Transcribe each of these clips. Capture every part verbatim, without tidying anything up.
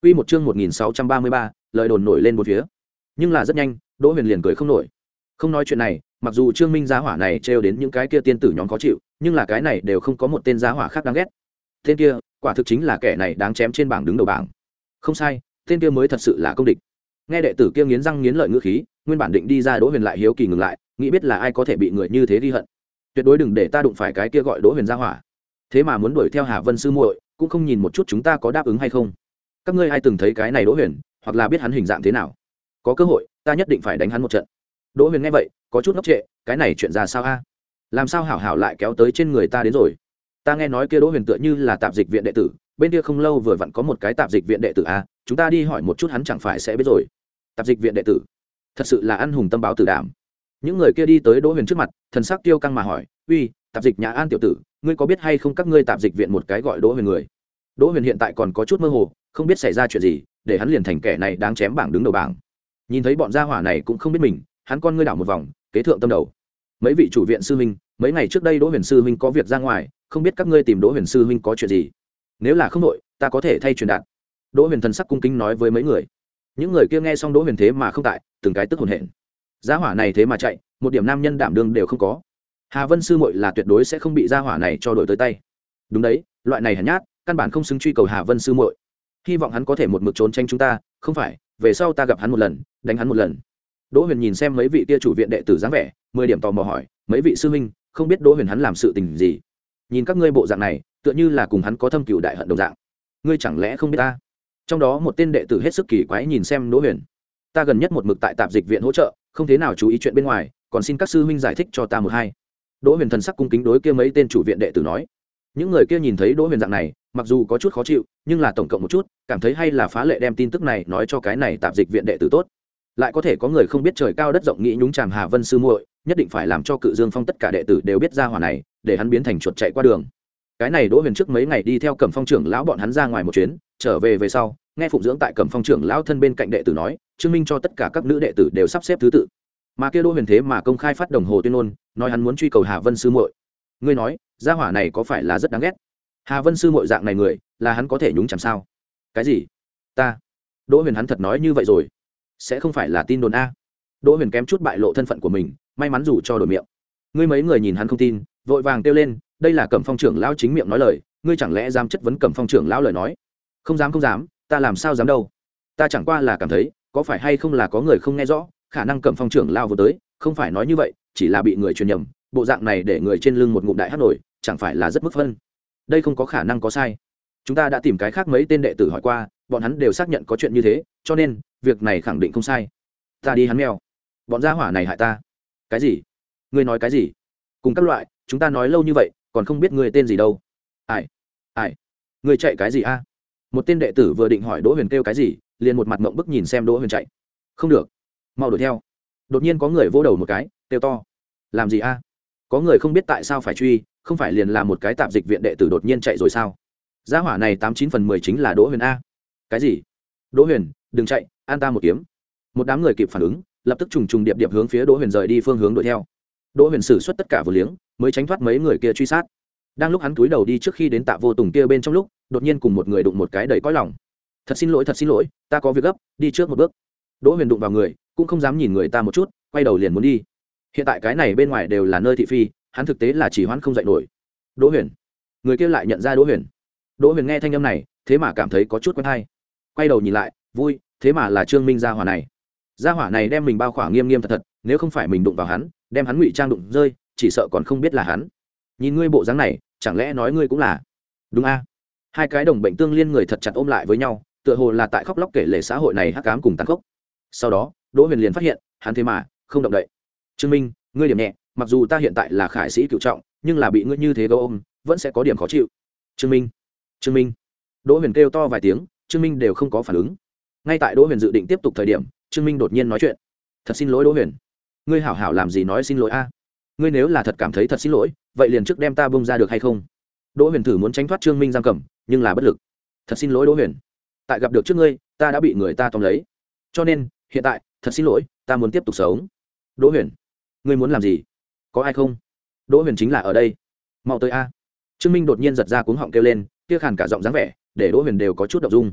Quy một chương một nghìn sáu trăm ba mươi ba, lời đồn nổi lên một phía. Nhưng là rất nhanh, Đỗ Huyền liền cười không nổi. Không nói chuyện này, mặc dù Trương Minh giá hỏa này trêu đến những cái kia tiên tử nhóm khó chịu, nhưng là cái này đều không có một tên giá hỏa khác đáng ghét. Tên kia, quả thực chính là kẻ này đáng chém trên bảng đứng đầu bảng. Không sai, tên kia mới thật sự là công địch. Nghe đệ tử kia nghiến răng nghiến lợi ngữ khí, nguyên bản định đi ra Đỗ Huyền lại hiếu kỳ ngừng lại, nghĩ biết là ai có thể bị người như thế ghi hận. Tuyệt đối đừng để ta đụng phải cái kia gọi Đỗ Huyền giá hỏa. Thế mà muốn đuổi theo Hà Vân sư muội, cũng không nhìn một chút chúng ta có đáp ứng hay không. Các ngươi ai từng thấy cái này Đỗ Huyền, hoặc là biết hắn hình dạng thế nào? Có cơ hội, ta nhất định phải đánh hắn một trận. Đỗ Huyền nghe vậy, có chút ngốc trệ, cái này chuyện ra sao a? Làm sao hảo hảo lại kéo tới trên người ta đến rồi? Ta nghe nói kia Đỗ Huyền tựa như là tạp dịch viện đệ tử, bên kia không lâu vừa vặn có một cái tạp dịch viện đệ tử a, chúng ta đi hỏi một chút hắn chẳng phải sẽ biết rồi. Tạp dịch viện đệ tử, thật sự là ăn hùng tâm báo tử đảm. Những người kia đi tới Đỗ Huyền trước mặt, thần sắc tiêu căng mà hỏi, "Uy, tạp dịch nhà An tiểu tử, ngươi có biết hay không các ngươi tạp dịch viện một cái gọi Đỗ Huyền người?" Đỗ Huyền hiện tại còn có chút mơ hồ, không biết xảy ra chuyện gì, để hắn liền thành kẻ này đáng chém bảng đứng đầu bảng. Nhìn thấy bọn gia hỏa này cũng không biết mình, hắn con ngươi đảo một vòng, kế thượng tâm đầu. Mấy vị chủ viện sư huynh, mấy ngày trước đây Đỗ Huyền sư huynh có việc ra ngoài, không biết các ngươi tìm Đỗ Huyền sư huynh có chuyện gì? Nếu là không đội, ta có thể thay truyền đạt. Đỗ Huyền thần sắc cung kính nói với mấy người. Những người kia nghe xong Đỗ Huyền thế mà không tại, từng cái tức hồn hển. Gia hỏa này thế mà chạy, một điểm nam nhân đảm đương đều không có. Hà Vân sư muội là tuyệt đối sẽ không bị gia hỏa này cho đổi tới tay. Đúng đấy, loại này hèn nhát, căn bản không xứng truy cầu Hà Vân sư muội. Hy vọng hắn có thể một mực trốn tránh chúng ta, không phải, về sau ta gặp hắn một lần, đánh hắn một lần. Đỗ Huyền nhìn xem mấy vị kia chủ viện đệ tử dáng vẻ, mười điểm tò mò hỏi, mấy vị sư huynh, không biết Đỗ Huyền hắn làm sự tình gì? Nhìn các ngươi bộ dạng này, tựa như là cùng hắn có thâm cừu đại hận đồng dạng. Ngươi chẳng lẽ không biết ta? Trong đó một tên đệ tử hết sức kỳ quái nhìn xem Đỗ Huyền. Ta gần nhất một mực tại tạp dịch viện hỗ trợ, không thế nào chú ý chuyện bên ngoài, còn xin các sư huynh giải thích cho ta một hai. Đỗ Huyền thần sắc cung kính đối kia mấy tên chủ viện đệ tử nói. Những người kia nhìn thấy Đỗ Huyền dạng này, mặc dù có chút khó chịu, nhưng là tổng cộng một chút, cảm thấy hay là phá lệ đem tin tức này nói cho cái này tạp dịch viện đệ tử tốt. Lại có thể có người không biết trời cao đất rộng nghĩ nhúng chàm Hà Vân sư muội, nhất định phải làm cho Cự Dương Phong tất cả đệ tử đều biết ra hỏa này, để hắn biến thành chuột chạy qua đường. Cái này Đỗ Huyền trước mấy ngày đi theo Cẩm Phong trưởng lão bọn hắn ra ngoài một chuyến, trở về về sau, nghe phụng dưỡng tại Cẩm Phong trưởng lão thân bên cạnh đệ tử nói, chứng minh cho tất cả các nữ đệ tử đều sắp xếp thứ tự. Mà kia Đỗ Huyền thế mà công khai phát đồng hồ tuyên ngôn, nói hắn muốn truy cầu Hà Vân sư muội. Ngươi nói, gia hỏa này có phải là rất đáng ghét? Hà Vân sư muội dạng này người, là hắn có thể nhúng chàm sao? Cái gì? Ta? Đỗ Huyền hắn thật nói như vậy rồi? Sẽ không phải là tin đồn a? Đỗ Huyền kém chút bại lộ thân phận của mình, may mắn dù cho đổi miệng. Ngươi mấy người nhìn hắn không tin, vội vàng kêu lên, đây là Cẩm Phong trưởng lão chính miệng nói lời, ngươi chẳng lẽ dám chất vấn Cẩm Phong trưởng lão lời nói? Không dám không dám, ta làm sao dám đâu? Ta chẳng qua là cảm thấy, có phải hay không là có người không nghe rõ, khả năng Cẩm Phong trưởng lão vừa tới, không phải nói như vậy, chỉ là bị người truyền nhầm, bộ dạng này để người trên lưng một ngụm đại hắt nổi, chẳng phải là rất mức phân. Đây không có khả năng có sai. Chúng ta đã tìm cái khác mấy tên đệ tử hỏi qua, bọn hắn đều xác nhận có chuyện như thế, cho nên việc này khẳng định không sai. Ta đi hắn mèo, bọn gia hỏa này hại ta. Cái gì? Ngươi nói cái gì? Cùng các loại, chúng ta nói lâu như vậy, còn không biết ngươi tên gì đâu. Ai? Ai? Ngươi chạy cái gì a? Một tên đệ tử vừa định hỏi Đỗ Huyền kêu cái gì, liền một mặt mộng bức nhìn xem Đỗ Huyền chạy. Không được, mau đuổi theo. Đột nhiên có người vỗ đầu một cái, kêu to. Làm gì a? Có người không biết tại sao phải truy, không phải liền là một cái tạp dịch viện đệ tử đột nhiên chạy rồi sao? Gia hỏa này tám chín phần mười chính là Đỗ Huyền a. Cái gì? Đỗ Huyền, đừng chạy, an ta một kiếm. Một đám người kịp phản ứng, lập tức trùng trùng điệp điệp hướng phía Đỗ Huyền rời đi phương hướng đuổi theo. Đỗ Huyền sử xuất tất cả vô liếng, mới tránh thoát mấy người kia truy sát. Đang lúc hắn cúi đầu đi trước khi đến Tạ Vô Tùng kia bên trong lúc, đột nhiên cùng một người đụng một cái đầy cõi lòng. Thật xin lỗi, thật xin lỗi, ta có việc gấp, đi trước một bước. Đỗ Huyền đụng vào người, cũng không dám nhìn người ta một chút, quay đầu liền muốn đi. Hiện tại cái này bên ngoài đều là nơi thị phi, hắn thực tế là chỉ hoãn không dậy nổi. Đỗ Huyền, người kia lại nhận ra Đỗ Huyền. Đỗ Huyền nghe thanh âm này, thế mà cảm thấy có chút quen hay. Quay đầu nhìn lại, vui, thế mà là Trương Minh gia hỏa này. Gia hỏa này đem mình bao khỏa nghiêm nghiêm thật thật, nếu không phải mình đụng vào hắn, đem hắn ngụy trang đụng rơi, chỉ sợ còn không biết là hắn. Nhìn ngươi bộ dáng này, chẳng lẽ nói ngươi cũng là? Đúng a? Hai cái đồng bệnh tương liên người thật chặt ôm lại với nhau, tựa hồ là tại khóc lóc kể lể xã hội này hắc ám cùng tàn khốc. Sau đó, Đỗ Huyền liền phát hiện, hắn thế mà không động đậy. Trương Minh, ngươi điểm nhẹ, mặc dù ta hiện tại là khải sĩ cựu trọng, nhưng là bị ngươi như thế gấu ôm, vẫn sẽ có điểm khó chịu. Trương Minh, Trương Minh. Đỗ Huyền kêu to vài tiếng, Trương Minh đều không có phản ứng. Ngay tại Đỗ Huyền dự định tiếp tục thời điểm, Trương Minh đột nhiên nói chuyện. Thật xin lỗi Đỗ Huyền, ngươi hảo hảo làm gì nói xin lỗi a? Ngươi nếu là thật cảm thấy thật xin lỗi, vậy liền trước đem ta bông ra được hay không? Đỗ Huyền thử muốn tránh thoát Trương Minh giam cầm, nhưng là bất lực. Thật xin lỗi Đỗ Huyền, tại gặp được trước ngươi, ta đã bị người ta tóm lấy, cho nên hiện tại thật xin lỗi, ta muốn tiếp tục sống. Đỗ Huyền, ngươi muốn làm gì? Có ai không? Đỗ Huyền chính là ở đây, mau tới a. Trương Minh đột nhiên giật ra cuống họng kêu lên, kia khàn cả giọng dáng vẻ, để Đỗ Huyền đều có chút động dung.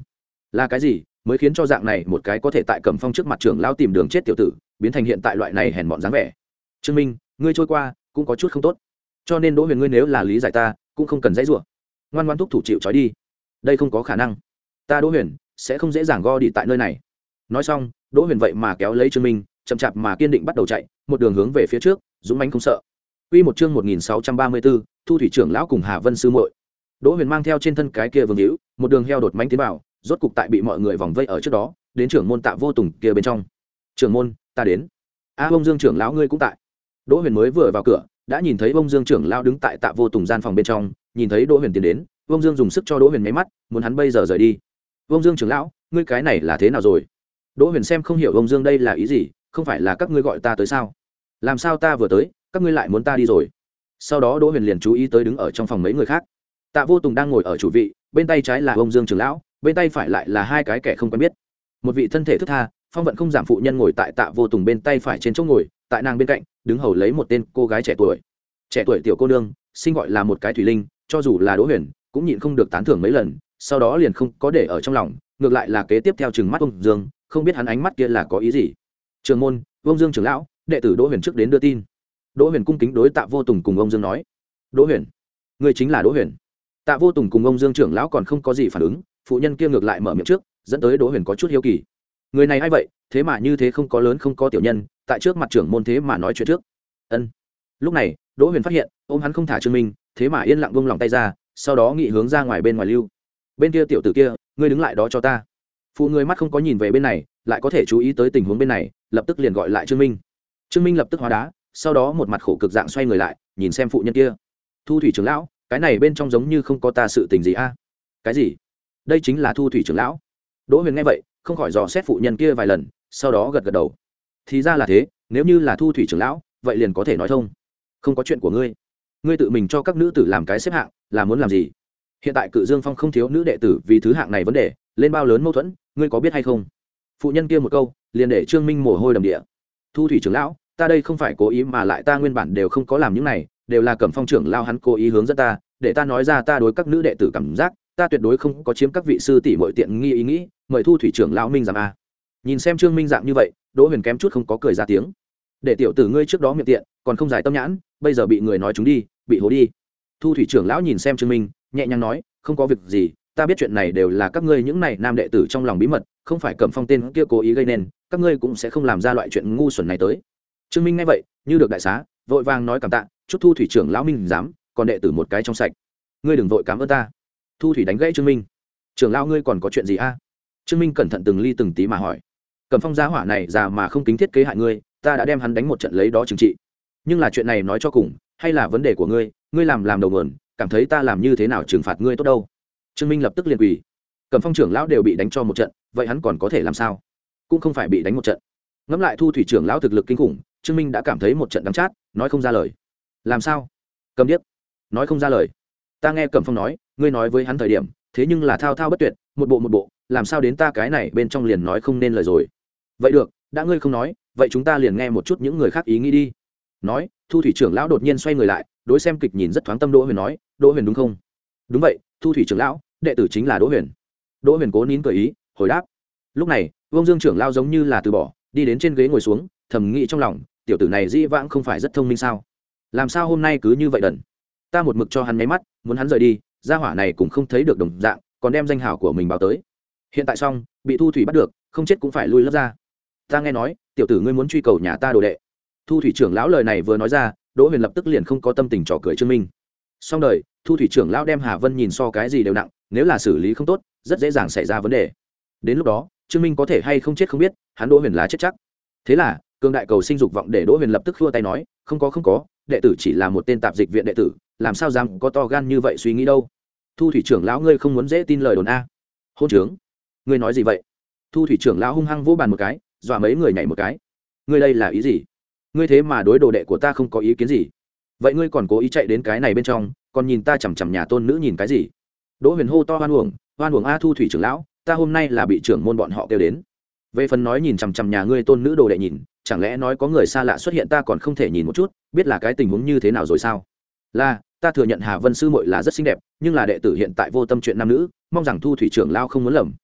là cái gì mới khiến cho dạng này một cái có thể tại Cẩm Phong trước mặt trưởng lão tìm đường chết tiểu tử biến thành hiện tại loại này hèn mọn dáng vẻ? Trương Minh, ngươi trôi qua cũng có chút không tốt, cho nên Đỗ Huyền ngươi nếu là lý giải ta cũng không cần dãy rủa, ngoan ngoãn thúc thủ chịu trói đi. Đây không có khả năng, ta Đỗ Huyền sẽ không dễ dàng go đi tại nơi này. Nói xong, Đỗ Huyền vậy mà kéo lấy Trương Minh, chậm chạp mà kiên định bắt đầu chạy, một đường hướng về phía trước, dũng mãnh không sợ. Quy một chương một nghìn sáu trăm ba mươi tư, Thu thủy trưởng lão cùng Hà Vân sư muội. Đỗ Huyền mang theo trên thân cái kia vương hữu, một đường heo đột mãnh tiến vào, rốt cục tại bị mọi người vòng vây ở trước đó, đến trưởng môn Tạ Vô Tùng kia bên trong. Trưởng môn, ta đến. A à, Ông Dương trưởng lão ngươi cũng tại. Đỗ Huyền mới vừa vào cửa, đã nhìn thấy Ông Dương trưởng lão đứng tại Tạ Vô Tùng gian phòng bên trong, nhìn thấy Đỗ Huyền tiến đến, Ông Dương dùng sức cho Đỗ Huyền nháy mắt, muốn hắn bây giờ rời đi. Ông Dương trưởng lão, ngươi cái này là thế nào rồi? Đỗ Huyền xem không hiểu Ông Dương đây là ý gì, không phải là các ngươi gọi ta tới sao? Làm sao ta vừa tới, các ngươi lại muốn ta đi rồi? Sau đó Đỗ Huyền liền chú ý tới đứng ở trong phòng mấy người khác. Tạ Vô Tùng đang ngồi ở chủ vị, bên tay trái là Ông Dương trưởng lão, bên tay phải lại là hai cái kẻ không quen biết. Một vị thân thể thức tha, phong vận không giảm phụ nhân ngồi tại Tạ Vô Tùng bên tay phải trên chỗ ngồi, tại nàng bên cạnh đứng hầu lấy một tên cô gái trẻ tuổi. Trẻ tuổi tiểu cô nương, sinh gọi là một cái thủy linh, cho dù là Đỗ Huyền cũng nhịn không được tán thưởng mấy lần, sau đó liền không có để ở trong lòng, ngược lại là kế tiếp theo trừng mắt Ông Dương, không biết hắn ánh mắt kia là có ý gì. Trường môn, Ông Dương trưởng lão, đệ tử Đỗ Huyền trước đến đưa tin. Đỗ Huyền cung kính đối Tạ Vô Tùng cùng Ông Dương nói. Đỗ Huyền, người chính là Đỗ Huyền? Tạ Vô Tùng cùng Ông Dương trưởng lão còn không có gì phản ứng, phụ nhân kia ngược lại mở miệng trước, dẫn tới Đỗ Huyền có chút hiếu kỳ. Người này ai vậy, thế mà như thế không có lớn không có tiểu nhân, tại trước mặt trưởng môn thế mà nói chuyện trước. Ân. Lúc này, Đỗ Huyền phát hiện, ôm hắn không thả Trương Minh, thế mà yên lặng buông lòng tay ra, sau đó nghị hướng ra ngoài bên ngoài lưu. Bên kia tiểu tử kia, ngươi đứng lại đó cho ta. Phụ người mắt không có nhìn về bên này, lại có thể chú ý tới tình huống bên này, lập tức liền gọi lại Trương Minh. Trương Minh lập tức hóa đá, sau đó một mặt khổ cực dạng xoay người lại, nhìn xem phụ nhân kia. Thu thủy trưởng lão, cái này bên trong giống như không có ta sự tình gì a? Cái gì? Đây chính là Thu thủy trưởng lão. Đỗ Huyền nghe vậy, không khỏi dò xét phụ nhân kia vài lần, sau đó gật gật đầu. Thì ra là thế, nếu như là Thu thủy trưởng lão, vậy liền có thể nói thông. Không có chuyện của ngươi. Ngươi tự mình cho các nữ tử làm cái xếp hạng, là muốn làm gì? Hiện tại Cự Dương Phong không thiếu nữ đệ tử vì thứ hạng này vấn đề, lên bao lớn mâu thuẫn, ngươi có biết hay không? Phụ nhân kia một câu, liền để Trương Minh mồ hôi đầm địa. Thu thủy trưởng lão, ta đây không phải cố ý mà lại ta nguyên bản đều không có làm những này, đều là Cẩm Phong trưởng lão hắn cố ý hướng dẫn ta, để ta nói ra ta đối các nữ đệ tử cảm giác, ta tuyệt đối không có chiếm các vị sư tỷ muội tiện nghi ý nghĩ, mời Thu thủy trưởng lão minh giảm a. Nhìn xem Trương Minh dạng như vậy, Đỗ Huyền kém chút không có cười ra tiếng. Để tiểu tử ngươi trước đó miệng tiện, còn không giải tâm nhãn, bây giờ bị người nói chúng đi, bị hố đi. Thu thủy trưởng lão nhìn xem Trương Minh, nhẹ nhàng nói, không có việc gì, ta biết chuyện này đều là các ngươi những này nam đệ tử trong lòng bí mật, không phải Cẩm Phong tên kia cố ý gây nên, các ngươi cũng sẽ không làm ra loại chuyện ngu xuẩn này tới. Trương Minh nghe vậy, như được đại xá, vội vàng nói cảm tạ, chúc Thu thủy trưởng lão minh dám, còn đệ tử một cái trong sạch. Ngươi đừng vội cảm ơn ta. Thu thủy đánh gãy Trương Minh. Trưởng lão ngươi còn có chuyện gì a? Trương Minh cẩn thận từng ly từng tí mà hỏi. Cẩm Phong gia hỏa này già mà không kính thiết kế hại ngươi, ta đã đem hắn đánh một trận lấy đó trừng trị. Nhưng là chuyện này nói cho cùng, hay là vấn đề của ngươi, ngươi làm làm đầu nguồn, cảm thấy ta làm như thế nào trừng phạt ngươi tốt đâu? Trương Minh lập tức liền quỳ. Cẩm Phong trưởng lão đều bị đánh cho một trận, vậy hắn còn có thể làm sao? Cũng không phải bị đánh một trận. Ngẫm lại Thu thủy trưởng lão thực lực kinh khủng, Trương Minh đã cảm thấy một trận đắng chát, nói không ra lời. Làm sao? Cầm điếc, nói không ra lời. Ta nghe Cẩm Phong nói, ngươi nói với hắn thời điểm, thế nhưng là thao thao bất tuyệt, một bộ một bộ, làm sao đến ta cái này bên trong liền nói không nên lời rồi. Vậy được, đã ngươi không nói, vậy chúng ta liền nghe một chút những người khác ý nghĩ đi. Nói, Thu thủy trưởng lão đột nhiên xoay người lại, đối xem kịch nhìn rất thoáng tâm Đỗ Huyền nói, Đỗ Huyền đúng không? Đúng vậy, Thu thủy trưởng lão, đệ tử chính là Đỗ Huyền. Đỗ Huyền cố nín cười ý, hồi đáp. Lúc này, Vương Dương trưởng lão giống như là từ bỏ, đi đến trên ghế ngồi xuống, thầm nghĩ trong lòng, tiểu tử này dĩ vãng không phải rất thông minh sao? Làm sao hôm nay cứ như vậy đần? Ta một mực cho hắn nháy mắt, muốn hắn rời đi, gia hỏa này cũng không thấy được đồng dạng, còn đem danh hào của mình báo tới. Hiện tại xong, bị Thu thủy bắt được, không chết cũng phải lui lớp ra. Ta nghe nói, tiểu tử ngươi muốn truy cầu nhà ta đồ đệ. Thu thủy trưởng lão lời này vừa nói ra, Đỗ Huyền lập tức liền không có tâm tình trò cười Trương Minh. Xong đời, Thu thủy trưởng lão đem Hà Vân nhìn so cái gì đều nặng, nếu là xử lý không tốt, rất dễ dàng xảy ra vấn đề. Đến lúc đó, Trương Minh có thể hay không chết không biết, hắn Đỗ Huyền là chết chắc. Thế là, cường đại cầu sinh dục vọng để Đỗ Huyền lập tức khua tay nói, không có không có, đệ tử chỉ là một tên tạp dịch viện đệ tử, làm sao dám có to gan như vậy suy nghĩ đâu. Thu thủy trưởng lão ngươi không muốn dễ tin lời đồn a? Hôn trướng, ngươi nói gì vậy? Thu thủy trưởng lão hung hăng vỗ bàn một cái, dọa mấy người nhảy một cái. Ngươi đây là ý gì? Ngươi thế mà đối đồ đệ của ta không có ý kiến gì? Vậy ngươi còn cố ý chạy đến cái này bên trong, còn nhìn ta chằm chằm nhà tôn nữ nhìn cái gì? Đỗ Huyền hô to hoan uổng, hoan uổng a Thu thủy trưởng lão, ta hôm nay là bị trưởng môn bọn họ kêu đến. Về phần nói nhìn chằm chằm nhà ngươi tôn nữ đồ đệ nhìn, chẳng lẽ nói có người xa lạ xuất hiện ta còn không thể nhìn một chút, biết là cái tình huống như thế nào rồi sao? Là, ta thừa nhận Hà Vân sư muội là rất xinh đẹp, nhưng là đệ tử hiện tại vô tâm chuyện nam nữ, mong rằng Thu thủy trưởng lão không muốn lầm.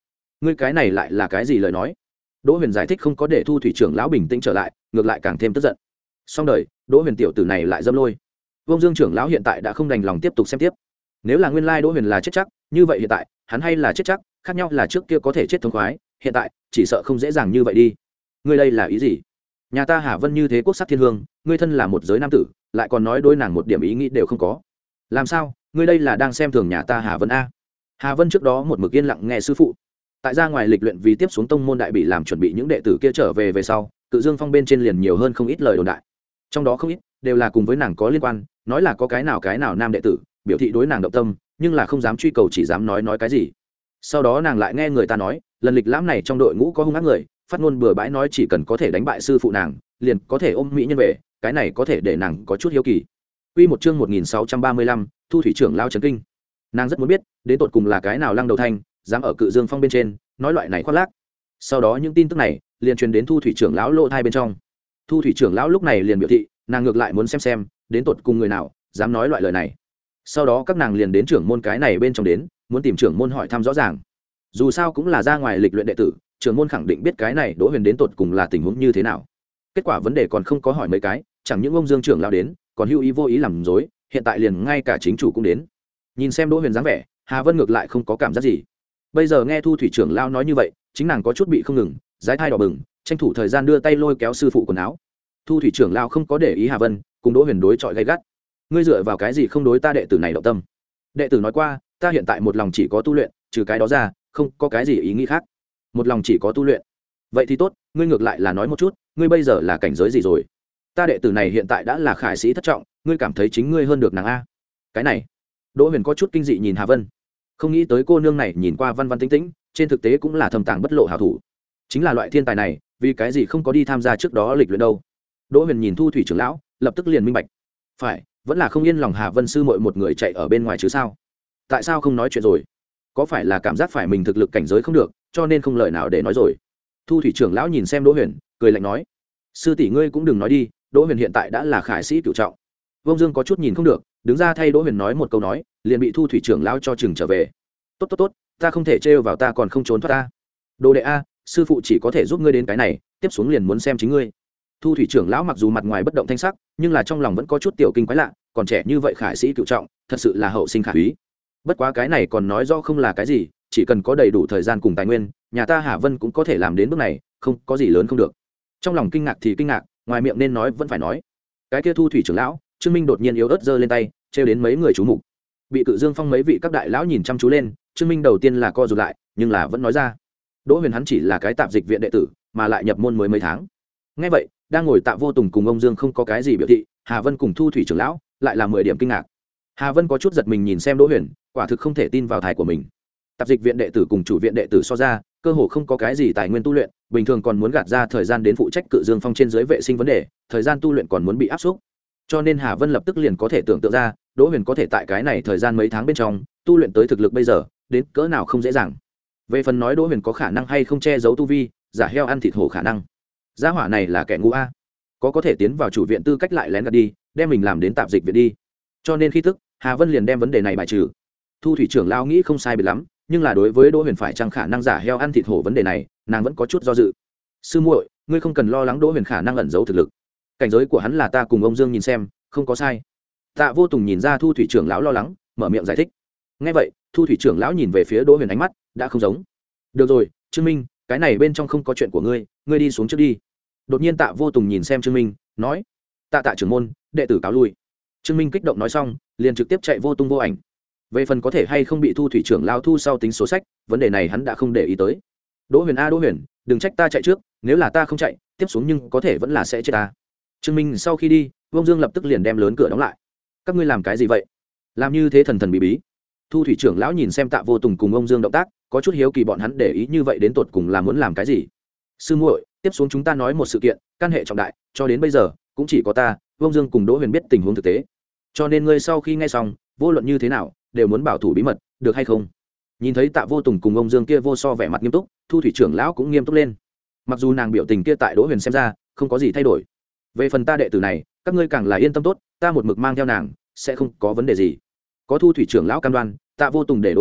ngươi cái này lại là cái gì lời nói? Đỗ Huyền giải thích không có để Thu thủy trưởng lão bình tĩnh trở lại, ngược lại càng thêm tức giận. Xong đời, Đỗ Huyền tiểu tử này lại dâm lôi. Vông Dương trưởng lão hiện tại đã không đành lòng tiếp tục xem tiếp. Nếu là nguyên lai Đỗ Huyền là chết chắc, như vậy hiện tại, hắn hay là chết chắc, khác nhau là trước kia có thể chết thống khoái, hiện tại, chỉ sợ không dễ dàng như vậy đi. Ngươi đây là ý gì? Nhà ta Hà Vân như thế quốc sắc thiên hương, ngươi thân là một giới nam tử, lại còn nói đối nàng một điểm ý nghĩ đều không có. Làm sao? Ngươi đây là đang xem thường nhà ta Hà Vân a? Hà Vân trước đó một mực yên lặng nghe sư phụ. Tại ra ngoài lịch luyện vì tiếp xuống tông môn đại bị làm chuẩn bị những đệ tử kia trở về về sau, Cự Dương Phong bên trên liền nhiều hơn không ít lời đồn đại. Trong đó không ít đều là cùng với nàng có liên quan, nói là có cái nào cái nào nam đệ tử biểu thị đối nàng động tâm, nhưng là không dám truy cầu, chỉ dám nói nói cái gì. Sau đó nàng lại nghe người ta nói, lần lịch lãm này trong đội ngũ có hung ác người, phát ngôn bừa bãi nói chỉ cần có thể đánh bại sư phụ nàng, liền có thể ôm mỹ nhân về, cái này có thể để nàng có chút hiếu kỳ. Quy một chương một nghìn sáu trăm ba mươi lăm, Thu thủy trưởng lao chấn kinh. Nàng rất muốn biết, đến tột cùng là cái nào lăng đầu thanh, dám ở Cự Dương Phong bên trên nói loại này khoác lác. Sau đó những tin tức này liền truyền đến Thu thủy trưởng lão lỗ thai bên trong. Thu thủy trưởng lão lúc này liền biểu thị, nàng ngược lại muốn xem xem, đến tột cùng người nào dám nói loại lời này. Sau đó các nàng liền đến trưởng môn cái này bên trong đến, muốn tìm trưởng môn hỏi thăm rõ ràng. Dù sao cũng là ra ngoài lịch luyện đệ tử, trưởng môn khẳng định biết cái này Đỗ Huyền đến tột cùng là tình huống như thế nào. Kết quả vấn đề còn không có hỏi mấy cái, chẳng những ông Dương trưởng lão đến, còn hữu ý vô ý làm dối, hiện tại liền ngay cả chính chủ cũng đến. Nhìn xem Đỗ Huyền dáng vẻ, Hà Vân ngược lại không có cảm giác gì. Bây giờ nghe Thu thủy trưởng lão nói như vậy, chính nàng có chút bị không ngừng, dái thai đỏ bừng, tranh thủ thời gian đưa tay lôi kéo sư phụ quần áo. Thu thủy trưởng lão không có để ý Hà Vân, cùng Đỗ Huyền đối chọi gay gắt. Ngươi dựa vào cái gì không đối ta đệ tử này động tâm? Đệ tử nói qua, ta hiện tại một lòng chỉ có tu luyện, trừ cái đó ra, không có cái gì ý nghĩ khác. Một lòng chỉ có tu luyện. Vậy thì tốt, ngươi ngược lại là nói một chút, ngươi bây giờ là cảnh giới gì rồi? Ta đệ tử này hiện tại đã là khải sĩ thất trọng, ngươi cảm thấy chính ngươi hơn được nàng a? Cái này, Đỗ Huyền có chút kinh dị nhìn Hà Vân, không nghĩ tới cô nương này nhìn qua văn văn tĩnh tĩnh, trên thực tế cũng là thầm tàng bất lộ hảo thủ. Chính là loại thiên tài này, vì cái gì không có đi tham gia trước đó lịch luyện đâu? Đỗ Huyền nhìn Thu thủy trưởng lão, lập tức liền minh bạch. Phải, vẫn là không yên lòng Hà Vân sư muội một người chạy ở bên ngoài chứ sao? Tại sao không nói chuyện rồi? Có phải là cảm giác phải mình thực lực cảnh giới không được, cho nên không lời nào để nói rồi? Thu thủy trưởng lão nhìn xem Đỗ Huyền, cười lạnh nói: sư tỷ ngươi cũng đừng nói đi, Đỗ Huyền hiện tại đã là khải sĩ cửu trọng. Vông Dương có chút nhìn không được, đứng ra thay Đỗ Huyền nói một câu nói, liền bị Thu thủy trưởng lão cho chừng trở về. Tốt tốt tốt, ta không thể trêu vào ta còn không trốn thoát ta. Đồ đệ a, sư phụ chỉ có thể giúp ngươi đến cái này, tiếp xuống liền muốn xem chính ngươi. Thu thủy trưởng lão mặc dù mặt ngoài bất động thanh sắc, nhưng là trong lòng vẫn có chút tiểu kinh quái lạ, còn trẻ như vậy khải sĩ cửu trọng, thật sự là hậu sinh khả úy. Bất quá cái này còn nói rõ không là cái gì, chỉ cần có đầy đủ thời gian cùng tài nguyên, nhà ta Hà Vân cũng có thể làm đến bước này, không có gì lớn không được. Trong lòng kinh ngạc thì kinh ngạc, ngoài miệng nên nói vẫn phải nói. Cái kia Thu thủy trưởng lão, Trương Minh đột nhiên yếu ớt giơ lên tay, trêu đến mấy người chú mục. Bị Cự Dương Phong mấy vị các đại lão nhìn chăm chú lên, Trương Minh đầu tiên là co rụt lại, nhưng là vẫn nói ra. Đỗ Huyền hắn chỉ là cái tạp dịch viện đệ tử, mà lại nhập môn mới mấy tháng. Nghe vậy, đang ngồi Tạ Vô Tùng cùng ông Dương không có cái gì biểu thị, Hà Vân cùng Thu thủy trưởng lão lại là mười điểm kinh ngạc. Hà Vân có chút giật mình nhìn xem Đỗ Huyền, quả thực không thể tin vào thai của mình. Tạp dịch viện đệ tử cùng chủ viện đệ tử so ra, cơ hồ không có cái gì tài nguyên tu luyện, bình thường còn muốn gạt ra thời gian đến phụ trách Cự Dương Phong trên dưới vệ sinh vấn đề, thời gian tu luyện còn muốn bị áp suất. Cho nên Hà Vân lập tức liền có thể tưởng tượng ra, Đỗ Huyền có thể tại cái này thời gian mấy tháng bên trong, tu luyện tới thực lực bây giờ, đến cỡ nào không dễ dàng. Về phần nói Đỗ Huyền có khả năng hay không che giấu tu vi, giả heo ăn thịt hổ khả năng. Gia hỏa này là kẻ ngu a, có có thể tiến vào chủ viện tư cách lại lén gạt đi, đem mình làm đến tạp dịch viện đi. Cho nên khi tức, Hà Vân liền đem vấn đề này bài trừ. Thu thủy trưởng lao nghĩ không sai biệt lắm, nhưng là đối với Đỗ Huyền phải chăng khả năng giả heo ăn thịt hổ vấn đề này, nàng vẫn có chút do dự. Sư muội, ngươi không cần lo lắng Đỗ Huyền khả năng ẩn giấu thực lực. Cảnh giới của hắn là ta cùng ông Dương nhìn xem, không có sai. Tạ Vô Tùng nhìn ra Thu thủy trưởng lão lo lắng, mở miệng giải thích. Nghe vậy, Thu thủy trưởng lão nhìn về phía Đỗ Huyền ánh mắt đã không giống. Được rồi, Trương Minh, cái này bên trong không có chuyện của ngươi, ngươi đi xuống trước đi. Đột nhiên Tạ Vô Tùng nhìn xem Trương Minh, nói: Tạ Tạ trưởng môn, đệ tử cáo lui. Trương Minh kích động nói xong, liền trực tiếp chạy vô tung vô ảnh. Về phần có thể hay không bị Thu thủy trưởng lao thu sau tính số sách, vấn đề này hắn đã không để ý tới. Đỗ Huyền a Đỗ Huyền, đừng trách ta chạy trước, nếu là ta không chạy, tiếp xuống nhưng có thể vẫn là sẽ chết ta. Trương Minh sau khi đi, Vương Dương lập tức liền đem lớn cửa đóng lại. Các ngươi làm cái gì vậy? Làm như thế thần thần bí bí. Thu thủy trưởng lão nhìn xem Tạ Vô Tùng cùng ông Dương động tác, có chút hiếu kỳ bọn hắn để ý như vậy đến tột cùng là muốn làm cái gì. Sư muội, tiếp xuống chúng ta nói một sự kiện, căn hệ trọng đại, cho đến bây giờ cũng chỉ có ta, Vương Dương cùng Đỗ Huyền biết tình huống thực tế. Cho nên ngươi sau khi nghe xong, vô luận như thế nào, đều muốn bảo thủ bí mật, được hay không? Nhìn thấy Tạ Vô Tùng cùng ông Dương kia vô so vẻ mặt nghiêm túc, Thu thủy trưởng lão cũng nghiêm túc lên. Mặc dù nàng biểu tình kia tại Đỗ Huyền xem ra không có gì thay đổi. Về phần ta đệ tử này, các ngươi càng là yên tâm tốt, ta một mực mang theo nàng, sẽ không có vấn đề gì. Có Thu thủy trưởng lão cam đoan, Tạ Vô Tùng để Đỗ Huyền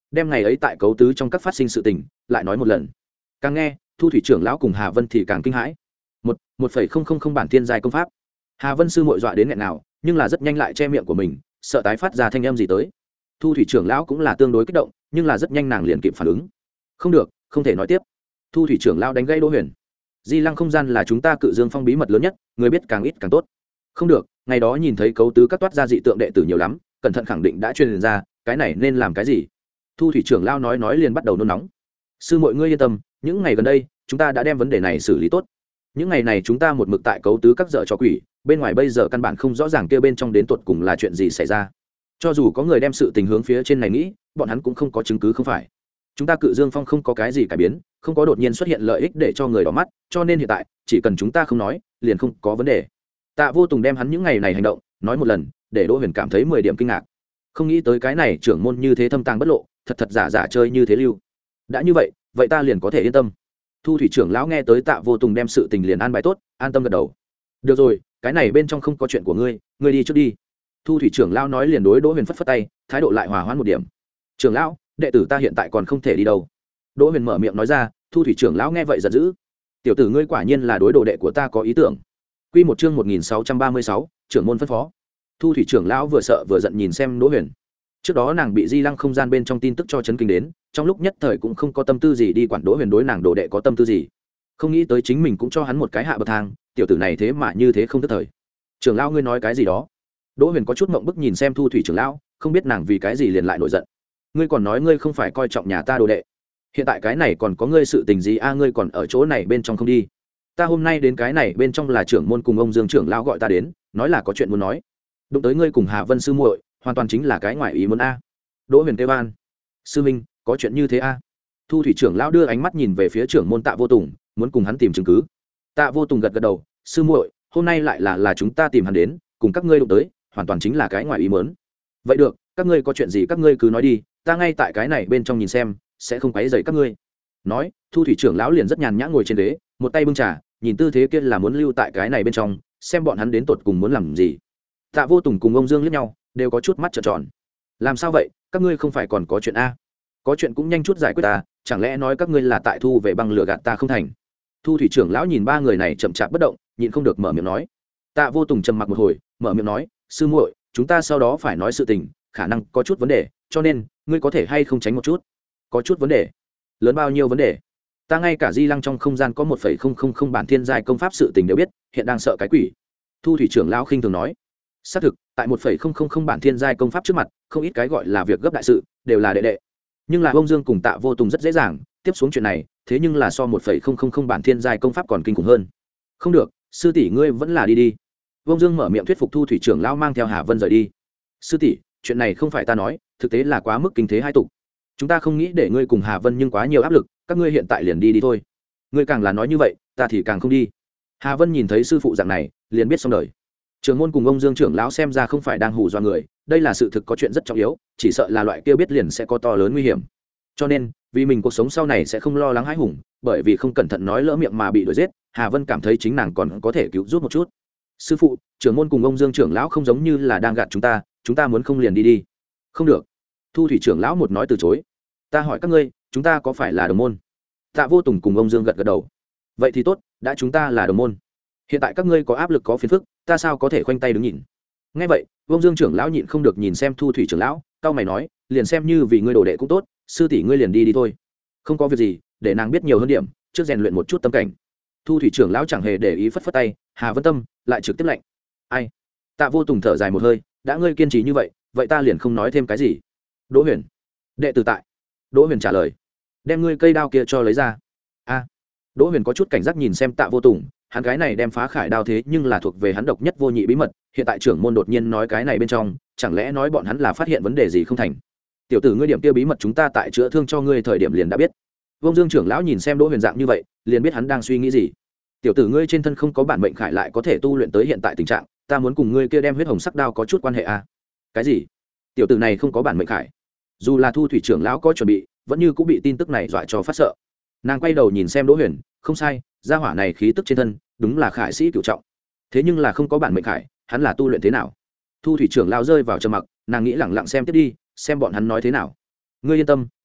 đem ngày ấy tại cấu tứ trong các phát sinh sự tình lại nói một lần. Càng nghe thu thủy trưởng lão cùng Hà Vân thì càng kinh hãi. một một phẩy không không không bản thiên giai công pháp. Hà Vân sư muội dọa đến nghẹn nào, nhưng là rất nhanh lại che miệng của mình, sợ tái phát ra thanh âm gì tới. Thu thủy trưởng lão cũng là tương đối kích động, nhưng là rất nhanh nàng liền kịp phản ứng. Không được, không thể nói tiếp. Thu thủy trưởng lão đánh gãy Đỗ Huyền. Di Lăng không gian là chúng ta Cự Dương Phong bí mật lớn nhất, người biết càng ít càng tốt. Không được, ngày đó nhìn thấy cấu tứ các toát ra dị tượng đệ tử nhiều lắm, cẩn thận khẳng định đã truyền ra, cái này nên làm cái gì? Thu thủy trưởng lão nói nói liền bắt đầu nôn nóng. Sư muội ngươi yên tâm, những ngày gần đây, chúng ta đã đem vấn đề này xử lý tốt. Những ngày này chúng ta một mực tại cấu tứ các dợ cho quỷ, bên ngoài bây giờ căn bản không rõ ràng kia bên trong đến tột cùng là chuyện gì xảy ra. Cho dù có người đem sự tình hướng phía trên này nghĩ, bọn hắn cũng không có chứng cứ không phải. Chúng ta Cự Dương Phong không có cái gì cải biến, không có đột nhiên xuất hiện lợi ích để cho người đỏ mắt, cho nên hiện tại chỉ cần chúng ta không nói, liền không có vấn đề. Tạ Vô Tùng đem hắn những ngày này hành động nói một lần, để Đỗ Huyền cảm thấy mười điểm kinh ngạc. Không nghĩ tới cái này trưởng môn như thế thâm tàng bất lộ, thật thật giả giả chơi như thế lưu. Đã như vậy, vậy ta liền có thể yên tâm. Thu thủy trưởng lão nghe tới Tạ Vô Tùng đem sự tình liền an bài tốt, an tâm gật đầu. Được rồi, cái này bên trong không có chuyện của ngươi, ngươi đi trước đi. Thu thủy trưởng lão nói liền đối Đỗ Huyền phất phất tay, thái độ lại hòa hoãn một điểm. Trưởng lão, đệ tử ta hiện tại còn không thể đi đâu. Đỗ Huyền mở miệng nói ra. Thu thủy trưởng lão nghe vậy giận dữ. Tiểu tử ngươi quả nhiên là đối đồ đệ của ta có ý tưởng. Quy một chương một nghìn sáu trăm ba mươi sáu, trưởng môn phân phó. Thu thủy trưởng lão vừa sợ vừa giận nhìn xem Đỗ Huyền. Trước đó nàng bị Di Lăng không gian bên trong tin tức cho chấn kinh đến, trong lúc nhất thời cũng không có tâm tư gì đi quản Đỗ Huyền đối nàng đồ đệ có tâm tư gì. Không nghĩ tới chính mình cũng cho hắn một cái hạ bậc thang, tiểu tử này thế mà như thế không tức thời. Trưởng lão ngươi nói cái gì đó? Đỗ Huyền có chút ngượng bức nhìn xem Thu thủy trưởng lão, không biết nàng vì cái gì liền lại nổi giận. Ngươi còn nói ngươi không phải coi trọng nhà ta đồ đệ, hiện tại cái này còn có ngươi sự tình gì a? Ngươi còn ở chỗ này bên trong không đi? Ta hôm nay đến cái này bên trong là trưởng môn cùng ông Dương trưởng lão gọi ta đến, nói là có chuyện muốn nói. Đụng tới ngươi cùng Hà Vân sư muội, hoàn toàn chính là cái ngoại ý muốn a. Đỗ Huyền kêu van. Sư minh, có chuyện như thế a? Thu thủy trưởng lão đưa ánh mắt nhìn về phía trưởng môn Tạ Vô Tùng, muốn cùng hắn tìm chứng cứ. Tạ Vô Tùng gật gật đầu. Sư muội, hôm nay lại là là chúng ta tìm hắn đến, cùng các ngươi đụng tới, hoàn toàn chính là cái ngoại ý muốn. Vậy được, các ngươi có chuyện gì các ngươi cứ nói đi, ta ngay tại cái này bên trong nhìn xem, sẽ không quấy rầy các ngươi. Nói, Thu thủy trưởng lão liền rất nhàn nhã ngồi trên ghế, một tay bưng trà, nhìn tư thế kia là muốn lưu tại cái này bên trong, xem bọn hắn đến tột cùng muốn làm gì. Tạ Vô Tùng cùng ông Dương liếc nhau, đều có chút mắt trợn tròn. Làm sao vậy, các ngươi không phải còn có chuyện a? Có chuyện cũng nhanh chút giải quyết ta, chẳng lẽ nói các ngươi là tại thu về băng lửa gạt ta không thành? Thu thủy trưởng lão nhìn ba người này chậm chạp bất động, nhịn không được mở miệng nói. Tạ Vô Tùng trầm mặc một hồi, mở miệng nói, sư muội, chúng ta sau đó phải nói sự tình, khả năng có chút vấn đề, cho nên ngươi có thể hay không tránh một chút? Có chút vấn đề? Lớn bao nhiêu vấn đề? Ta ngay cả Di Lăng trong không gian có một phẩy không không không bản thiên giai công pháp sự tình đều biết, hiện đang sợ cái quỷ. Thu thủy trưởng lão khinh thường nói. Xác thực, tại một phẩy không không không bản thiên giai công pháp trước mặt, không ít cái gọi là việc gấp đại sự, đều là đệ đệ. Nhưng là ông Dương cùng Tạ Vô Tùng rất dễ dàng tiếp xuống chuyện này, thế nhưng là so một phẩy không không không bản thiên giai công pháp còn kinh khủng hơn. Không được, sư tỷ ngươi vẫn là đi đi. Ông Dương mở miệng thuyết phục Thu thủy trưởng lão mang theo Hà Vân rời đi. Sư tỷ, chuyện này không phải ta nói, thực tế là quá mức kinh thế hai tục. Chúng ta không nghĩ để ngươi cùng Hà Vân nhưng quá nhiều áp lực, các ngươi hiện tại liền đi đi thôi. Ngươi càng là nói như vậy, ta thì càng không đi. Hà Vân nhìn thấy sư phụ dạng này, liền biết xong đời. Trưởng môn cùng ông Dương trưởng lão xem ra không phải đang hù dọa người, đây là sự thực có chuyện rất trọng yếu, chỉ sợ là loại kia biết liền sẽ có to lớn nguy hiểm. Cho nên, vì mình cuộc sống sau này sẽ không lo lắng hãi hùng, bởi vì không cẩn thận nói lỡ miệng mà bị đuổi giết, Hà Vân cảm thấy chính nàng còn có thể cứu giúp một chút. Sư phụ, trưởng môn cùng ông Dương trưởng lão không giống như là đang gạt chúng ta, chúng ta muốn không liền đi đi. Không được. Thu thủy trưởng lão một nói từ chối. Ta hỏi các ngươi, chúng ta có phải là đồng môn? Tạ Vô Tùng cùng ông Dương gật gật đầu. Vậy thì tốt, đã chúng ta là đồng môn. Hiện tại các ngươi có áp lực có phiền phức, ta sao có thể khoanh tay đứng nhìn? Nghe vậy, ông Dương trưởng lão nhịn không được nhìn xem Thu thủy trưởng lão, cau mày nói, liền xem như vì ngươi đồ đệ cũng tốt, sư tỷ ngươi liền đi đi thôi. Không có việc gì, để nàng biết nhiều hơn điểm, trước rèn luyện một chút tâm cảnh. Thu thủy trưởng lão chẳng hề để ý phất phất tay, Hà Vân Tâm lại trực tiếp lạnh. Ai? Tạ Vô Tùng thở dài một hơi, đã ngươi kiên trì như vậy, vậy ta liền không nói thêm cái gì. Đỗ Huyền, đệ tử tại. Đỗ Huyền trả lời. Đem ngươi cây đao kia cho lấy ra. A. Đỗ Huyền có chút cảnh giác nhìn xem Tạ Vô Tùng, hắn cái này đem phá khải đao thế nhưng là thuộc về hắn độc nhất vô nhị bí mật, hiện tại trưởng môn đột nhiên nói cái này bên trong, chẳng lẽ nói bọn hắn là phát hiện vấn đề gì không thành? Tiểu tử ngươi điểm kia bí mật chúng ta tại chữa thương cho ngươi thời điểm liền đã biết. Vông Dương trưởng lão nhìn xem Đỗ Huyền dạng như vậy, liền biết hắn đang suy nghĩ gì. Tiểu tử ngươi trên thân không có bản mệnh khải lại có thể tu luyện tới hiện tại tình trạng, ta muốn cùng ngươi kia đem huyết hồng sắc đao có chút quan hệ à? Cái gì? Tiểu tử này không có bản mệnh khải? Dù là Thu thủy trưởng lão có chuẩn bị, vẫn như cũng bị tin tức này dọa cho phát sợ. Nàng quay đầu nhìn xem Đỗ Huyền, không sai, gia hỏa này khí tức trên thân, đúng là khải sĩ cửu trọng. Thế nhưng là không có bản mệnh khải, hắn là tu luyện thế nào? Thu thủy trưởng lão rơi vào trầm mặc, nàng nghĩ lẳng lặng xem tiếp đi, xem bọn hắn nói thế nào. Ngươi yên tâm,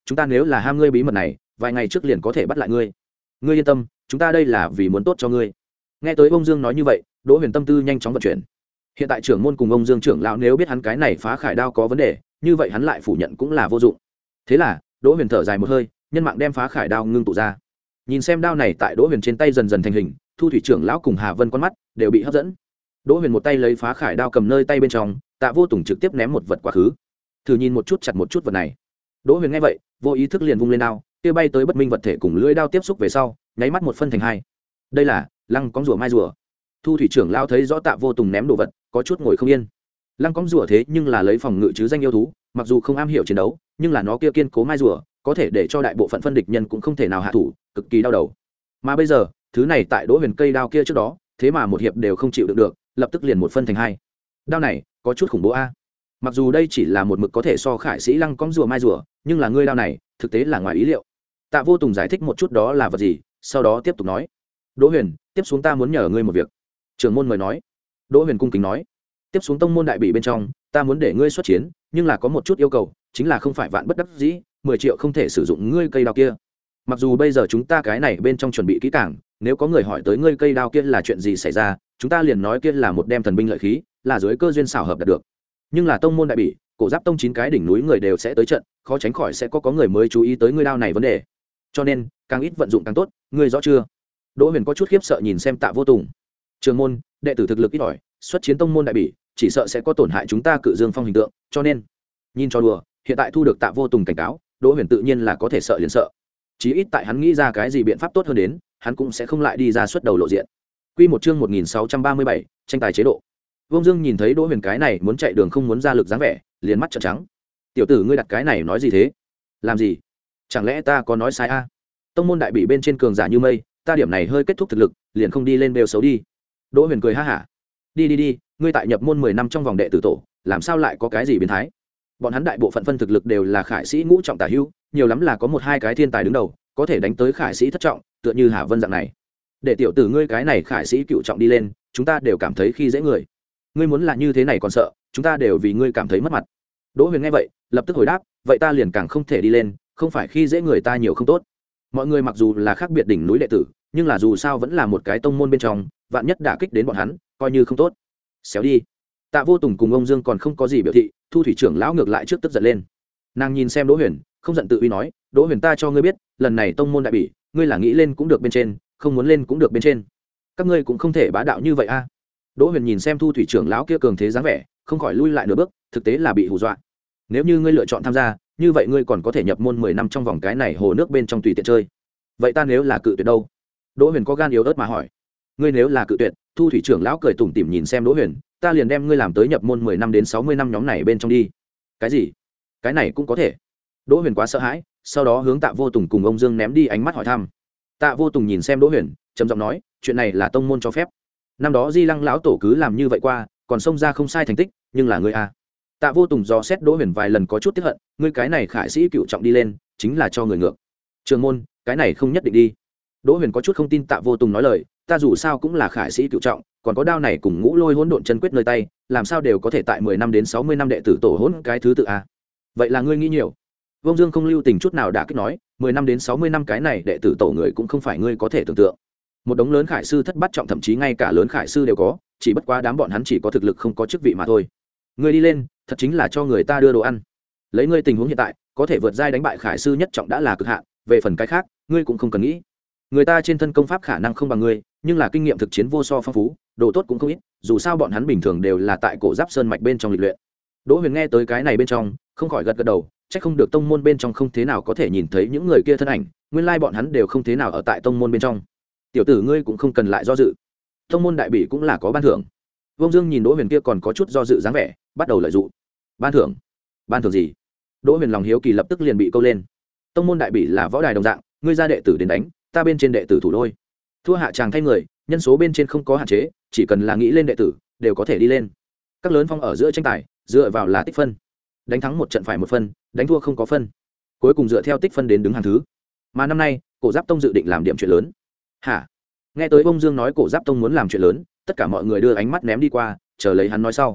chúng ta nếu là ham ngươi bí mật này vài ngày trước liền có thể bắt lại ngươi. Ngươi yên tâm, chúng ta đây là vì muốn tốt cho ngươi. Nghe tới ông Dương nói như vậy, Đỗ Huyền tâm tư nhanh chóng vận chuyển. Hiện tại trưởng môn cùng ông Dương trưởng lão nếu biết hắn cái này phá khải đao có vấn đề, như vậy hắn lại phủ nhận cũng là vô dụng. Thế là Đỗ Huyền thở dài một hơi, nhân mạng đem phá khải đao ngưng tụ ra. Nhìn xem đao này tại Đỗ Huyền trên tay dần dần thành hình, Thu thủy trưởng lão cùng Hà Vân con mắt đều bị hấp dẫn. Đỗ Huyền một tay lấy phá khải đao cầm nơi tay bên trong, Tạ Vô Tùng trực tiếp ném một vật quá khứ. Thử nhìn một chút chặt một chút vật này. Đỗ Huyền nghe vậy, vô ý thức liền vung lên đao, kia bay tới bất minh vật thể cùng lưỡi đao tiếp xúc về sau, nháy mắt một phân thành hai. Đây là lăng cóng rùa mai rùa. Thu thủy trưởng lão thấy rõ Tạ Vô Tùng ném đồ vật, có chút ngồi không yên. Lăng cóng rùa thế nhưng là lấy phòng ngự chứ danh yêu thú, mặc dù không am hiểu chiến đấu, nhưng là nó kia kiên cố mai rùa, có thể để cho đại bộ phận phân địch nhân cũng không thể nào hạ thủ, cực kỳ đau đầu. Mà bây giờ, thứ này tại Đỗ Huyền cây đao kia trước đó, thế mà một hiệp đều không chịu được được, lập tức liền một phân thành hai. Đao này có chút khủng bố a. Mặc dù đây chỉ là một mực có thể so khải sĩ lăng cóng rùa mai rùa, nhưng là ngươi đao này thực tế là ngoài ý liệu. Tạ Vô Tùng giải thích một chút đó là vật gì, sau đó tiếp tục nói: Đỗ Huyền, tiếp xuống ta muốn nhờ ngươi một việc. Trưởng môn mời nói. Đỗ Huyền cung kính nói: tiếp xuống tông môn đại bị bên trong, ta muốn để ngươi xuất chiến, nhưng là có một chút yêu cầu, chính là không phải vạn bất đắc dĩ, mười triệu không thể sử dụng ngươi cây đao kia. Mặc dù bây giờ chúng ta cái này bên trong chuẩn bị kỹ càng, nếu có người hỏi tới ngươi cây đao kia là chuyện gì xảy ra, chúng ta liền nói kia là một đem thần binh lợi khí, là dưới cơ duyên xảo hợp đạt được. Nhưng là tông môn đại bị, cổ giáp tông chín cái đỉnh núi người đều sẽ tới trận, khó tránh khỏi sẽ có có người mới chú ý tới ngươi đao này vấn đề. Cho nên, càng ít vận dụng càng tốt, ngươi rõ chưa? Đỗ Huyền có chút khiếp sợ nhìn xem Tạ Vô Tùng. Trường môn, đệ tử thực lực ít ỏi, xuất chiến tông môn đại bị, chỉ sợ sẽ có tổn hại chúng ta Cự Dương Phong hình tượng, cho nên, nhìn cho đùa, hiện tại thu được Tạ Vô Tùng cảnh cáo, Đỗ Huyền tự nhiên là có thể sợ liền sợ. Chí ít tại hắn nghĩ ra cái gì biện pháp tốt hơn đến, hắn cũng sẽ không lại đi ra xuất đầu lộ diện. Quy một chương một nghìn sáu trăm ba mươi bảy, tranh tài chế độ. Vương Dương nhìn thấy Đỗ Huyền cái này muốn chạy đường không muốn ra lực dáng vẻ, liền mắt trợn trắng. Tiểu tử ngươi đặt cái này nói gì thế? Làm gì? Chẳng lẽ ta có nói sai a? À? Tông môn đại bị bên trên cường giả như mây, ta điểm này hơi kết thúc thực lực, liền không đi lên đều xấu đi. Đỗ Huyền cười ha hả. Đi đi đi, ngươi tại nhập môn mười năm trong vòng đệ tử tổ, làm sao lại có cái gì biến thái? Bọn hắn đại bộ phận phân thực lực đều là khải sĩ ngũ trọng tả hữu, nhiều lắm là có một hai cái thiên tài đứng đầu, có thể đánh tới khải sĩ thất trọng, tựa như Hà Vân dạng này. Để tiểu tử ngươi cái này khải sĩ cựu trọng đi lên, chúng ta đều cảm thấy khi dễ người. Ngươi muốn là như thế này còn sợ, chúng ta đều vì ngươi cảm thấy mất mặt. Đỗ Huyền nghe vậy, lập tức hồi đáp, vậy ta liền càng không thể đi lên, không phải khi dễ người ta nhiều không tốt. Mọi người mặc dù là khác biệt đỉnh núi đệ tử, nhưng là dù sao vẫn là một cái tông môn bên trong, vạn nhất đả kích đến bọn hắn, coi như không tốt. Xéo đi. Tạ Vô Tùng cùng ông Dương còn không có gì biểu thị, Thu thủy trưởng lão ngược lại trước tức giận lên. Nàng nhìn xem Đỗ Huyền, không giận tự uy nói, Đỗ Huyền, ta cho ngươi biết, lần này tông môn đại bỉ, ngươi là nghĩ lên cũng được bên trên, không muốn lên cũng được bên trên. Các ngươi cũng không thể bá đạo như vậy a. À. Đỗ Huyền nhìn xem Thu thủy trưởng lão kia cường thế dáng vẻ, không khỏi lui lại nửa bước, thực tế là bị hù dọa. Nếu như ngươi lựa chọn tham gia, như vậy ngươi còn có thể nhập môn mười năm trong vòng cái này hồ nước bên trong tùy tiện chơi. Vậy ta nếu là cự tuyệt đâu? Đỗ Huyền có gan yếu ớt mà hỏi. Ngươi nếu là cự tuyệt, Thu thủy trưởng lão cười tủm tỉm nhìn xem Đỗ Huyền, ta liền đem ngươi làm tới nhập môn mười năm đến sáu mươi năm nhóm này bên trong đi. Cái gì? Cái này cũng có thể? Đỗ Huyền quá sợ hãi, sau đó hướng Tạ Vô Tùng cùng ông Dương ném đi ánh mắt hỏi thăm. Tạ Vô Tùng nhìn xem Đỗ Huyền, trầm giọng nói, chuyện này là tông môn cho phép. Năm đó Di Lăng lão tổ cứ làm như vậy qua, còn xông ra không sai thành tích, nhưng là ngươi a. Tạ Vô Tùng dò xét Đỗ Huyền vài lần có chút tiếc hận, ngươi cái này khải sĩ cựu trọng đi lên, chính là cho người ngược. Trường môn, cái này không nhất định đi. Đỗ Huyền có chút không tin Tạ Vô Tùng nói lời, ta dù sao cũng là khải sĩ cựu trọng, còn có đao này cùng ngũ lôi hỗn độn chân quyết nơi tay, làm sao đều có thể tại mười năm đến sáu mươi năm đệ tử tổ hỗn cái thứ tự a. Vậy là ngươi nghĩ nhiều. Vông Dương không lưu tình chút nào đã kích nói, mười năm đến sáu mươi năm cái này đệ tử tổ người cũng không phải ngươi có thể tưởng tượng. Một đống lớn khải sư thất bát trọng thậm chí ngay cả lớn khải sư đều có, chỉ bất quá đám bọn hắn chỉ có thực lực không có chức vị mà thôi. Ngươi đi lên, thật chính là cho người ta đưa đồ ăn. Lấy ngươi tình huống hiện tại, có thể vượt giai đánh bại khải sư nhất trọng đã là cực hạn, về phần cái khác, ngươi cũng không cần nghĩ. Người ta trên thân công pháp khả năng không bằng ngươi, nhưng là kinh nghiệm thực chiến vô so phong phú, đồ tốt cũng không ít, dù sao bọn hắn bình thường đều là tại cổ giáp sơn mạch bên trong lịch luyện. Đỗ Huyền nghe tới cái này bên trong, không khỏi gật gật đầu, chắc không được tông môn bên trong không thế nào có thể nhìn thấy những người kia thân ảnh, nguyên lai bọn hắn đều không thế nào ở tại tông môn bên trong. Tiểu tử ngươi cũng không cần lại do dự, tông môn đại bỉ cũng là có ban thưởng. Vông Dương nhìn Đỗ Huyền kia còn có chút do dự dáng vẻ, bắt đầu lợi dụng. Ban thưởng? Ban thưởng gì? Đỗ Huyền lòng hiếu kỳ lập tức liền bị câu lên. Tông môn đại bỉ là võ đài đồng dạng, ngươi ra đệ tử đến đánh, ta bên trên đệ tử thủ đôi. Thua hạ tràng thay người, nhân số bên trên không có hạn chế, chỉ cần là nghĩ lên đệ tử, đều có thể đi lên. Các lớn phong ở giữa tranh tài, dựa vào là tích phân. Đánh thắng một trận phải một phân, đánh thua không có phân. Cuối cùng dựa theo tích phân đến đứng hàng thứ. Mà năm nay, Cổ Giáp Tông dự định làm điểm chuyện lớn. Hả? Nghe tới Bông Dương nói Cổ Giáp Tông muốn làm chuyện lớn, tất cả mọi người đưa ánh mắt ném đi qua, chờ lấy hắn nói sau.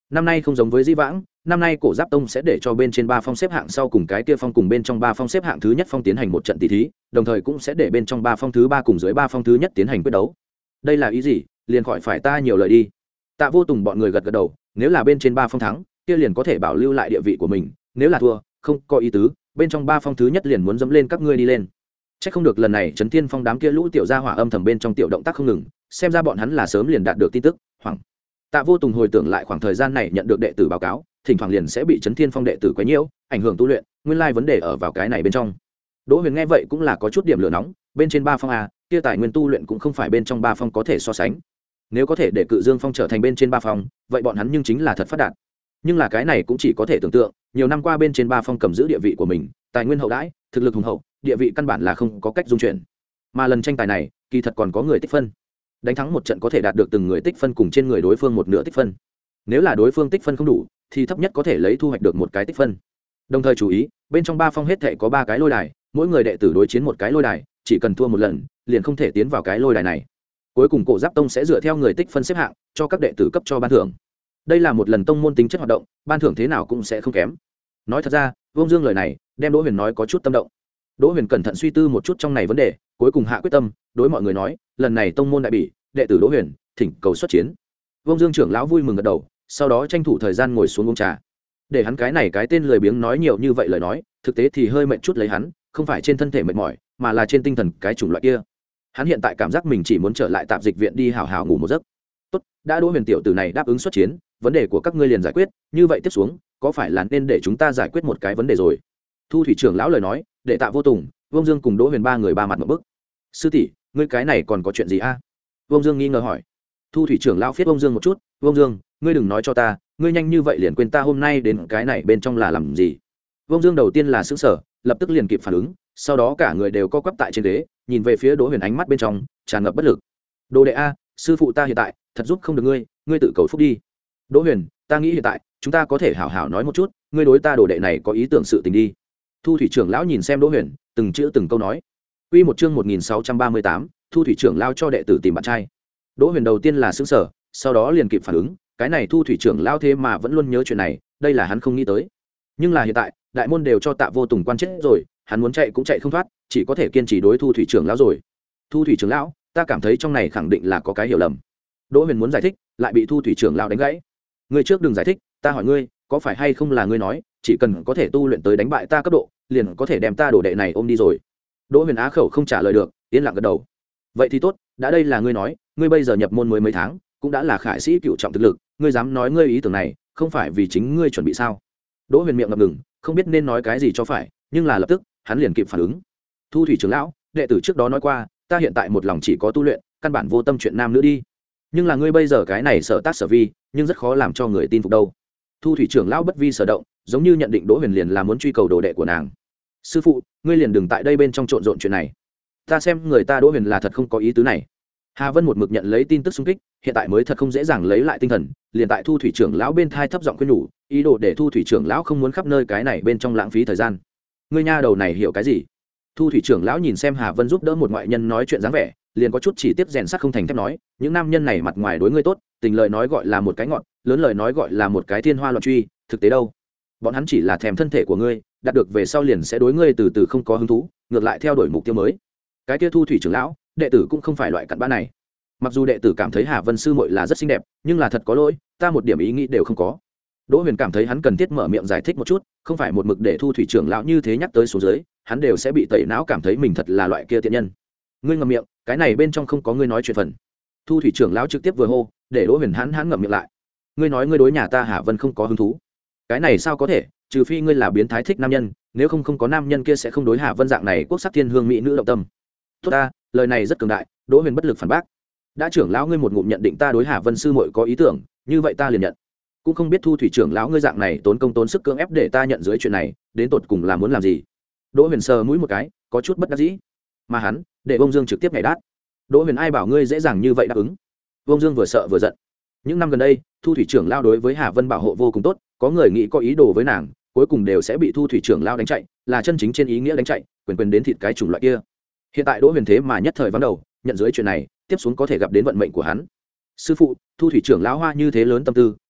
năm nay không giống với di vãng, năm nay cổ giáp tông sẽ để cho bên trên ba phong xếp hạng sau cùng cái kia phong cùng bên trong ba phong xếp hạng thứ nhất phong tiến hành một trận tỷ thí, đồng thời cũng sẽ để bên trong ba phong thứ ba cùng dưới ba phong thứ nhất tiến hành quyết đấu. Đây là ý gì? Liền khỏi phải ta nhiều lời đi. Tạ Vô Tùng bọn người gật gật đầu, nếu là bên trên ba phong thắng, kia liền có thể bảo lưu lại địa vị của mình, nếu là thua, không có ý tứ, bên trong ba phong thứ nhất liền muốn dẫm lên các ngươi đi lên. Chắc không được lần này Trấn Thiên Phong đám kia lũ tiểu gia hỏa âm thầm bên trong tiểu động tác không ngừng, xem ra bọn hắn là sớm liền đạt được tin tức, hoảng. Tạ Vô Tùng hồi tưởng lại khoảng thời gian này nhận được đệ tử báo cáo, thỉnh thoảng liền sẽ bị Trấn Thiên Phong đệ tử quấy nhiễu, ảnh hưởng tu luyện, nguyên lai vấn đề ở vào cái này bên trong. Đỗ Huyền nghe vậy cũng là có chút điểm lửa nóng, bên trên ba phong a, kia tài nguyên tu luyện cũng không phải bên trong ba phong có thể so sánh. Nếu có thể để Cự Dương Phong trở thành bên trên ba phong, vậy bọn hắn nhưng chính là thật phát đạt. Nhưng là cái này cũng chỉ có thể tưởng tượng, nhiều năm qua bên trên ba phong cầm giữ địa vị của mình, tài nguyên hậu đãi, thực lực hùng hậu, địa vị căn bản là không có cách dung chuyển. Mà lần tranh tài này, kỳ thật còn có người tích phân. Đánh thắng một trận có thể đạt được từng người tích phân cùng trên người đối phương một nửa tích phân. Nếu là đối phương tích phân không đủ, thì thấp nhất có thể lấy thu hoạch được một cái tích phân. Đồng thời chú ý, bên trong ba phong hết thể có ba cái lôi đài, mỗi người đệ tử đối chiến một cái lôi đài, chỉ cần thua một lần, liền không thể tiến vào cái lôi đài này. Cuối cùng Cổ Giáp Tông sẽ dựa theo người tích phân xếp hạng, cho các đệ tử cấp cho ban thưởng. Đây là một lần tông môn tính chất hoạt động, ban thưởng thế nào cũng sẽ không kém. Nói thật ra, Vương Dương lời này, đem Đỗ Huyền nói có chút tâm động. Đỗ Huyền cẩn thận suy tư một chút trong này vấn đề, cuối cùng hạ quyết tâm, đối mọi người nói, lần này tông môn đại bỉ, đệ tử Đỗ Huyền, thỉnh cầu xuất chiến. Vương Dương trưởng lão vui mừng gật đầu, sau đó tranh thủ thời gian ngồi xuống uống trà. Để hắn cái này cái tên lười biếng nói nhiều như vậy lời nói, thực tế thì hơi mệt chút lấy hắn, không phải trên thân thể mệt mỏi, mà là trên tinh thần cái chủng loại kia. Hắn hiện tại cảm giác mình chỉ muốn trở lại tạp dịch viện đi hào hào ngủ một giấc. Tốt, đã Đỗ Huyền tiểu tử này đáp ứng xuất chiến, vấn đề của các ngươi liền giải quyết, như vậy tiếp xuống, có phải là nên để chúng ta giải quyết một cái vấn đề rồi? Thu thủy trưởng lão lời nói, để Tạ Vô Tùng, Vương Dương cùng Đỗ Huyền ba người ba mặt một bức. Sư tỷ, ngươi cái này còn có chuyện gì a? Vương Dương nghi ngờ hỏi. Thu thủy trưởng lão phiết Vương Dương một chút, Vương Dương, ngươi đừng nói cho ta, ngươi nhanh như vậy liền quên ta hôm nay đến cái này bên trong là làm gì? Vương Dương đầu tiên là sững sờ, lập tức liền kịp phản ứng, sau đó cả người đều co quắp tại trên ghế, nhìn về phía Đỗ Huyền ánh mắt bên trong tràn ngập bất lực. Đồ đệ a, sư phụ ta hiện tại thật giúp không được ngươi, ngươi tự cầu phúc đi. Đỗ Huyền, ta nghĩ hiện tại chúng ta có thể hảo hảo nói một chút, ngươi đối ta đồ đệ này có ý tưởng sự tình đi. Thu thủy trưởng lão nhìn xem Đỗ Huyền, từng chữ từng câu nói. Quy một chương một nghìn sáu trăm ba mươi tám, Thu thủy trưởng lão cho đệ tử tìm bạn trai. Đỗ Huyền đầu tiên là sững sờ, sau đó liền kịp phản ứng, cái này Thu thủy trưởng lão thế mà vẫn luôn nhớ chuyện này, đây là hắn không nghĩ tới. Nhưng là hiện tại, đại môn đều cho Tạ Vô Tùng quan chết rồi, hắn muốn chạy cũng chạy không thoát, chỉ có thể kiên trì đối Thu thủy trưởng lão rồi. Thu thủy trưởng lão, ta cảm thấy trong này khẳng định là có cái hiểu lầm. Đỗ Huyền muốn giải thích, lại bị Thu thủy trưởng lão đánh gãy. Ngươi trước đừng giải thích, ta hỏi ngươi, có phải hay không là ngươi nói, chỉ cần có thể tu luyện tới đánh bại ta cấp độ, liền có thể đem ta đồ đệ này ôm đi rồi. Đỗ Huyền á khẩu không trả lời được, yên lặng gật đầu. Vậy thì tốt, đã đây là ngươi nói, ngươi bây giờ nhập môn mới mấy tháng, cũng đã là khải sĩ cựu trọng thực lực, ngươi dám nói ngươi ý tưởng này, không phải vì chính ngươi chuẩn bị sao? Đỗ Huyền miệng ngập ngừng, không biết nên nói cái gì cho phải, nhưng là lập tức, hắn liền kịp phản ứng. Thu thủy trưởng lão, đệ tử trước đó nói qua, ta hiện tại một lòng chỉ có tu luyện, căn bản vô tâm chuyện nam nữ đi. Nhưng là ngươi bây giờ cái này sở tác sở vi, nhưng rất khó làm cho người tin phục đâu. Thu thủy trưởng lão bất vi sở động, giống như nhận định Đỗ Huyền liền là muốn truy cầu đồ đệ của nàng. Sư phụ, ngươi liền đừng tại đây bên trong trộn rộn chuyện này. Ta xem người ta Đỗ Huyền là thật không có ý tứ này. Hà Vân một mực nhận lấy tin tức xung kích, hiện tại mới thật không dễ dàng lấy lại tinh thần, liền tại Thu thủy trưởng lão bên thai thấp giọng khuyên nhủ, ý đồ để Thu thủy trưởng lão không muốn khắp nơi cái này bên trong lãng phí thời gian. Ngươi nha đầu này hiểu cái gì? Thu thủy trưởng lão nhìn xem Hà Vân giúp đỡ một ngoại nhân nói chuyện dáng vẻ, liền có chút chỉ tiếp rèn sắt không thành thép nói, những nam nhân này mặt ngoài đối ngươi tốt, tình lời nói gọi là một cái ngọn, lớn lời nói gọi là một cái thiên hoa loạn truy, thực tế đâu? Bọn hắn chỉ là thèm thân thể của ngươi, đạt được về sau liền sẽ đối ngươi từ từ không có hứng thú, ngược lại theo đuổi mục tiêu mới. Cái kia Thu thủy trưởng lão, đệ tử cũng không phải loại cặn bã này. Mặc dù đệ tử cảm thấy Hà Vân sư muội là rất xinh đẹp, nhưng là thật có lỗi, ta một điểm ý nghĩ đều không có. Đỗ Huyền cảm thấy hắn cần thiết mở miệng giải thích một chút, không phải một mực để Thu thủy trưởng lão như thế nhắc tới số dưới, hắn đều sẽ bị tẩy não cảm thấy mình thật là loại kia tiện nhân. Ngươi ngậm miệng, cái này bên trong không có ngươi nói chuyện phần. Thu thủy trưởng lão trực tiếp vừa hô, để Đỗ Huyền hắn hắn ngậm miệng lại. Ngươi nói ngươi đối nhà ta Hà Vân không có hứng thú? Cái này sao có thể, trừ phi ngươi là biến thái thích nam nhân, nếu không không có nam nhân kia sẽ không đối Hà Vân dạng này quốc sắc thiên hương mỹ nữ động tâm. Tốt ta, lời này rất cường đại, Đỗ Huyền bất lực phản bác. Đã trưởng lão ngươi một ngụm nhận định ta đối Hà Vân sư muội có ý tưởng, như vậy ta liền nhận. Cũng không biết Thu thủy trưởng lão ngươi dạng này tốn công tốn sức cưỡng ép để ta nhận dưới chuyện này, đến tột cùng là muốn làm gì? Đỗ Huyền sờ mũi một cái, có chút bất đắc dĩ. Mà hắn, để Bông Dương trực tiếp nhảy đát. Đỗ Huyền ai bảo ngươi dễ dàng như vậy đáp ứng? Bông Dương vừa sợ vừa giận. Những năm gần đây, Thu thủy trưởng lão đối với Hà Vân bảo hộ vô cùng tốt, có người nghĩ có ý đồ với nàng, cuối cùng đều sẽ bị Thu thủy trưởng lão đánh chạy, là chân chính trên ý nghĩa đánh chạy, quyền quyền đến thịt cái chủng loại kia. Hiện tại Đỗ Huyền thế mà nhất thời vắng đầu, nhận dưới chuyện này, tiếp xuống có thể gặp đến vận mệnh của hắn. Sư phụ, Thu thủy trưởng lão hoa như thế lớn tâm tư,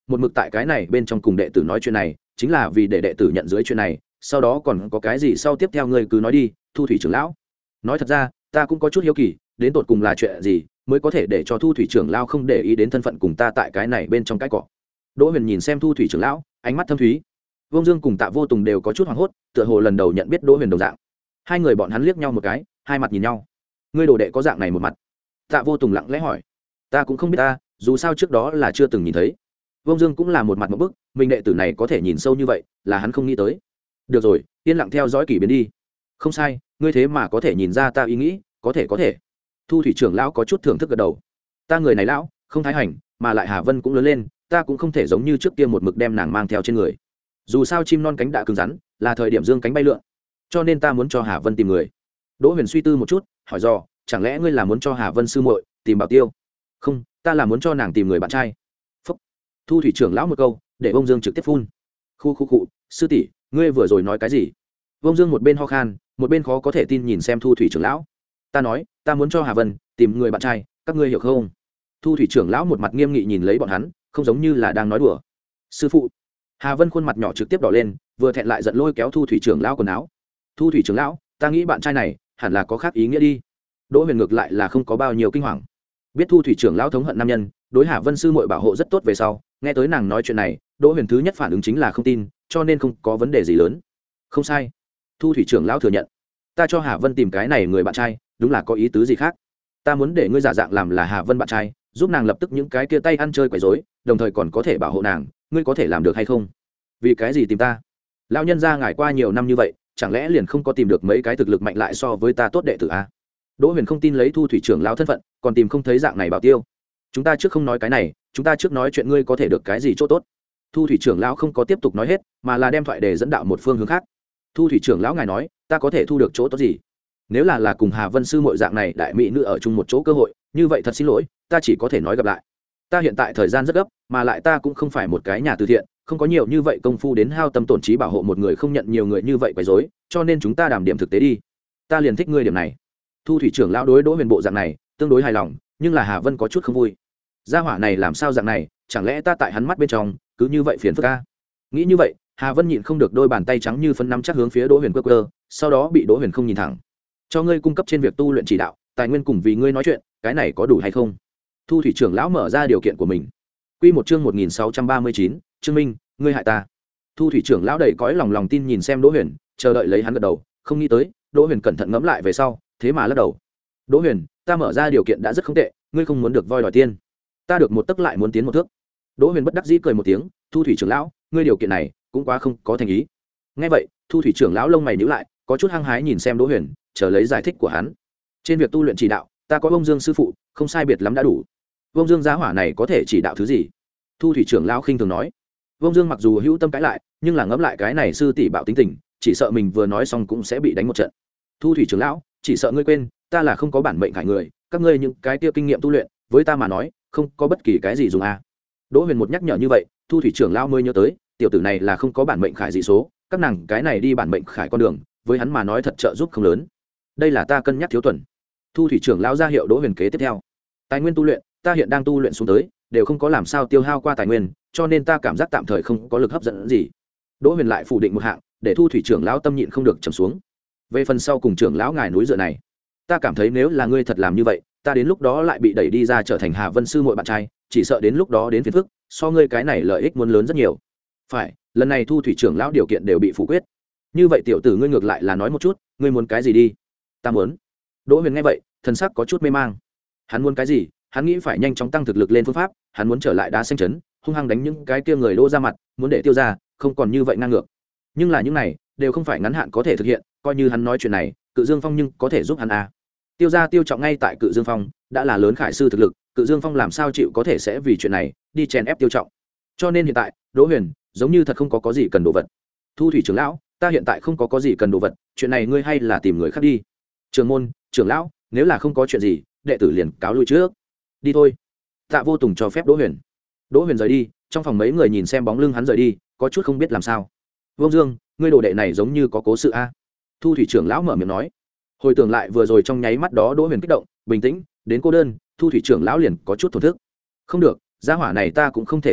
một mực tại cái này bên trong cùng đệ tử nói chuyện này chính là vì để đệ tử nhận dưới chuyện này, sau đó còn có cái gì sau tiếp theo ngươi cứ nói đi, Thu thủy trưởng lão. Nói thật ra ta cũng có chút hiếu kỳ, đến tột cùng là chuyện gì mới có thể để cho Thu thủy trưởng lão không để ý đến thân phận cùng ta tại cái này bên trong cái cỏ. Đỗ Huyền nhìn xem Thu thủy trưởng lão, ánh mắt thâm thúy. Vương Dương cùng Tạ Vô Tùng đều có chút hoảng hốt, tựa hồ lần đầu nhận biết Đỗ Huyền đồng dạng. Hai người bọn hắn liếc nhau một cái, hai mặt nhìn nhau. Ngươi đồ đệ có dạng này một mặt? Tạ Vô Tùng lặng lẽ hỏi. Ta cũng không biết ta, dù sao trước đó là chưa từng nhìn thấy. Vương Dương cũng là một mặt một bức, mình đệ tử này có thể nhìn sâu như vậy, là hắn không nghĩ tới. Được rồi, yên lặng theo dõi kỳ biến đi. Không sai, ngươi thế mà có thể nhìn ra ta ý nghĩ, có thể có thể. Thu thủy trưởng lão có chút thưởng thức gật đầu. Ta người này lão, không thái hành, mà lại Hà Vân cũng lớn lên, ta cũng không thể giống như trước kia một mực đem nàng mang theo trên người. Dù sao chim non cánh đã cứng rắn, là thời điểm dương cánh bay lượn, cho nên ta muốn cho Hà Vân tìm người. Đỗ Huyền suy tư một chút, hỏi dò, chẳng lẽ ngươi là muốn cho Hà Vân sư muội tìm Bảo Tiêu? Không, ta là muốn cho nàng tìm người bạn trai. Phúc. Thu thủy trưởng lão một câu, để Bông Dương trực tiếp phun. Khu khu cụ, sư tỷ, ngươi vừa rồi nói cái gì? Bông Dương một bên ho khan, một bên khó có thể tin nhìn xem Thu thủy trưởng lão. Ta nói, ta muốn cho Hà Vân tìm người bạn trai, các ngươi hiểu không? Thu thủy trưởng lão một mặt nghiêm nghị nhìn lấy bọn hắn, không giống như là đang nói đùa. Sư phụ. Hà Vân khuôn mặt nhỏ trực tiếp đỏ lên, vừa thẹn lại giận lôi kéo Thu thủy trưởng lão quần áo. Thu thủy trưởng lão, ta nghĩ bạn trai này hẳn là có khác ý nghĩa đi. Đỗ Huyền ngược lại là không có bao nhiêu kinh hoàng. Biết Thu thủy trưởng lão thống hận nam nhân, đối Hà Vân sư muội bảo hộ rất tốt về sau, nghe tới nàng nói chuyện này, Đỗ Huyền thứ nhất phản ứng chính là không tin, cho nên không có vấn đề gì lớn. Không sai. Thu thủy trưởng lão thừa nhận. Ta cho Hà Vân tìm cái này người bạn trai, đúng là có ý tứ gì khác. Ta muốn để ngươi giả dạng làm là Hà Vân bạn trai, giúp nàng lập tức những cái kia tay ăn chơi quấy rối, đồng thời còn có thể bảo hộ nàng, ngươi có thể làm được hay không? Vì cái gì tìm ta? Lão nhân gia ngài qua nhiều năm như vậy, chẳng lẽ liền không có tìm được mấy cái thực lực mạnh lại so với ta tốt đệ tử a? Đỗ Huyền không tin lấy Thu thủy trưởng lão thân phận, còn tìm không thấy dạng này Bảo Tiêu. Chúng ta trước không nói cái này, chúng ta trước nói chuyện ngươi có thể được cái gì chỗ tốt. Thu thủy trưởng lão không có tiếp tục nói hết, mà là đem thoại đề dẫn đạo một phương hướng khác. Thu thủy trưởng lão ngài nói, ta có thể thu được chỗ tốt gì? Nếu là là cùng Hà Vân sư muội dạng này đại mỹ nữ ở chung một chỗ cơ hội, như vậy thật xin lỗi, ta chỉ có thể nói gặp lại. Ta hiện tại thời gian rất gấp, mà lại ta cũng không phải một cái nhà từ thiện, không có nhiều như vậy công phu đến hao tâm tổn trí bảo hộ một người không nhận nhiều người như vậy quấy rối, cho nên chúng ta đàm điểm thực tế đi. Ta liền thích ngươi điểm này. Thu thủy trưởng lão đối Đỗ Huyền bộ dạng này tương đối hài lòng, nhưng là Hà Vân có chút không vui. Gia hỏa này làm sao dạng này, chẳng lẽ ta tại hắn mắt bên trong cứ như vậy phiền phức a? Nghĩ như vậy, Hà Vân nhịn không được đôi bàn tay trắng như phấn nắm chắc hướng phía Đỗ Huyền quơ quơ, sau đó bị Đỗ Huyền không nhìn thẳng. Cho ngươi cung cấp trên việc tu luyện chỉ đạo, tài nguyên cùng vì ngươi nói chuyện, cái này có đủ hay không? Thu thủy trưởng lão mở ra điều kiện của mình. Quy một chương một nghìn sáu trăm ba mươi chín, Trương Minh, ngươi hại ta. Thu thủy trưởng lão đầy cõi lòng lòng tin nhìn xem Đỗ Huyền, chờ đợi lấy hắn gật đầu, không nghĩ tới, Đỗ Huyền cẩn thận ngẫm lại về sau, thế mà lắc đầu. Đỗ Huyền, ta mở ra điều kiện đã rất không tệ, ngươi không muốn được voi đòi tiên. Ta được một tấc lại muốn tiến một thước. Đỗ Huyền bất đắc dĩ cười một tiếng, Thu thủy trưởng lão, ngươi điều kiện này cũng quá không có thành ý. Nghe vậy, Thu thủy trưởng lão lông mày nhíu lại, có chút hăng hái nhìn xem Đỗ Huyền, chờ lấy giải thích của hắn. Trên việc tu luyện chỉ đạo, ta có Bông Dương sư phụ, không sai biệt lắm đã đủ. Bông Dương giá hỏa này có thể chỉ đạo thứ gì? Thu thủy trưởng lão khinh thường nói. Bông Dương mặc dù hữu tâm cãi lại, nhưng là ngẫm lại cái này sư tỷ bạo tính tình, chỉ sợ mình vừa nói xong cũng sẽ bị đánh một trận. Thu thủy trưởng lão, chỉ sợ ngươi quên, ta là không có bản mệnh khải người, các ngươi những cái kia kinh nghiệm tu luyện, với ta mà nói, không có bất kỳ cái gì dùng a. Đỗ Huyền một nhắc nhở như vậy, Thu thủy trưởng lão mới nhớ tới, tiểu tử này là không có bản mệnh khải dị số, các nàng cái này đi bản mệnh khải con đường, với hắn mà nói thật trợ giúp không lớn. Đây là ta cân nhắc thiếu tuần. Thu thủy trưởng lão ra hiệu Đỗ Huyền kế tiếp theo. Tài nguyên tu luyện, ta hiện đang tu luyện xuống tới, đều không có làm sao tiêu hao qua tài nguyên, cho nên ta cảm giác tạm thời không có lực hấp dẫn gì. Đỗ Huyền lại phủ định một hạng, để Thu thủy trưởng lão tâm nhịn không được trầm xuống. Về phần sau cùng trưởng lão ngài núi dựa này, ta cảm thấy nếu là ngươi thật làm như vậy, ta đến lúc đó lại bị đẩy đi ra trở thành Hà Vân sư muội bạn trai, chỉ sợ đến lúc đó đến phiền phức, so ngươi cái này lợi ích muốn lớn rất nhiều. Phải, lần này Thu thủy trưởng lão điều kiện đều bị phủ quyết. Như vậy tiểu tử ngươi ngược lại là nói một chút, ngươi muốn cái gì đi? Ta muốn. Đỗ Huyền nghe vậy, thần sắc có chút mê mang. Hắn muốn cái gì? Hắn nghĩ phải nhanh chóng tăng thực lực lên phương pháp, hắn muốn trở lại đá xanh trấn, hung hăng đánh những cái kia người Đỗ ra mặt, muốn để tiêu ra, không còn như vậy ngang ngược. Nhưng là những này đều không phải ngắn hạn có thể thực hiện, coi như hắn nói chuyện này, Cự Dương Phong nhưng có thể giúp hắn à? Tiêu ra tiêu trọng ngay tại Cự Dương Phong, đã là lớn khải sư thực lực, Cự Dương Phong làm sao chịu có thể sẽ vì chuyện này đi chèn ép tiêu trọng. Cho nên hiện tại, Đỗ Huyền giống như thật không có có gì cần đồ vật. Thu thủy trưởng lão, ta hiện tại không có có gì cần đồ vật, chuyện này ngươi hay là tìm người khác đi. Trưởng môn, trưởng lão, nếu là không có chuyện gì, đệ tử liền cáo lui trước. Đi thôi. Tạ Vô Tùng cho phép Đỗ Huyền. Đỗ Huyền rời đi, trong phòng mấy người nhìn xem bóng lưng hắn rời đi, có chút không biết làm sao. Vương Dương, ngươi đồ đệ này giống như có cố sự a. Thu thủy trưởng lão mở miệng nói. Hồi tưởng lại vừa rồi trong nháy mắt đó Đỗ Huyền kích động, bình tĩnh, đến cô đơn, Thu thủy trưởng lão liền có chút thổn thức. Không được, gia hỏa này ta cũng không thể thả chạy,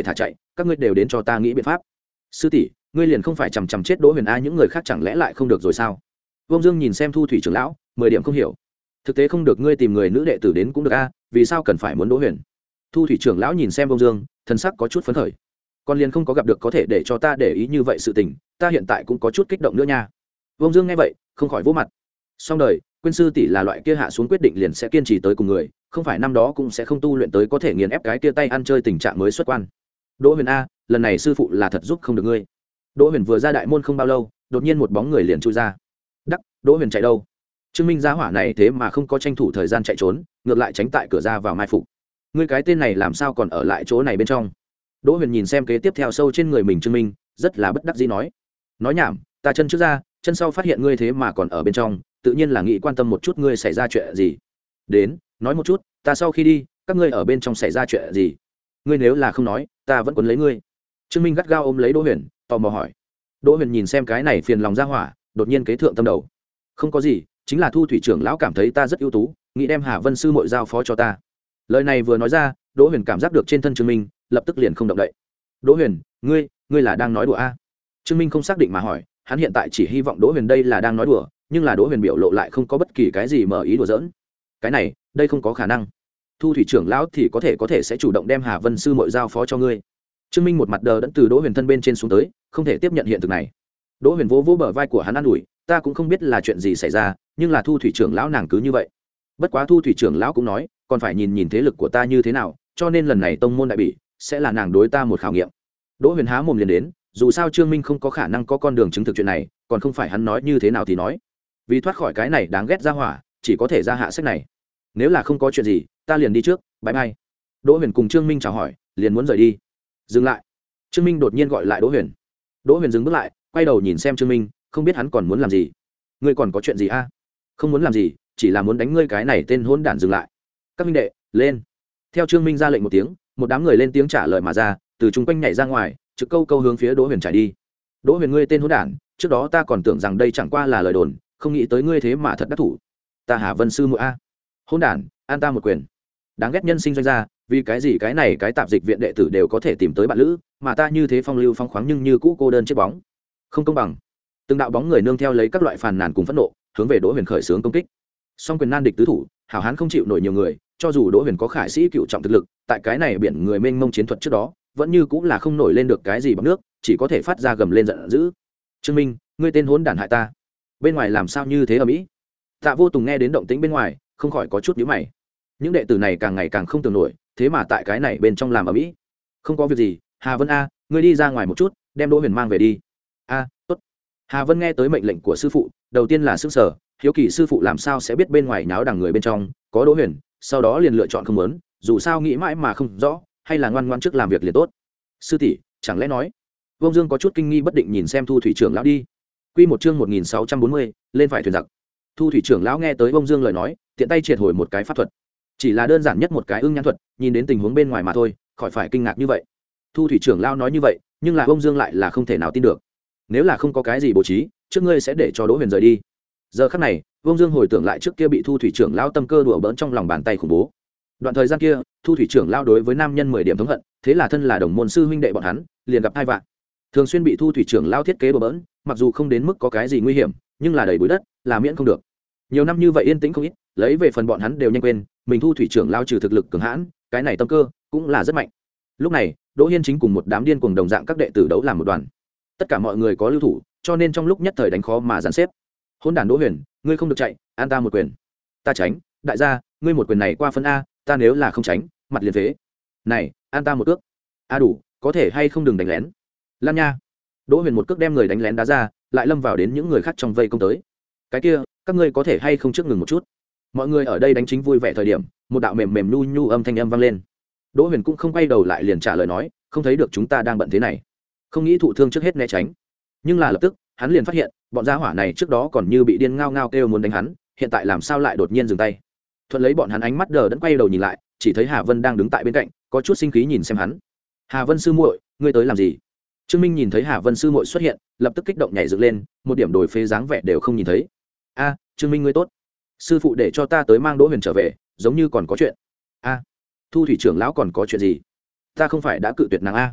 các ngươi đều đến cho ta nghĩ biện pháp. Sư tỷ, ngươi liền không phải chằm chằm chết Đỗ Huyền a, những người khác chẳng lẽ lại không được rồi sao? Vương Dương nhìn xem Thu Thủy trưởng lão, mười điểm không hiểu. Thực tế không được ngươi tìm người nữ đệ tử đến cũng được a, vì sao cần phải muốn Đỗ Huyền? Thu Thủy trưởng lão nhìn xem Vương Dương, thần sắc có chút phấn khởi. Con liền không có gặp được có thể để cho ta để ý như vậy sự tình, ta hiện tại cũng có chút kích động nữa nha. Vương Dương nghe vậy, không khỏi vỗ mặt. Xong đời, Quyên sư tỷ là loại kia hạ xuống quyết định liền sẽ kiên trì tới cùng người, không phải năm đó cũng sẽ không tu luyện tới có thể nghiền ép cái kia tay ăn chơi tình trạng mới xuất quan. Đỗ Huyền a, lần này sư phụ là thật giúp không được ngươi. Đỗ Huyền vừa ra đại môn không bao lâu, đột nhiên một bóng người liền chui ra. Đắc, Đỗ Huyền chạy đâu? Trương Minh gia hỏa này thế mà không có tranh thủ thời gian chạy trốn, ngược lại tránh tại cửa ra vào mai phục. Ngươi cái tên này làm sao còn ở lại chỗ này bên trong? Đỗ Huyền nhìn xem kế tiếp theo sâu trên người mình Trương Minh, rất là bất đắc dĩ nói. Nói nhảm, ta chân trước ra, chân sau phát hiện ngươi thế mà còn ở bên trong, tự nhiên là nghĩ quan tâm một chút ngươi xảy ra chuyện gì. Đến, nói một chút, ta sau khi đi, các ngươi ở bên trong xảy ra chuyện gì? Ngươi nếu là không nói, ta vẫn quấn lấy ngươi. Trương Minh gắt gao ôm lấy Đỗ Huyền, tò mò hỏi. Đỗ Huyền nhìn xem cái này phiền lòng ra hỏa, đột nhiên kế thượng tâm đầu. Không có gì, chính là Thu Thủy trưởng lão cảm thấy ta rất ưu tú, nghĩ đem Hà Vân sư muội giao phó cho ta. Lời này vừa nói ra, Đỗ Huyền cảm giác được trên thân Trương Minh, lập tức liền không động đậy. Đỗ Huyền, ngươi, ngươi là đang nói đùa a? Trương Minh không xác định mà hỏi, hắn hiện tại chỉ hy vọng Đỗ Huyền đây là đang nói đùa, nhưng là Đỗ Huyền biểu lộ lại không có bất kỳ cái gì mở ý đùa giỡn. Cái này, đây không có khả năng. Thu Thủy trưởng lão thì có thể có thể sẽ chủ động đem Hà Vân sư muội giao phó cho ngươi. Trương Minh một mặt đờ đẫn từ Đỗ Huyền thân bên trên xuống tới, không thể tiếp nhận hiện thực này. Đỗ Huyền vỗ vỗ bờ vai của hắn an ủi, ta cũng không biết là chuyện gì xảy ra, nhưng là Thu Thủy trưởng lão nàng cứ như vậy. Bất quá Thu Thủy trưởng lão cũng nói, còn phải nhìn nhìn thế lực của ta như thế nào, cho nên lần này tông môn đại bỉ sẽ là nàng đối ta một khảo nghiệm. Đỗ Huyền há mồm liền đến, dù sao Trương Minh không có khả năng có con đường chứng thực chuyện này, còn không phải hắn nói như thế nào thì nói. Vì thoát khỏi cái này đáng ghét ra hỏa, chỉ có thể ra hạ sách này. Nếu là không có chuyện gì, ta liền đi trước, bye bye. Đỗ Huyền cùng Trương Minh chào hỏi, liền muốn rời đi. Dừng lại. Trương Minh đột nhiên gọi lại Đỗ Huyền. Đỗ Huyền dừng bước lại, quay đầu nhìn xem Trương Minh, không biết hắn còn muốn làm gì. Ngươi còn có chuyện gì a? Không muốn làm gì, chỉ là muốn đánh ngươi cái này tên hỗn đản. Dừng lại. Các minh đệ, lên. Theo Trương Minh ra lệnh một tiếng, một đám người lên tiếng trả lời mà ra, từ chung quanh nhảy ra ngoài, trực câu câu hướng phía Đỗ Huyền chạy đi. Đỗ Huyền, ngươi tên hỗn đản, trước đó ta còn tưởng rằng đây chẳng qua là lời đồn, không nghĩ tới ngươi thế mà thật đắc thủ. Ta Hà Vân sư muội a. Hỗn đản, an ta một quyền. Đáng ghét nhân sinh doanh gia, vì cái gì cái này cái tạp dịch viện đệ tử đều có thể tìm tới bạn lữ, mà ta như thế phong lưu phong khoáng nhưng như cũ cô đơn chết bóng. Không công bằng. Từng đạo bóng người nương theo lấy các loại phàn nàn cùng phẫn nộ, hướng về Đỗ Huyền khởi xướng công kích. Song quyền nan địch tứ thủ, hảo hán không chịu nổi nhiều người, cho dù Đỗ Huyền có khải sĩ cựu trọng thực lực, tại cái này biển người mênh mông chiến thuật trước đó, vẫn như cũng là không nổi lên được cái gì bằng nước, chỉ có thể phát ra gầm lên giận dữ. Trương Minh, ngươi tên hỗn đản hại ta. Bên ngoài làm sao như thế ở mỹ? Tạ Vô Tùng nghe đến động tĩnh bên ngoài, không khỏi có chút nhíu mày. Những đệ tử này càng ngày càng không tưởng nổi, thế mà tại cái này bên trong làm ở mỹ. Không có việc gì, Hà Vân a, ngươi đi ra ngoài một chút, đem Đỗ Huyền mang về đi. A, tốt. Hà Vân nghe tới mệnh lệnh của sư phụ, đầu tiên là sững sờ, hiếu kỳ sư phụ làm sao sẽ biết bên ngoài náo đằng người bên trong có Đỗ Huyền, sau đó liền lựa chọn không muốn, dù sao nghĩ mãi mà không rõ, hay là ngoan ngoãn trước làm việc liền tốt. Sư tỷ, chẳng lẽ nói? Vương Dương có chút kinh nghi bất định nhìn xem Thu Thủy trưởng lão đi. Quy một chương một nghìn sáu trăm bốn mươi, lên phải thuyền giặc. Thu Thủy trưởng lão nghe tới Vương Dương lời nói, tiện tay triệt hồi một cái pháp thuật. Chỉ là đơn giản nhất một cái ưng nhãn thuật, nhìn đến tình huống bên ngoài mà thôi, khỏi phải kinh ngạc như vậy. Thu Thủy trưởng lão nói như vậy, nhưng là Vương Dương lại là không thể nào tin được. Nếu là không có cái gì bố trí, trước ngươi sẽ để cho Đỗ Huyền rời đi. Giờ khắc này, Vương Dương hồi tưởng lại trước kia bị Thu Thủy trưởng lão tâm cơ đùa bỡn trong lòng bàn tay khủng bố. Đoạn thời gian kia, Thu Thủy trưởng lão đối với nam nhân mười điểm thống hận, thế là thân là đồng môn sư huynh đệ bọn hắn, liền gặp hai vạn. Thường xuyên bị Thu Thủy trưởng lão thiết kế đùa bỡn, mặc dù không đến mức có cái gì nguy hiểm, nhưng là đầy bụi đất, là miễn không được. Nhiều năm như vậy yên tĩnh không ít, lấy về phần bọn hắn đều nhanh quên, mình Thu Thủy trưởng lão trừ thực lực cường hãn, cái này tâm cơ cũng là rất mạnh. Lúc này, Đỗ Hiên chính cùng một đám điên cuồng đồng dạng các đệ tử đấu làm một đoàn. Tất cả mọi người có lưu thủ, cho nên trong lúc nhất thời đánh khó mà dàn xếp. Hôn đản Đỗ Huyền, ngươi không được chạy, an ta một quyền. Ta tránh, đại gia, ngươi một quyền này qua phân a, ta nếu là không tránh, mặt liền phế. Này, an ta một cước. A đủ, có thể hay không đừng đánh lén. Lan nha. Đỗ Huyền một cước đem người đánh lén đá ra, lại lâm vào đến những người khác trong vây công tới. Cái kia, các ngươi có thể hay không trước ngừng một chút. Mọi người ở đây đánh chính vui vẻ thời điểm, một đạo mềm mềm nhu nhu âm thanh âm vang lên. Đỗ Huyền cũng không quay đầu lại liền trả lời nói, không thấy được chúng ta đang bận thế này, không nghĩ thụ thương trước hết né tránh. Nhưng là lập tức, hắn liền phát hiện, bọn gia hỏa này trước đó còn như bị điên ngao ngao kêu muốn đánh hắn, hiện tại làm sao lại đột nhiên dừng tay. Thuận lấy bọn hắn ánh mắt đờ đẫn quay đầu nhìn lại, chỉ thấy Hà Vân đang đứng tại bên cạnh, có chút sinh khí nhìn xem hắn. Hà Vân sư muội, ngươi tới làm gì? Trương Minh nhìn thấy Hà Vân sư muội xuất hiện, lập tức kích động nhảy dựng lên, một điểm đổi phế dáng vẻ đều không nhìn thấy. A, Trương Minh ngươi tốt. Sư phụ để cho ta tới mang Đỗ Huyền trở về, giống như còn có chuyện. A, Thu Thủy trưởng lão còn có chuyện gì? Ta không phải đã cự tuyệt nàng a?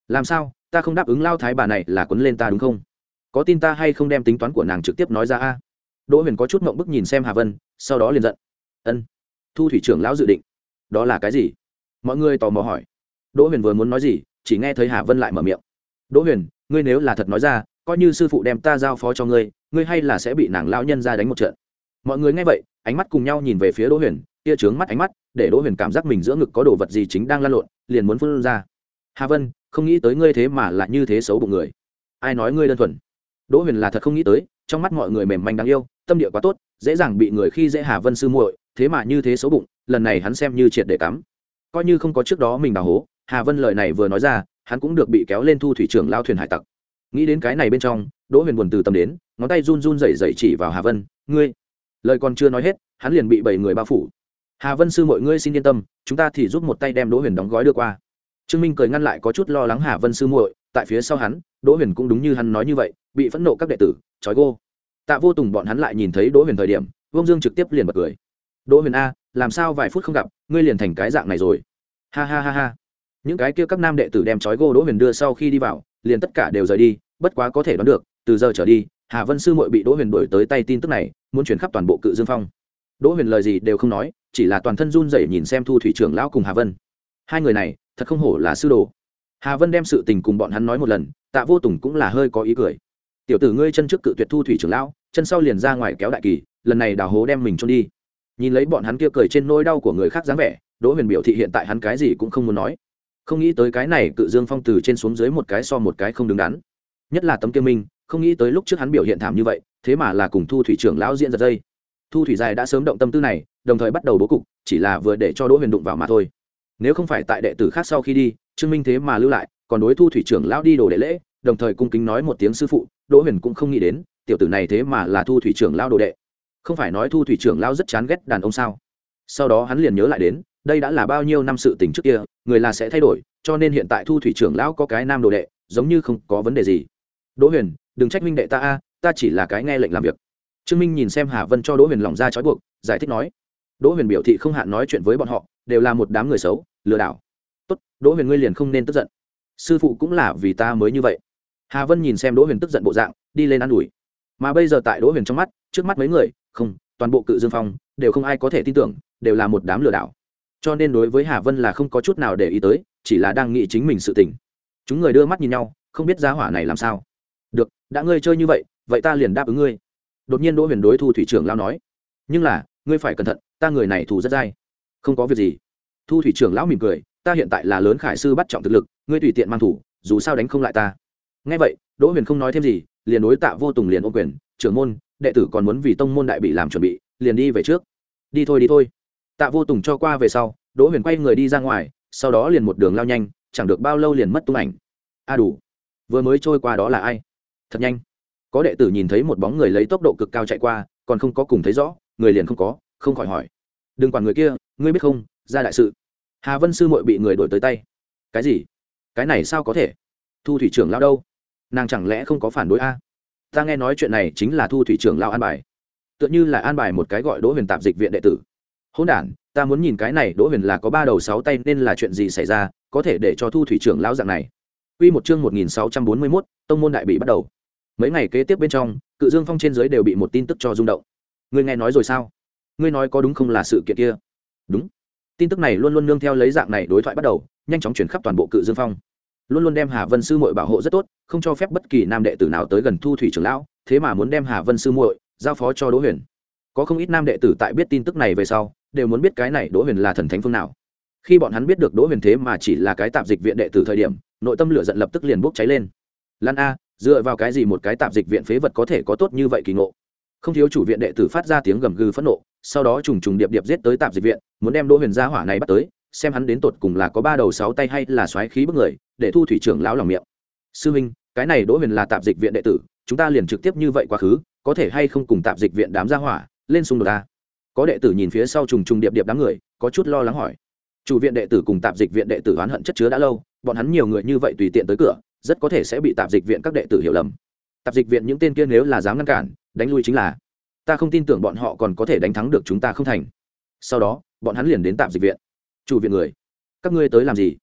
làm sao ta không đáp ứng lao thái bà này là quấn lên ta đúng không? Có tin ta hay không đem tính toán của nàng trực tiếp nói ra a? Đỗ Huyền có chút ngượng bức nhìn xem Hà Vân, sau đó liền giận. Ân, thu thủy trưởng lão dự định đó là cái gì? Mọi người tò mò hỏi. Đỗ Huyền vừa muốn nói gì, chỉ nghe thấy Hà Vân lại mở miệng. Đỗ Huyền, ngươi nếu là thật nói ra, coi như sư phụ đem ta giao phó cho ngươi, ngươi hay là sẽ bị nàng lão nhân ra đánh một trận. Mọi người nghe vậy, ánh mắt cùng nhau nhìn về phía Đỗ Huyền, kia trướng mắt ánh mắt, để Đỗ Huyền cảm giác mình giữa ngực có đồ vật gì chính đang lan lộn, liền muốn phun ra. Hà Vân, không nghĩ tới ngươi thế mà lại như thế xấu bụng người. Ai nói ngươi đơn thuần? Đỗ Huyền là thật không nghĩ tới, trong mắt mọi người mềm manh đáng yêu, tâm địa quá tốt, dễ dàng bị người khi dễ. Hà Vân sư muội, thế mà như thế xấu bụng, lần này hắn xem như triệt để cắm. Coi như không có trước đó mình đào hố, Hà Vân lời này vừa nói ra, hắn cũng được bị kéo lên thu thủy trưởng lao thuyền hải tặc. Nghĩ đến cái này bên trong, Đỗ Huyền buồn từ tâm đến, ngón tay run run rẩy rẩy chỉ vào Hà Vân, ngươi. Lời còn chưa nói hết, hắn liền bị bảy người bao phủ. Hà Vân sư mọi ngươi xin yên tâm, chúng ta thì giúp một tay đem Đỗ Huyền đóng gói đưa qua. Trương Minh cười ngăn lại có chút lo lắng Hà Vân sư muội, tại phía sau hắn, Đỗ Huyền cũng đúng như hắn nói như vậy, bị phẫn nộ các đệ tử trói gô. Tạ Vô Tùng bọn hắn lại nhìn thấy Đỗ Huyền thời điểm, Vương Dương trực tiếp liền bật cười. Đỗ Huyền a, làm sao vài phút không gặp, ngươi liền thành cái dạng này rồi? Ha ha ha ha. Những cái kia các nam đệ tử đem trói gô Đỗ Huyền đưa sau khi đi vào, liền tất cả đều rời đi, bất quá có thể đoán được, từ giờ trở đi, Hà Vân sư muội bị Đỗ Huyền đuổi tới tay tin tức này, muốn truyền khắp toàn bộ Cự Dương Phong. Đỗ Huyền lời gì đều không nói, chỉ là toàn thân run rẩy nhìn xem Thu thủy trưởng lão cùng Hà Vân. Hai người này, thật không hổ là sư đồ. Hà Vân đem sự tình cùng bọn hắn nói một lần, Tạ Vô Tùng cũng là hơi có ý cười. Tiểu tử ngươi chân trước cự tuyệt Thu thủy trưởng lão, chân sau liền ra ngoài kéo đại kỳ, lần này đào hố đem mình chôn đi. Nhìn lấy bọn hắn kia cười trên nỗi đau của người khác dáng vẻ, Đỗ Huyền biểu thị hiện tại hắn cái gì cũng không muốn nói. Không nghĩ tới cái này Cự Dương Phong từ trên xuống dưới một cái so một cái không đứng đắn. Nhất là Tấm Kia Minh, không nghĩ tới lúc trước hắn biểu hiện thảm như vậy, thế mà là cùng Thu thủy trưởng lão diễn giật dây. Thu thủy dài đã sớm động tâm tư này, đồng thời bắt đầu bố cục, chỉ là vừa để cho Đỗ Huyền đụng vào mà thôi. Nếu không phải tại đệ tử khác sau khi đi, Trương Minh thế mà lưu lại, còn đối Thu thủy trưởng lão đi đồ đệ lễ, đồng thời cung kính nói một tiếng sư phụ, Đỗ Huyền cũng không nghĩ đến, tiểu tử này thế mà là Thu thủy trưởng lão đồ đệ. Không phải nói Thu thủy trưởng lão rất chán ghét đàn ông sao? Sau đó hắn liền nhớ lại đến, đây đã là bao nhiêu năm sự tình trước kia, người là sẽ thay đổi, cho nên hiện tại Thu thủy trưởng lão có cái nam đồ đệ, giống như không có vấn đề gì. Đỗ Huyền, đừng trách minh đệ ta a, ta chỉ là cái nghe lệnh làm việc. Trương Minh nhìn xem Hà Vân cho Đỗ Huyền lỏng ra trói buộc, giải thích nói. Đỗ Huyền biểu thị không hạn nói chuyện với bọn họ, đều là một đám người xấu, lừa đảo. Tốt, Đỗ Huyền ngươi liền không nên tức giận. Sư phụ cũng là vì ta mới như vậy. Hà Vân nhìn xem Đỗ Huyền tức giận bộ dạng, đi lên ăn ủi. Mà bây giờ tại Đỗ Huyền trong mắt, trước mắt mấy người, không, toàn bộ Cự Dương Phong, đều không ai có thể tin tưởng, đều là một đám lừa đảo. Cho nên đối với Hà Vân là không có chút nào để ý tới, chỉ là đang nghĩ chính mình sự tình. Chúng người đưa mắt nhìn nhau, không biết giá hỏa này làm sao. Được, đã ngươi chơi như vậy, vậy ta liền đáp ứng ngươi. Đột nhiên Đỗ Huyền đối Thu thủy trưởng lão nói, nhưng là ngươi phải cẩn thận, ta người này thù rất dai. Không có việc gì. Thu thủy trưởng lão mỉm cười, ta hiện tại là lớn khải sư bắt trọng thực lực, ngươi tùy tiện mang thủ, dù sao đánh không lại ta. Nghe vậy, Đỗ Huyền không nói thêm gì, liền đối Tạ Vô Tùng liền ôm quyền, trưởng môn, đệ tử còn muốn vì tông môn đại bị làm chuẩn bị, liền đi về trước. Đi thôi đi thôi. Tạ Vô Tùng cho qua về sau, Đỗ Huyền quay người đi ra ngoài, sau đó liền một đường lao nhanh, chẳng được bao lâu liền mất tung ảnh. A à đủ, vừa mới trôi qua đó là ai? Thật nhanh. Có đệ tử nhìn thấy một bóng người lấy tốc độ cực cao chạy qua, còn không có cùng thấy rõ, người liền không có, không khỏi hỏi. Đừng quản người kia, ngươi biết không, ra đại sự. Hà Vân sư muội bị người đuổi tới tay. Cái gì? Cái này sao có thể? Thu thủy trưởng lão đâu? Nàng chẳng lẽ không có phản đối a? Ta nghe nói chuyện này chính là Thu thủy trưởng lão an bài. Tựa như là an bài một cái gọi Đỗ Huyền tạp dịch viện đệ tử. Hỗn đản, ta muốn nhìn cái này Đỗ Huyền là có ba đầu sáu tay nên là chuyện gì xảy ra, có thể để cho Thu thủy trưởng lão dạng này. Quy một chương một nghìn sáu trăm bốn mươi mốt, tông môn đại bị bắt đầu. Mấy ngày kế tiếp bên trong, Cự Dương Phong trên dưới đều bị một tin tức cho rung động. Ngươi nghe nói rồi sao? Ngươi nói có đúng không là sự kiện kia? Đúng. Tin tức này luôn luôn nương theo lấy dạng này đối thoại bắt đầu, nhanh chóng truyền khắp toàn bộ Cự Dương Phong. Luôn luôn đem Hà Vân sư muội bảo hộ rất tốt, không cho phép bất kỳ nam đệ tử nào tới gần Thu thủy trưởng lão, thế mà muốn đem Hà Vân sư muội giao phó cho Đỗ Huyền. Có không ít nam đệ tử tại biết tin tức này về sau, đều muốn biết cái này Đỗ Huyền là thần thánh phương nào. Khi bọn hắn biết được Đỗ Huyền thế mà chỉ là cái tạp dịch viện đệ tử thời điểm, nội tâm lửa giận lập tức liền bốc cháy lên. Lan a, dựa vào cái gì một cái tạp dịch viện phế vật có thể có tốt như vậy kỳ ngộ? Không thiếu chủ viện đệ tử phát ra tiếng gầm gừ phẫn nộ, sau đó trùng trùng điệp điệp giết tới tạp dịch viện, muốn đem Đỗ Huyền gia hỏa này bắt tới, xem hắn đến tột cùng là có ba đầu sáu tay hay là xoáy khí bức người, để Thu thủy trưởng lão lòng miệng. Sư huynh, cái này Đỗ Huyền là tạp dịch viện đệ tử, chúng ta liền trực tiếp như vậy quá khứ, có thể hay không cùng tạp dịch viện đám gia hỏa lên xung đột ta? Có đệ tử nhìn phía sau trùng trùng điệp điệp đám người, có chút lo lắng hỏi. Chủ viện đệ tử cùng tạp dịch viện đệ tử oán hận chất chứa đã lâu, bọn hắn nhiều người như vậy tùy tiện tới cửa, rất có thể sẽ bị tạp dịch viện các đệ tử hiểu lầm. Tạp dịch viện những tên kia nếu là dám ngăn cản, đánh lui chính là. Ta không tin tưởng bọn họ còn có thể đánh thắng được chúng ta không thành. Sau đó, bọn hắn liền đến tạp dịch viện. Chủ viện người, các ngươi tới làm gì?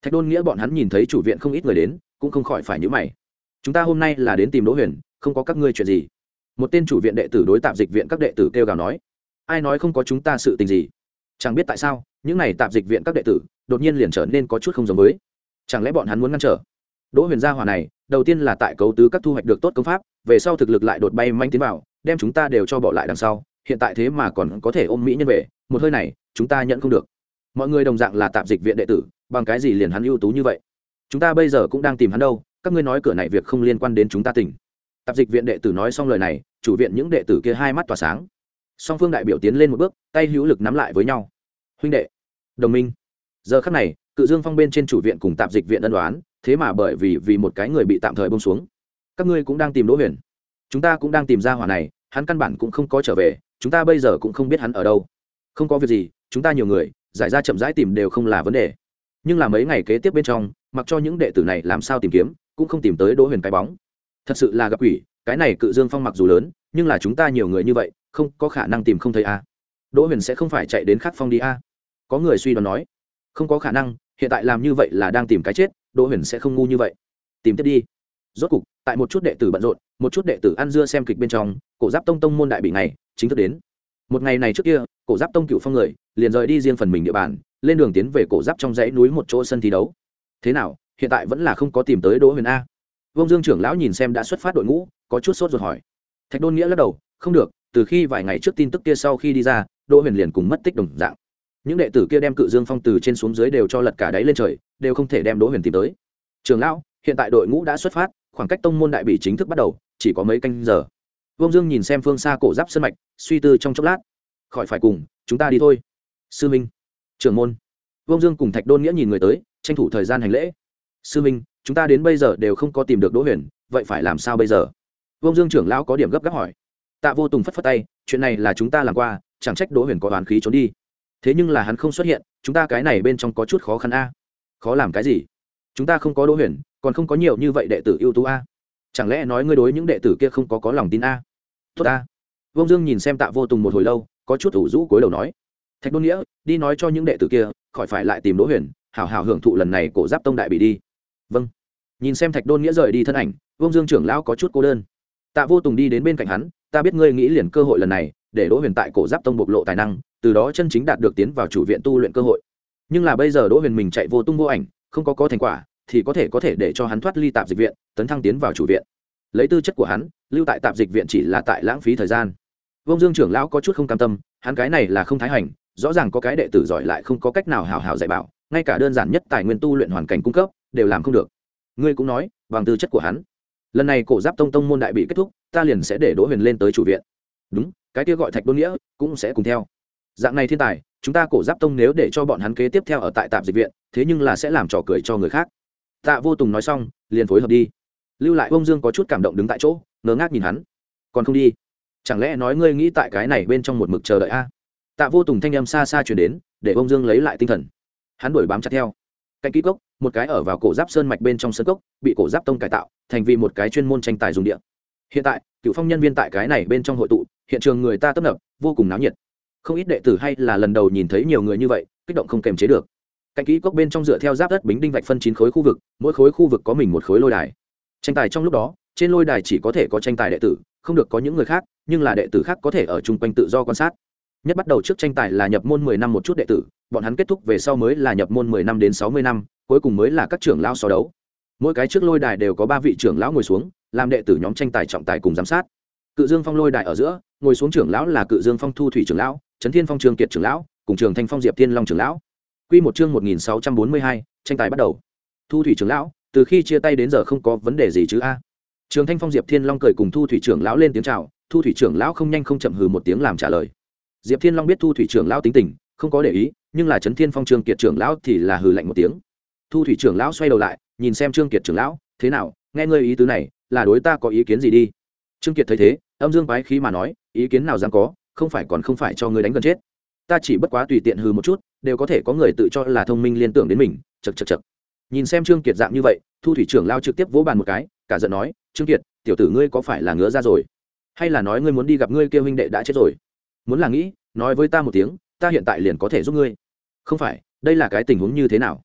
Thạch Đôn Nghĩa bọn hắn nhìn thấy chủ viện không ít người đến, cũng không khỏi phải nhíu mày. Chúng ta hôm nay là đến tìm Đỗ Huyền, không có các ngươi chuyện gì. Một tên chủ viện đệ tử đối tạp dịch viện các đệ tử kêu gào nói. Ai nói không có chúng ta sự tình gì? Chẳng biết tại sao, những này tạp dịch viện các đệ tử đột nhiên liền trở nên có chút không giống với. Chẳng lẽ bọn hắn muốn ngăn trở? Đỗ Huyền gia hỏa này, đầu tiên là tại cấu tứ các thu hoạch được tốt công pháp, về sau thực lực lại đột bay manh tiến vào, đem chúng ta đều cho bỏ lại đằng sau, hiện tại thế mà còn có thể ôm mỹ nhân về, một hơi này, chúng ta nhận không được. Mọi người đồng dạng là tạp dịch viện đệ tử, bằng cái gì liền hắn ưu tú như vậy? Chúng ta bây giờ cũng đang tìm hắn đâu, các ngươi nói cửa này việc không liên quan đến chúng ta tỉnh. Tạp dịch viện đệ tử nói xong lời này, chủ viện những đệ tử kia hai mắt tỏa sáng. Song phương đại biểu tiến lên một bước, tay hữu lực nắm lại với nhau. Huynh đệ, đồng minh. Giờ khắc này, Cự Dương Phong bên trên chủ viện cùng tạp dịch viện ân đoán, thế mà bởi vì vì một cái người bị tạm thời buông xuống. Các ngươi cũng đang tìm Đỗ Huyền, chúng ta cũng đang tìm ra hỏa này, hắn căn bản cũng không có trở về, chúng ta bây giờ cũng không biết hắn ở đâu. Không có việc gì, chúng ta nhiều người, giải ra chậm rãi tìm đều không là vấn đề. Nhưng là mấy ngày kế tiếp bên trong, mặc cho những đệ tử này làm sao tìm kiếm, cũng không tìm tới Đỗ Huyền cái bóng. Thật sự là gặp quỷ, cái này Cự Dương Phong mặc dù lớn, nhưng là chúng ta nhiều người như vậy, không có khả năng tìm không thấy a. Đỗ Huyền sẽ không phải chạy đến khác phong đi a. Có người suy đoán nói, không có khả năng, hiện tại làm như vậy là đang tìm cái chết, Đỗ Huyền sẽ không ngu như vậy. Tìm tiếp đi. Rốt cục, tại một chút đệ tử bận rộn, một chút đệ tử ăn dưa xem kịch bên trong, Cổ Giáp Tông tông môn đại bị ngày chính thức đến. Một ngày này trước kia, Cổ Giáp Tông cựu phong người liền rời đi riêng phần mình địa bàn, lên đường tiến về Cổ Giáp trong dãy núi một chỗ sân thi đấu. Thế nào, hiện tại vẫn là không có tìm tới Đỗ Huyền a? Vông Dương trưởng lão nhìn xem đã xuất phát đội ngũ, có chút sốt ruột hỏi. Thạch Đôn Nghĩa lắc đầu, không được, từ khi vài ngày trước tin tức kia sau khi đi ra, Đỗ Huyền liền cùng mất tích đồng dạng. Những đệ tử kia đem Cự Dương Phong từ trên xuống dưới đều cho lật cả đáy lên trời, đều không thể đem Đỗ Huyền tìm tới. Trưởng lão, hiện tại đội ngũ đã xuất phát, khoảng cách tông môn đại bỉ chính thức bắt đầu, chỉ có mấy canh giờ. Vông Dương nhìn xem phương xa Cổ Giáp sơn mạch, suy tư trong chốc lát. Khỏi phải cùng, chúng ta đi thôi. Sư Minh, trưởng môn. Vông Dương cùng Thạch Đôn Nghĩa nhìn người tới, tranh thủ thời gian hành lễ. Sư Minh, chúng ta đến bây giờ đều không có tìm được Đỗ Huyền, vậy phải làm sao bây giờ? Vông Dương trưởng lão có điểm gấp gáp hỏi. Tạ Vô Tùng phất phất tay, chuyện này là chúng ta làm qua, chẳng trách Đỗ Huyền có oán khí trốn đi. Thế nhưng là hắn không xuất hiện, chúng ta cái này bên trong có chút khó khăn a. Khó làm cái gì? Chúng ta không có Đỗ Huyền, còn không có nhiều như vậy đệ tử ưu tú a. Chẳng lẽ nói ngươi đối những đệ tử kia không có có lòng tin a? Tốt a. Vông Dương nhìn xem Tạ Vô Tùng một hồi lâu, có chút ủ rũ cúi đầu nói. Thạch Đôn Nghĩa, đi nói cho những đệ tử kia, khỏi phải lại tìm Đỗ Huyền, hảo hảo hưởng thụ lần này Cổ Giáp Tông đại bị đi. Vâng. Nhìn xem Thạch Đôn Nghĩa rời đi thân ảnh, Vông Dương trưởng lão có chút cô đơn. Tạ Vô Tùng đi đến bên cạnh hắn, ta biết ngươi nghĩ liền cơ hội lần này, để Đỗ Huyền tại Cổ Giáp Tông bộc lộ tài năng, từ đó chân chính đạt được tiến vào chủ viện tu luyện cơ hội. Nhưng là bây giờ Đỗ Huyền mình chạy vô tung vô ảnh, không có có thành quả, thì có thể có thể để cho hắn thoát ly tạp dịch viện, tấn thăng tiến vào chủ viện. Lấy tư chất của hắn, lưu tại tạp dịch viện chỉ là tại lãng phí thời gian. Vông Dương trưởng lão có chút không cam tâm, hắn cái này là không thái hành, rõ ràng có cái đệ tử giỏi lại không có cách nào hảo hảo dạy bảo, ngay cả đơn giản nhất tài nguyên tu luyện hoàn cảnh cung cấp đều làm không được. Ngươi cũng nói, bằng tư chất của hắn, lần này Cổ Giáp Tông tông môn đại bị kết thúc, ta liền sẽ để Đỗ Huyền lên tới chủ viện. Đúng, cái kia gọi Thạch Đôn Nghĩa cũng sẽ cùng theo. Dạng này thiên tài, chúng ta Cổ Giáp Tông nếu để cho bọn hắn kế tiếp theo ở tại tạp dịch viện, thế nhưng là sẽ làm trò cười cho người khác. Tạ Vô Tùng nói xong, liền phối hợp đi. Lưu lại Vông Dương có chút cảm động đứng tại chỗ, ngơ ngác nhìn hắn. Còn không đi? Chẳng lẽ nói ngươi nghĩ tại cái này bên trong một mực chờ đợi a? Tạ Vô Tùng thanh âm xa xa truyền đến, để Vông Dương lấy lại tinh thần. Hắn đuổi bám chặt theo. Cạnh kỹ cốc, một cái ở vào Cổ Giáp sơn mạch bên trong sơn cốc, bị Cổ Giáp Tông cải tạo thành vì một cái chuyên môn tranh tài dùng địa. Hiện tại, Cửu Phong nhân viên tại cái này bên trong hội tụ, hiện trường người ta tấp nập, vô cùng náo nhiệt. Không ít đệ tử hay là lần đầu nhìn thấy nhiều người như vậy, kích động không kềm chế được. Cạnh kỹ cốc bên trong dựa theo giáp đất bính đinh vạch phân chín khối khu vực, mỗi khối khu vực có mình một khối lôi đài. Tranh tài trong lúc đó, trên lôi đài chỉ có thể có tranh tài đệ tử, không được có những người khác, nhưng là đệ tử khác có thể ở chung quanh tự do quan sát. Nhất bắt đầu trước tranh tài là nhập môn mười năm một chút đệ tử, bọn hắn kết thúc về sau mới là nhập môn mười năm đến sáu mươi năm, cuối cùng mới là các trưởng lão so đấu. Mỗi cái trước lôi đài đều có ba vị trưởng lão ngồi xuống, làm đệ tử nhóm tranh tài trọng tài cùng giám sát. Cự Dương Phong lôi đài ở giữa, ngồi xuống trưởng lão là Cự Dương Phong Thu Thủy trưởng lão, Trấn Thiên Phong Trường Kiệt trưởng lão, cùng Trường Thanh Phong Diệp Thiên Long trưởng lão. Quy một chương một nghìn sáu trăm bốn mươi hai, tranh tài bắt đầu. Thu Thủy trưởng lão, từ khi chia tay đến giờ không có vấn đề gì chứ a? Trường Thanh Phong Diệp Thiên Long cười cùng Thu Thủy trưởng lão lên tiếng chào, Thu Thủy trưởng lão không nhanh không chậm hừ một tiếng làm trả lời. Diệp Thiên Long biết Thu Thủy trưởng lão tính tình, không có để ý, nhưng là Trấn Thiên Phong Trương Kiệt trưởng lão thì là hừ lạnh một tiếng. Thu Thủy trưởng lão xoay đầu lại, nhìn xem Trương Kiệt trưởng lão, thế nào, nghe ngươi ý tứ này, là đối ta có ý kiến gì đi? Trương Kiệt thấy thế, âm dương quái khí mà nói, ý kiến nào dám có, không phải còn không phải cho ngươi đánh gần chết. Ta chỉ bất quá tùy tiện hừ một chút, đều có thể có người tự cho là thông minh liên tưởng đến mình, chậc chậc chậc. Nhìn xem Trương Kiệt dạng như vậy, Thu Thủy trưởng lão trực tiếp vỗ bàn một cái, cả giận nói, Trương Kiệt, tiểu tử ngươi có phải là ngứa ra rồi, hay là nói ngươi muốn đi gặp ngươi kia huynh đệ đã chết rồi? Muốn là nghĩ, nói với ta một tiếng, ta hiện tại liền có thể giúp ngươi. Không phải, đây là cái tình huống như thế nào?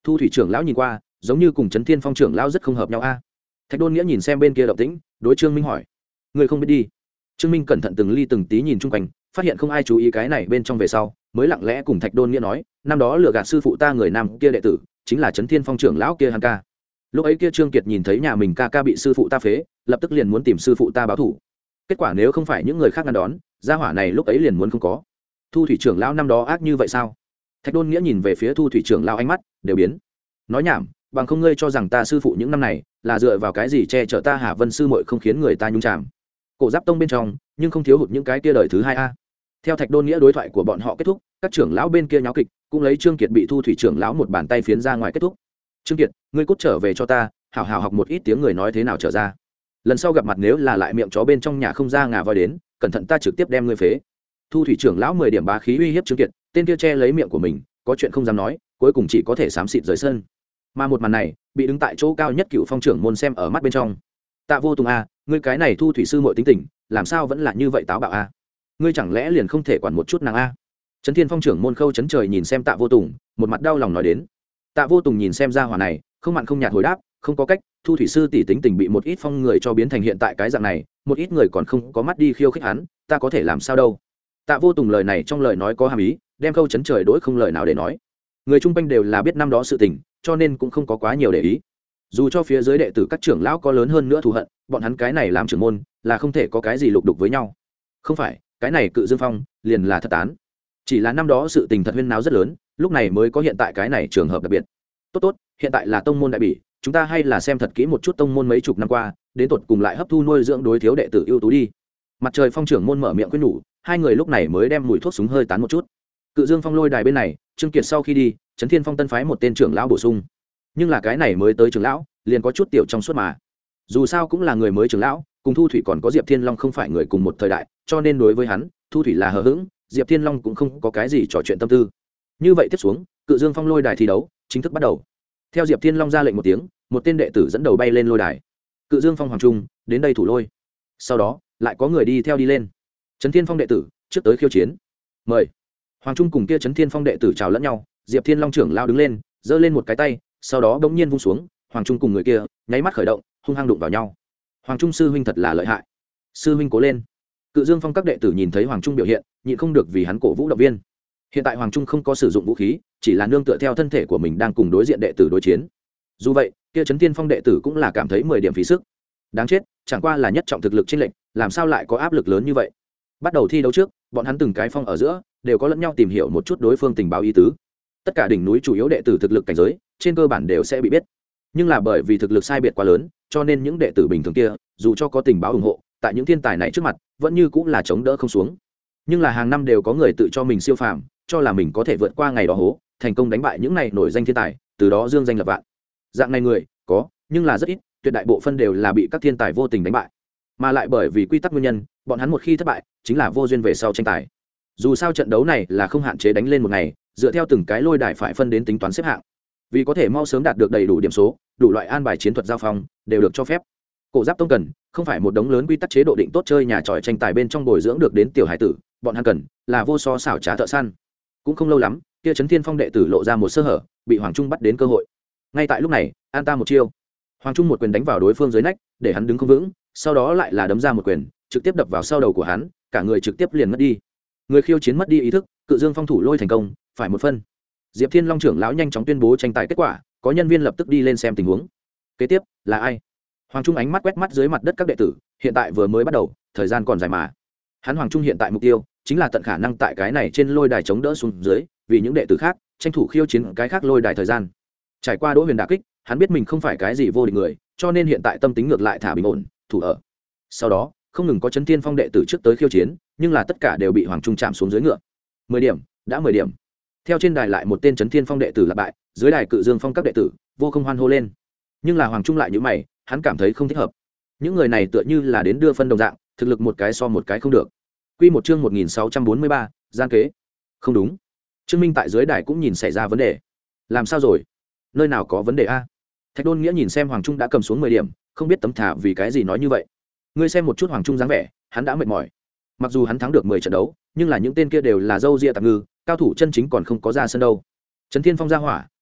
Thu thủy trưởng lão nhìn qua giống như cùng Trấn Thiên Phong trưởng lão rất không hợp nhau a. Thạch Đôn Nghĩa nhìn xem bên kia động tĩnh, đối Trương Minh hỏi: "Ngươi không biết đi?" Trương Minh cẩn thận từng ly từng tí nhìn chung quanh, phát hiện không ai chú ý cái này bên trong về sau, mới lặng lẽ cùng Thạch Đôn Nghĩa nói: "Năm đó lừa gạt sư phụ ta người nam kia đệ tử, chính là Trấn Thiên Phong trưởng lão kia hắn ca. Lúc ấy kia Trương Kiệt nhìn thấy nhà mình ca ca bị sư phụ ta phế, lập tức liền muốn tìm sư phụ ta báo thù. Kết quả nếu không phải những người khác ngăn đón, gia hỏa này lúc ấy liền muốn không có. Thu thủy trưởng lão năm đó ác như vậy sao?" Thạch Đôn Nghĩa nhìn về phía Thu thủy trưởng lão, ánh mắt đều biến. Nói nhảm, bằng không ngươi cho rằng ta sư phụ những năm này là dựa vào cái gì che chở ta Hà Vân sư muội không khiến người ta nhung chạm. Cổ Giáp Tông bên trong, nhưng không thiếu hụt những cái kia đời thứ hai a. Theo Thạch Đôn Nghĩa đối thoại của bọn họ kết thúc, các trưởng lão bên kia nháo kịch, cũng lấy Trương Kiệt bị Thu thủy trưởng lão một bàn tay phiến ra ngoài kết thúc. "Trương Kiệt, ngươi cút trở về cho ta, hảo hảo học một ít tiếng người nói thế nào trở ra. Lần sau gặp mặt nếu là lại miệng chó bên trong nhà không ra ngà voi đến, cẩn thận ta trực tiếp đem ngươi phế." Thu thủy trưởng lão mười điểm bá khí uy hiếp Trương Kiệt, tên kia che lấy miệng của mình, có chuyện không dám nói, cuối cùng chỉ có thể xám xịt rời sân. Mà một màn này, bị đứng tại chỗ cao nhất Cựu Phong trưởng môn xem ở mắt bên trong. "Tạ Vô Tùng a, ngươi cái này Thu thủy sư muội tính tình, làm sao vẫn là như vậy táo bạo a? Ngươi chẳng lẽ liền không thể quản một chút nàng a?" Trấn Thiên Phong trưởng môn Khâu Chấn Trời nhìn xem Tạ Vô Tùng, một mặt đau lòng nói đến. Tạ Vô Tùng nhìn xem ra hỏa này, không mặn không nhạt hồi đáp: "Không có cách, Thu thủy sư tỷ tính tình bị một ít phong người cho biến thành hiện tại cái dạng này, một ít người còn không có mắt đi khiêu khích hắn, ta có thể làm sao đâu." Tạ Vô Tùng lời này trong lời nói có hàm ý, đem Khâu Chấn Trời đối không lời nào để nói. Người chung quanh đều là biết năm đó sự tình, cho nên cũng không có quá nhiều để ý. Dù cho phía dưới đệ tử các trưởng lão có lớn hơn nữa thù hận, bọn hắn cái này làm trưởng môn là không thể có cái gì lục đục với nhau. Không phải, cái này Cự Dương Phong liền là thất tán. Chỉ là năm đó sự tình thật huyên náo rất lớn, lúc này mới có hiện tại cái này trường hợp đặc biệt. Tốt tốt, hiện tại là tông môn đại bỉ, chúng ta hay là xem thật kỹ một chút tông môn mấy chục năm qua, đến tột cùng lại hấp thu nuôi dưỡng đối thiếu đệ tử ưu tú đi. Mặt Trời Phong trưởng môn mở miệng khuyên nhủ, hai người lúc này mới đem mùi thuốc súng hơi tán một chút. Cự Dương Phong lôi đài bên này, Trương Kiệt sau khi đi, Trấn Thiên Phong tân phái một tên trưởng lão bổ sung. Nhưng là cái này mới tới trưởng lão, liền có chút tiểu trong suốt mà. Dù sao cũng là người mới trưởng lão, cùng Thu Thủy còn có Diệp Thiên Long không phải người cùng một thời đại, cho nên đối với hắn, Thu Thủy là hờ hững, Diệp Thiên Long cũng không có cái gì trò chuyện tâm tư. Như vậy tiếp xuống, Cự Dương Phong lôi đài thi đấu chính thức bắt đầu. Theo Diệp Thiên Long ra lệnh một tiếng, một tên đệ tử dẫn đầu bay lên lôi đài. Cự Dương Phong hoàng trung, đến đây thủ lôi. Sau đó, lại có người đi theo đi lên. Trấn Thiên Phong đệ tử, trước tới khiêu chiến. Mời. Hoàng trung cùng kia Trấn Thiên Phong đệ tử chào lẫn nhau, Diệp Thiên Long trưởng lao đứng lên, giơ lên một cái tay, sau đó bỗng nhiên vung xuống, Hoàng trung cùng người kia, nháy mắt khởi động, hung hăng đụng vào nhau. Hoàng trung sư huynh thật là lợi hại. Sư huynh cố lên. Cự Dương Phong các đệ tử nhìn thấy Hoàng trung biểu hiện, nhịn không được vì hắn cổ vũ động viên. Hiện tại Hoàng trung không có sử dụng vũ khí, chỉ là nương tựa theo thân thể của mình đang cùng đối diện đệ tử đối chiến. Dù vậy, kia Trấn Thiên Phong đệ tử cũng là cảm thấy mười điểm phí sức. Đáng chết, chẳng qua là nhất trọng thực lực chênh lệch, làm sao lại có áp lực lớn như vậy? Bắt đầu thi đấu trước, bọn hắn từng cái phong ở giữa, đều có lẫn nhau tìm hiểu một chút đối phương tình báo ý tứ. Tất cả đỉnh núi chủ yếu đệ tử thực lực cảnh giới, trên cơ bản đều sẽ bị biết. Nhưng là bởi vì thực lực sai biệt quá lớn, cho nên những đệ tử bình thường kia, dù cho có tình báo ủng hộ, tại những thiên tài này trước mặt, vẫn như cũng là chống đỡ không xuống. Nhưng là hàng năm đều có người tự cho mình siêu phàm, cho là mình có thể vượt qua ngày đó hố, thành công đánh bại những này nổi danh thiên tài, từ đó dương danh lập vạn. Dạng này người có, nhưng là rất ít, tuyệt đại bộ phân đều là bị các thiên tài vô tình đánh bại. Mà lại bởi vì quy tắc nguyên nhân, bọn hắn một khi thất bại, chính là vô duyên về sau tranh tài. Dù sao trận đấu này là không hạn chế đánh lên một ngày, dựa theo từng cái lôi đài phải phân đến tính toán xếp hạng. Vì có thể mau sớm đạt được đầy đủ điểm số, đủ loại an bài chiến thuật giao phong đều được cho phép. Cổ Giáp Tông cần không phải một đống lớn quy tắc chế độ định tốt chơi nhà tròi tranh tài bên trong bồi dưỡng được đến tiểu hải tử, bọn hắn cần là vô so xảo trá thợ săn. Cũng không lâu lắm, kia Trấn Thiên Phong đệ tử lộ ra một sơ hở, bị Hoàng Trung bắt đến cơ hội. Ngay tại lúc này, an ta một chiêu. Hoàng Trung một quyền đánh vào đối phương dưới nách, để hắn đứng không vững, sau đó lại là đấm ra một quyền, trực tiếp đập vào sau đầu của hắn, cả người trực tiếp liền mất đi. Người khiêu chiến mất đi ý thức, Cự Dương Phong thủ lôi thành công, phải một phân. Diệp Thiên Long trưởng lão nhanh chóng tuyên bố tranh tài kết quả, có nhân viên lập tức đi lên xem tình huống. Kế tiếp là ai? Hoàng Trung ánh mắt quét mắt dưới mặt đất các đệ tử, hiện tại vừa mới bắt đầu, thời gian còn dài mà. Hắn Hoàng Trung hiện tại mục tiêu chính là tận khả năng tại cái này trên lôi đài chống đỡ xuống dưới, vì những đệ tử khác tranh thủ khiêu chiến cái khác lôi đài thời gian. Trải qua Đỗ Huyền đả kích, hắn biết mình không phải cái gì vô địch người, cho nên hiện tại tâm tính ngược lại thả bình ổn, thủ ở. Sau đó, không ngừng có Trấn Thiên Phong đệ tử trước tới khiêu chiến, nhưng là tất cả đều bị Hoàng Trung chạm xuống dưới ngựa. Mười điểm, đã mười điểm. Theo trên đài lại một tên Trấn Thiên Phong đệ tử là bại, dưới đài Cự Dương Phong các đệ tử vô không hoan hô lên. Nhưng là Hoàng Trung lại nhíu mày, hắn cảm thấy không thích hợp. Những người này tựa như là đến đưa phân đồng dạng, thực lực một cái so một cái không được. Quy một chương một nghìn sáu trăm bốn mươi ba, gian kế. Không đúng. Trương Minh tại dưới đài cũng nhìn xảy ra vấn đề. Làm sao rồi? Nơi nào có vấn đề a? Thạch Đôn Nghĩa nhìn xem Hoàng Trung đã cầm xuống mười điểm, không biết tấm thả vì cái gì nói như vậy. Ngươi xem một chút Hoàng Trung dáng vẻ, hắn đã mệt mỏi. Mặc dù hắn thắng được mười trận đấu, nhưng là những tên kia đều là dâu ria tạm ngư, cao thủ chân chính còn không có ra sân đâu. Trấn Thiên Phong ra hỏa,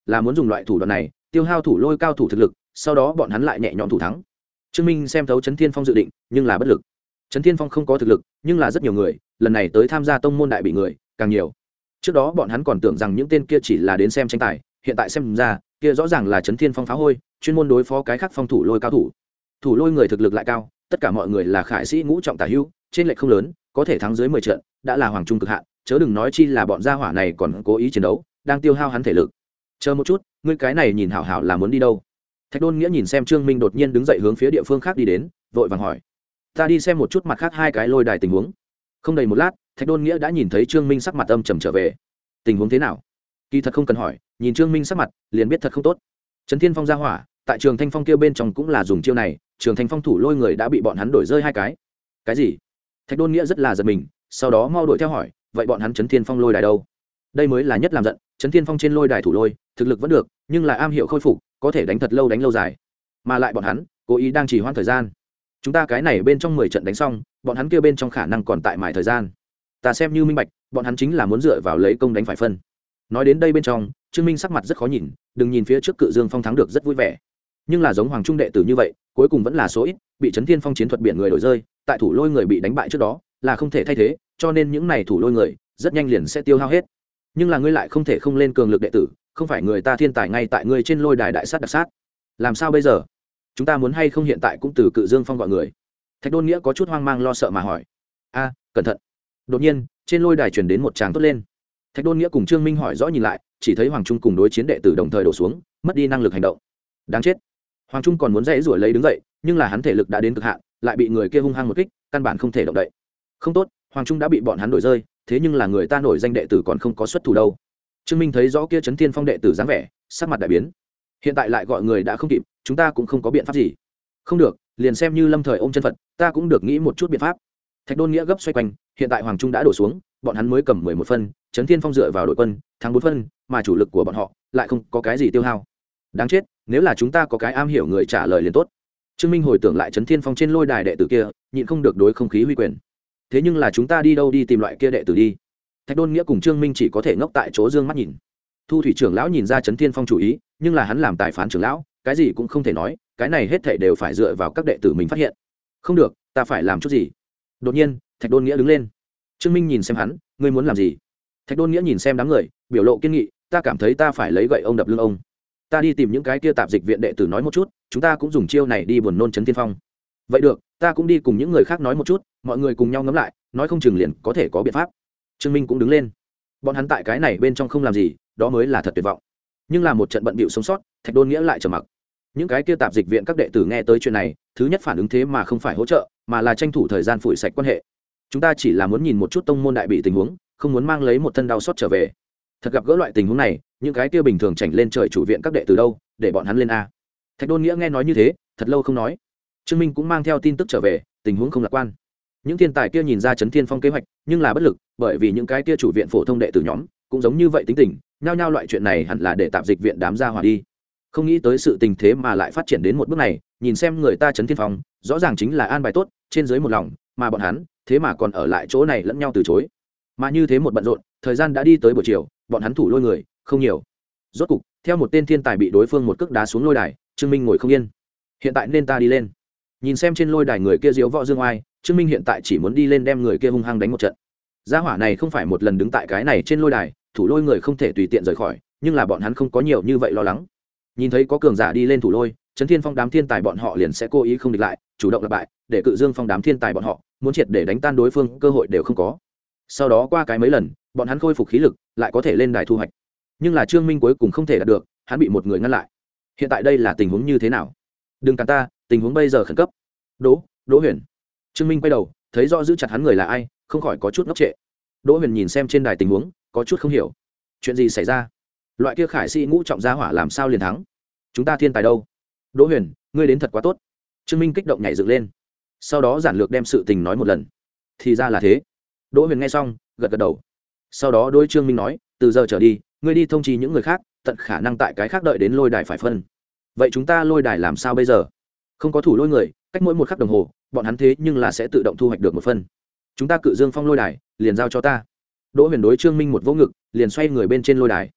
là muốn dùng loại thủ đoạn này tiêu hao thủ lôi cao thủ thực lực, sau đó bọn hắn lại nhẹ nhõm thủ thắng. Trương Minh xem thấu Trấn Thiên Phong dự định, nhưng là bất lực. Trấn Thiên Phong không có thực lực, nhưng là rất nhiều người, lần này tới tham gia tông môn đại bị người càng nhiều. Trước đó bọn hắn còn tưởng rằng những tên kia chỉ là đến xem tranh tài, hiện tại xem ra, kia rõ ràng là Trấn Thiên Phong phá hôi, chuyên môn đối phó cái khác phong thủ lôi cao thủ. Thủ lôi người thực lực lại cao, tất cả mọi người là khải sĩ ngũ trọng tả hữu, trên lệch không lớn, có thể thắng dưới mười trận, đã là hoàng trung cực hạn, chớ đừng nói chi là bọn gia hỏa này còn cố ý chiến đấu, đang tiêu hao hắn thể lực. Chờ một chút, ngươi cái này nhìn hảo hảo là muốn đi đâu? Thạch Đôn Nghĩa nhìn xem Trương Minh đột nhiên đứng dậy hướng phía địa phương khác đi đến, vội vàng hỏi: "Ta đi xem một chút mặt khác hai cái lôi đài tình huống." Không đầy một lát, Thạch Đôn Nghĩa đã nhìn thấy Trương Minh sắc mặt âm trầm trở về. Tình huống thế nào? Kỳ thật không cần hỏi, nhìn Trương Minh sắc mặt, liền biết thật không tốt. Trấn Thiên Phong ra hỏa, tại Trường Thanh Phong kia bên trong cũng là dùng chiêu này, Trường Thanh Phong thủ lôi người đã bị bọn hắn đổi rơi hai cái. Cái gì? Thạch Đôn Nghĩa rất là giật mình, sau đó mau đuổi theo hỏi: "Vậy bọn hắn Trấn Thiên Phong lôi đài đâu?" Đây mới là nhất làm giận, Trấn Thiên Phong trên lôi đài thủ lôi, thực lực vẫn được, nhưng là am hiểu khôi phục, có thể đánh thật lâu đánh lâu dài. Mà lại bọn hắn, cố ý đang trì hoãn thời gian. Chúng ta cái này bên trong mười trận đánh xong, bọn hắn kia bên trong khả năng còn tại mài thời gian. Ta xem như minh bạch, bọn hắn chính là muốn dựa vào lấy công đánh phải phân. Nói đến đây bên trong, Trương Minh sắc mặt rất khó nhìn, đừng nhìn phía trước Cự Dương Phong thắng được rất vui vẻ, nhưng là giống Hoàng Trung đệ tử như vậy, cuối cùng vẫn là số ít, bị Trấn Thiên Phong chiến thuật biển người đổi rơi, tại thủ lôi người bị đánh bại trước đó, là không thể thay thế, cho nên những này thủ lôi người rất nhanh liền sẽ tiêu hao hết. Nhưng là ngươi lại không thể không lên cường lực đệ tử, không phải người ta thiên tài ngay tại ngươi trên lôi đài đại sát đặc sát. Làm sao bây giờ? Chúng ta muốn hay không hiện tại cũng từ Cự Dương Phong gọi người? Thạch Đôn Nghĩa có chút hoang mang lo sợ mà hỏi. A, cẩn thận. Đột nhiên, trên lôi đài truyền đến một tràng tốt lên. Thạch Đôn Nghĩa cùng Trương Minh hỏi rõ nhìn lại, chỉ thấy Hoàng Trung cùng đối chiến đệ tử đồng thời đổ xuống, mất đi năng lực hành động. Đáng chết. Hoàng Trung còn muốn dãy rủa lấy đứng dậy, nhưng là hắn thể lực đã đến cực hạn, lại bị người kia hung hăng một kích, căn bản không thể động đậy. Không tốt, Hoàng Trung đã bị bọn hắn đổi rơi, thế nhưng là người ta nổi danh đệ tử còn không có xuất thủ đâu. Trương Minh thấy rõ kia Trấn Thiên Phong đệ tử dáng vẻ, sắc mặt đại biến. Hiện tại lại gọi người đã không kịp, chúng ta cũng không có biện pháp gì. Không được, liền xem như lâm thời ôm chân Phật, ta cũng được nghĩ một chút biện pháp. Thạch Đôn Nghĩa gấp xoay quanh, hiện tại Hoàng Trung đã đổ xuống, bọn hắn mới cầm mười một phân, Trấn Thiên Phong dựa vào đội quân, thắng bốn phân, mà chủ lực của bọn họ lại không có cái gì tiêu hao. Đáng chết, nếu là chúng ta có cái am hiểu người trả lời liền tốt. Trương Minh hồi tưởng lại Trấn Thiên Phong trên lôi đài đệ tử kia, nhịn không được đối không khí huy quyền. Thế nhưng là chúng ta đi đâu đi tìm loại kia đệ tử đi? Thạch Đôn Nghĩa cùng Trương Minh chỉ có thể ngốc tại chỗ dương mắt nhìn. Thu Thủy trưởng lão nhìn ra Trấn Thiên Phong chủ ý, nhưng là hắn làm tài phán trưởng lão, cái gì cũng không thể nói, cái này hết thảy đều phải dựa vào các đệ tử mình phát hiện. Không được, ta phải làm chút gì. Đột nhiên, Thạch Đôn Nghĩa đứng lên. Trương Minh nhìn xem hắn, ngươi muốn làm gì? Thạch Đôn Nghĩa nhìn xem đám người, biểu lộ kiên nghị, ta cảm thấy ta phải lấy gậy ông đập lưng ông. Ta đi tìm những cái kia tạp dịch viện đệ tử nói một chút, chúng ta cũng dùng chiêu này đi buồn nôn Trấn Thiên Phong. Vậy được, ta cũng đi cùng những người khác nói một chút, mọi người cùng nhau ngẫm lại, nói không chừng liền có thể có biện pháp. Trương Minh cũng đứng lên. Bọn hắn tại cái này bên trong không làm gì, đó mới là thật tuyệt vọng. Nhưng là một trận bận bịu sống sót, Thạch Đôn Nghĩa lại trầm mặc. Những cái kia tạp dịch viện các đệ tử nghe tới chuyện này, thứ nhất phản ứng thế mà không phải hỗ trợ, mà là tranh thủ thời gian phủi sạch quan hệ. Chúng ta chỉ là muốn nhìn một chút tông môn đại bị tình huống, không muốn mang lấy một thân đau xót trở về. Thật gặp gỡ loại tình huống này, những cái kia bình thường chảnh lên trời chủ viện các đệ tử đâu, để bọn hắn lên a. Thạch Đôn Nghĩa nghe nói như thế, thật lâu không nói. Trương Minh cũng mang theo tin tức trở về, tình huống không lạc quan. Những thiên tài kia nhìn ra Trấn Thiên Phong kế hoạch, nhưng là bất lực, bởi vì những cái kia chủ viện phổ thông đệ tử nhóm cũng giống như vậy tính tình, nhao nhao loại chuyện này hẳn là để tạp dịch viện đám ra hỏa đi. Không nghĩ tới sự tình thế mà lại phát triển đến một bước này, nhìn xem người ta Trấn Thiên Phong, rõ ràng chính là an bài tốt, trên dưới một lòng, mà bọn hắn, thế mà còn ở lại chỗ này lẫn nhau từ chối. Mà như thế một bận rộn, thời gian đã đi tới buổi chiều, bọn hắn thủ lôi người không nhiều. Rốt cục, theo một tên thiên tài bị đối phương một cước đá xuống lôi đài, Trương Minh ngồi không yên. Hiện tại nên ta đi lên. Nhìn xem trên lôi đài người kia diếu võ dương oai, Trương Minh hiện tại chỉ muốn đi lên đem người kia hung hăng đánh một trận. Gia hỏa này không phải một lần đứng tại cái này trên lôi đài, thủ lôi người không thể tùy tiện rời khỏi, nhưng là bọn hắn không có nhiều như vậy lo lắng. Nhìn thấy có cường giả đi lên thủ lôi, Trấn Thiên Phong đám thiên tài bọn họ liền sẽ cố ý không địch lại, chủ động lập bại, để Cự Dương Phong đám thiên tài bọn họ muốn triệt để đánh tan đối phương cơ hội đều không có. Sau đó qua cái mấy lần, bọn hắn khôi phục khí lực, lại có thể lên đài thu hoạch. Nhưng là Trương Minh cuối cùng không thể đạt được, hắn bị một người ngăn lại. Hiện tại đây là tình huống như thế nào? Đừng cản ta, tình huống bây giờ khẩn cấp. Đỗ, Đỗ Huyền. Trương Minh quay đầu, thấy rõ giữ chặt hắn người là ai, không khỏi có chút ngốc trệ. Đỗ Huyền nhìn xem trên đài tình huống, có chút không hiểu. Chuyện gì xảy ra? Loại kia khải sĩ ngũ trọng gia hỏa làm sao liền thắng? Chúng ta thiên tài đâu? Đỗ Huyền, ngươi đến thật quá tốt. Trương Minh kích động nhảy dựng lên. Sau đó giản lược đem sự tình nói một lần. Thì ra là thế. Đỗ Huyền nghe xong, gật gật đầu. Sau đó đôi Trương Minh nói, từ giờ trở đi, ngươi đi thông trì những người khác, tận khả năng tại cái khác đợi đến lôi đài phải phân. Vậy chúng ta lôi đài làm sao bây giờ? Không có thủ lôi người, cách mỗi một khắc đồng hồ, bọn hắn thế nhưng là sẽ tự động thu hoạch được một phân. Chúng ta Cự Dương Phong lôi đài, liền giao cho ta. Đỗ Huyền đối Trương Minh một vỗ ngực, liền xoay người bên trên lôi đài.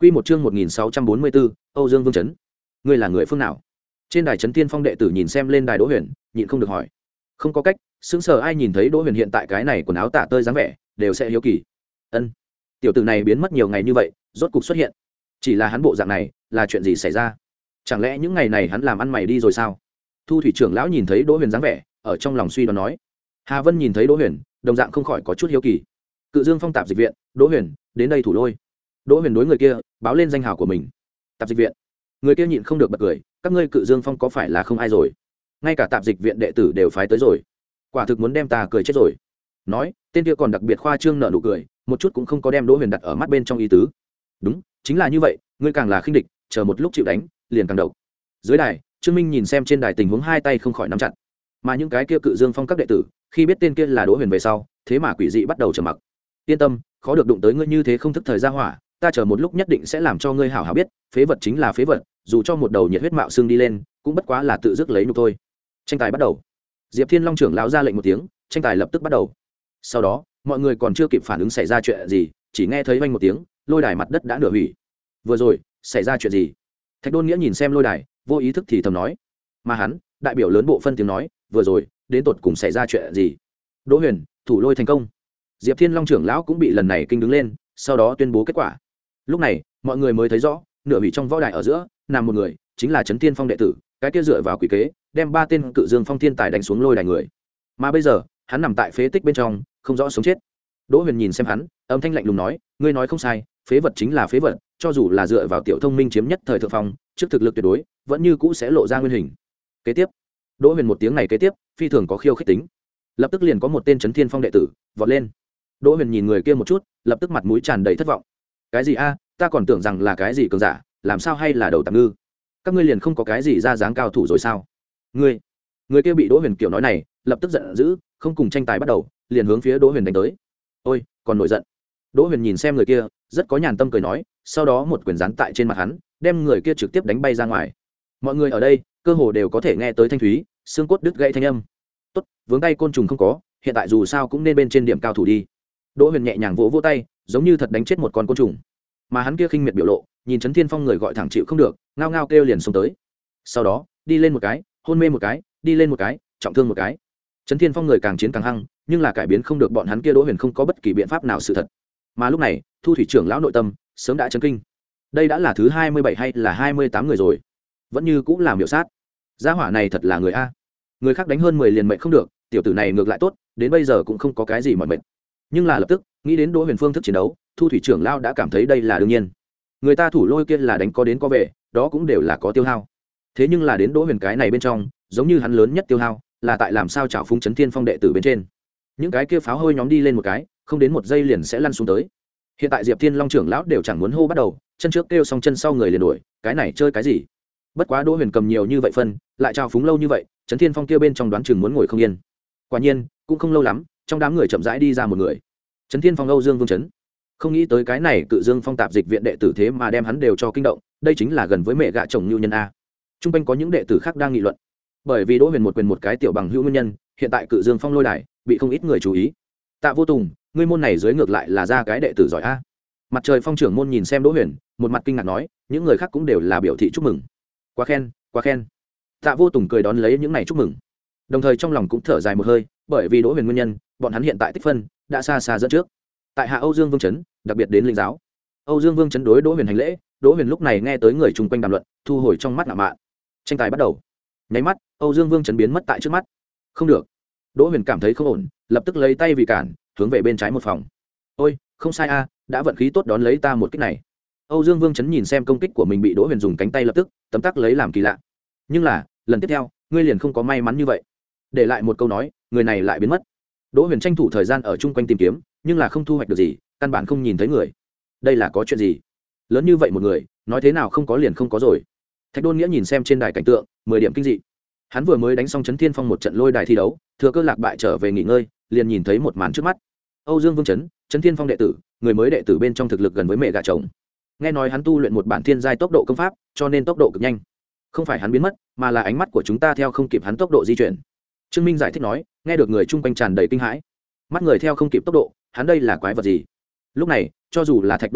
Quy một chương một nghìn sáu trăm bốn mươi bốn, Âu Dương Vương Chấn. Ngươi là người phương nào? Trên đài Chấn Tiên Phong đệ tử nhìn xem lên đài Đỗ Huyền, nhịn không được hỏi. Không có cách, sững sờ ai nhìn thấy Đỗ Huyền hiện tại cái này quần áo tả tơi dáng vẻ, đều sẽ hiếu kỳ. Ân, tiểu tử này biến mất nhiều ngày như vậy, rốt cục xuất hiện. Chỉ là hắn bộ dạng này, là chuyện gì xảy ra? Chẳng lẽ những ngày này hắn làm ăn mày đi rồi sao? Thu thủy trưởng lão nhìn thấy Đỗ Huyền dáng vẻ, ở trong lòng suy đoán nói. Hà Vân nhìn thấy Đỗ Huyền, đồng dạng không khỏi có chút hiếu kỳ. Cự Dương Phong tạp dịch viện, Đỗ Huyền, đến đây thủ lôi. Đỗ Huyền đối người kia báo lên danh hào của mình. Tạp dịch viện. Người kia nhịn không được bật cười, các ngươi Cự Dương Phong có phải là không ai rồi? Ngay cả tạp dịch viện đệ tử đều phái tới rồi. Quả thực muốn đem ta cười chết rồi. Nói, tên kia còn đặc biệt khoa trương nở nụ cười, một chút cũng không có đem Đỗ Huyền đặt ở mắt bên trong ý tứ. Đúng, chính là như vậy, ngươi càng là khinh địch, chờ một lúc chịu đánh, liền càng độc. Dưới đài, Trương Minh nhìn xem trên đài tình huống hai tay không khỏi nắm chặt. Mà những cái kia Cự Dương Phong các đệ tử, khi biết tên kia là Đỗ Huyền về sau, thế mà quỷ dị bắt đầu trầm mặc. Yên tâm, khó được đụng tới ngươi như thế không thức thời ra hỏa, ta chờ một lúc nhất định sẽ làm cho ngươi hảo hảo biết, phế vật chính là phế vật, dù cho một đầu nhiệt huyết mạo xương đi lên, cũng bất quá là tự dứt lấy nhục thôi. Tranh tài bắt đầu. Diệp Thiên Long trưởng lão ra lệnh một tiếng, tranh tài lập tức bắt đầu. Sau đó, mọi người còn chưa kịp phản ứng xảy ra chuyện gì, chỉ nghe thấy vang một tiếng, lôi đài mặt đất đã nửa hủy. Vừa rồi, xảy ra chuyện gì? Thạch Đôn Nghĩa nhìn xem lôi đài, vô ý thức thì thầm nói. Mà hắn, đại biểu lớn bộ phân tiếng nói, vừa rồi, đến tột cùng xảy ra chuyện gì? Đỗ Huyền, thủ lôi thành công. Diệp Thiên Long trưởng lão cũng bị lần này kinh đứng lên, sau đó tuyên bố kết quả. Lúc này, mọi người mới thấy rõ, nửa hủy trong võ đài ở giữa, nằm một người, chính là Chấn Tiên Phong đệ tử, cái kia dựa vào quỷ kế, đem ba tên Cự Dương Phong thiên tài đánh xuống lôi đài người. Mà bây giờ, hắn nằm tại phế tích bên trong, không rõ sống chết. Đỗ Huyền nhìn xem hắn, âm thanh lạnh lùng nói, ngươi nói không sai, phế vật chính là phế vật, cho dù là dựa vào tiểu thông minh chiếm nhất thời thượng phong, trước thực lực tuyệt đối, vẫn như cũ sẽ lộ ra nguyên hình. Kế tiếp, Đỗ Huyền một tiếng này kế tiếp, phi thường có khiêu khích tính. Lập tức liền có một tên Chấn Thiên Phong đệ tử vọt lên. Đỗ Huyền nhìn người kia một chút, lập tức mặt mũi tràn đầy thất vọng. Cái gì a, ta còn tưởng rằng là cái gì cường giả, làm sao hay là đầu tạm ngư? Các ngươi liền không có cái gì ra dáng cao thủ rồi sao? Ngươi, người kia bị Đỗ Huyền kiểu nói này, lập tức giận dữ, không cùng tranh tài bắt đầu, liền hướng phía Đỗ Huyền đánh tới. Ôi, còn nổi giận. Đỗ Huyền nhìn xem người kia, rất có nhàn tâm cười nói, sau đó một quyền giáng tại trên mặt hắn, đem người kia trực tiếp đánh bay ra ngoài. Mọi người ở đây, cơ hồ đều có thể nghe tới thanh thúy, xương cốt đứt gãy thanh âm. Tốt, vướng tay côn trùng không có, hiện tại dù sao cũng nên bên trên điểm cao thủ đi. Đỗ Huyền nhẹ nhàng vỗ vỗ tay, giống như thật đánh chết một con côn trùng. Mà hắn kia khinh miệt biểu lộ, nhìn Chấn Thiên Phong người gọi thẳng chịu không được, ngao ngao kêu liền xông tới. Sau đó, đi lên một cái, hôn mê một cái, đi lên một cái, trọng thương một cái. Chấn Thiên Phong người càng chiến càng hăng, nhưng là cải biến không được bọn hắn kia Đỗ Huyền không có bất kỳ biện pháp nào sự thật. Mà lúc này, Thu thủy trưởng lão nội tâm sớm đã chấn kinh. Đây đã là thứ hai mươi bảy hay là hai mươi tám người rồi, vẫn như cũng làm miểu sát. Gia hỏa này thật là người a. Người khác đánh hơn mười liền mệnh không được, tiểu tử này ngược lại tốt, đến bây giờ cũng không có cái gì mỏi mệt. Nhưng là lập tức, nghĩ đến Đỗ Huyền phương thức chiến đấu, Thu thủy trưởng lão đã cảm thấy đây là đương nhiên. Người ta thủ lôi kia là đánh có đến có về, đó cũng đều là có tiêu hao. Thế nhưng là đến Đỗ Huyền cái này bên trong, giống như hắn lớn nhất tiêu hao là tại làm sao chảo phúng Chấn Thiên Phong đệ tử bên trên. Những cái kia pháo hôi nhóm đi lên một cái, không đến một giây liền sẽ lăn xuống tới. Hiện tại Diệp Thiên Long trưởng lão đều chẳng muốn hô bắt đầu, chân trước kêu xong chân sau người liền đuổi, cái này chơi cái gì? Bất quá Đỗ Huyền cầm nhiều như vậy phân, lại chảo phúng lâu như vậy, Chấn Thiên Phong kia bên trong đoán chừng muốn ngồi không yên. Quả nhiên, cũng không lâu lắm, trong đám người chậm rãi đi ra một người. Chấn Thiên Phong Âu Dương Vương Chấn. Không nghĩ tới cái này Cự Dương Phong tạp dịch viện đệ tử thế mà đem hắn đều cho kinh động, đây chính là gần với mẹ gạ chồng Nưu Nhân a. Trung quanh có những đệ tử khác đang nghị luận. Bởi vì Đỗ Huyền một quyền một cái tiểu bằng hữu nguyên nhân, hiện tại Cự Dương Phong lôi đài bị không ít người chú ý. Tạ Vô Tùng, ngươi môn này dưới ngược lại là ra cái đệ tử giỏi a. Mặt trời phong trưởng môn nhìn xem Đỗ Huyền, một mặt kinh ngạc nói, những người khác cũng đều là biểu thị chúc mừng. Quá khen, quá khen. Tạ Vô Tùng cười đón lấy những này chúc mừng. Đồng thời trong lòng cũng thở dài một hơi, bởi vì Đỗ Huyền nguyên nhân, bọn hắn hiện tại tích phân đã xa xa dẫn trước. Tại hạ Âu Dương Vương Chấn, đặc biệt đến linh giáo. Âu Dương Vương Chấn đối Đỗ Huyền hành lễ, Đỗ Huyền lúc này nghe tới người chung quanh đàm luận, thu hồi trong mắt ngạo mạn. Tranh tài bắt đầu. Nháy mắt, Âu Dương Vương Chấn biến mất tại trước mắt. Không được. Đỗ Huyền cảm thấy không ổn, lập tức lấy tay vì cản, hướng về bên trái một phòng. Ôi, không sai a, đã vận khí tốt đón lấy ta một kích này. Âu Dương Vương Chấn nhìn xem công kích của mình bị Đỗ Huyền dùng cánh tay lập tức tấm tắc lấy làm kỳ lạ. Nhưng là, lần tiếp theo, ngươi liền không có may mắn như vậy. Để lại một câu nói, người này lại biến mất. Đỗ Huyền tranh thủ thời gian ở chung quanh tìm kiếm, nhưng là không thu hoạch được gì, căn bản không nhìn thấy người. Đây là có chuyện gì? Lớn như vậy một người, nói thế nào không có liền không có rồi. Thạch Đôn Nghĩa nhìn xem trên đài cảnh tượng, mười điểm kinh dị. Hắn vừa mới đánh xong Chấn Thiên Phong một trận lôi đài thi đấu, thừa cơ lạc bại trở về nghỉ ngơi, liền nhìn thấy một màn trước mắt. Âu Dương Vương Chấn, Chấn Thiên Phong đệ tử, người mới đệ tử bên trong thực lực gần với mẹ gà chồng. Nghe nói hắn tu luyện một bản thiên giai tốc độ công pháp, cho nên tốc độ cực nhanh. Không phải hắn biến mất, mà là ánh mắt của chúng ta theo không kịp hắn tốc độ di chuyển. Trương Minh giải thích nói, nghe được người chung quanh tràn đầy kinh hãi. Mắt người theo không kịp tốc độ, hắn đây là quái vật gì? Lúc này, cho dù là Thạch Đôn Nghĩa,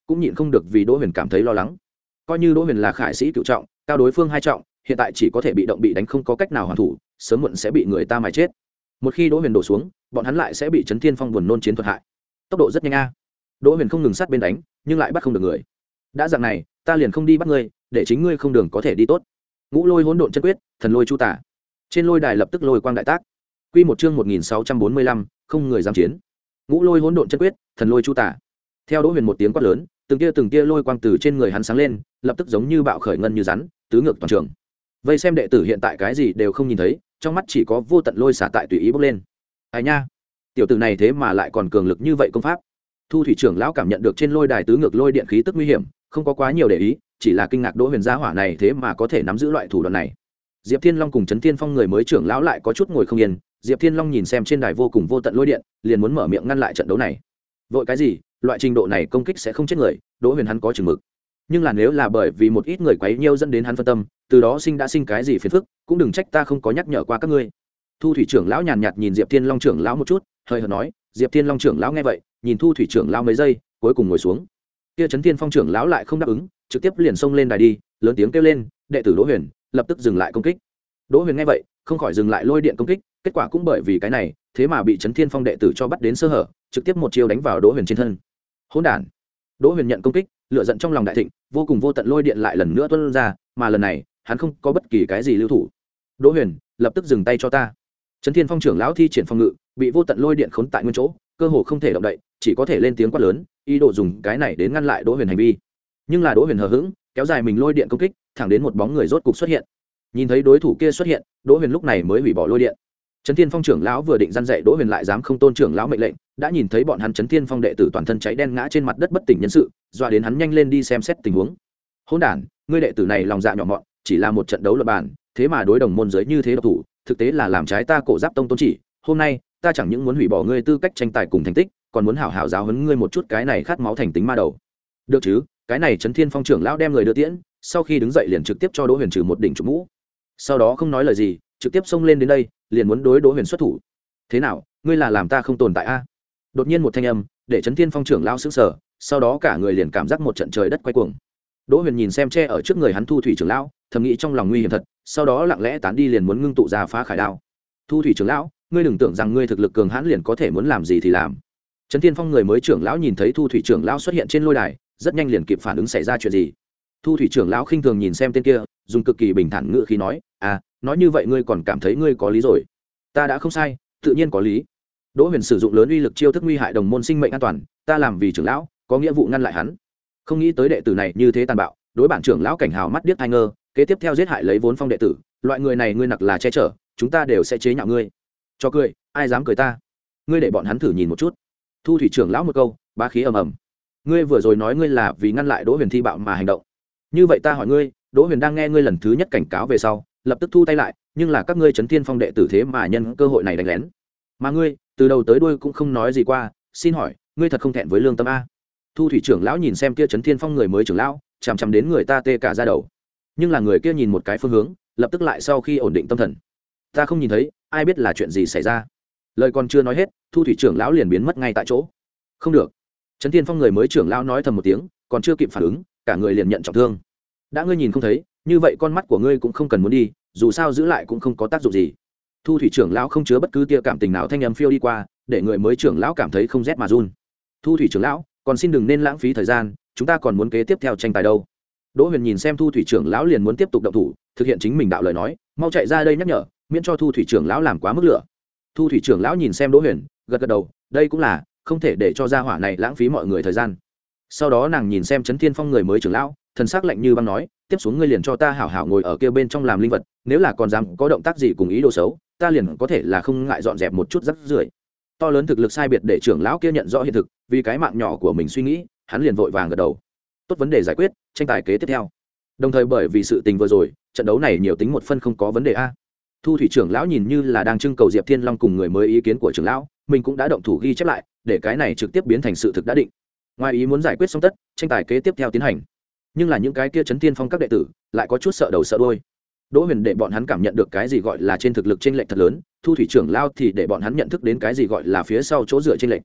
cũng nhịn không được vì Đỗ Huyền cảm thấy lo lắng. Coi như Đỗ Huyền là khải sĩ cựu trọng, cao đối phương hai trọng, hiện tại chỉ có thể bị động bị đánh, không có cách nào hoàn thủ, sớm muộn sẽ bị người ta mài chết. Một khi Đỗ Huyền đổ xuống, bọn hắn lại sẽ bị Chấn Thiên Phong buồn nôn chiến thuật hại. Tốc độ rất nhanh a. Đỗ Huyền không ngừng sát bên đánh, nhưng lại bắt không được người. Đã dạng này, ta liền không đi bắt ngươi, để chính ngươi không đường có thể đi tốt. Ngũ Lôi Hỗn Độn Chân Quyết, Thần Lôi Chu Tả. Trên lôi đài lập tức lôi quang đại tác. Quy một chương một nghìn sáu trăm bốn mươi lăm, không người dám chiến. Ngũ Lôi Hỗn Độn Chân Quyết, Thần Lôi Chu Tả. Theo Đỗ Huyền một tiếng quát lớn, từng tia từng tia lôi quang từ trên người hắn sáng lên, lập tức giống như bạo khởi ngân như rắn, tứ ngược toàn trường. Vây xem đệ tử hiện tại cái gì đều không nhìn thấy, trong mắt chỉ có vô tận lôi xả tại tùy ý bốc lên. Ai nha, tiểu tử này thế mà lại còn cường lực như vậy công pháp. Thu thủy trưởng lão cảm nhận được trên lôi đài tứ ngược lôi điện khí tức nguy hiểm, không có quá nhiều để ý, chỉ là kinh ngạc Đỗ Huyền gia hỏa này thế mà có thể nắm giữ loại thủ đoạn này. Diệp Thiên Long cùng Chấn Thiên Phong người mới trưởng lão lại có chút ngồi không yên, Diệp Thiên Long nhìn xem trên đài vô cùng vô tận lôi điện, liền muốn mở miệng ngăn lại trận đấu này. Vội cái gì, loại trình độ này công kích sẽ không chết người, Đỗ Huyền hắn có chừng mực. Nhưng là nếu là bởi vì một ít người quấy nhiễu dẫn đến hắn phân tâm, từ đó sinh đã sinh cái gì phiền phức, cũng đừng trách ta không có nhắc nhở qua các ngươi. Thu thủy trưởng lão nhàn nhạt nhìn Diệp Thiên Long trưởng lão một chút, hơi hợt nói. Diệp Thiên Long trưởng lão nghe vậy, nhìn Thu thủy trưởng lão mấy giây, cuối cùng ngồi xuống. Kia Chấn Thiên Phong trưởng lão lại không đáp ứng, trực tiếp liền xông lên đài đi, lớn tiếng kêu lên, đệ tử Đỗ Huyền, lập tức dừng lại công kích. Đỗ Huyền nghe vậy, không khỏi dừng lại lôi điện công kích, kết quả cũng bởi vì cái này, thế mà bị Chấn Thiên Phong đệ tử cho bắt đến sơ hở, trực tiếp một chiêu đánh vào Đỗ Huyền trên thân. Hỗn đản! Đỗ Huyền nhận công kích, lửa giận trong lòng đại thịnh, vô cùng vô tận lôi điện lại lần nữa tuôn ra, mà lần này, hắn không có bất kỳ cái gì lưu thủ. Đỗ Huyền, lập tức dừng tay cho ta. Chấn Thiên Phong trưởng lão thi triển phong ngự, bị vô tận lôi điện khốn tại nguyên chỗ, cơ hồ không thể động đậy, chỉ có thể lên tiếng quát lớn, ý đồ dùng cái này đến ngăn lại Đỗ Huyền hành vi. Nhưng là Đỗ Huyền hờ hững, kéo dài mình lôi điện công kích, thẳng đến một bóng người rốt cục xuất hiện. Nhìn thấy đối thủ kia xuất hiện, Đỗ Huyền lúc này mới hủy bỏ lôi điện. Chấn Thiên Phong trưởng lão vừa định răn dạy Đỗ Huyền lại dám không tôn trưởng lão mệnh lệnh, đã nhìn thấy bọn hắn Chấn Thiên Phong đệ tử toàn thân cháy đen ngã trên mặt đất bất tỉnh nhân sự, dọa đến hắn nhanh lên đi xem xét tình huống. Hỗn đản, ngươi đệ tử này lòng dạ nhỏ mọn, chỉ là một trận đấu luật bản, thế mà đối đồng môn giới như thế độc thủ, thực tế là làm trái ta Cổ Giáp Tông tôn chỉ. Hôm nay, ta chẳng những muốn hủy bỏ ngươi tư cách tranh tài cùng thành tích, còn muốn hảo hảo giáo huấn ngươi một chút cái này khát máu thành tính ma đầu. Được chứ? Cái này Chấn Thiên Phong trưởng lão đem người đưa tiễn, sau khi đứng dậy liền trực tiếp cho Đỗ Huyền trừ một đỉnh trụ mũ. Sau đó không nói lời gì, trực tiếp xông lên đến đây, liền muốn đối Đỗ Huyền xuất thủ. Thế nào, ngươi là làm ta không tồn tại a? Đột nhiên một thanh âm, để Chấn Thiên Phong trưởng lão sững sờ, sau đó cả người liền cảm giác một trận trời đất quay cuồng. Đỗ Huyền nhìn xem che ở trước người hắn Thu thủy trưởng lão, thầm nghĩ trong lòng nguy hiểm thật, sau đó lặng lẽ tán đi liền muốn ngưng tụ ra phá khải đao. Thu thủy trưởng lão, ngươi đừng tưởng rằng ngươi thực lực cường hãn liền có thể muốn làm gì thì làm. Chấn Thiên Phong người mới trưởng lão nhìn thấy Thu thủy trưởng lão xuất hiện trên lôi đài, rất nhanh liền kịp phản ứng xảy ra chuyện gì. Thu thủy trưởng lão khinh thường nhìn xem tên kia, dùng cực kỳ bình thản ngữ khí nói, à, nói như vậy ngươi còn cảm thấy ngươi có lý rồi? Ta đã không sai, tự nhiên có lý. Đỗ Huyền sử dụng lớn uy lực chiêu thức nguy hại đồng môn sinh mệnh an toàn, ta làm vì trưởng lão, có nghĩa vụ ngăn lại hắn. Không nghĩ tới đệ tử này như thế tàn bạo, đối bản trưởng lão cảnh hào mắt điếc hai ngơ, kế tiếp theo giết hại lấy vốn phong đệ tử, loại người này ngươi nặc là che chở, chúng ta đều sẽ chế nhạo ngươi. Cho cười, ai dám cười ta? Ngươi để bọn hắn thử nhìn một chút. Thu thủy trưởng lão một câu, bá khí ầm ầm. Ngươi vừa rồi nói ngươi là vì ngăn lại Đỗ Huyền thi bạo mà hành động. Như vậy ta hỏi ngươi, Đỗ Huyền đang nghe ngươi lần thứ nhất cảnh cáo về sau, lập tức thu tay lại, nhưng là các ngươi Chấn Thiên Phong đệ tử thế mà nhân cơ hội này đánh lén. Mà ngươi, từ đầu tới đuôi cũng không nói gì qua, xin hỏi, ngươi thật không thẹn với lương tâm a? Thu thủy trưởng lão nhìn xem kia Chấn Thiên Phong người mới trưởng lão, chằm chằm đến người ta tê cả da đầu. Nhưng là người kia nhìn một cái phương hướng, lập tức lại sau khi ổn định tâm thần. Ta không nhìn thấy, ai biết là chuyện gì xảy ra. Lời còn chưa nói hết, Thu thủy trưởng lão liền biến mất ngay tại chỗ. Không được. Chấn Thiên Phong người mới trưởng lão nói thầm một tiếng, còn chưa kịp phản ứng, cả người liền nhận trọng thương. Đã ngươi nhìn không thấy, như vậy con mắt của ngươi cũng không cần muốn đi, dù sao giữ lại cũng không có tác dụng gì. Thu thủy trưởng lão không chứa bất cứ tia cảm tình nào thanh âm phiêu đi qua, để người mới trưởng lão cảm thấy không rét mà run. Thu thủy trưởng lão, còn xin đừng nên lãng phí thời gian, chúng ta còn muốn kế tiếp theo tranh tài đâu. Đỗ Huyền nhìn xem Thu thủy trưởng lão liền muốn tiếp tục động thủ, thực hiện chính mình đạo lời nói, mau chạy ra đây nhắc nhở, miễn cho Thu thủy trưởng lão làm quá mức lửa. Thu thủy trưởng lão nhìn xem Đỗ Huyền, gật gật đầu, đây cũng là, không thể để cho gia hỏa này lãng phí mọi người thời gian. Sau đó nàng nhìn xem Chấn Thiên Phong người mới trưởng lão, thần sắc lạnh như băng nói, tiếp xuống ngươi liền cho ta hảo hảo ngồi ở kia bên trong làm linh vật, nếu là còn dám có động tác gì cùng ý đồ xấu, ta liền có thể là không ngại dọn dẹp một chút rắc rưởi. To lớn thực lực sai biệt để trưởng lão kia nhận rõ hiện thực, vì cái mạng nhỏ của mình suy nghĩ, hắn liền vội vàng gật đầu. Tốt, vấn đề giải quyết, tranh tài kế tiếp theo. Đồng thời bởi vì sự tình vừa rồi, trận đấu này nhiều tính một phân không có vấn đề a. Thu thủy trưởng lão nhìn như là đang trưng cầu Diệp Thiên Long cùng người mới ý kiến của trưởng lão, mình cũng đã động thủ ghi chép lại, để cái này trực tiếp biến thành sự thực đã định. Ngoài ý muốn giải quyết xong tất, tranh tài kế tiếp theo tiến hành. Nhưng là những cái kia Chấn Thiên Phong các đệ tử lại có chút sợ đầu sợ đuôi. Đỗ Huyền để bọn hắn cảm nhận được cái gì gọi là trên thực lực chênh lệch thật lớn, Thu thủy trưởng lão thì để bọn hắn nhận thức đến cái gì gọi là phía sau chỗ dựa chênh lệch.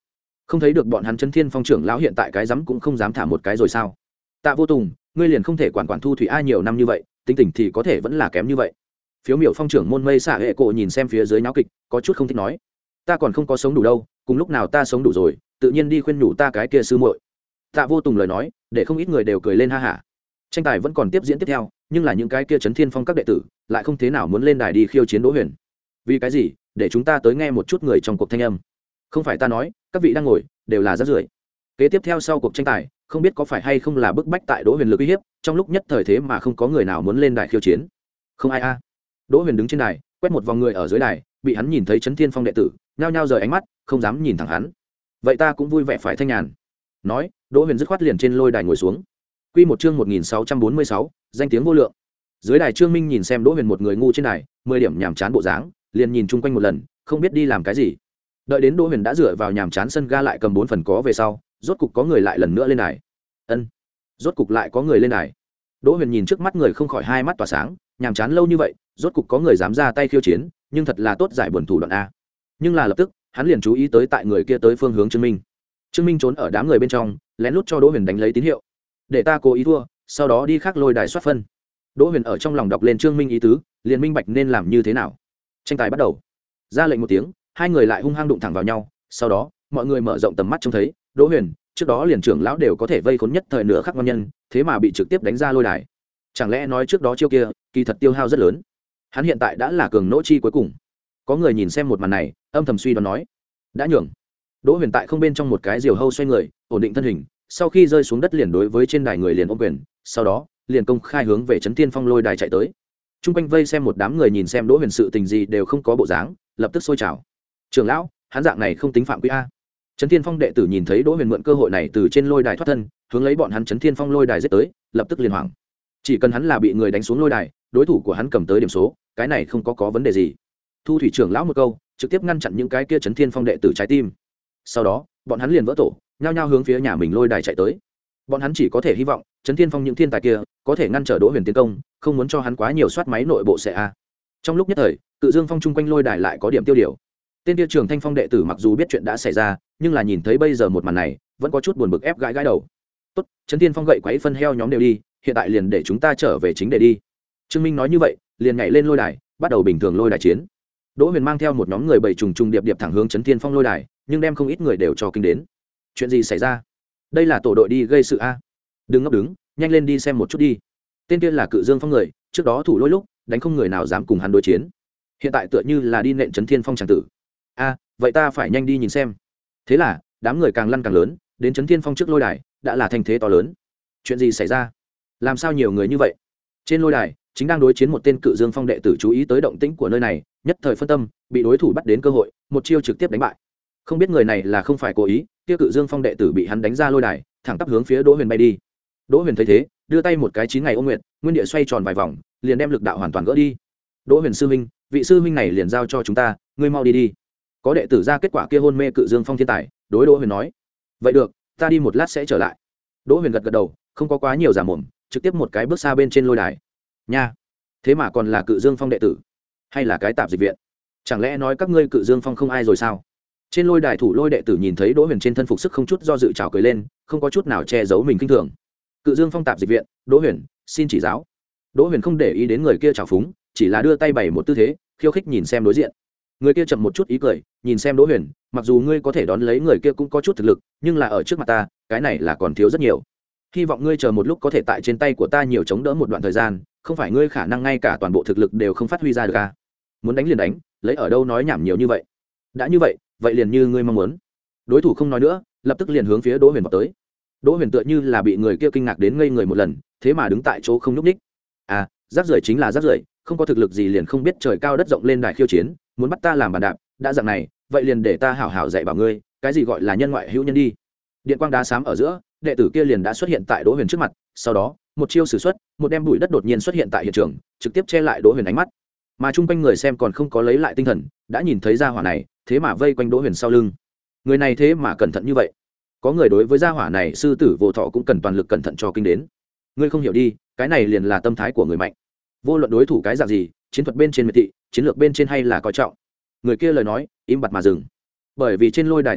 không thấy được bọn hắn Chấn Thiên Phong trưởng lão hiện tại cái dám cũng không dám thả một cái rồi sao? Tạ Vô Tùng, ngươi liền không thể quản quản Thu Thủy A nhiều năm như vậy, tính tình thì có thể vẫn là kém như vậy. Phiếu miểu phong trưởng môn Mây Xạ Hệ Cổ nhìn xem phía dưới náo kịch, có chút không thích nói. Ta còn không có sống đủ đâu, cùng lúc nào ta sống đủ rồi, tự nhiên đi khuyên nhủ ta cái kia sư muội. Tạ Vô Tùng lời nói, để không ít người đều cười lên ha hả. Tranh tài vẫn còn tiếp diễn tiếp theo, nhưng là những cái kia Chấn Thiên Phong các đệ tử, lại không thế nào muốn lên đài đi khiêu chiến Đỗ Huyền. Vì cái gì? Để chúng ta tới nghe một chút người trong cuộc thanh âm. Không phải ta nói, các vị đang ngồi đều là rác rưởi. Kế tiếp theo sau cuộc tranh tài, không biết có phải hay không là bức bách tại Đỗ Huyền lực uy hiếp, trong lúc nhất thời thế mà không có người nào muốn lên đài khiêu chiến. Không ai a. Đỗ Huyền đứng trên đài, quét một vòng người ở dưới đài, bị hắn nhìn thấy Chấn Thiên Phong đệ tử, nhao nhao rời ánh mắt, không dám nhìn thẳng hắn. Vậy ta cũng vui vẻ phải thanh nhàn. Nói, Đỗ Huyền dứt khoát liền trên lôi đài ngồi xuống. Quy một chương một nghìn sáu trăm bốn mươi sáu, danh tiếng vô lượng. Dưới đài Trương Minh nhìn xem Đỗ Huyền một người ngu trên đài, mười điểm nhàm chán bộ dáng, liền nhìn chung quanh một lần, không biết đi làm cái gì. Đợi đến Đỗ Huyền đã dựa vào nhàm chán sân ga lại cầm bốn phần có về sau, rốt cục có người lại lần nữa lên đài. Ân, rốt cục lại có người lên đài. Đỗ Huyền nhìn trước mắt người không khỏi hai mắt tỏa sáng, nhàm chán lâu như vậy, rốt cục có người dám ra tay khiêu chiến, nhưng thật là tốt giải buồn thủ đoạn a. Nhưng là lập tức, hắn liền chú ý tới tại người kia tới phương hướng Trương Minh. Trương Minh trốn ở đám người bên trong, lén lút cho Đỗ Huyền đánh lấy tín hiệu. Để ta cố ý thua, sau đó đi khác lôi đài soát phân. Đỗ Huyền ở trong lòng đọc lên Trương Minh ý tứ, liền minh bạch nên làm như thế nào. Tranh tài bắt đầu. Ra lệnh một tiếng, hai người lại hung hăng đụng thẳng vào nhau, sau đó, mọi người mở rộng tầm mắt trông thấy, Đỗ Huyền, trước đó liền trưởng lão đều có thể vây khốn nhất thời nửa khắc ngon nhân, thế mà bị trực tiếp đánh ra lôi đài. Chẳng lẽ nói trước đó chiêu kia, kỳ thật tiêu hao rất lớn. Hắn hiện tại đã là cường nỗ chi cuối cùng. Có người nhìn xem một màn này, âm thầm suy đoán nói, đã nhường. Đỗ Huyền tại không bên trong một cái diều hâu xoay người, ổn định thân hình, sau khi rơi xuống đất liền đối với trên đài người liền ôm quyền, sau đó, liền công khai hướng về Chấn Thiên Phong lôi đài chạy tới. Trung quanh vây xem một đám người nhìn xem Đỗ Huyền sự tình gì đều không có bộ dáng, lập tức sôi trào. Trưởng lão, hắn dạng này không tính phạm quy a. Chấn Thiên Phong đệ tử nhìn thấy Đỗ Huyền mượn cơ hội này từ trên lôi đài thoát thân, hướng lấy bọn hắn Chấn Thiên Phong lôi đài giết tới, lập tức liền hoảng. Chỉ cần hắn là bị người đánh xuống lôi đài, đối thủ của hắn cầm tới điểm số, cái này không có có vấn đề gì. Thu Thủy trưởng lão một câu, trực tiếp ngăn chặn những cái kia Chấn Thiên Phong đệ tử trái tim. Sau đó, bọn hắn liền vỡ tổ, nhao nhao hướng phía nhà mình lôi đài chạy tới. Bọn hắn chỉ có thể hy vọng Chấn Thiên Phong những thiên tài kia có thể ngăn trở Đỗ Huyền tiến công, không muốn cho hắn quá nhiều soát máy nội bộ sẽ a. Trong lúc nhất thời, Cự Dương Phong chung quanh lôi đài lại có điểm tiêu điều. Tên kia Trường Thanh Phong đệ tử mặc dù biết chuyện đã xảy ra, nhưng là nhìn thấy bây giờ một màn này, vẫn có chút buồn bực ép gãi gãi đầu. Tốt, Chấn Thiên Phong gậy quấy phân heo nhóm đều đi, hiện tại liền để chúng ta trở về chính đề đi. Trương Minh nói như vậy, liền nhảy lên lôi đài, bắt đầu bình thường lôi đài chiến. Đỗ Huyền mang theo một nhóm người bảy trùng trùng điệp điệp thẳng hướng Chấn Thiên Phong lôi đài, nhưng đem không ít người đều cho kinh đến. Chuyện gì xảy ra? Đây là tổ đội đi gây sự a? Đừng ngốc đứng, nhanh lên đi xem một chút đi. Tên kia là Cự Dương Phong người, trước đó thủ lôi lúc, đánh không người nào dám cùng hắn đối chiến. Hiện tại tựa như là đi nện Chấn Thiên Phong chẳng tử. A, vậy ta phải nhanh đi nhìn xem. Thế là, đám người càng lăn càng lớn, đến Chấn Thiên Phong trước lôi đài, đã là thành thế to lớn. Chuyện gì xảy ra? Làm sao nhiều người như vậy? Trên lôi đài, chính đang đối chiến một tên Cự Dương Phong đệ tử chú ý tới động tĩnh của nơi này, nhất thời phân tâm, bị đối thủ bắt đến cơ hội, một chiêu trực tiếp đánh bại. Không biết người này là không phải cố ý, kia Cự Dương Phong đệ tử bị hắn đánh ra lôi đài, thẳng tắp hướng phía Đỗ Huyền bay đi. Đỗ Huyền thấy thế, đưa tay một cái chín ngày ôn nguyện, nguyên địa xoay tròn vài vòng, liền đem lực đạo hoàn toàn gỡ đi. Đỗ Huyền sư huynh, vị sư huynh này liền giao cho chúng ta, ngươi mau đi đi. Có đệ tử ra kết quả kia hôn mê Cự Dương Phong thiên tài, đối Đỗ Huyền nói, vậy được, ta đi một lát sẽ trở lại. Đỗ Huyền gật gật đầu, không có quá nhiều giả mồm, trực tiếp một cái bước xa bên trên lôi đài. Nha, thế mà còn là Cự Dương Phong đệ tử, hay là cái tạp dịch viện? Chẳng lẽ nói các ngươi Cự Dương Phong không ai rồi sao? Trên lôi đài thủ lôi đệ tử nhìn thấy Đỗ Huyền trên thân phục sức không chút do dự trào cười lên, không có chút nào che giấu mình kinh thường. Cự Dương Phong tạp dịch viện, Đỗ Huyền, xin chỉ giáo. Đỗ Huyền không để ý đến người kia trào phúng, chỉ là đưa tay bày một tư thế, khiêu khích nhìn xem đối diện. Người kia chậm một chút ý cười, nhìn xem Đỗ Huyền, mặc dù ngươi có thể đón lấy người kia cũng có chút thực lực, nhưng là ở trước mặt ta, cái này là còn thiếu rất nhiều. Hy vọng ngươi chờ một lúc có thể tại trên tay của ta nhiều chống đỡ một đoạn thời gian, không phải ngươi khả năng ngay cả toàn bộ thực lực đều không phát huy ra được à? Muốn đánh liền đánh, lấy ở đâu nói nhảm nhiều như vậy. Đã như vậy, vậy liền như ngươi mong muốn. Đối thủ không nói nữa, lập tức liền hướng phía Đỗ Huyền vào tới. Đỗ Huyền tựa như là bị người kia kinh ngạc đến ngây người một lần, thế mà đứng tại chỗ không nhúc nhích. À, rác rưởi chính là rác rưởi, không có thực lực gì liền không biết trời cao đất rộng lên đài khiêu chiến, muốn bắt ta làm bàn đạp, đã dạng này, vậy liền để ta hảo hảo dạy bảo ngươi, cái gì gọi là nhân ngoại hữu nhân đi. Điện quang đá xám ở giữa, đệ tử kia liền đã xuất hiện tại Đỗ Huyền trước mặt, sau đó, một chiêu sử xuất, một đem bụi đất đột nhiên xuất hiện tại hiện trường, trực tiếp che lại Đỗ Huyền ánh mắt. Mà chung quanh người xem còn không có lấy lại tinh thần, đã nhìn thấy gia hỏa này, thế mà vây quanh Đỗ Huyền sau lưng. Người này thế mà cẩn thận như vậy. Có người đối với gia hỏa này sư tử vô thọ cũng cần toàn lực cẩn thận cho kinh đến. Ngươi không hiểu đi, cái này liền là tâm thái của người mạnh. Vô luận đối thủ cái dạng gì, chiến thuật bên trên miệt thị, chiến lược bên trên hay là coi trọng. Người kia lời nói, im bặt mà dừng. Bởi vì trên lôi đài thế cục,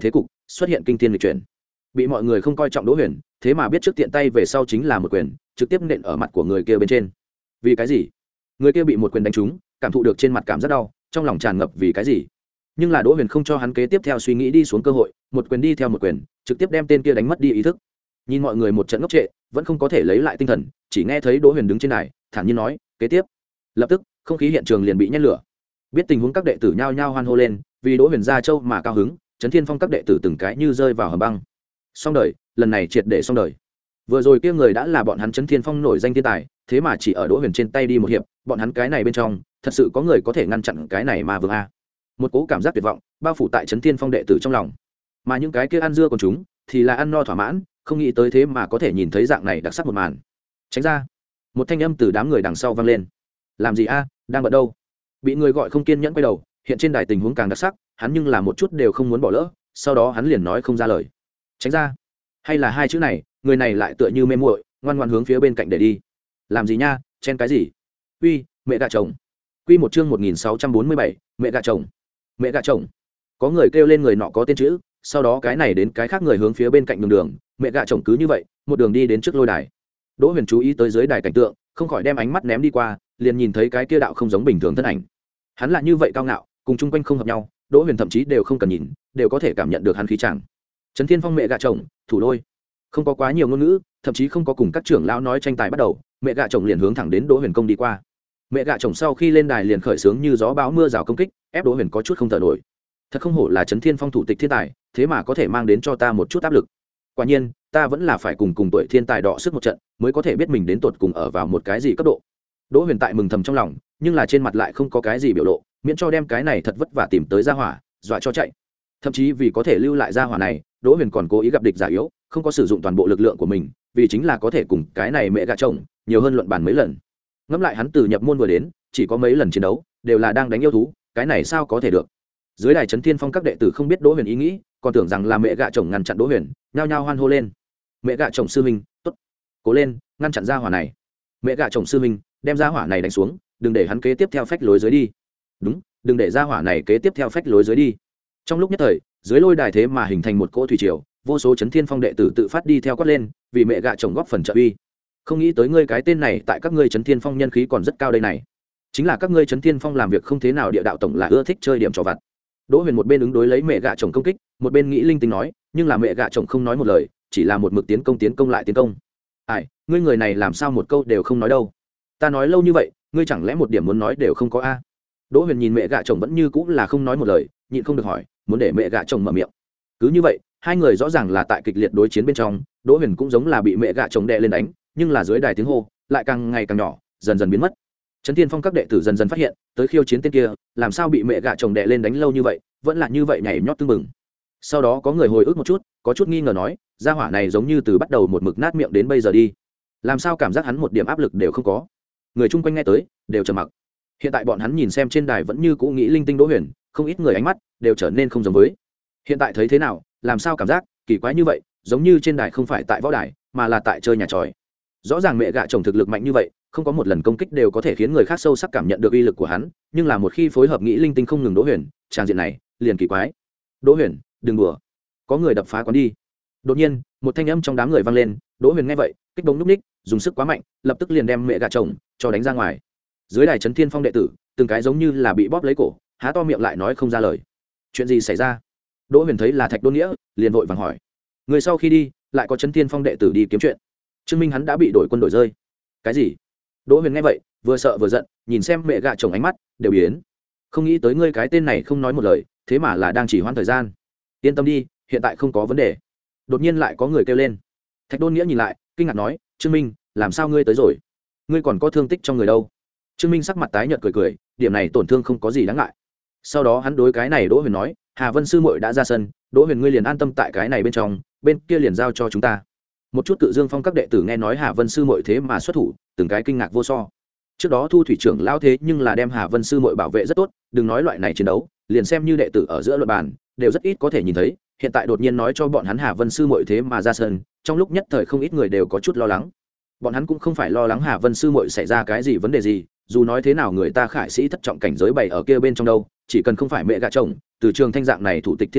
xuất hiện kinh thiên lịch chuyển. Bị mọi người không coi trọng Đỗ Huyền, thế mà biết trước tiện tay về sau chính là một quyền, trực tiếp nện ở mặt của người kia bên trên. Vì cái gì? Người kia bị một quyền đánh trúng, cảm thụ được trên mặt cảm rất đau, trong lòng tràn ngập vì cái gì. Nhưng là Đỗ Huyền không cho hắn kế tiếp theo suy nghĩ đi xuống cơ hội, một quyền đi theo một quyền, trực tiếp đem tên kia đánh mất đi ý thức. Nhìn mọi người một trận ngốc trệ, vẫn không có thể lấy lại tinh thần, chỉ nghe thấy Đỗ Huyền đứng trên đài, thản nhiên nói, kế tiếp. Lập tức, không khí hiện trường liền bị nhét lửa. Biết tình huống các đệ tử nhao nhao hoan hô lên, vì Đỗ Huyền ra châu mà cao hứng, Trấn Thiên Phong các đệ tử từng cái như rơi vào hầm băng. Xong đời, lần này triệt để xong đời. Vừa rồi kia người đã là bọn hắn Trấn Thiên Phong nổi danh thiên tài, thế mà chỉ ở Đỗ Huyền trên tay đi một hiệp, bọn hắn cái này bên trong, thật sự có người có thể ngăn chặn cái này mà vương a. Một cố cảm giác tuyệt vọng bao phủ tại Trấn Thiên Phong đệ tử trong lòng. Mà những cái kia ăn dưa còn chúng, thì là ăn no thỏa mãn, không nghĩ tới thế mà có thể nhìn thấy dạng này đặc sắc một màn. Tránh ra. Một thanh âm từ đám người đằng sau vang lên. Làm gì a, đang bận đâu? Bị người gọi không kiên nhẫn quay đầu, hiện trên đài tình huống càng đặc sắc, hắn nhưng là một chút đều không muốn bỏ lỡ, sau đó hắn liền nói không ra lời. Tránh ra. Hay là hai chữ này, người này lại tựa như mê muội, ngoan ngoãn hướng phía bên cạnh để đi. Làm gì nha, chen cái gì? Uy, mẹ gà chồng. Quy một chương một nghìn sáu trăm bốn mươi bảy, mẹ gà chồng. Mẹ gà chồng. Có người kêu lên người nọ có tên chữ, sau đó cái này đến cái khác người hướng phía bên cạnh đường đường, mẹ gà chồng cứ như vậy, một đường đi đến trước lôi đài. Đỗ Huyền chú ý tới dưới đài cảnh tượng, không khỏi đem ánh mắt ném đi qua, liền nhìn thấy cái kia đạo không giống bình thường thân ảnh. Hắn là như vậy cao ngạo, cùng chung quanh không hợp nhau, Đỗ Huyền thậm chí đều không cần nhìn, đều có thể cảm nhận được hắn khí chàng. Trấn Thiên Phong mẹ gà chồng, thủ lôi. Không có quá nhiều ngôn ngữ, thậm chí không có cùng các trưởng lão nói tranh tài bắt đầu, mẹ gà chồng liền hướng thẳng đến Đỗ Huyền công đi qua. Mẹ gà chồng sau khi lên đài liền khởi sướng như gió bão mưa rào công kích, ép Đỗ Huyền có chút không thở nổi. Thật không hổ là Trấn Thiên Phong thủ tịch thiên tài, thế mà có thể mang đến cho ta một chút áp lực. Quả nhiên, ta vẫn là phải cùng cùng tuổi thiên tài đọ sức một trận, mới có thể biết mình đến tột cùng ở vào một cái gì cấp độ. Đỗ Huyền tại mừng thầm trong lòng, nhưng là trên mặt lại không có cái gì biểu lộ, miễn cho đem cái này thật vất vả tìm tới gia hỏa, dọa cho chạy. Thậm chí vì có thể lưu lại gia hỏa này, Đỗ Huyền còn cố ý gặp địch giả yếu, không có sử dụng toàn bộ lực lượng của mình, vì chính là có thể cùng cái này mẹ gà chồng nhiều hơn luận bàn mấy lần. Ngẫm lại hắn từ nhập môn vừa đến, chỉ có mấy lần chiến đấu, đều là đang đánh yêu thú, cái này sao có thể được. Dưới đài Trấn Thiên Phong các đệ tử không biết Đỗ Huyền ý nghĩ, còn tưởng rằng là mẹ gà chồng ngăn chặn Đỗ Huyền, nhao nhao hoan hô lên. Mẹ gà chồng sư huynh, tốt, cố lên, ngăn chặn gia hỏa này. Mẹ gà chồng sư huynh, đem gia hỏa này đánh xuống, đừng để hắn kế tiếp theo phách lối dưới đi. Đúng, đừng để gia hỏa này kế tiếp theo phách lối dưới đi. Trong lúc nhất thời, dưới lôi đài thế mà hình thành một cỗ thủy triều, vô số Trấn Thiên Phong đệ tử tự phát đi theo quát lên, vì mẹ gà chồng góp phần trợ uy. Không nghĩ tới ngươi cái tên này tại các ngươi Trấn Thiên Phong nhân khí còn rất cao đây này. Chính là các ngươi Trấn Thiên Phong làm việc không thế nào địa đạo tổng là ưa thích chơi điểm trò vặt. Đỗ Huyền một bên ứng đối lấy mẹ gà chồng công kích, một bên nghĩ linh tinh nói, nhưng là mẹ gà chồng không nói một lời, chỉ là một mực tiến công tiến công lại tiến công. Ai, ngươi người này làm sao một câu đều không nói đâu? Ta nói lâu như vậy, ngươi chẳng lẽ một điểm muốn nói đều không có a? Đỗ Huyền nhìn mẹ gà chồng vẫn như cũng là không nói một lời, nhịn không được hỏi, muốn để mẹ gà chồng mở miệng. Cứ như vậy, hai người rõ ràng là tại kịch liệt đối chiến bên trong, Đỗ Huyền cũng giống là bị mẹ gà chồng đè lên đánh, nhưng là dưới đài tiếng hô lại càng ngày càng nhỏ, dần dần biến mất. Trấn Thiên Phong các đệ tử dần dần phát hiện, tới khiêu chiến tên kia, làm sao bị mẹ gà chồng đè lên đánh lâu như vậy, vẫn là như vậy nhảy nhót tưng bừng. Sau đó có người hồi ức một chút, có chút nghi ngờ nói, gia hỏa này giống như từ bắt đầu một mực nát miệng đến bây giờ đi, làm sao cảm giác hắn một điểm áp lực đều không có. Người chung quanh nghe tới đều trầm mặc. Hiện tại bọn hắn nhìn xem trên đài vẫn như cũ nghĩ linh tinh Đỗ Huyền, không ít người ánh mắt đều trở nên không giống với. Hiện tại thấy thế nào, làm sao cảm giác kỳ quái như vậy, giống như trên đài không phải tại võ đài, mà là tại chơi nhà tròi. Rõ ràng mẹ gạ chồng thực lực mạnh như vậy, không có một lần công kích đều có thể khiến người khác sâu sắc cảm nhận được uy lực của hắn, nhưng là một khi phối hợp nghĩ linh tinh không ngừng Đỗ Huyền, trang diện này liền kỳ quái. Đỗ Huyền, đừng đùa, có người đập phá quán đi. Đột nhiên, một thanh âm trong đám người vang lên, Đỗ Huyền nghe vậy, kích bóng núp ních, dùng sức quá mạnh, lập tức liền đem mẹ gạ chồng cho đánh ra ngoài. Dưới đài Trấn Thiên Phong đệ tử, từng cái giống như là bị bóp lấy cổ, há to miệng lại nói không ra lời. Chuyện gì xảy ra? Đỗ Huyền thấy là Thạch Đôn Nghĩa, liền vội vàng hỏi. Người sau khi đi, lại có Trấn Thiên Phong đệ tử đi kiếm chuyện, chứng minh hắn đã bị đổi quân đổi rơi. Cái gì? Đỗ Huyền nghe vậy, vừa sợ vừa giận, nhìn xem mẹ gạ chồng ánh mắt đều biến. Không nghĩ tới ngươi cái tên này không nói một lời, thế mà là đang chỉ hoãn thời gian. Yên tâm đi, hiện tại không có vấn đề. Đột nhiên lại có người kêu lên. Thạch Đôn Nghĩa nhìn lại, kinh ngạc nói, Trương Minh, làm sao ngươi tới rồi? Ngươi còn có thương tích trong người đâu? Trương Minh sắc mặt tái nhợt cười cười, điểm này tổn thương không có gì đáng ngại. Sau đó hắn đối cái này Đỗ Huyền nói, Hà Vân sư muội đã ra sân, Đỗ Huyền ngươi liền an tâm tại cái này bên trong, bên kia liền giao cho chúng ta. Một chút Cự Dương Phong các đệ tử nghe nói Hà Vân sư muội thế mà xuất thủ, từng cái kinh ngạc vô so. Trước đó Thu thủy trưởng lão thế nhưng là đem Hà Vân sư muội bảo vệ rất tốt, đừng nói loại này chiến đấu, liền xem như đệ tử ở giữa luận bàn, đều rất ít có thể nhìn thấy, hiện tại đột nhiên nói cho bọn hắn Hà Vân sư muội thế mà ra sân, trong lúc nhất thời không ít người đều có chút lo lắng. Bọn hắn cũng không phải lo lắng Hà Vân sư muội xảy ra cái gì vấn đề gì, dù nói thế nào người ta khải sĩ thất trọng cảnh giới bày ở kia bên trong đâu, chỉ cần không phải mẹ gạ chồng, từ trường thanh dạng này thủ tịch thiên tài,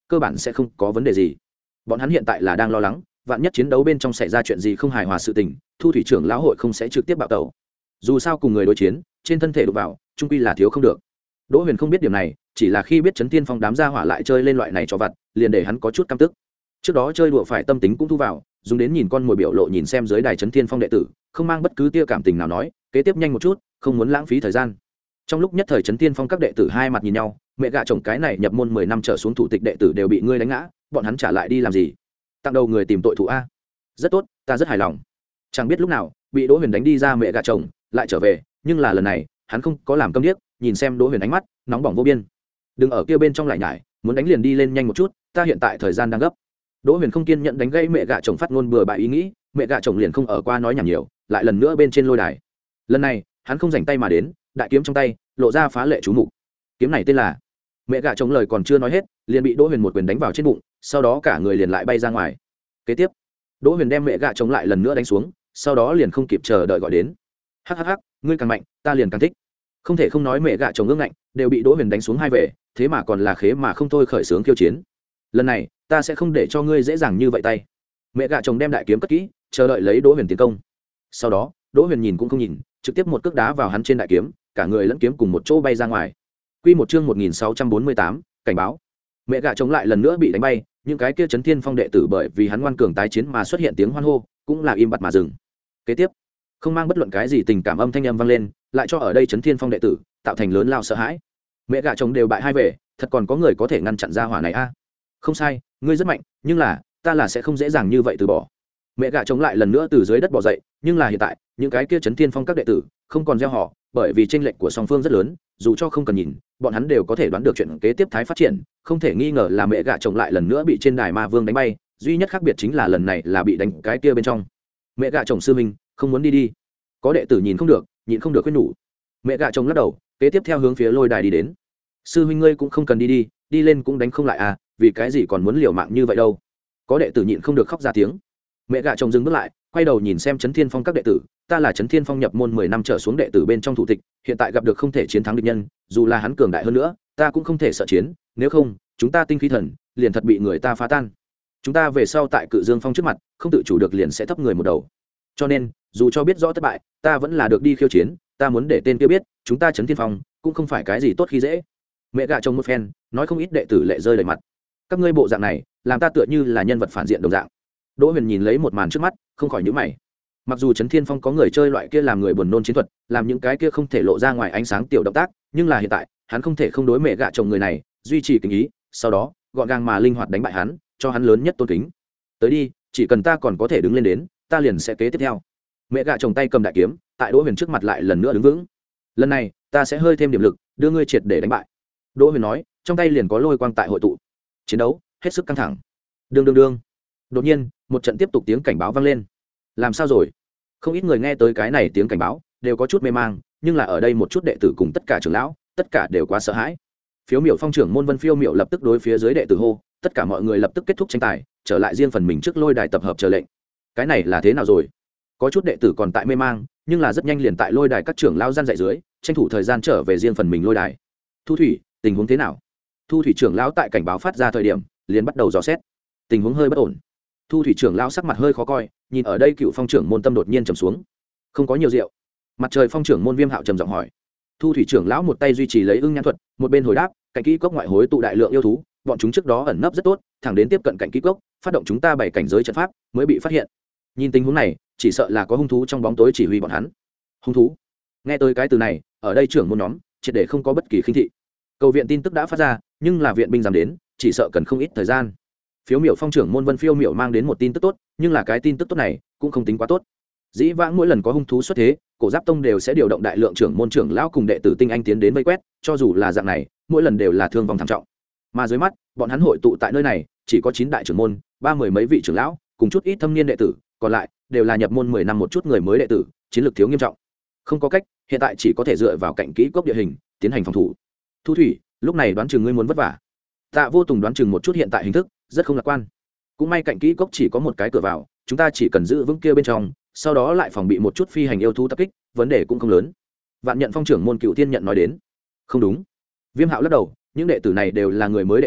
cơ bản sẽ không có vấn đề gì. Bọn hắn hiện tại là đang lo lắng vạn nhất chiến đấu bên trong xảy ra chuyện gì không hài hòa sự tình, thu thủy trưởng lão hội không sẽ trực tiếp bạo tẩu. Dù sao cùng người đối chiến trên thân thể đụng vào trung quy là thiếu không được. Đỗ Huyền không biết điểm này, chỉ là khi biết Chấn Thiên Phong đám gia hỏa lại chơi lên loại này cho vặt, liền để hắn có chút căm tức. Trước đó chơi đùa phải tâm tính cũng thu vào, dùng đến nhìn con mồi biểu lộ nhìn xem dưới đài Chấn Thiên Phong đệ tử, không mang bất cứ tia cảm tình nào nói, kế tiếp nhanh một chút, không muốn lãng phí thời gian. Trong lúc nhất thời Chấn Thiên Phong các đệ tử hai mặt nhìn nhau, mẹ gạ chồng cái này nhập môn mười năm trở xuống thủ tịch đệ tử đều bị ngươi đánh ngã, bọn hắn trả lại đi làm gì? Tặng đầu người tìm tội thủ a. Rất tốt, ta rất hài lòng. Chẳng biết lúc nào, bị Đỗ Huyền đánh đi ra mẹ gạ chồng, lại trở về, nhưng là lần này, hắn không có làm câm điếc, nhìn xem Đỗ Huyền ánh mắt nóng bỏng vô biên. Đừng ở kia bên trong lại nhải, muốn đánh liền đi lên nhanh một chút, ta hiện tại thời gian đang gấp. Đỗ Huyền không kiên nhẫn đánh gây mẹ gạ chồng phát ngôn bừa bãi ý nghĩ, mẹ gạ chồng liền không ở qua nói nhảm nhiều, lại lần nữa bên trên lôi đài. Lần này, hắn không rảnh tay mà đến, đại kiếm trong tay, lộ ra phá lệ chú mục. Kiếm này tên là mẹ gạ chồng lời còn chưa nói hết, liền bị Đỗ Huyền một quyền đánh vào trên bụng, sau đó cả người liền lại bay ra ngoài. Kế tiếp, Đỗ Huyền đem mẹ gạ chồng lại lần nữa đánh xuống, sau đó liền không kịp chờ đợi gọi đến. Hắc hắc hắc, ngươi càng mạnh, ta liền càng thích. Không thể không nói mẹ gạ chồng ương ngạnh, đều bị Đỗ Huyền đánh xuống hai về, thế mà còn là khế mà không thôi khởi sướng khiêu chiến. Lần này, ta sẽ không để cho ngươi dễ dàng như vậy tay. Mẹ gạ chồng đem đại kiếm cất kỹ, chờ đợi lấy Đỗ Huyền tiến công. Sau đó, Đỗ Huyền nhìn cũng không nhìn, trực tiếp một cước đá vào hắn trên đại kiếm, cả người lẫn kiếm cùng một chỗ bay ra ngoài. Quy một chương một nghìn sáu trăm bốn mươi tám, cảnh báo. Mẹ gạ chồng lại lần nữa bị đánh bay, những cái kia Chấn Thiên Phong đệ tử bởi vì hắn ngoan cường tái chiến mà xuất hiện tiếng hoan hô, cũng là im bặt mà dừng. Kế tiếp, không mang bất luận cái gì tình cảm âm thanh âm vang lên, lại cho ở đây Chấn Thiên Phong đệ tử tạo thành lớn lao sợ hãi. Mẹ gạ chồng đều bại hai về, thật còn có người có thể ngăn chặn ra hỏa này a? À? Không sai, ngươi rất mạnh, nhưng là ta là sẽ không dễ dàng như vậy từ bỏ. Mẹ gạ chồng lại lần nữa từ dưới đất bò dậy, nhưng là hiện tại những cái kia Chấn Thiên Phong các đệ tử không còn gieo họ, bởi vì chênh lệch của song phương rất lớn, dù cho không cần nhìn, bọn hắn đều có thể đoán được chuyện kế tiếp thái phát triển, không thể nghi ngờ là mẹ gạ chồng lại lần nữa bị trên đài ma vương đánh bay, duy nhất khác biệt chính là lần này là bị đánh cái kia bên trong. Mẹ gạ chồng sư minh, không muốn đi đi. Có đệ tử nhìn không được, nhịn không được khuyên nhủ. Mẹ gạ chồng lắc đầu, kế tiếp theo hướng phía lôi đài đi đến. Sư huynh ngươi cũng không cần đi đi, đi lên cũng đánh không lại à, vì cái gì còn muốn liều mạng như vậy đâu? Có đệ tử nhịn không được khóc ra tiếng. Mẹ gạ chồng dừng bước lại, quay đầu nhìn xem Chấn Thiên Phong các đệ tử, ta là Chấn Thiên Phong nhập môn mười năm trở xuống đệ tử bên trong thủ tịch, hiện tại gặp được không thể chiến thắng địch nhân, dù là hắn cường đại hơn nữa, ta cũng không thể sợ chiến, nếu không, chúng ta tinh khí thần liền thật bị người ta phá tan. Chúng ta về sau tại Cự Dương Phong trước mặt, không tự chủ được liền sẽ thấp người một đầu. Cho nên, dù cho biết rõ thất bại, ta vẫn là được đi khiêu chiến, ta muốn để tên kia biết, chúng ta Chấn Thiên Phong cũng không phải cái gì tốt khi dễ. Mẹ gạ chồng một phen, nói không ít đệ tử lệ rơi đầy mặt. Các ngươi bộ dạng này, làm ta tựa như là nhân vật phản diện đồng dạng. Đỗ Huyền nhìn lấy một màn trước mắt, không khỏi nhíu mày. Mặc dù Chấn Thiên Phong có người chơi loại kia làm người buồn nôn chiến thuật, làm những cái kia không thể lộ ra ngoài ánh sáng tiểu động tác, nhưng là hiện tại, hắn không thể không đối mẹ gạ chồng người này, duy trì kính ý, sau đó, gọn gàng mà linh hoạt đánh bại hắn, cho hắn lớn nhất tôn kính. Tới đi, chỉ cần ta còn có thể đứng lên đến, ta liền sẽ kế tiếp theo. Mẹ gạ chồng tay cầm đại kiếm, tại Đỗ Huyền trước mặt lại lần nữa đứng vững. Lần này, ta sẽ hơi thêm điểm lực, đưa ngươi triệt để đánh bại. Đỗ Huyền nói, trong tay liền có lôi quang tại hội tụ. Chiến đấu hết sức căng thẳng. Đương đương đương. Đột nhiên, một trận tiếp tục tiếng cảnh báo vang lên. Làm sao rồi? Không ít người nghe tới cái này tiếng cảnh báo, đều có chút mê mang, nhưng là ở đây một chút đệ tử cùng tất cả trưởng lão, tất cả đều quá sợ hãi. Phiếu Miểu Phong trưởng môn Vân Phiêu Miểu lập tức đối phía dưới đệ tử hô, tất cả mọi người lập tức kết thúc tranh tài, trở lại riêng phần mình trước lôi đài tập hợp chờ lệnh. Cái này là thế nào rồi? Có chút đệ tử còn tại mê mang, nhưng là rất nhanh liền tại lôi đài các trưởng lão gian dạy dưới, tranh thủ thời gian trở về riêng phần mình lôi đài. Thu Thủy, tình huống thế nào? Thu Thủy trưởng lão tại cảnh báo phát ra thời điểm, liền bắt đầu dò xét. Tình huống hơi bất ổn. Thu Thủy trưởng lão sắc mặt hơi khó coi, nhìn ở đây Cựu Phong trưởng môn tâm đột nhiên trầm xuống. Không có nhiều rượu. Mặt trời Phong trưởng môn Viêm Hạo trầm giọng hỏi. Thu Thủy trưởng lão một tay duy trì lấy ưng nhãn thuật, một bên hồi đáp, cạnh kỹ cốc ngoại hối tụ đại lượng yêu thú, bọn chúng trước đó ẩn nấp rất tốt, thẳng đến tiếp cận cạnh kỹ cốc, phát động chúng ta bảy cảnh giới trận pháp, mới bị phát hiện. Nhìn tình huống này, chỉ sợ là có hung thú trong bóng tối chỉ huy bọn hắn. Hung thú? Nghe tới cái từ này, ở đây trưởng môn nhóm, triệt để không có bất kỳ khinh thị. Cầu viện tin tức đã phát ra, nhưng là viện binh dám đến, chỉ sợ cần không ít thời gian. Phiếu Miểu Phong trưởng môn Vân Phiêu Miểu mang đến một tin tức tốt, nhưng là cái tin tức tốt này cũng không tính quá tốt. Dĩ vãng mỗi lần có hung thú xuất thế, Cổ Giáp Tông đều sẽ điều động đại lượng trưởng môn trưởng lão cùng đệ tử tinh anh tiến đến vây quét, cho dù là dạng này, mỗi lần đều là thương vong thảm trọng. Mà dưới mắt, bọn hắn hội tụ tại nơi này, chỉ có chín đại trưởng môn, ba mười mấy vị trưởng lão, cùng chút ít thâm niên đệ tử, còn lại đều là nhập môn mười năm một chút người mới đệ tử, chiến lược thiếu nghiêm trọng. Không có cách, hiện tại chỉ có thể dựa vào cạnh kỹ cốc địa hình, tiến hành phòng thủ. Thu Thủy, lúc này đoán chừng ngươi muốn vất vả. Tạ Vô Tùng đoán chừng một chút hiện tại hình thức, rất không lạc quan. Cũng may cạnh kỹ cốc chỉ có một cái cửa vào, chúng ta chỉ cần giữ vững kia bên trong, sau đó lại phòng bị một chút phi hành yêu thú tập kích, vấn đề cũng không lớn. Vạn Nhận Phong trưởng môn Cựu Tiên Nhận nói đến. Không đúng. Viêm Hạo lắc đầu, những đệ tử này đều là người mới đệ tử,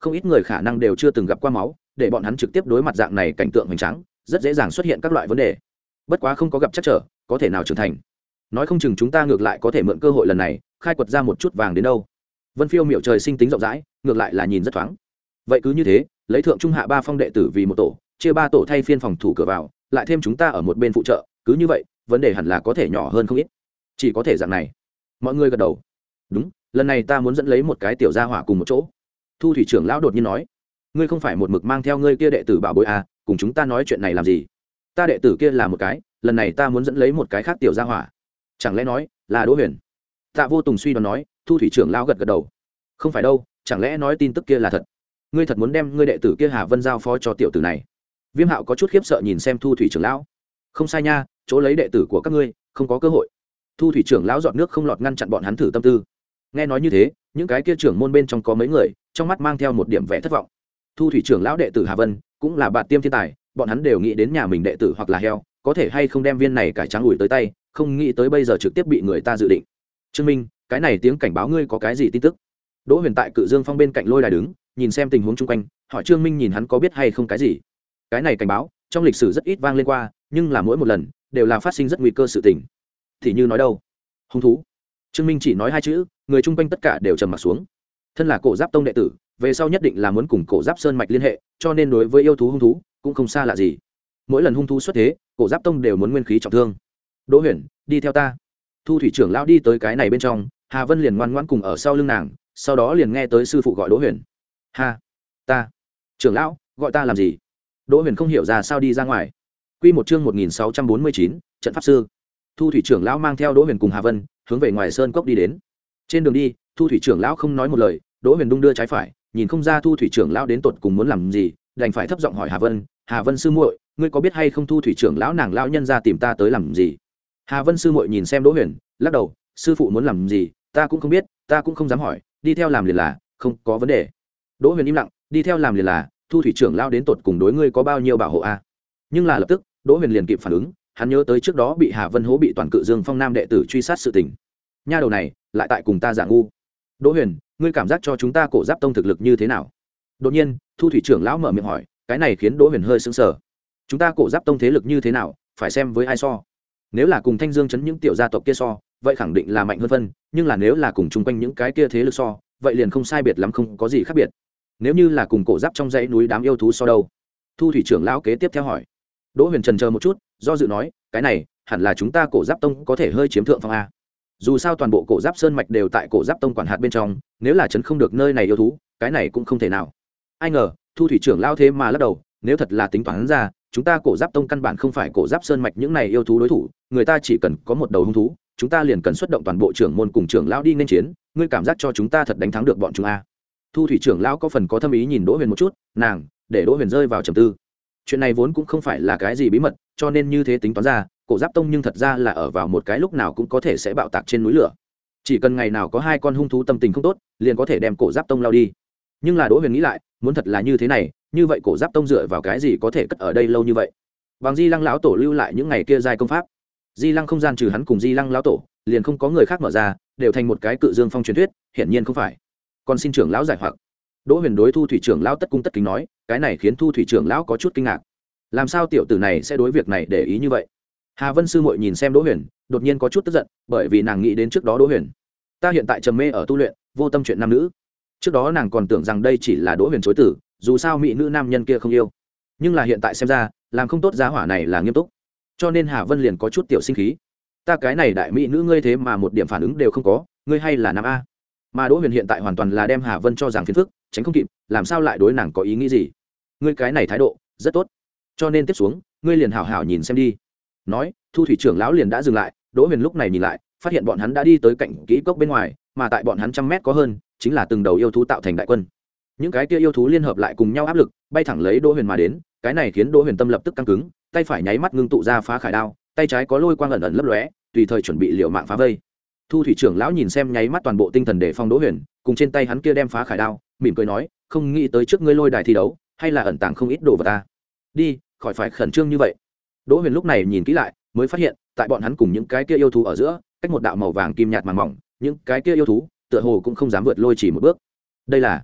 không ít người khả năng đều chưa từng gặp qua máu, để bọn hắn trực tiếp đối mặt dạng này cảnh tượng hoành tráng, rất dễ dàng xuất hiện các loại vấn đề. Bất quá không có gặp chắc trở, có thể nào trưởng thành. Nói không chừng chúng ta ngược lại có thể mượn cơ hội lần này, khai quật ra một chút vàng đến đâu. Vân Phiêu miểu trời sinh tính rộng rãi, ngược lại là nhìn rất thoáng. Vậy cứ như thế, lấy thượng trung hạ ba phong đệ tử vì một tổ, chia ba tổ thay phiên phòng thủ cửa vào, lại thêm chúng ta ở một bên phụ trợ, cứ như vậy, vấn đề hẳn là có thể nhỏ hơn không ít. Chỉ có thể dạng này. Mọi người gật đầu. Đúng, lần này ta muốn dẫn lấy một cái tiểu gia hỏa cùng một chỗ. Thu thủy trưởng lão đột nhiên nói, ngươi không phải một mực mang theo ngươi kia đệ tử bảo bối à, cùng chúng ta nói chuyện này làm gì? Ta đệ tử kia là một cái, lần này ta muốn dẫn lấy một cái khác tiểu gia hỏa. Chẳng lẽ nói là Đỗ Huyền? Tạ Vô Tùng suy đoán nói. Thu thủy trưởng lão gật gật đầu. Không phải đâu, chẳng lẽ nói tin tức kia là thật? Ngươi thật muốn đem ngươi đệ tử kia Hà Vân giao phó cho tiểu tử này? Viêm Hạo có chút khiếp sợ nhìn xem Thu thủy trưởng lão. Không sai nha, chỗ lấy đệ tử của các ngươi, không có cơ hội. Thu thủy trưởng lão giọt nước không lọt ngăn chặn bọn hắn thử tâm tư. Nghe nói như thế, những cái kia trưởng môn bên trong có mấy người, trong mắt mang theo một điểm vẻ thất vọng. Thu thủy trưởng lão đệ tử Hà Vân, cũng là bạn tiêm thiên tài, bọn hắn đều nghĩ đến nhà mình đệ tử hoặc là heo, có thể hay không đem viên này cải trắng ủi tới tay, không nghĩ tới bây giờ trực tiếp bị người ta dự định. Trương Minh, cái này tiếng cảnh báo ngươi có cái gì tin tức? Đỗ Huyền tại Cự Dương Phong bên cạnh lôi đài đứng, nhìn xem tình huống chung quanh, hỏi Trương Minh nhìn hắn có biết hay không cái gì. Cái này cảnh báo, trong lịch sử rất ít vang lên qua, nhưng là mỗi một lần đều là phát sinh rất nguy cơ sự tình. Thì như nói đâu? Hung thú. Trương Minh chỉ nói hai chữ, người chung quanh tất cả đều trầm mặt xuống. Thân là Cổ Giáp Tông đệ tử, về sau nhất định là muốn cùng Cổ Giáp Sơn mạch liên hệ, cho nên đối với yêu thú hung thú cũng không xa lạ gì. Mỗi lần hung thú xuất thế, Cổ Giáp Tông đều muốn nguyên khí trọng thương. Đỗ Huyền, đi theo ta. Thu thủy trưởng lão đi tới cái này bên trong, Hà Vân liền ngoan ngoãn cùng ở sau lưng nàng, sau đó liền nghe tới sư phụ gọi Đỗ Huyền. Ha, ta, trưởng lão, gọi ta làm gì? Đỗ Huyền không hiểu ra sao đi ra ngoài. Quy một chương một nghìn sáu trăm bốn mươi chín, trận pháp sư. Thu thủy trưởng lão mang theo Đỗ Huyền cùng Hà Vân, hướng về ngoài sơn cốc đi đến. Trên đường đi, Thu thủy trưởng lão không nói một lời, Đỗ Huyền đung đưa trái phải, nhìn không ra Thu thủy trưởng lão đến tột cùng muốn làm gì, đành phải thấp giọng hỏi Hà Vân, "Hà Vân sư muội, ngươi có biết hay không Thu thủy trưởng lão nàng lão nhân ra tìm ta tới làm gì?" Hà Vân sư muội nhìn xem Đỗ Huyền, lắc đầu, "Sư phụ muốn làm gì, ta cũng không biết, ta cũng không dám hỏi, đi theo làm liền là, không có vấn đề." Đỗ Huyền im lặng, đi theo làm liền là, Thu thủy trưởng lão đến tột cùng đối ngươi có bao nhiêu bảo hộ a? Nhưng là lập tức, Đỗ Huyền liền kịp phản ứng, hắn nhớ tới trước đó bị Hà Vân hố bị toàn Cự Dương Phong nam đệ tử truy sát sự tình. Nha đầu này, lại tại cùng ta giả ngu. Đỗ Huyền, ngươi cảm giác cho chúng ta Cổ Giáp Tông thực lực như thế nào? Đột nhiên, Thu thủy trưởng lão mở miệng hỏi, cái này khiến Đỗ Huyền hơi sững sờ. Chúng ta Cổ Giáp Tông thế lực như thế nào, phải xem với ai so. Nếu là cùng Thanh Dương trấn những tiểu gia tộc kia so, vậy khẳng định là mạnh hơn phân, nhưng là nếu là cùng chung quanh những cái kia thế lực so, vậy liền không sai biệt lắm, không có gì khác biệt. Nếu như là cùng Cổ Giáp trong dãy núi đám yêu thú so đâu? Thu thủy trưởng lão kế tiếp theo hỏi. Đỗ Huyền trần chờ một chút, do dự nói, cái này hẳn là chúng ta Cổ Giáp Tông có thể hơi chiếm thượng phong a. Dù sao toàn bộ Cổ Giáp Sơn mạch đều tại Cổ Giáp Tông quản hạt bên trong, nếu là trấn không được nơi này yêu thú, cái này cũng không thể nào. Ai ngờ, Thu thủy trưởng lão thế mà lắc đầu, nếu thật là tính toán ra, chúng ta Cổ Giáp Tông căn bản không phải Cổ Giáp Sơn mạch những này yêu thú đối thủ, người ta chỉ cần có một đầu hung thú, chúng ta liền cần xuất động toàn bộ trưởng môn cùng trưởng lão đi nên chiến, ngươi cảm giác cho chúng ta thật đánh thắng được bọn chúng a? Thu thủy trưởng lão có phần có thâm ý nhìn Đỗ Huyền một chút, nàng để Đỗ Huyền rơi vào trầm tư. Chuyện này vốn cũng không phải là cái gì bí mật, cho nên như thế tính toán ra, Cổ Giáp Tông nhưng thật ra là ở vào một cái lúc nào cũng có thể sẽ bạo tạc trên núi lửa. Chỉ cần ngày nào có hai con hung thú tâm tình không tốt, liền có thể đem Cổ Giáp Tông lao đi. Nhưng là Đỗ Huyền nghĩ lại, muốn thật là như thế này, như vậy Cổ Giáp Tông dựa vào cái gì có thể cất ở đây lâu như vậy? Bằng Di Lăng lão tổ lưu lại những ngày kia giai công pháp. Di Lăng không gian trừ hắn cùng Di Lăng lão tổ, liền không có người khác mở ra, đều thành một cái Cự Dương Phong truyền thuyết, hiển nhiên không phải. Còn xin trưởng lão giải hoặc. Đỗ Huyền đối Thu thủy trưởng lão tất cung tất kính nói, cái này khiến Thu thủy trưởng lão có chút kinh ngạc. Làm sao tiểu tử này sẽ đối việc này để ý như vậy? Hà Vân sư muội nhìn xem Đỗ Huyền, đột nhiên có chút tức giận, bởi vì nàng nghĩ đến trước đó Đỗ Huyền. Ta hiện tại trầm mê ở tu luyện, vô tâm chuyện nam nữ. Trước đó nàng còn tưởng rằng đây chỉ là Đỗ Huyền chối tử, dù sao mỹ nữ nam nhân kia không yêu. Nhưng là hiện tại xem ra, làm không tốt giá hỏa này là nghiêm túc. Cho nên Hà Vân liền có chút tiểu sinh khí. Ta cái này đại mỹ nữ ngươi thế mà một điểm phản ứng đều không có, ngươi hay là nam a? Mà Đỗ Huyền hiện tại hoàn toàn là đem Hà Vân cho rằng phiền phức, tránh không kịp, làm sao lại đối nàng có ý nghĩ gì? Ngươi cái này thái độ rất tốt, cho nên tiếp xuống ngươi liền hảo hảo nhìn xem đi. Nói, Thu thủy trưởng lão liền đã dừng lại. Đỗ Huyền lúc này nhìn lại, phát hiện bọn hắn đã đi tới cạnh kỹ cốc bên ngoài, mà tại bọn hắn trăm mét có hơn, chính là từng đầu yêu thú tạo thành đại quân. Những cái kia yêu thú liên hợp lại cùng nhau áp lực, bay thẳng lấy Đỗ Huyền mà đến. Cái này khiến Đỗ Huyền tâm lập tức căng cứng, tay phải nháy mắt ngưng tụ ra phá khải đao, tay trái có lôi quang ẩn ẩn lấp lóe, tùy thời chuẩn bị liều mạng phá vây. Thu thủy trưởng lão nhìn xem nháy mắt toàn bộ tinh thần để phòng Đỗ Huyền, cùng trên tay hắn kia đem phá khải đao, mỉm cười nói, không nghĩ tới trước ngươi lôi đài thi đấu, hay là ẩn tàng không ít đồ vật ta. Đi, khỏi phải khẩn trương như vậy. Đỗ Huyền lúc này nhìn kỹ lại, mới phát hiện, tại bọn hắn cùng những cái kia yêu thú ở giữa, cách một đạo màu vàng kim nhạt màn mỏng, những cái kia yêu thú, tựa hồ cũng không dám vượt lôi chỉ một bước. Đây là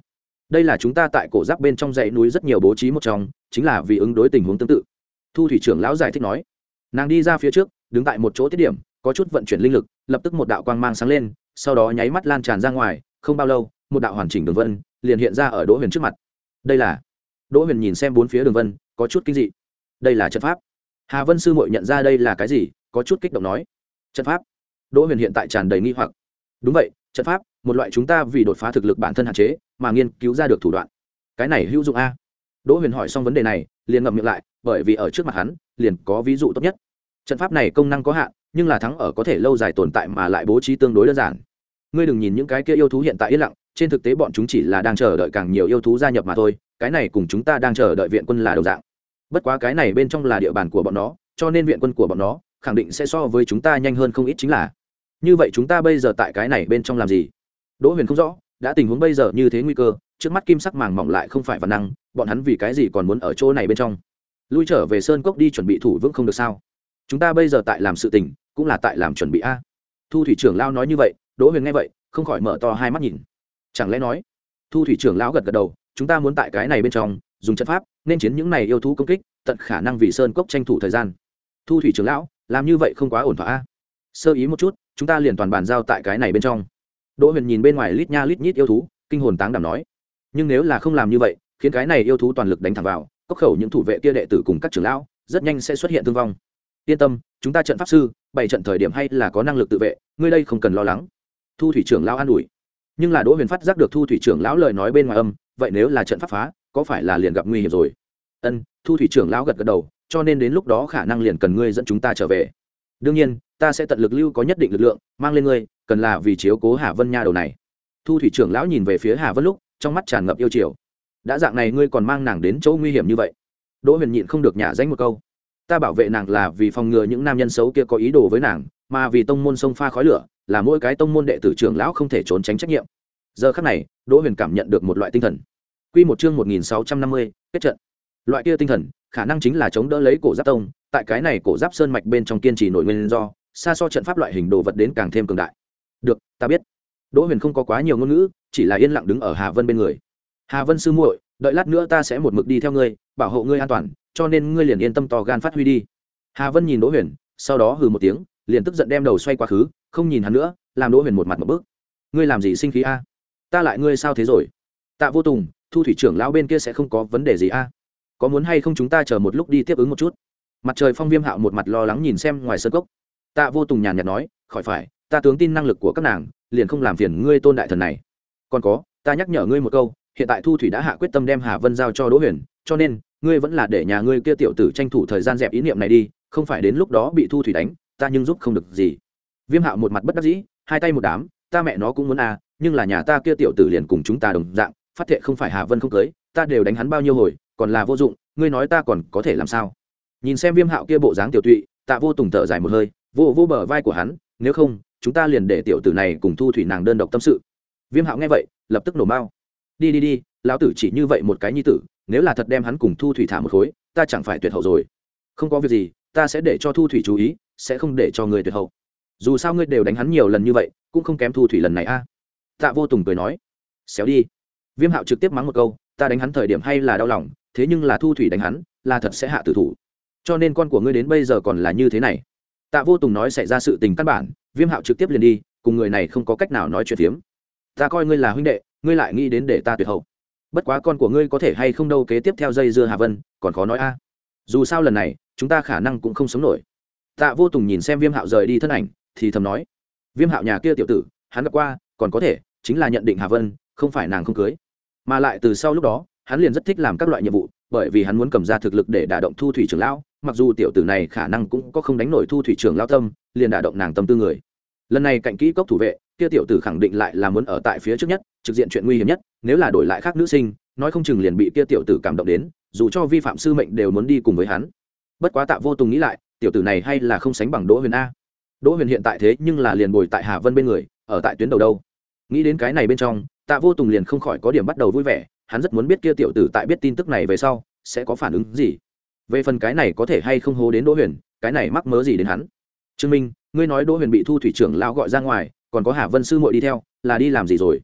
đây là chúng ta tại cổ giáp bên trong dãy núi rất nhiều bố trí một trong, chính là vì ứng đối tình huống tương tự. Thu thủy trưởng lão giải thích nói. Nàng đi ra phía trước, đứng tại một chỗ tiết điểm, có chút vận chuyển linh lực, lập tức một đạo quang mang sáng lên, sau đó nháy mắt lan tràn ra ngoài, không bao lâu một đạo hoàn chỉnh đường vân liền hiện ra ở Đỗ Huyền trước mặt. Đây là Đỗ Huyền nhìn xem bốn phía đường vân, có chút kinh dị. Đây là trận pháp. Hà Vân sư muội nhận ra đây là cái gì, có chút kích động nói. Trận pháp? Đỗ Huyền hiện tại tràn đầy nghi hoặc. Đúng vậy, trận pháp, một loại chúng ta vì đột phá thực lực bản thân hạn chế mà nghiên cứu ra được thủ đoạn. Cái này hữu dụng a? Đỗ Huyền hỏi xong vấn đề này, liền ngậm miệng lại, bởi vì ở trước mặt hắn, liền có ví dụ tốt nhất. Trận pháp này công năng có hạn, nhưng là thắng ở có thể lâu dài tồn tại mà lại bố trí tương đối đơn giản. Ngươi đừng nhìn những cái kia yêu thú hiện tại yên lặng, trên thực tế bọn chúng chỉ là đang chờ đợi càng nhiều yêu thú gia nhập mà thôi, cái này cùng chúng ta đang chờ đợi viện quân là đồng dạng. Bất quá cái này bên trong là địa bàn của bọn nó, cho nên viện quân của bọn nó khẳng định sẽ so với chúng ta nhanh hơn không ít chính là. Như vậy chúng ta bây giờ tại cái này bên trong làm gì? Đỗ Huyền không rõ, đã tình huống bây giờ như thế nguy cơ, trước mắt kim sắc màng mỏng lại không phải văn năng, bọn hắn vì cái gì còn muốn ở chỗ này bên trong? Lui trở về sơn cốc đi chuẩn bị thủ vững không được sao? Chúng ta bây giờ tại làm sự tình, cũng là tại làm chuẩn bị a. Thu thủy trưởng lão nói như vậy, Đỗ Huyền nghe vậy, không khỏi mở to hai mắt nhìn. Chẳng lẽ nói? Thu thủy trưởng lão gật gật đầu, chúng ta muốn tại cái này bên trong dùng trận pháp nên chiến những này yêu thú công kích, tận khả năng vì sơn cốc tranh thủ thời gian. Thu thủy trưởng lão, làm như vậy không quá ổn thỏa a. Sơ ý một chút, chúng ta liền toàn bàn giao tại cái này bên trong. Đỗ Huyền nhìn bên ngoài lít nha lít nhít yêu thú, kinh hồn táng đảm nói. Nhưng nếu là không làm như vậy, khiến cái này yêu thú toàn lực đánh thẳng vào, cốc khẩu những thủ vệ kia đệ tử cùng các trưởng lão, rất nhanh sẽ xuất hiện thương vong. Yên tâm, chúng ta trận pháp sư, bảy trận thời điểm hay là có năng lực tự vệ, ngươi đây không cần lo lắng. Thu thủy trưởng lão an ủi. Nhưng là Đỗ Huyền phát giác được Thu thủy trưởng lão lời nói bên ngoài âm, vậy nếu là trận pháp phá, có phải là liền gặp nguy hiểm rồi? Ân, Thu thủy trưởng lão gật gật đầu, cho nên đến lúc đó khả năng liền cần ngươi dẫn chúng ta trở về. Đương nhiên, ta sẽ tận lực lưu có nhất định lực lượng, mang lên ngươi, cần là vì chiếu cố Hà Vân nha đầu này. Thu thủy trưởng lão nhìn về phía Hà Vân lúc, trong mắt tràn ngập yêu chiều. Đã dạng này ngươi còn mang nàng đến chỗ nguy hiểm như vậy? Đỗ Huyền nhịn không được nhả danh một câu. Ta bảo vệ nàng là vì phòng ngừa những nam nhân xấu kia có ý đồ với nàng, mà vì tông môn sông pha khói lửa, là mỗi cái tông môn đệ tử trưởng lão không thể trốn tránh trách nhiệm. Giờ khắc này, Đỗ Huyền cảm nhận được một loại tinh thần. Quy một chương một nghìn sáu trăm năm mươi, kết trận. Loại kia tinh thần, khả năng chính là chống đỡ lấy cổ giáp tông, tại cái này cổ giáp sơn mạch bên trong kiên trì nổi nguyên do, xa so trận pháp loại hình đồ vật đến càng thêm cường đại. Được, ta biết. Đỗ Huyền không có quá nhiều ngôn ngữ, chỉ là yên lặng đứng ở Hà Vân bên người. Hà Vân sư muội, đợi lát nữa ta sẽ một mực đi theo ngươi, bảo hộ ngươi an toàn, cho nên ngươi liền yên tâm to gan phát huy đi. Hà Vân nhìn Đỗ Huyền, sau đó hừ một tiếng, liền tức giận đem đầu xoay quá khứ, không nhìn hắn nữa, làm Đỗ Huyền một mặt một bước. Ngươi làm gì sinh khí a? Ta lại ngươi sao thế rồi? Tạ Vô Tùng, Thu thủy trưởng lão bên kia sẽ không có vấn đề gì a? Có muốn hay không chúng ta chờ một lúc đi tiếp ứng một chút? Mặt trời Phong Viêm Hạo một mặt lo lắng nhìn xem ngoài sân cốc. Tạ Vô Tùng nhàn nhạt nói, khỏi phải, ta tướng tin năng lực của các nàng, liền không làm phiền ngươi tôn đại thần này. Còn có, ta nhắc nhở ngươi một câu, hiện tại Thu thủy đã hạ quyết tâm đem Hà Vân giao cho Đỗ Huyền, cho nên ngươi vẫn là để nhà ngươi kia tiểu tử tranh thủ thời gian dẹp ý niệm này đi, không phải đến lúc đó bị Thu thủy đánh, ta nhưng giúp không được gì. Viêm Hạo một mặt bất đắc dĩ, hai tay một đám, ta mẹ nó cũng muốn à, nhưng là nhà ta kia tiểu tử liền cùng chúng ta đồng dạng, phát thệ không phải Hà Vân không cưới, ta đều đánh hắn bao nhiêu hồi, còn là vô dụng, ngươi nói ta còn có thể làm sao? Nhìn xem Viêm Hạo kia bộ dáng tiểu tụy, Tạ Vô Tùng thở dài một hơi, vô vô bờ vai của hắn, nếu không, chúng ta liền để tiểu tử này cùng Thu thủy nàng đơn độc tâm sự. Viêm Hạo nghe vậy, lập tức nổ mao. Đi đi đi, lão tử chỉ như vậy một cái nhi tử, nếu là thật đem hắn cùng Thu thủy thả một khối, ta chẳng phải tuyệt hậu rồi. Không có việc gì, ta sẽ để cho Thu thủy chú ý, sẽ không để cho người tuyệt hậu. Dù sao ngươi đều đánh hắn nhiều lần như vậy, cũng không kém Thu thủy lần này a. Tạ Vô Tùng cười nói. Xéo đi. Viêm Hạo trực tiếp mắng một câu, ta đánh hắn thời điểm hay là đau lòng, thế nhưng là Thu thủy đánh hắn, là thật sẽ hạ tử thủ. Cho nên con của ngươi đến bây giờ còn là như thế này. Tạ Vô Tùng nói xảy ra sự tình căn bản, Viêm Hạo trực tiếp liền đi, cùng người này không có cách nào nói chuyện phiếm. Ta coi ngươi là huynh đệ, ngươi lại nghĩ đến để ta tuyệt hậu. Bất quá con của ngươi có thể hay không đâu kế tiếp theo dây dưa Hà Vân, còn khó nói a. Dù sao lần này, chúng ta khả năng cũng không sống nổi. Tạ Vô Tùng nhìn xem Viêm Hạo rời đi thân ảnh, thì thầm nói, Viêm Hạo nhà kia tiểu tử, hắn gặp qua, còn có thể, chính là nhận định Hà Vân, không phải nàng không cưới. Mà lại từ sau lúc đó, hắn liền rất thích làm các loại nhiệm vụ, bởi vì hắn muốn cầm ra thực lực để đả động Thu thủy trưởng lão, mặc dù tiểu tử này khả năng cũng có không đánh nổi Thu thủy trưởng lão tâm, liền đả động nàng tâm tư người. Lần này cạnh kỹ cốc thủ vệ, kia tiểu tử khẳng định lại là muốn ở tại phía trước nhất, trực diện chuyện nguy hiểm nhất, nếu là đổi lại khác nữ sinh, nói không chừng liền bị kia tiểu tử cảm động đến, dù cho vi phạm sư mệnh đều muốn đi cùng với hắn. Bất quá Tạ Vô Tùng nghĩ lại, tiểu tử này hay là không sánh bằng Đỗ Huyền a. Đỗ Huyền hiện tại thế nhưng là liền bồi tại Hà Vân bên người, ở tại tuyến đầu đâu. Nghĩ đến cái này bên trong, Tạ Vô Tùng liền không khỏi có điểm bắt đầu vui vẻ, hắn rất muốn biết kia tiểu tử tại biết tin tức này về sau sẽ có phản ứng gì. Về phần cái này có thể hay không hố đến Đỗ Huyền, cái này mắc mớ gì đến hắn. Trương Minh, ngươi nói Đỗ Huyền bị Thu thủy trưởng lão gọi ra ngoài, còn có Hà Vân sư muội đi theo, là đi làm gì rồi?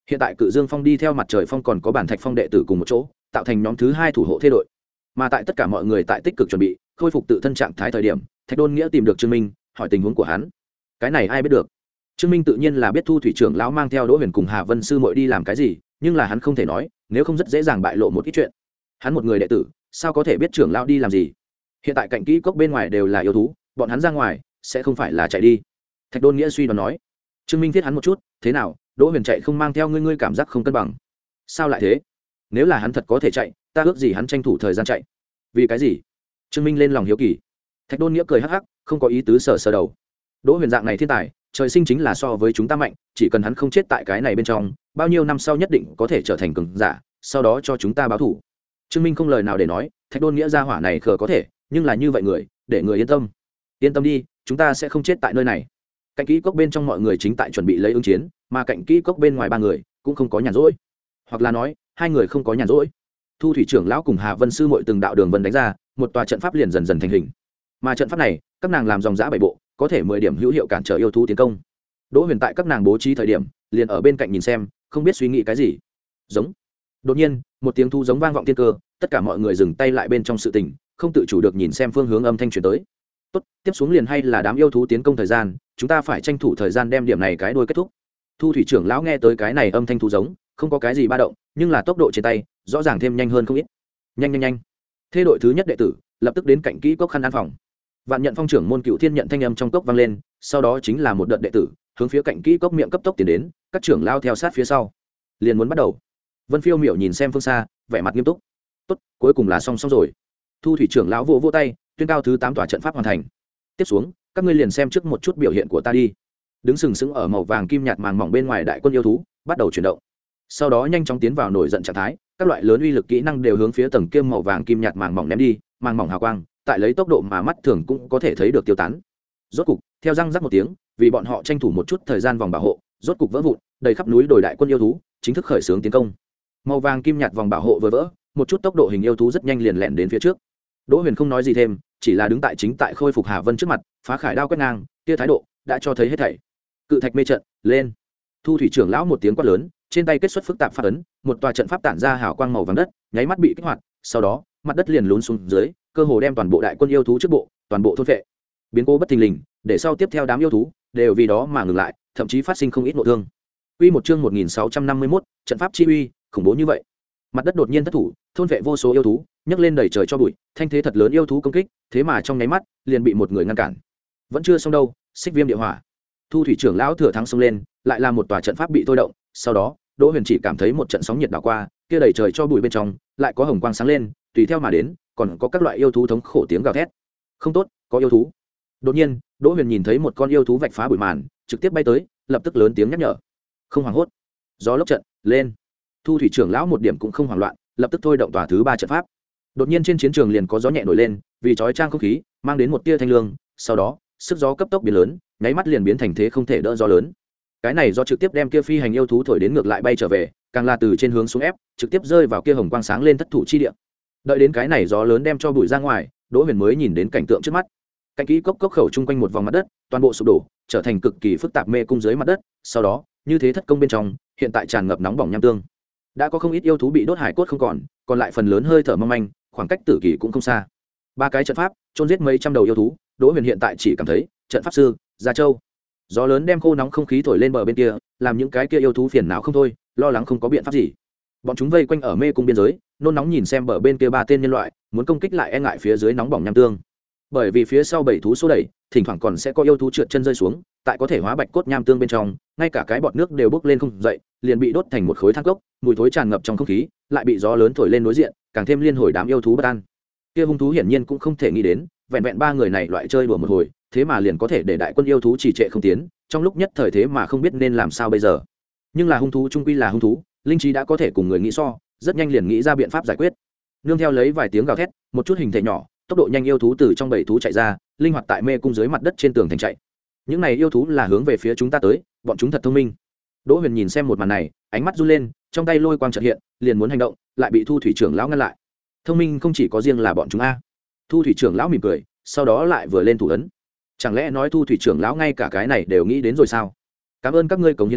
hiện tại Cự Dương Phong đi theo Mặt Trời Phong còn có Bản Thạch Phong đệ tử cùng một chỗ tạo thành nhóm thứ hai thủ hộ thế đội. Mà tại tất cả mọi người tại tích cực chuẩn bị khôi phục tự thân trạng thái thời điểm, Thạch Đôn Nghĩa tìm được Trương Minh hỏi tình huống của hắn. Cái này ai biết được? Trương Minh tự nhiên là biết Thu Thủy trưởng lão mang theo Đỗ Huyền cùng Hà Vân sư muội đi làm cái gì, nhưng là hắn không thể nói, nếu không rất dễ dàng bại lộ một ít chuyện. Hắn một người đệ tử sao có thể biết trưởng lão đi làm gì? Hiện tại cạnh kỹ cốc bên ngoài đều là yêu thú, bọn hắn ra ngoài sẽ không phải là chạy đi. Thạch Đôn Nghĩa suy đoán nói. Trương Minh thiết hắn một chút, thế nào, Đỗ Huyền chạy không mang theo ngươi, ngươi cảm giác không cân bằng? Sao lại thế? Nếu là hắn thật có thể chạy, ta ước gì hắn tranh thủ thời gian chạy. Vì cái gì? Trương Minh lên lòng hiếu kỳ. Thạch Đôn Nghĩa cười hắc hắc, không có ý tứ sờ sờ đầu. Đỗ Huyền dạng này thiên tài, trời sinh chính là so với chúng ta mạnh, chỉ cần hắn không chết tại cái này bên trong, bao nhiêu năm sau nhất định có thể trở thành cường giả, sau đó cho chúng ta báo thù. Trương Minh không lời nào để nói, Thạch Đôn Nghĩa gia hỏa này khờ có thể, nhưng là như vậy người, để người yên tâm. Yên tâm đi, chúng ta sẽ không chết tại nơi này. Cạnh kỹ cốc bên trong mọi người chính tại chuẩn bị lấy ứng chiến, mà cạnh kỹ cốc bên ngoài ba người cũng không có nhàn rỗi, hoặc là nói hai người không có nhàn rỗi. Thu Thủy trưởng lão cùng Hà Vân sư muội từng đạo đường vân đánh ra, một tòa trận pháp liền dần dần thành hình. Mà trận pháp này, các nàng làm dòng dã bảy bộ, có thể mười điểm hữu hiệu cản trở yêu thú tiến công. Đỗ Huyền tại các nàng bố trí thời điểm, liền ở bên cạnh nhìn xem, không biết suy nghĩ cái gì. Giống. Đột nhiên, một tiếng thu giống vang vọng thiên cơ, tất cả mọi người dừng tay lại bên trong sự tình, không tự chủ được nhìn xem phương hướng âm thanh truyền tới. Tốt, tiếp xuống liền hay là đám yêu thú tiến công thời gian, chúng ta phải tranh thủ thời gian đem điểm này cái đuôi kết thúc. Thu Thủy trưởng lão nghe tới cái này âm thanh thu giống, không có cái gì ba động, nhưng là tốc độ trên tay rõ ràng thêm nhanh hơn không ít. Nhanh nhanh nhanh. Thế đội thứ nhất đệ tử lập tức đến cạnh kỹ cốc khăn an phòng. Vạn Nhận Phong trưởng môn Cựu Thiên nhận thanh âm trong cốc vang lên, sau đó chính là một đợt đệ tử hướng phía cạnh kỹ cốc miệng cấp tốc tiến đến, các trưởng lao theo sát phía sau. Liền muốn bắt đầu. Vân Phiêu Miểu nhìn xem phương xa, vẻ mặt nghiêm túc. Tốt, cuối cùng là xong xong rồi. Thu Thủy trưởng lão vỗ vỗ tay, tuyên cao thứ tám tòa trận pháp hoàn thành. Tiếp xuống, các ngươi liền xem trước một chút biểu hiện của ta đi. Đứng sừng sững ở màu vàng kim nhạt màng mỏng bên ngoài đại quân yêu thú bắt đầu chuyển động, sau đó nhanh chóng tiến vào nổi giận trạng thái, các loại lớn uy lực kỹ năng đều hướng phía tầng kim màu vàng kim nhạt màng mỏng ném đi, màng mỏng hào quang tại lấy tốc độ mà mắt thường cũng có thể thấy được tiêu tán. Rốt cục, theo răng rắc một tiếng, vì bọn họ tranh thủ một chút thời gian vòng bảo hộ rốt cục vỡ vụn, đầy khắp núi đồi đại quân yêu thú chính thức khởi xướng tiến công. Màu vàng kim nhạt vòng bảo hộ vừa vỡ, một chút tốc độ hình yêu thú rất nhanh liền lẹn đến phía trước. Đỗ Huyền không nói gì thêm, chỉ là đứng tại chính tại khôi phục Hà Vân trước mặt, phá khải đao quét ngang, kia thái độ đã cho thấy hết thảy. Cự thạch mê trận, lên. Thu Thủy trưởng lão một tiếng quát lớn, trên tay kết xuất phức tạp pháp ấn, một tòa trận pháp tản ra hào quang màu vàng đất, nháy mắt bị kích hoạt, sau đó, mặt đất liền lún xuống dưới, cơ hồ đem toàn bộ đại quân yêu thú trước bộ, toàn bộ thôn phệ. Biến cố bất thình lình, để sau tiếp theo đám yêu thú đều vì đó mà ngừng lại, thậm chí phát sinh không ít nội thương. Quy một chương một nghìn sáu trăm năm mươi mốt, trận pháp chi uy, khủng bố như vậy. Mặt đất đột nhiên thất thủ, thôn vệ vô số yêu thú, nhấc lên đầy trời cho bụi, thanh thế thật lớn yêu thú công kích, thế mà trong nháy mắt liền bị một người ngăn cản. Vẫn chưa xong đâu, Xích Viêm địa hỏa. Thu Thủy trưởng lão thừa thắng xông lên, lại là một tòa trận pháp bị thôi động, sau đó, Đỗ Huyền chỉ cảm thấy một trận sóng nhiệt đảo qua, kia đầy trời cho bụi bên trong, lại có hồng quang sáng lên, tùy theo mà đến, còn có các loại yêu thú thống khổ tiếng gào thét. Không tốt, có yêu thú. Đột nhiên, Đỗ Huyền nhìn thấy một con yêu thú vạch phá bụi màn, trực tiếp bay tới, lập tức lớn tiếng nhắc nhở. Không hoảng hốt. Gió lốc trận, lên. Thu Thủy trưởng lão một điểm cũng không hoảng loạn, lập tức thôi động tòa thứ ba trận pháp. Đột nhiên trên chiến trường liền có gió nhẹ nổi lên, vì chói chang không khí, mang đến một tia thanh lương, sau đó, sức gió cấp tốc biến lớn, nháy mắt liền biến thành thế không thể đỡ gió lớn. Cái này do trực tiếp đem kia phi hành yêu thú thổi đến ngược lại bay trở về, càng là từ trên hướng xuống ép, trực tiếp rơi vào kia hồng quang sáng lên thất thủ chi địa. Đợi đến cái này gió lớn đem cho bụi ra ngoài, Đỗ Huyền mới nhìn đến cảnh tượng trước mắt. Cạnh kỹ cốc cốc khẩu chung quanh một vòng mặt đất, toàn bộ sụp đổ, trở thành cực kỳ phức tạp mê cung dưới mặt đất, sau đó, như thế thất công bên trong, hiện tại tràn ngập nóng bỏng nham tương. Đã có không ít yêu thú bị đốt hải cốt không còn, còn lại phần lớn hơi thở mong manh, khoảng cách tử kỳ cũng không xa. Ba cái trận pháp, chôn giết mấy trăm đầu yêu thú, Đỗ Huyền hiện tại chỉ cảm thấy, trận pháp sư, Gia Châu. Gió lớn đem khô nóng không khí thổi lên bờ bên kia, làm những cái kia yêu thú phiền não không thôi, lo lắng không có biện pháp gì. Bọn chúng vây quanh ở mê cung biên giới, nôn nóng nhìn xem bờ bên kia ba tên nhân loại, muốn công kích lại e ngại phía dưới nóng bỏng nham tương. Bởi vì phía sau bảy thú số đẩy, thỉnh thoảng còn sẽ có yêu thú trượt chân rơi xuống, tại có thể hóa bạch cốt nham tương bên trong, ngay cả cái bọt nước đều bốc lên không dậy, liền bị đốt thành một khối than cốc, mùi thối tràn ngập trong không khí, lại bị gió lớn thổi lên đối diện, càng thêm liên hồi đám yêu thú bất an. Kia hung thú hiển nhiên cũng không thể nghĩ đến, vẹn vẹn ba người này loại chơi đùa một hồi, thế mà liền có thể để đại quân yêu thú trì trệ không tiến, trong lúc nhất thời thế mà không biết nên làm sao bây giờ. Nhưng là hung thú trung quy là hung thú, linh trí đã có thể cùng người nghĩ so, rất nhanh liền nghĩ ra biện pháp giải quyết. Nương theo lấy vài tiếng gào thét, một chút hình thể nhỏ, tốc độ nhanh yêu thú từ trong bầy thú chạy ra, linh hoạt tại mê cung dưới mặt đất trên tường thành chạy. Những này yêu thú là hướng về phía chúng ta tới, bọn chúng thật thông minh. Đỗ Huyền nhìn xem một màn này, ánh mắt run lên, trong tay lôi quang chợt hiện, liền muốn hành động, lại bị Thu Thủy trưởng lão ngăn lại. Thông minh không chỉ có riêng là bọn chúng a. Thu Thủy trưởng lão mỉm cười, sau đó lại vừa lên thủ ấn. Chẳng lẽ nói Thu Thủy trưởng lão ngay cả cái này đều nghĩ đến rồi sao? Cảm ơn các ngươi cống hiến a,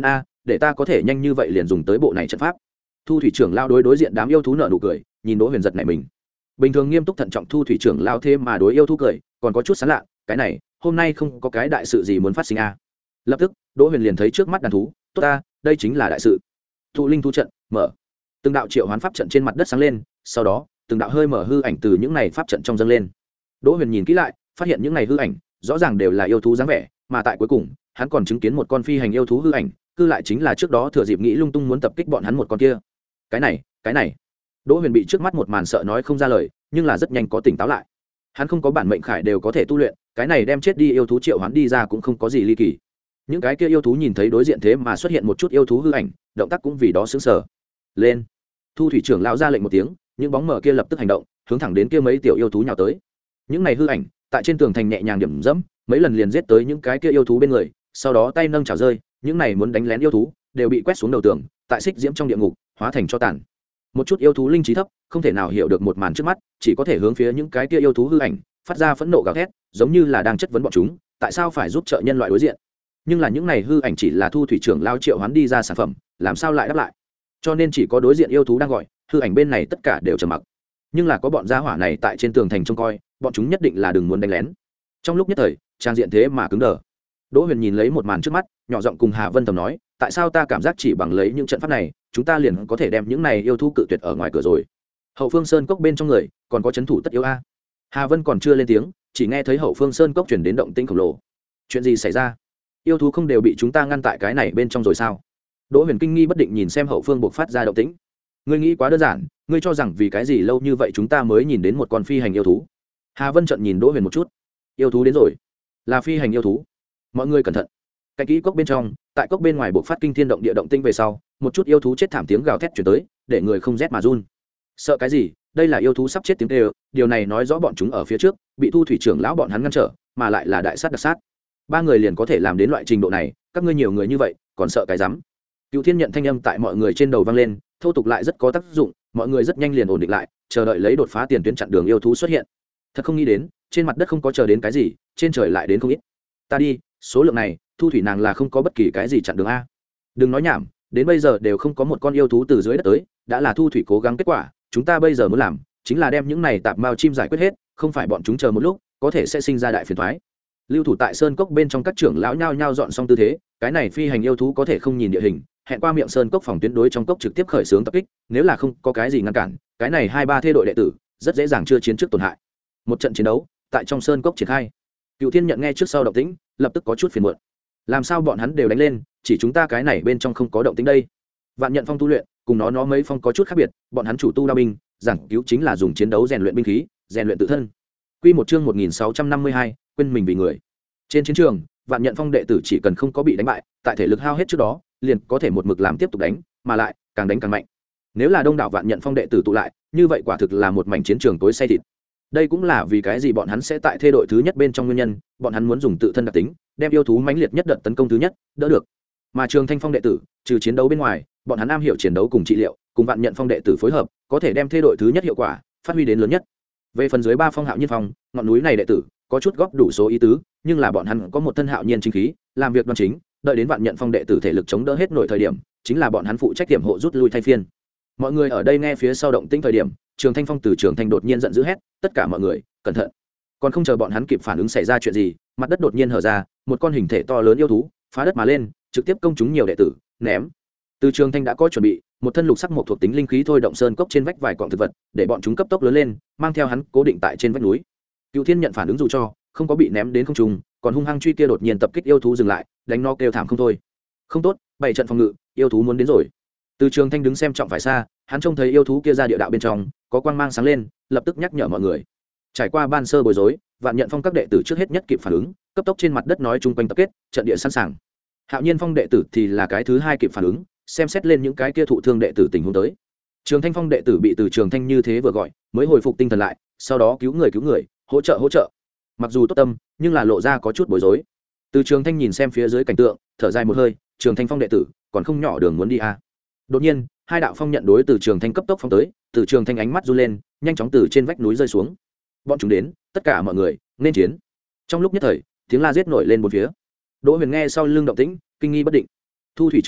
để ta có thể nhanh như vậy liền dùng tới bộ này trận pháp. Thu thủy trưởng lao đối đối diện đám yêu thú nở nụ cười, nhìn Đỗ Huyền giật này mình. Bình thường nghiêm túc thận trọng Thu thủy trưởng lao thêm mà đối yêu thú cười, còn có chút sán lạ, cái này, hôm nay không có cái đại sự gì muốn phát sinh a. À. Lập tức, Đỗ Huyền liền thấy trước mắt đàn thú, tốt ta, đây chính là đại sự. Thụ linh thú trận, mở. Từng đạo triệu hoán pháp trận trên mặt đất sáng lên, sau đó, từng đạo hơi mở hư ảnh từ những này pháp trận trong dâng lên. Đỗ Huyền nhìn kỹ lại, phát hiện những này hư ảnh, rõ ràng đều là yêu thú dáng vẻ, mà tại cuối cùng, hắn còn chứng kiến một con phi hành yêu thú hư ảnh, cư lại chính là trước đó thừa dịp nghĩ lung tung muốn tập kích bọn hắn một con kia. Cái này, cái này. Đỗ Huyền bị trước mắt một màn sợ nói không ra lời, nhưng là rất nhanh có tỉnh táo lại. Hắn không có bản mệnh khải đều có thể tu luyện, cái này đem chết đi yêu thú triệu hoán đi ra cũng không có gì ly kỳ. Những cái kia yêu thú nhìn thấy đối diện thế mà xuất hiện một chút yêu thú hư ảnh, động tác cũng vì đó sững sờ. Lên. Thu thủy trưởng lão ra lệnh một tiếng, những bóng mờ kia lập tức hành động, hướng thẳng đến kia mấy tiểu yêu thú nhào tới. Những này hư ảnh, tại trên tường thành nhẹ nhàng điểm dẫm, mấy lần liền giết tới những cái kia yêu thú bên người, sau đó tay nâng chảo rơi, những này muốn đánh lén yêu thú đều bị quét xuống đầu tường, tại xích diễm trong địa ngục hóa thành cho tàn. Một chút yêu thú linh trí thấp, không thể nào hiểu được một màn trước mắt, chỉ có thể hướng phía những cái kia yêu thú hư ảnh phát ra phẫn nộ gào thét, giống như là đang chất vấn bọn chúng, tại sao phải giúp trợ nhân loại đối diện. Nhưng là những này hư ảnh chỉ là Thu thủy trưởng lao triệu hoán đi ra sản phẩm, làm sao lại đáp lại. Cho nên chỉ có đối diện yêu thú đang gọi, hư ảnh bên này tất cả đều trầm mặc. Nhưng là có bọn gia hỏa này tại trên tường thành trông coi, bọn chúng nhất định là đừng muốn đánh lén. Trong lúc nhất thời, trang diện thế mà cứng đờ. Đỗ Huyền nhìn lấy một màn trước mắt, nhỏ giọng cùng Hà Vân Tầm nói, tại sao ta cảm giác chỉ bằng lấy những trận pháp này, chúng ta liền có thể đem những này yêu thú cự tuyệt ở ngoài cửa rồi. Hậu Phương Sơn cốc bên trong người, còn có trấn thủ tất yếu a. Hà Vân còn chưa lên tiếng, chỉ nghe thấy Hậu Phương Sơn cốc truyền đến động tĩnh khổng lồ. Chuyện gì xảy ra? Yêu thú không đều bị chúng ta ngăn tại cái này bên trong rồi sao? Đỗ Huyền kinh nghi bất định nhìn xem Hậu Phương buộc phát ra động tĩnh. Ngươi nghĩ quá đơn giản, ngươi cho rằng vì cái gì lâu như vậy chúng ta mới nhìn đến một con phi hành yêu thú? Hà Vân trợn nhìn Đỗ Huyền một chút. Yêu thú đến rồi, là phi hành yêu thú. Mọi người cẩn thận. Cái kỹ cốc bên trong, tại cốc bên ngoài buộc phát kinh thiên động địa động tinh về sau, một chút yêu thú chết thảm tiếng gào thét truyền tới, để người không rét mà run. Sợ cái gì? Đây là yêu thú sắp chết tiếng kêu, điều này nói rõ bọn chúng ở phía trước, bị Thu thủy trưởng lão bọn hắn ngăn trở, mà lại là đại sát đặc sát. Ba người liền có thể làm đến loại trình độ này, các ngươi nhiều người như vậy, còn sợ cái rắm? Cựu Thiên nhận thanh âm tại mọi người trên đầu vang lên, thô tục lại rất có tác dụng, mọi người rất nhanh liền ổn định lại, chờ đợi lấy đột phá tiền tuyến chặn đường yêu thú xuất hiện. Thật không nghĩ đến, trên mặt đất không có chờ đến cái gì, trên trời lại đến không ít. Ta đi, số lượng này, Thu thủy nàng là không có bất kỳ cái gì chặn đường a. Đừng nói nhảm, đến bây giờ đều không có một con yêu thú từ dưới đất tới, đã là Thu thủy cố gắng kết quả, chúng ta bây giờ muốn làm chính là đem những này tạp mao chim giải quyết hết, không phải bọn chúng chờ một lúc có thể sẽ sinh ra đại phiền toái. Lưu thủ tại sơn cốc bên trong các trưởng lão nhao nhao dọn xong tư thế, cái này phi hành yêu thú có thể không nhìn địa hình, hẹn qua miệng sơn cốc phòng tuyến đối trong cốc trực tiếp khởi xướng tập kích, nếu là không có cái gì ngăn cản, cái này hai ba thê đội đệ tử rất dễ dàng chưa chiến trước tổn hại. Một trận chiến đấu tại trong sơn cốc triển khai. Cựu Thiên nhận nghe trước sau động tĩnh, lập tức có chút phiền muộn. Làm sao bọn hắn đều đánh lên, chỉ chúng ta cái này bên trong không có động tĩnh đây? Vạn Nhận Phong tu luyện, cùng nó nó mấy phong có chút khác biệt, bọn hắn chủ tu đao binh, giảng cứu chính là dùng chiến đấu rèn luyện binh khí, rèn luyện tự thân. Quy một chương một nghìn sáu trăm năm mươi hai, quên mình vì người. Trên chiến trường, Vạn Nhận Phong đệ tử chỉ cần không có bị đánh bại, tại thể lực hao hết trước đó, liền có thể một mực làm tiếp tục đánh, mà lại càng đánh càng mạnh. Nếu là đông đảo Vạn Nhận Phong đệ tử tụ lại, như vậy quả thực là một mảnh chiến trường tối say thịt. Đây cũng là vì cái gì bọn hắn sẽ tại thê đội thứ nhất bên trong nguyên nhân, bọn hắn muốn dùng tự thân đặc tính, đem yêu thú mãnh liệt nhất đợt tấn công thứ nhất, đỡ được. Mà Trường Thanh Phong đệ tử, trừ chiến đấu bên ngoài, bọn hắn am hiểu chiến đấu cùng trị liệu, cùng Vạn Nhận Phong đệ tử phối hợp, có thể đem thê đội thứ nhất hiệu quả phát huy đến lớn nhất. Về phần dưới ba phong Hạo Nhiên Phong, ngọn núi này đệ tử có chút góp đủ số ý tứ, nhưng là bọn hắn có một thân hạo nhiên chính khí, làm việc đoan chính, đợi đến Vạn Nhận Phong đệ tử thể lực chống đỡ hết nổi thời điểm, chính là bọn hắn phụ trách điểm hộ rút lui thay phiên. Mọi người ở đây nghe phía sau động tĩnh thời điểm, Trường Thanh Phong từ Trường Thanh đột nhiên giận dữ hét, tất cả mọi người cẩn thận. Còn không chờ bọn hắn kịp phản ứng xảy ra chuyện gì, mặt đất đột nhiên hở ra, một con hình thể to lớn yêu thú phá đất mà lên, trực tiếp công chúng nhiều đệ tử, ném. Từ Trường Thanh đã có chuẩn bị, một thân lục sắc một thuộc tính linh khí thôi động sơn cốc trên vách vài cọng thực vật, để bọn chúng cấp tốc lớn lên, mang theo hắn cố định tại trên vách núi. Cựu Thiên nhận phản ứng dù cho không có bị ném đến không trung, còn hung hăng truy kia đột nhiên tập kích yêu thú dừng lại, đánh nó kêu thảm không thôi. Không tốt, bảy trận phòng ngự, yêu thú muốn đến rồi. Từ Trường Thanh đứng xem trọng phải xa, hắn trông thấy yêu thú kia ra địa đạo bên trong, có quang mang sáng lên, lập tức nhắc nhở mọi người. Trải qua ban sơ bối rối, Vạn Nhận Phong các đệ tử trước hết nhất kịp phản ứng, cấp tốc trên mặt đất nói chung quanh tập kết, trận địa sẵn sàng. Hạo Nhiên Phong đệ tử thì là cái thứ hai kịp phản ứng, xem xét lên những cái kia thụ thương đệ tử tình huống tới. Trường Thanh Phong đệ tử bị Từ Trường Thanh như thế vừa gọi, mới hồi phục tinh thần lại, sau đó cứu người cứu người, hỗ trợ hỗ trợ. Mặc dù tốt tâm, nhưng là lộ ra có chút bối rối. Từ Trường Thanh nhìn xem phía dưới cảnh tượng, thở dài một hơi, Trường Thanh Phong đệ tử, còn không nhỏ đường muốn đi a. À. Đột nhiên, hai đạo phong nhận đối Từ Trường Thanh cấp tốc phong tới, Từ Trường Thanh ánh mắt run lên, nhanh chóng từ trên vách núi rơi xuống. Bọn chúng đến, tất cả mọi người nên chiến. Trong lúc nhất thời, tiếng la giết nổi lên bốn phía. Đỗ Huyền nghe sau lưng động tĩnh, kinh nghi bất định. Thu thủy trưởng lão,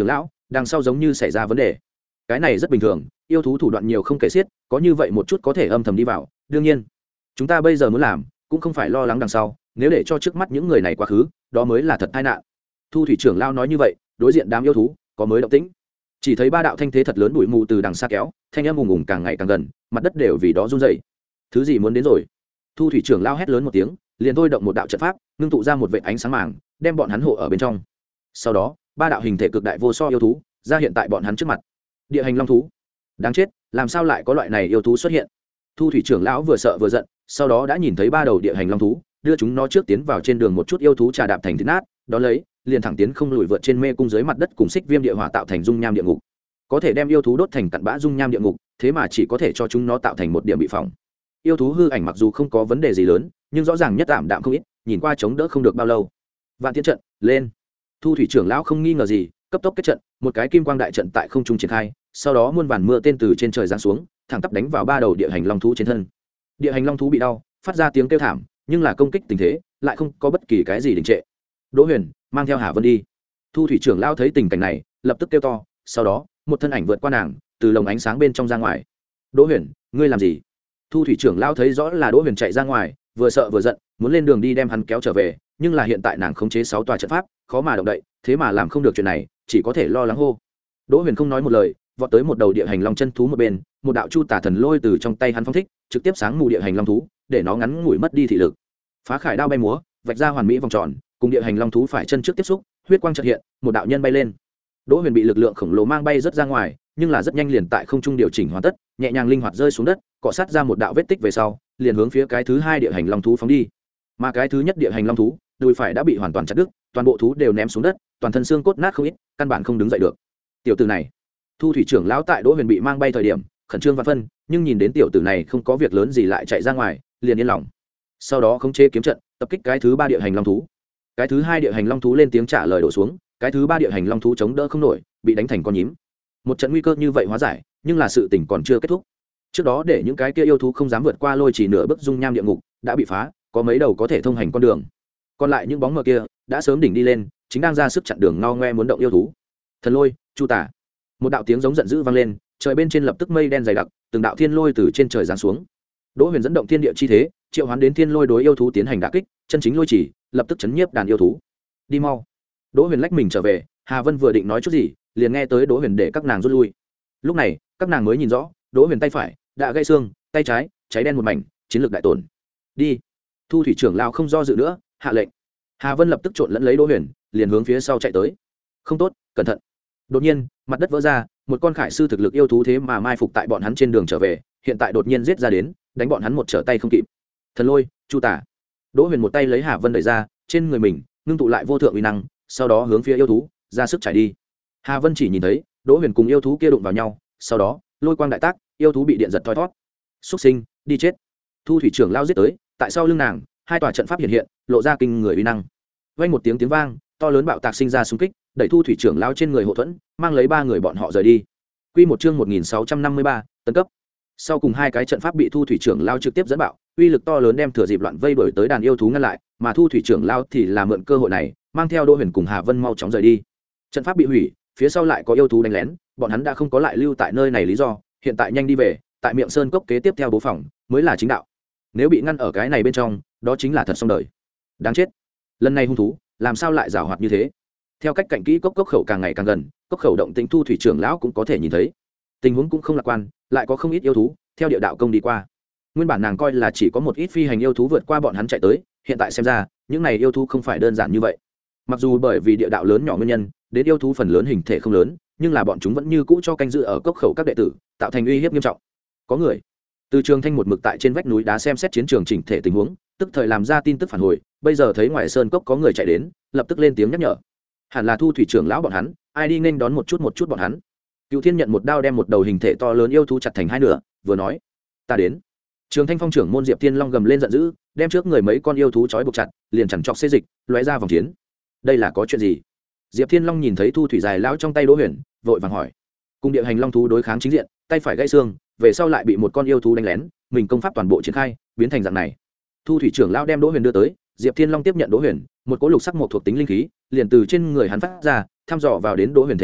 đằng sau giống như xảy ra vấn đề. Cái này rất bình thường, yêu thú thủ đoạn nhiều không kể xiết, có như vậy một chút có thể âm thầm đi vào. Đương nhiên chúng ta bây giờ muốn làm cũng không phải lo lắng đằng sau, nếu để cho trước mắt những người này quá khứ đó mới là thật tai nạn. Thu thủy trưởng lao nói như vậy, đối diện đám yêu thú có mới động tĩnh, chỉ thấy ba đạo thanh thế thật lớn bụi mù từ đằng xa kéo, thanh âm ùng ùng càng ngày càng gần, mặt đất đều vì đó run rẩy. Thứ gì muốn đến rồi? Thu thủy trưởng lao hét lớn một tiếng, liền thôi động một đạo trận pháp, ngưng tụ ra một vệt ánh sáng màng, đem bọn hắn hộ ở bên trong. Sau đó ba đạo hình thể cực đại vô so yêu thú ra hiện tại bọn hắn trước mặt. Địa hành long thú. Đáng chết, làm sao lại có loại này yêu thú xuất hiện? Thu thủy trưởng lão vừa sợ vừa giận, sau đó đã nhìn thấy ba đầu địa hành long thú, đưa chúng nó trước tiến vào trên đường một chút yêu thú trà đạp thành thịt nát, đó lấy liền thẳng tiến không lùi vượt trên mê cung dưới mặt đất cùng xích viêm địa hỏa tạo thành dung nham địa ngục. Có thể đem yêu thú đốt thành cặn bã dung nham địa ngục, thế mà chỉ có thể cho chúng nó tạo thành một điểm bị phỏng. Yêu thú hư ảnh mặc dù không có vấn đề gì lớn, nhưng rõ ràng nhất tạm đạm không ít, nhìn qua chống đỡ không được bao lâu. Vạn Tiễn trận lên. Thu thủy trưởng lão không nghi ngờ gì, cấp tốc kết trận, một cái kim quang đại trận tại không trung triển khai, sau đó muôn vàn mưa tên từ trên trời giáng xuống, thẳng tắp đánh vào ba đầu địa hành long thú trên thân. Địa hành long thú bị đau, phát ra tiếng kêu thảm, nhưng là công kích tình thế lại không có bất kỳ cái gì đình trệ. Đỗ Huyền, mang theo Hà Vân đi. Thu thủy trưởng lão thấy tình cảnh này, lập tức kêu to, sau đó một thân ảnh vượt qua nàng, từ lồng ánh sáng bên trong ra ngoài. Đỗ Huyền, ngươi làm gì? Thu thủy trưởng lão thấy rõ là Đỗ Huyền chạy ra ngoài, vừa sợ vừa giận, muốn lên đường đi đem hắn kéo trở về, nhưng là hiện tại nàng khống chế sáu tòa trận pháp, khó mà động đậy, thế mà làm không được chuyện này, chỉ có thể lo lắng hô. Đỗ Huyền không nói một lời, vọt tới một đầu địa hành long chân thú một bên, một đạo chu tả thần lôi từ trong tay hắn phóng thích, trực tiếp sáng mù địa hành long thú, để nó ngắn ngủi mất đi thị lực. Phá khải đao bay múa, vạch ra hoàn mỹ vòng tròn, cùng địa hành long thú phải chân trước tiếp xúc, huyết quang chợt hiện, một đạo nhân bay lên. Đỗ Huyền bị lực lượng khổng lồ mang bay rất ra ngoài, nhưng là rất nhanh liền tại không trung điều chỉnh hoàn tất, nhẹ nhàng linh hoạt rơi xuống đất, cọ sát ra một đạo vết tích về sau, liền hướng phía cái thứ hai địa hành long thú phóng đi. Mà cái thứ nhất địa hành long thú, đùi phải đã bị hoàn toàn chặt đứt, toàn bộ thú đều ném xuống đất, toàn thân xương cốt nát không ít, căn bản không đứng dậy được. Tiểu tử này, Thu thủy trưởng lão tại Đỗ Huyền bị mang bay thời điểm, khẩn trương và phân, nhưng nhìn đến tiểu tử này không có việc lớn gì lại chạy ra ngoài, liền yên lòng. Sau đó khống chế kiếm trận, tập kích cái thứ ba địa hành long thú. Cái thứ hai địa hành long thú lên tiếng trả lời đổ xuống, cái thứ ba địa hành long thú chống đỡ không nổi, bị đánh thành con nhím. Một trận nguy cơ như vậy hóa giải, nhưng là sự tình còn chưa kết thúc. Trước đó để những cái kia yêu thú không dám vượt qua lôi chỉ nửa bước dung nham địa ngục đã bị phá, có mấy đầu có thể thông hành con đường. Còn lại những bóng mờ kia đã sớm đỉnh đi lên, chính đang ra sức chặn đường ngao ngoe muốn động yêu thú. Thần lôi, chu tả. Một đạo tiếng giống giận dữ vang lên, trời bên trên lập tức mây đen dày đặc, từng đạo thiên lôi từ trên trời giáng xuống. Đỗ Huyền dẫn động thiên địa chi thế, triệu hoán đến thiên lôi đối yêu thú tiến hành đả kích, chân chính lôi chỉ, lập tức chấn nhiếp đàn yêu thú. Đi mau. Đỗ Huyền lách mình trở về, Hà Vân vừa định nói chút gì, liền nghe tới Đỗ Huyền để các nàng rút lui. Lúc này, các nàng mới nhìn rõ, Đỗ Huyền tay phải đã gãy xương, tay trái cháy đen một mảnh, chiến lược đại tổn. Đi. Thu thủy trưởng lão không do dự nữa, hạ lệnh. Hà Vân lập tức trộn lẫn lấy Đỗ Huyền, liền hướng phía sau chạy tới. Không tốt, cẩn thận. Đột nhiên, mặt đất vỡ ra, một con khải sư thực lực yêu thú thế mà mai phục tại bọn hắn trên đường trở về, hiện tại đột nhiên giết ra đến, đánh bọn hắn một trở tay không kịp. Thần lôi, chu tả. Đỗ Huyền một tay lấy Hà Vân đẩy ra, trên người mình ngưng tụ lại vô thượng uy năng, sau đó hướng phía yêu thú ra sức chạy đi. Hà Vân chỉ nhìn thấy Đỗ Huyền cùng yêu thú kia đụng vào nhau, sau đó lôi quang đại tác, yêu thú bị điện giật thoi thót. Xuất sinh, đi chết. Thu thủy trưởng lao giết tới, tại sau lưng nàng, hai tòa trận pháp hiện hiện, lộ ra kinh người uy năng. Vang một tiếng tiếng vang, to lớn bạo tạc sinh ra xung kích, đẩy Thu thủy trưởng lao trên người hộ thuẫn, mang lấy ba người bọn họ rời đi. Quy một chương một nghìn sáu trăm năm mươi ba, tấn cấp. Sau cùng hai cái trận pháp bị Thu thủy trưởng lao trực tiếp dẫn bạo, uy lực to lớn đem thừa dịp loạn vây đuổi tới đàn yêu thú ngăn lại, mà Thu thủy trưởng lao thì là mượn cơ hội này, mang theo Đỗ Huyền cùng Hà Vân mau chóng rời đi. Trận pháp bị hủy, phía sau lại có yêu thú đánh lén, bọn hắn đã không có lại lưu tại nơi này lý do, hiện tại nhanh đi về, tại miệng sơn cốc kế tiếp theo bố phòng mới là chính đạo. Nếu bị ngăn ở cái này bên trong, đó chính là thật xong đời. Đáng chết. Lần này hung thú, làm sao lại giảo hoạt như thế? Theo cách cạnh kỹ cốc cốc khẩu càng ngày càng gần, cốc khẩu động tĩnh Thu thủy trưởng lão cũng có thể nhìn thấy. Tình huống cũng không lạc quan, lại có không ít yêu thú theo địa đạo công đi qua. Nguyên bản nàng coi là chỉ có một ít phi hành yêu thú vượt qua bọn hắn chạy tới, hiện tại xem ra, những này yêu thú không phải đơn giản như vậy. Mặc dù bởi vì địa đạo lớn nhỏ nguyên nhân, đến yêu thú phần lớn hình thể không lớn, nhưng là bọn chúng vẫn như cũ cho canh giữ ở cốc khẩu các đệ tử, tạo thành uy hiếp nghiêm trọng. Có người từ trường thanh một mực tại trên vách núi đá xem xét chiến trường chỉnh thể tình huống, tức thời làm ra tin tức phản hồi, bây giờ thấy ngoài sơn cốc có người chạy đến, lập tức lên tiếng nhắc nhở. Hẳn là Thu thủy trưởng lão bọn hắn, ai đi nên đón một chút một chút bọn hắn. Cựu Thiên nhận một đao đem một đầu hình thể to lớn yêu thú chặt thành hai nửa, vừa nói, ta đến. Trường Thanh phong trưởng môn Diệp Thiên Long gầm lên giận dữ, đem trước người mấy con yêu thú trói buộc chặt, liền chằn trọc xê dịch, lóe ra vòng chiến. Đây là có chuyện gì? Diệp Thiên Long nhìn thấy Thu thủy dài lão trong tay Đỗ Huyền, vội vàng hỏi. Cùng địa hành long thú đối kháng chính diện, tay phải gãy xương, về sau lại bị một con yêu thú đánh lén, mình công pháp toàn bộ triển khai, biến thành dạng này. Thu thủy trưởng lão đem Đỗ Huyền đưa tới, Diệp Thiên Long tiếp nhận Đỗ Huyền, một cỗ lục sắc một thuộc tính linh khí, liền từ trên người hắn phát ra, thăm dò vào đến Đỗ Huyền thể nội,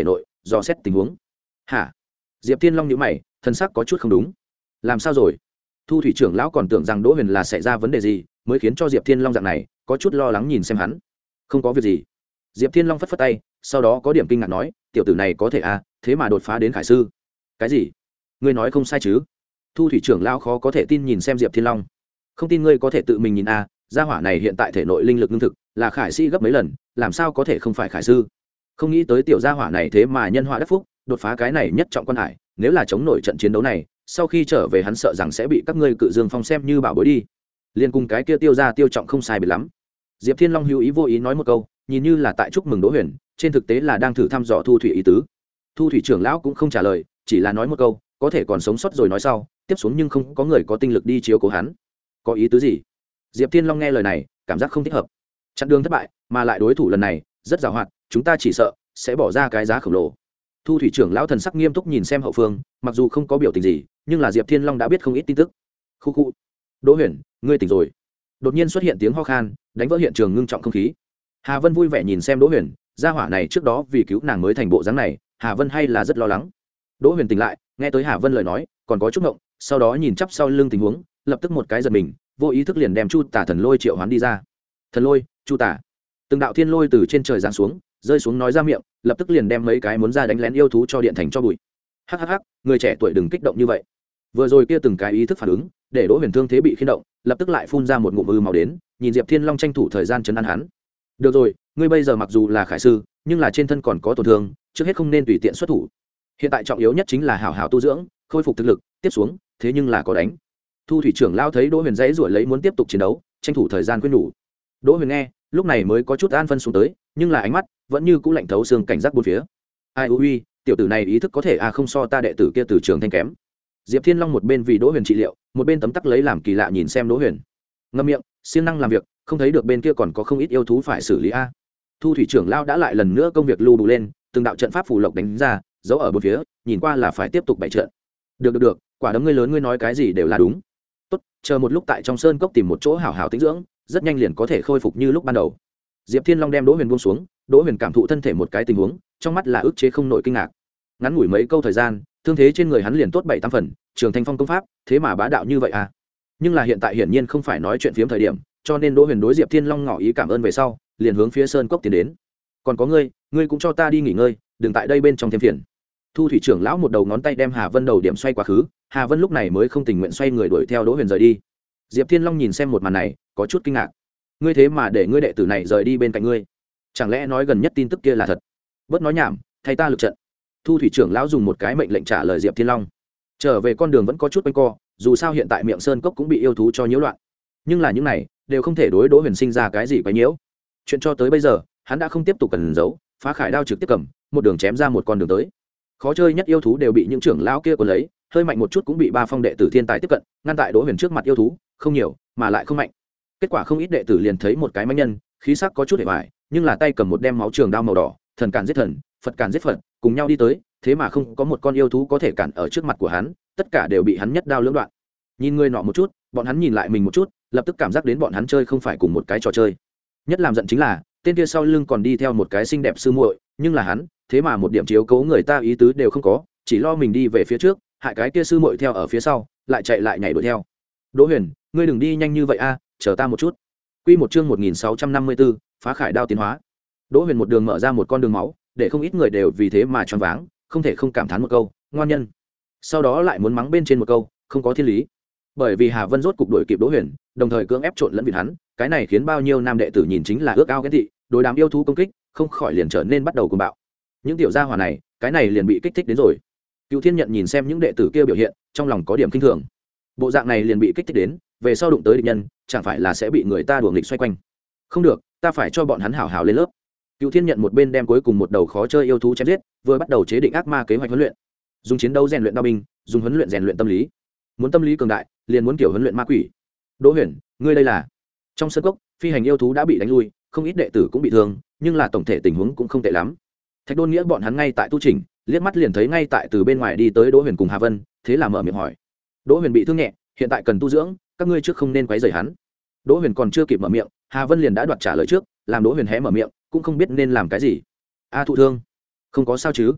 dò xét tình huống. Hả? Diệp Thiên Long nhíu mày, thân sắc có chút không đúng. Làm sao rồi? Thu thủy trưởng lão còn tưởng rằng Đỗ Huyền là xảy ra vấn đề gì, mới khiến cho Diệp Thiên Long dạng này có chút lo lắng nhìn xem hắn. Không có việc gì. Diệp Thiên Long phất phất tay, sau đó có điểm kinh ngạc nói, tiểu tử này có thể à, thế mà đột phá đến khải sư. Cái gì? Ngươi nói không sai chứ? Thu thủy trưởng lão khó có thể tin nhìn xem Diệp Thiên Long. Không tin ngươi có thể tự mình nhìn a, gia hỏa này hiện tại thể nội linh lực ngưng thực, là khải sĩ gấp mấy lần, làm sao có thể không phải khải sư? Không nghĩ tới tiểu gia hỏa này thế mà nhân họa đắc phúc, đột phá cái này nhất trọng quan hải, nếu là chống nổi trận chiến đấu này, sau khi trở về hắn sợ rằng sẽ bị các ngươi Cự Dương Phong xem như bảo bối đi. Liên cùng cái kia tiêu gia tiêu trọng không sai biệt lắm. Diệp Thiên Long hữu ý vô ý nói một câu, nhìn như là tại chúc mừng Đỗ Huyền, trên thực tế là đang thử thăm dò Thu thủy ý tứ. Thu thủy trưởng lão cũng không trả lời, chỉ là nói một câu, có thể còn sống sót rồi nói sau, tiếp xuống nhưng không có người có tinh lực đi chiếu cố hắn. Có ý tứ gì? Diệp Thiên Long nghe lời này, cảm giác không thích hợp. Chặn đường thất bại, mà lại đối thủ lần này rất giàu hoạt, chúng ta chỉ sợ sẽ bỏ ra cái giá khổng lồ. Thu thủy trưởng lão thần sắc nghiêm túc nhìn xem hậu phương, mặc dù không có biểu tình gì, nhưng là Diệp Thiên Long đã biết không ít tin tức. Khu khu. Đỗ Huyền, ngươi tỉnh rồi. Đột nhiên xuất hiện tiếng ho khan, đánh vỡ hiện trường ngưng trọng không khí. Hà Vân vui vẻ nhìn xem Đỗ Huyền, gia hỏa này trước đó vì cứu nàng mới thành bộ dáng này, Hà Vân hay là rất lo lắng. Đỗ Huyền tỉnh lại, nghe tới Hà Vân lời nói, còn có chút ngộng, sau đó nhìn chắp sau lưng tình huống, lập tức một cái giật mình, vô ý thức liền đem Chu Tả Thần Lôi triệu hoán đi ra. Thần Lôi, Chu Tả. Từng đạo thiên lôi từ trên trời giáng xuống, rơi xuống nói ra miệng, lập tức liền đem mấy cái muốn ra đánh lén yêu thú cho điện thành cho bụi. Hắc hắc hắc, người trẻ tuổi đừng kích động như vậy. Vừa rồi kia từng cái ý thức phản ứng, để Đỗ Huyền thương thế bị khiên động, lập tức lại phun ra một ngụm ư máu đến, nhìn Diệp Thiên Long tranh thủ thời gian trấn an hắn. Được rồi, ngươi bây giờ mặc dù là khải sư, nhưng là trên thân còn có tổn thương, trước hết không nên tùy tiện xuất thủ. Hiện tại trọng yếu nhất chính là hảo hảo tu dưỡng, khôi phục thực lực, tiếp xuống, thế nhưng là có đánh. Thu thủy trưởng lao thấy Đỗ Huyền dãy rủa lấy muốn tiếp tục chiến đấu, tranh thủ thời gian khuyên nhủ. Đỗ Huyền nghe, lúc này mới có chút an phân xuống tới, nhưng là ánh mắt vẫn như cũ lạnh thấu xương, cảnh giác bốn phía. Ai ui, tiểu tử này ý thức có thể à không so ta đệ tử kia từ trường thanh kém. Diệp Thiên Long một bên vì Đỗ Huyền trị liệu, một bên tấm tắc lấy làm kỳ lạ nhìn xem Đỗ Huyền. Ngậm miệng, siêng năng làm việc, không thấy được bên kia còn có không ít yêu thú phải xử lý a. Thu thủy trưởng lao đã lại lần nữa công việc lưu đủ lên, từng đạo trận pháp phù lộc đánh ra, giấu ở bốn phía, nhìn qua là phải tiếp tục bày trận. Được được được, quả đấm ngươi lớn, ngươi nói cái gì đều là đúng. Tốt, chờ một lúc tại trong sơn cốc tìm một chỗ hảo hảo tĩnh dưỡng, rất nhanh liền có thể khôi phục như lúc ban đầu. Diệp Thiên Long đem Đỗ Huyền buông xuống, Đỗ Huyền cảm thụ thân thể một cái tình huống, trong mắt là ức chế không nổi kinh ngạc. Ngắn ngủi mấy câu thời gian, thương thế trên người hắn liền tốt bảy tám phần, Trường Thanh Phong công pháp, thế mà bá đạo như vậy à? Nhưng là hiện tại hiển nhiên không phải nói chuyện phiếm thời điểm, cho nên Đỗ Huyền đối Diệp Thiên Long ngỏ ý cảm ơn về sau, liền hướng phía sơn cốc tiến đến. Còn có ngươi, ngươi cũng cho ta đi nghỉ ngơi, đừng tại đây bên trong thêm phiền. Thu thủy trưởng lão một đầu ngón tay đem Hà Vân đầu điểm xoay quá khứ, Hà Vân lúc này mới không tình nguyện xoay người đuổi theo Đỗ Huyền rời đi. Diệp Thiên Long nhìn xem một màn này, có chút kinh ngạc. Ngươi thế mà để ngươi đệ tử này rời đi bên cạnh ngươi, chẳng lẽ nói gần nhất tin tức kia là thật? Bớt nói nhảm, thay ta lực trận. Thu thủy trưởng lão dùng một cái mệnh lệnh trả lời Diệp Thiên Long. Trở về con đường vẫn có chút quanh co, dù sao hiện tại miệng sơn cốc cũng bị yêu thú cho nhiễu loạn, nhưng là những này đều không thể đối Đỗ Huyền sinh ra cái gì quấy nhiễu. Chuyện cho tới bây giờ, hắn đã không tiếp tục cần giấu, phá khải đao trực tiếp cầm, một đường chém ra một con đường tới. Khó chơi nhất yêu thú đều bị những trưởng lão kia cuốn lấy, hơi mạnh một chút cũng bị ba phong đệ tử thiên tài tiếp cận, ngăn tại Đỗ Huyền trước mặt yêu thú, không nhiều, mà lại không mạnh. Kết quả không ít đệ tử liền thấy một cái mãnh nhân, khí sắc có chút hề bại, nhưng là tay cầm một đem máu trường đao màu đỏ, thần cản giết thần, Phật cản giết Phật, cùng nhau đi tới, thế mà không có một con yêu thú có thể cản ở trước mặt của hắn, tất cả đều bị hắn nhất đao lưỡng đoạn. Nhìn người nọ một chút, bọn hắn nhìn lại mình một chút, lập tức cảm giác đến bọn hắn chơi không phải cùng một cái trò chơi. Nhất làm giận chính là, tên kia sau lưng còn đi theo một cái xinh đẹp sư muội, nhưng là hắn, thế mà một điểm chiếu cố người ta ý tứ đều không có, chỉ lo mình đi về phía trước, hại cái kia sư muội theo ở phía sau, lại chạy lại nhảy đuổi theo. Đỗ Huyền, ngươi đừng đi nhanh như vậy a, chờ ta một chút. Quy một chương một nghìn sáu trăm năm mươi tư, phá khải đao tiến hóa. Đỗ Huyền một đường mở ra một con đường máu, để không ít người đều vì thế mà choáng váng, không thể không cảm thán một câu, ngoan nhân. Sau đó lại muốn mắng bên trên một câu, không có thiên lý. Bởi vì Hà Vân rốt cục đuổi kịp Đỗ Huyền, đồng thời cưỡng ép trộn lẫn vịt hắn, cái này khiến bao nhiêu nam đệ tử nhìn chính là ước ao ghen tị, đối đám yêu thú công kích, không khỏi liền trở nên bắt đầu cuồng bạo. Những tiểu gia hỏa này, cái này liền bị kích thích đến rồi. Cựu Thiên Nhận nhìn xem những đệ tử kia biểu hiện, trong lòng có điểm kinh thường. Bộ dạng này liền bị kích thích đến, về sau đụng tới địch nhân, chẳng phải là sẽ bị người ta đùa nghịch xoay quanh. Không được, ta phải cho bọn hắn hảo hảo lên lớp. Cựu Thiên Nhận một bên đem cuối cùng một đầu khó chơi yêu thú chém giết, vừa bắt đầu chế định ác ma kế hoạch huấn luyện. Dùng chiến đấu rèn luyện đao binh, dùng huấn luyện rèn luyện tâm lý. Muốn tâm lý cường đại, liền muốn kiểu huấn luyện ma quỷ. Đỗ Huyền, ngươi đây là? Trong sân cốc, phi hành yêu thú đã bị đánh lui, không ít đệ tử cũng bị thương, nhưng là tổng thể tình huống cũng không tệ lắm. Thạch Đôn Nghĩa bọn hắn ngay tại tu chỉnh, liếc mắt liền thấy ngay tại từ bên ngoài đi tới Đỗ Huyền cùng Hà Vân, thế là mở miệng hỏi. Đỗ Huyền bị thương nhẹ, hiện tại cần tu dưỡng, các ngươi trước không nên quấy rầy hắn. Đỗ Huyền còn chưa kịp mở miệng, Hà Vân liền đã đoạt trả lời trước, làm Đỗ Huyền hé mở miệng, cũng không biết nên làm cái gì. A thụ thương, không có sao chứ?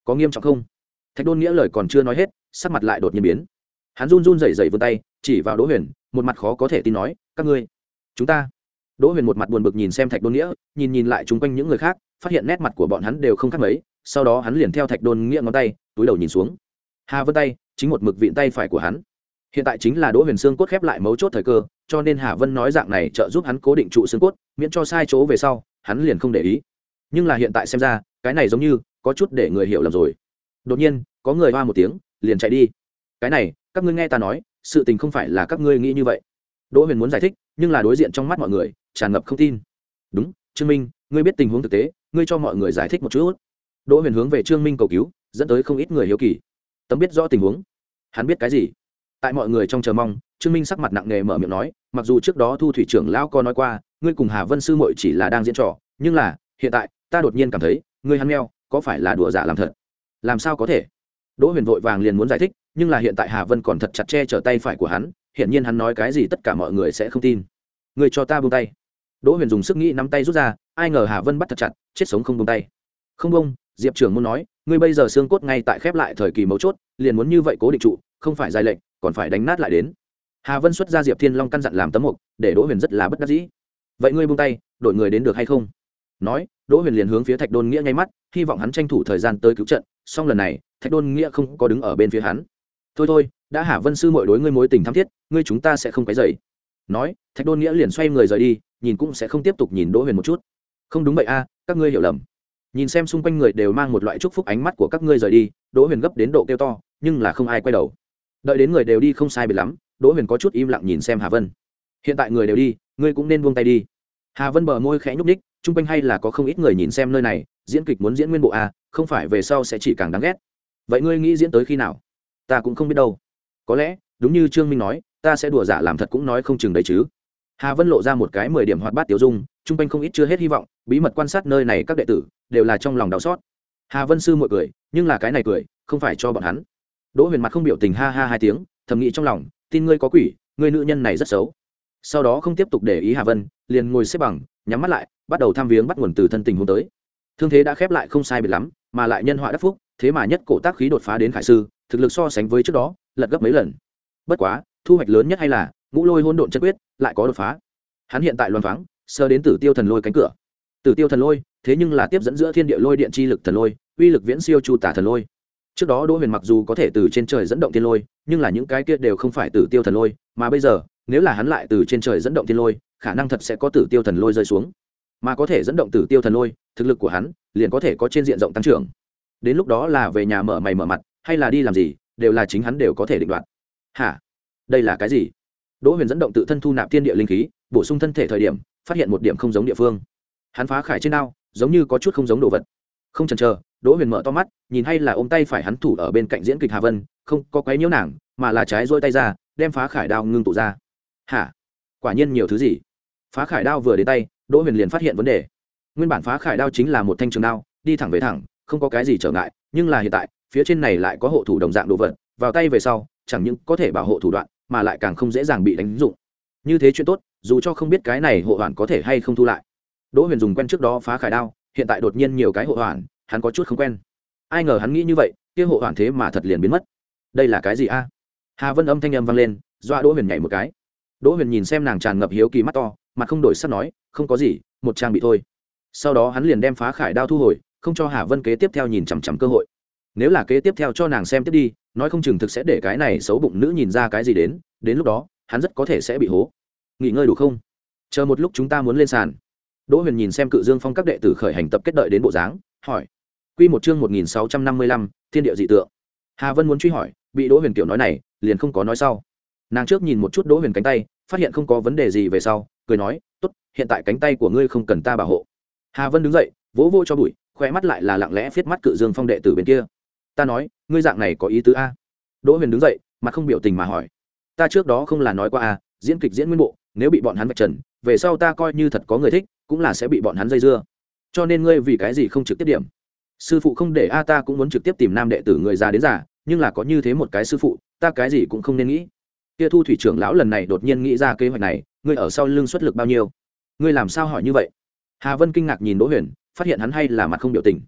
có nghiêm trọng không? Thạch Đôn Nghĩa lời còn chưa nói hết, sắc mặt lại đột nhiên biến. Hắn run run rẩy rẩy vươn tay chỉ vào Đỗ Huyền, một mặt khó có thể tin nói, các ngươi, chúng ta. Đỗ Huyền một mặt buồn bực nhìn xem Thạch Đôn Nghĩa, nhìn nhìn lại chung quanh những người khác, phát hiện nét mặt của bọn hắn đều không khác mấy, sau đó hắn liền theo Thạch Đôn Nghĩa ngón tay túi đầu nhìn xuống. Hà Vân tay chính một mực vịn tay phải của hắn. Hiện tại chính là Đỗ Huyền xương cốt khép lại mấu chốt thời cơ, cho nên Hà Vân nói dạng này trợ giúp hắn cố định trụ xương cốt, miễn cho sai chỗ về sau, hắn liền không để ý. Nhưng là hiện tại xem ra, cái này giống như có chút để người hiểu lầm rồi. Đột nhiên, có người hoa một tiếng, liền chạy đi. Cái này, các ngươi nghe ta nói, sự tình không phải là các ngươi nghĩ như vậy. Đỗ Huyền muốn giải thích, nhưng là đối diện trong mắt mọi người tràn ngập không tin. Đúng, Trương Minh, ngươi biết tình huống thực tế, ngươi cho mọi người giải thích một chút. Đỗ Huyền hướng về Trương Minh cầu cứu, dẫn tới không ít người hiếu kỳ. Tấm biết rõ tình huống, hắn biết cái gì? Tại mọi người trong chờ mong, Trương Minh sắc mặt nặng nề mở miệng nói, mặc dù trước đó Thu thủy trưởng lão có nói qua, ngươi cùng Hà Vân sư muội chỉ là đang diễn trò, nhưng là hiện tại, ta đột nhiên cảm thấy, ngươi hắn meo, có phải là đùa giả làm thật? Làm sao có thể? Đỗ Huyền vội vàng liền muốn giải thích, nhưng là hiện tại Hà Vân còn thật chặt che chở tay phải của hắn, hiển nhiên hắn nói cái gì tất cả mọi người sẽ không tin. Ngươi cho ta buông tay. Đỗ Huyền dùng sức nghĩ nắm tay rút ra, ai ngờ Hà Vân bắt thật chặt, chết sống không buông tay. Không buông, Diệp trưởng muốn nói, ngươi bây giờ xương cốt ngay tại khép lại thời kỳ mấu chốt, liền muốn như vậy cố định trụ, không phải dài lệnh, còn phải đánh nát lại đến. Hà Vân xuất ra Diệp Thiên Long căn dặn làm tấm mục, để Đỗ Huyền rất là bất đắc dĩ. Vậy ngươi buông tay, đổi người đến được hay không? Nói, Đỗ Huyền liền hướng phía Thạch Đôn Nghĩa nháy mắt, hy vọng hắn tranh thủ thời gian tới cứu trận, song lần này, Thạch Đôn Nghĩa không có đứng ở bên phía hắn. Thôi thôi, đã Hà Vân sư muội đối ngươi mối tình thắm thiết, ngươi chúng ta sẽ không quấy rầy. Nói, Thạch Đôn Nghĩa liền xoay người rời đi, nhìn cũng sẽ không tiếp tục nhìn Đỗ Huyền một chút. Không đúng vậy a, các ngươi hiểu lầm. Nhìn xem xung quanh người đều mang một loại chúc phúc ánh mắt của các ngươi rời đi, Đỗ Huyền gấp đến độ kêu to, nhưng là không ai quay đầu. Đợi đến người đều đi không sai biệt lắm, Đỗ Huyền có chút im lặng nhìn xem Hà Vân. Hiện tại người đều đi, ngươi cũng nên buông tay đi. Hà Vân bờ môi khẽ nhúc nhích, chung quanh hay là có không ít người nhìn xem nơi này, diễn kịch muốn diễn nguyên bộ a, không phải về sau sẽ chỉ càng đáng ghét. Vậy ngươi nghĩ diễn tới khi nào? Ta cũng không biết đâu. Có lẽ, đúng như Trương Minh nói, ta sẽ đùa giả làm thật cũng nói không chừng đấy chứ. Hà Vân lộ ra một cái mười điểm hoạt bát tiểu dung, chung quanh không ít chưa hết hy vọng, bí mật quan sát nơi này các đệ tử đều là trong lòng đau xót. Hà Vân sư muội cười, nhưng là cái này cười, không phải cho bọn hắn. Đỗ Huyền mặt không biểu tình ha ha hai tiếng, thầm nghĩ trong lòng, tin ngươi có quỷ, ngươi nữ nhân này rất xấu. Sau đó không tiếp tục để ý Hà Vân, liền ngồi xếp bằng, nhắm mắt lại, bắt đầu thăm viếng bắt nguồn từ thân tình huống tới. Thương thế đã khép lại không sai biệt lắm, mà lại nhân họa đắc phúc, thế mà nhất cổ tác khí đột phá đến khải sư, thực lực so sánh với trước đó, lật gấp mấy lần. Bất quá, thu hoạch lớn nhất hay là ngũ lôi hỗn độn chân quyết lại có đột phá. Hắn hiện tại loan thoáng, sơ đến Tử Tiêu thần lôi cánh cửa. Tử Tiêu thần lôi, thế nhưng là tiếp dẫn giữa thiên địa lôi điện chi lực thần lôi, uy lực viễn siêu chu tả thần lôi. Trước đó Đỗ Huyền mặc dù có thể từ trên trời dẫn động thiên lôi, nhưng là những cái kia đều không phải Tử Tiêu thần lôi, mà bây giờ, nếu là hắn lại từ trên trời dẫn động thiên lôi, khả năng thật sẽ có Tử Tiêu thần lôi rơi xuống. Mà có thể dẫn động Tử Tiêu thần lôi, thực lực của hắn liền có thể có trên diện rộng tăng trưởng. Đến lúc đó là về nhà mở mày mở mặt, hay là đi làm gì, đều là chính hắn đều có thể định đoạt. Hả? Đây là cái gì? Đỗ Huyền dẫn động tự thân thu nạp thiên địa linh khí, bổ sung thân thể thời điểm, phát hiện một điểm không giống địa phương. Hắn phá khải trên đao, giống như có chút không giống đồ vật. Không chần chờ, Đỗ Huyền mở to mắt, nhìn hay là ôm tay phải hắn thủ ở bên cạnh diễn kịch Hà Vân, không có quấy nhiễu nàng, mà là trái duỗi tay ra, đem phá khải đao ngưng tụ ra. Hả? Quả nhiên nhiều thứ gì? Phá khải đao vừa đến tay, Đỗ Huyền liền phát hiện vấn đề. Nguyên bản phá khải đao chính là một thanh trường đao, đi thẳng về thẳng, không có cái gì trở ngại, nhưng là hiện tại, phía trên này lại có hộ thủ đồng dạng đồ vật, vào tay về sau, chẳng những có thể bảo hộ thủ đoạn, mà lại càng không dễ dàng bị đánh dụng. Như thế chuyện tốt, dù cho không biết cái này hộ hoàn có thể hay không thu lại. Đỗ Huyền dùng quen trước đó phá khải đao, hiện tại đột nhiên nhiều cái hộ hoàn, hắn có chút không quen. Ai ngờ hắn nghĩ như vậy, kia hộ hoàn thế mà thật liền biến mất. Đây là cái gì a? Hà Vân âm thanh âm vang lên, dọa Đỗ Huyền nhảy một cái. Đỗ Huyền nhìn xem nàng tràn ngập hiếu kỳ mắt to, mặt không đổi sắc nói, không có gì, một trang bị thôi. Sau đó hắn liền đem phá khải đao thu hồi, không cho Hà Vân kế tiếp theo nhìn chằm chằm cơ hội. Nếu là kế tiếp theo cho nàng xem tiếp đi, nói không chừng thực sẽ để cái này xấu bụng nữ nhìn ra cái gì đến, đến lúc đó, hắn rất có thể sẽ bị hố. Nghỉ ngơi đủ không? Chờ một lúc chúng ta muốn lên sàn. Đỗ Huyền nhìn xem Cự Dương Phong các đệ tử khởi hành tập kết đợi đến bộ dáng, hỏi. Quy một chương một nghìn sáu trăm năm mươi lăm, Thiên địa dị tượng. Hà Vân muốn truy hỏi, bị Đỗ Huyền kiểu nói này, liền không có nói sau. Nàng trước nhìn một chút Đỗ Huyền cánh tay, phát hiện không có vấn đề gì về sau, cười nói, "Tốt, hiện tại cánh tay của ngươi không cần ta bảo hộ." Hà Vân đứng dậy, vỗ vỗ cho bụi, khóe mắt lại là lặng lẽ phiết mắt Cự Dương Phong đệ tử bên kia. "Ta nói, ngươi dạng này có ý tứ a?" Đỗ Huyền đứng dậy, mặt không biểu tình mà hỏi. "Ta trước đó không là nói qua a, diễn kịch diễn nguyên bộ, nếu bị bọn hắn vạch trần, về sau ta coi như thật có người thích, cũng là sẽ bị bọn hắn dây dưa. Cho nên ngươi vì cái gì không trực tiếp điểm? Sư phụ không để a, ta cũng muốn trực tiếp tìm nam đệ tử người già đến già, nhưng là có như thế một cái sư phụ, ta cái gì cũng không nên nghĩ." Kia Thu thủy trưởng lão lần này đột nhiên nghĩ ra kế hoạch này, ngươi ở sau lưng xuất lực bao nhiêu? Ngươi làm sao hỏi như vậy? Hà Vân kinh ngạc nhìn Đỗ Huyền, phát hiện hắn hay là mặt không biểu tình.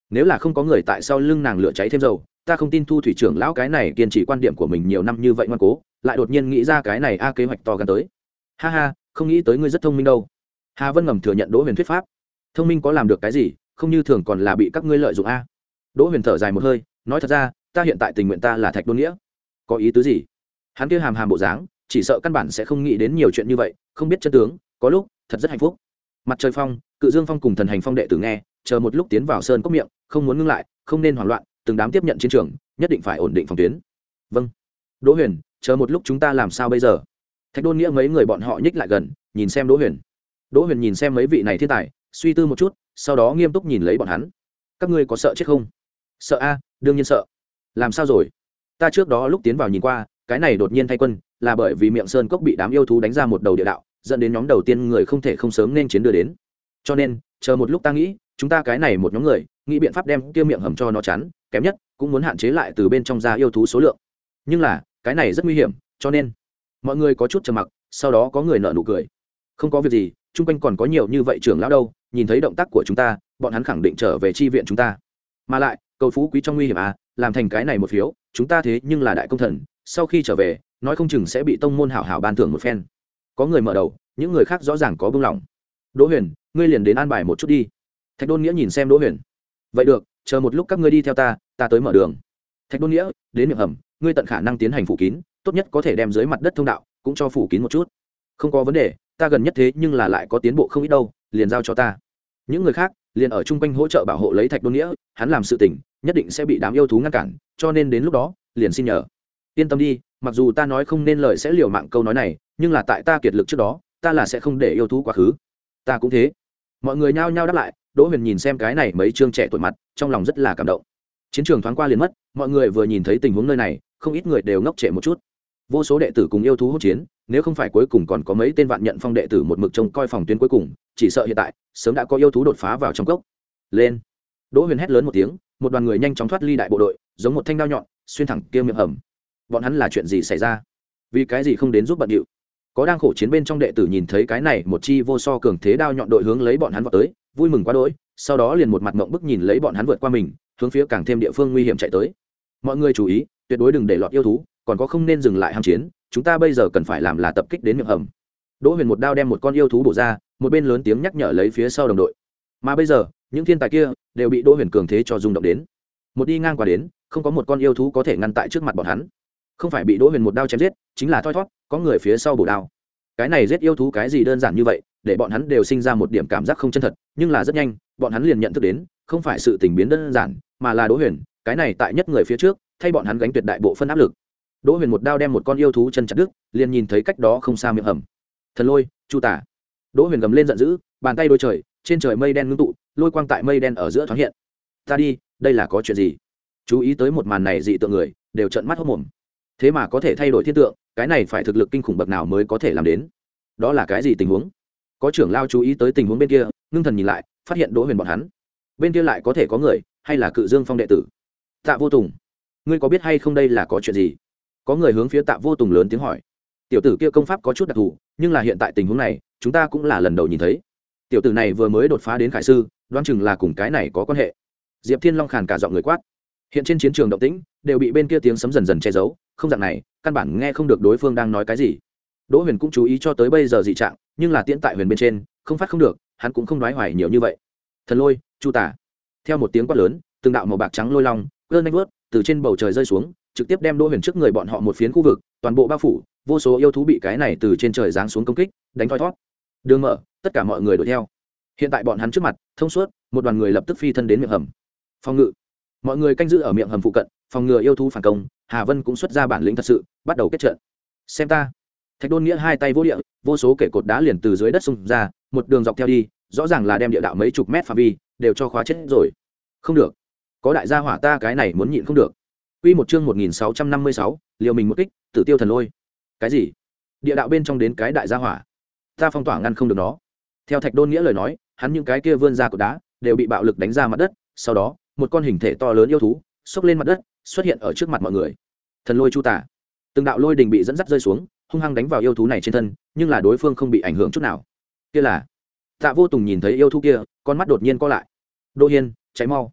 nếu là không có người tại sau lưng nàng lửa cháy thêm dầu, ta không tin thu thủy trưởng lão cái này kiên trì quan điểm của mình nhiều năm như vậy ngoan cố lại đột nhiên nghĩ ra cái này a kế hoạch to gần tới. Ha ha, không nghĩ tới ngươi rất thông minh đâu. Hà Vân ngầm thừa nhận Đỗ Huyền thuyết pháp. Thông minh có làm được cái gì, không như thường còn là bị các ngươi lợi dụng a. Đỗ Huyền thở dài một hơi, nói thật ra, ta hiện tại tình nguyện ta là Thạch Đôn Nghĩa. Có ý tứ gì? Hắn kia hàm hàm bộ dáng, chỉ sợ căn bản sẽ không nghĩ đến nhiều chuyện như vậy, không biết chân tướng, có lúc thật rất hạnh phúc. Mặt trời phong, Cự Dương Phong cùng Thần Hành Phong đệ tử nghe, chờ một lúc tiến vào sơn cốc miệng, không muốn ngưng lại, không nên hoảng loạn, từng đám tiếp nhận chiến trường, nhất định phải ổn định phòng tuyến. Vâng. Đỗ Huyền, chờ một lúc chúng ta làm sao bây giờ? Thạch Đôn Nghĩa mấy người bọn họ nhích lại gần, nhìn xem Đỗ Huyền. Đỗ Huyền nhìn xem mấy vị này thiên tài, suy tư một chút, sau đó nghiêm túc nhìn lấy bọn hắn. Các ngươi có sợ chết không? Sợ a, đương nhiên sợ. Làm sao rồi? Ta trước đó lúc tiến vào nhìn qua, cái này đột nhiên thay quân, là bởi vì miệng sơn cốc bị đám yêu thú đánh ra một đầu địa đạo, dẫn đến nhóm đầu tiên người không thể không sớm nên chiến đưa đến. Cho nên, chờ một lúc ta nghĩ, chúng ta cái này một nhóm người, nghĩ biện pháp đem kia miệng hầm cho nó chắn, kém nhất cũng muốn hạn chế lại từ bên trong ra yêu thú số lượng. Nhưng là, cái này rất nguy hiểm, cho nên mọi người có chút trầm mặc, sau đó có người nở nụ cười. Không có việc gì, chung quanh còn có nhiều như vậy trưởng lão đâu, nhìn thấy động tác của chúng ta, bọn hắn khẳng định trở về chi viện chúng ta. Mà lại, cầu phú quý trong nguy hiểm à, làm thành cái này một phiếu, chúng ta thế nhưng là đại công thần, sau khi trở về, nói không chừng sẽ bị tông môn hảo hảo ban thưởng một phen. Có người mở đầu, những người khác rõ ràng có bưng lòng. Đỗ Huyền, ngươi liền đến an bài một chút đi. Thạch Đôn Nghĩa nhìn xem Đỗ Huyền. Vậy được, chờ một lúc các ngươi đi theo ta, ta tới mở đường. Thạch Đôn Nghĩa, đến miệng hầm, ngươi tận khả năng tiến hành phủ kín, tốt nhất có thể đem dưới mặt đất thông đạo cũng cho phủ kín một chút. Không có vấn đề, ta gần nhất thế nhưng là lại có tiến bộ không ít đâu, liền giao cho ta. Những người khác liền ở chung quanh hỗ trợ bảo hộ lấy Thạch Đôn Nghĩa, hắn làm sự tình nhất định sẽ bị đám yêu thú ngăn cản, cho nên đến lúc đó, liền xin nhờ. Yên tâm đi, mặc dù ta nói không nên lời sẽ liều mạng câu nói này, nhưng là tại ta kiệt lực trước đó, ta là sẽ không để yêu thú quá khứ. Ta cũng thế. Mọi người nhao nhao đáp lại. Đỗ Huyền nhìn xem cái này mấy trương trẻ tuổi mặt, trong lòng rất là cảm động. Chiến trường thoáng qua liền mất, mọi người vừa nhìn thấy tình huống nơi này, không ít người đều ngốc trệ một chút. Vô số đệ tử cùng yêu thú hỗn chiến, nếu không phải cuối cùng còn có mấy tên vạn nhận phong đệ tử một mực trông coi phòng tuyến cuối cùng, chỉ sợ hiện tại sớm đã có yêu thú đột phá vào trong cốc. Lên! Đỗ Huyền hét lớn một tiếng, một đoàn người nhanh chóng thoát ly đại bộ đội, giống một thanh đao nhọn, xuyên thẳng kia miệng hầm. Bọn hắn là chuyện gì xảy ra? Vì cái gì không đến giúp bận điệu? Có đang khổ chiến bên trong đệ tử nhìn thấy cái này một chi vô so cường thế đao nhọn đội hướng lấy bọn hắn vọt tới, vui mừng quá đỗi, sau đó liền một mặt ngậm bức nhìn lấy bọn hắn vượt qua mình, hướng phía càng thêm địa phương nguy hiểm chạy tới. Mọi người chú ý, tuyệt đối đừng để lọt yêu thú, còn có không nên dừng lại ham chiến, chúng ta bây giờ cần phải làm là tập kích đến miệng hầm. Đỗ Huyền một đao đem một con yêu thú bổ ra, một bên lớn tiếng nhắc nhở lấy phía sau đồng đội. Mà bây giờ, những thiên tài kia đều bị Đỗ Huyền cường thế cho rung động đến. Một đi ngang qua đến, không có một con yêu thú có thể ngăn tại trước mặt bọn hắn. Không phải bị Đỗ Huyền một đao chém giết, chính là thoi thoát, có người phía sau bổ đao. Cái này giết yêu thú cái gì đơn giản như vậy, để bọn hắn đều sinh ra một điểm cảm giác không chân thật, nhưng là rất nhanh, bọn hắn liền nhận thức đến, không phải sự tình biến đơn giản, mà là Đỗ Huyền, cái này tại nhất người phía trước, thay bọn hắn gánh tuyệt đại bộ phân áp lực. Đỗ Huyền một đao đem một con yêu thú chân chặt đứt, liền nhìn thấy cách đó không xa miệng hầm. Thần lôi, Chu Tả. Đỗ Huyền gầm lên giận dữ, bàn tay đối trời, trên trời mây đen ngưng tụ, lôi quang tại mây đen ở giữa thoáng hiện. Ta đi, đây là có chuyện gì? Chú ý tới một màn này dị tượng người, đều trợn mắt hốt mồm. Thế mà có thể thay đổi thiên tượng, cái này phải thực lực kinh khủng bậc nào mới có thể làm đến? Đó là cái gì tình huống? Có trưởng lao chú ý tới tình huống bên kia, ngưng thần nhìn lại, phát hiện Đỗ Huyền bọn hắn. Bên kia lại có thể có người, hay là Cự Dương Phong đệ tử? Tạ Vô Tùng, ngươi có biết hay không đây là có chuyện gì? Có người hướng phía Tạ Vô Tùng lớn tiếng hỏi. Tiểu tử kia công pháp có chút đặc thù, nhưng là hiện tại tình huống này, chúng ta cũng là lần đầu nhìn thấy. Tiểu tử này vừa mới đột phá đến khải sư, đoán chừng là cùng cái này có quan hệ. Diệp Thiên Long khàn cả giọng người quát. Hiện trên chiến trường động tĩnh đều bị bên kia tiếng sấm dần dần che giấu, không dạng này, căn bản nghe không được đối phương đang nói cái gì. Đỗ Huyền cũng chú ý cho tới bây giờ dị trạng, nhưng là tiễn tại Huyền bên trên, không phát không được, hắn cũng không đoái hoài nhiều như vậy. Thần lôi, Chu Tả. Theo một tiếng quát lớn, từng đạo màu bạc trắng lôi long, cơn nhanh vớt, từ trên bầu trời rơi xuống, trực tiếp đem Đỗ Huyền trước người bọn họ một phiến khu vực, toàn bộ bao phủ, vô số yêu thú bị cái này từ trên trời giáng xuống công kích, đánh thoi thoát. Đường mở, tất cả mọi người đuổi theo. Hiện tại bọn hắn trước mặt, thông suốt, một đoàn người lập tức phi thân đến miệng hầm. Phòng ngự. Mọi người canh giữ ở miệng hầm phụ cận, phòng ngừa yêu thú phản công. Hà Vân cũng xuất ra bản lĩnh thật sự, bắt đầu kết trận. Xem ta. Thạch Đôn Nghĩa hai tay vô địa, vô số kẻ cột đá liền từ dưới đất xung ra, một đường dọc theo đi, rõ ràng là đem địa đạo mấy chục mét phạm vi đều cho khóa chết rồi. Không được, có đại gia hỏa ta cái này muốn nhịn không được. Quy một chương một nghìn sáu trăm năm mươi sáu, liều mình một kích, Tử Tiêu Thần Lôi. Cái gì? Địa đạo bên trong đến cái đại gia hỏa, ta phong tỏa ngăn không được nó. Theo Thạch Đôn Nghĩa lời nói, hắn những cái kia vươn ra cột đá đều bị bạo lực đánh ra mặt đất, sau đó, một con hình thể to lớn yêu thú xốc lên mặt đất, xuất hiện ở trước mặt mọi người. Thần Lôi Chu Tả. Từng đạo lôi đình bị dẫn dắt rơi xuống, hung hăng đánh vào yêu thú này trên thân, nhưng là đối phương không bị ảnh hưởng chút nào. Kia là Tạ Vô Tùng nhìn thấy yêu thú kia, con mắt đột nhiên co lại. Đỗ Hiên, cháy mau.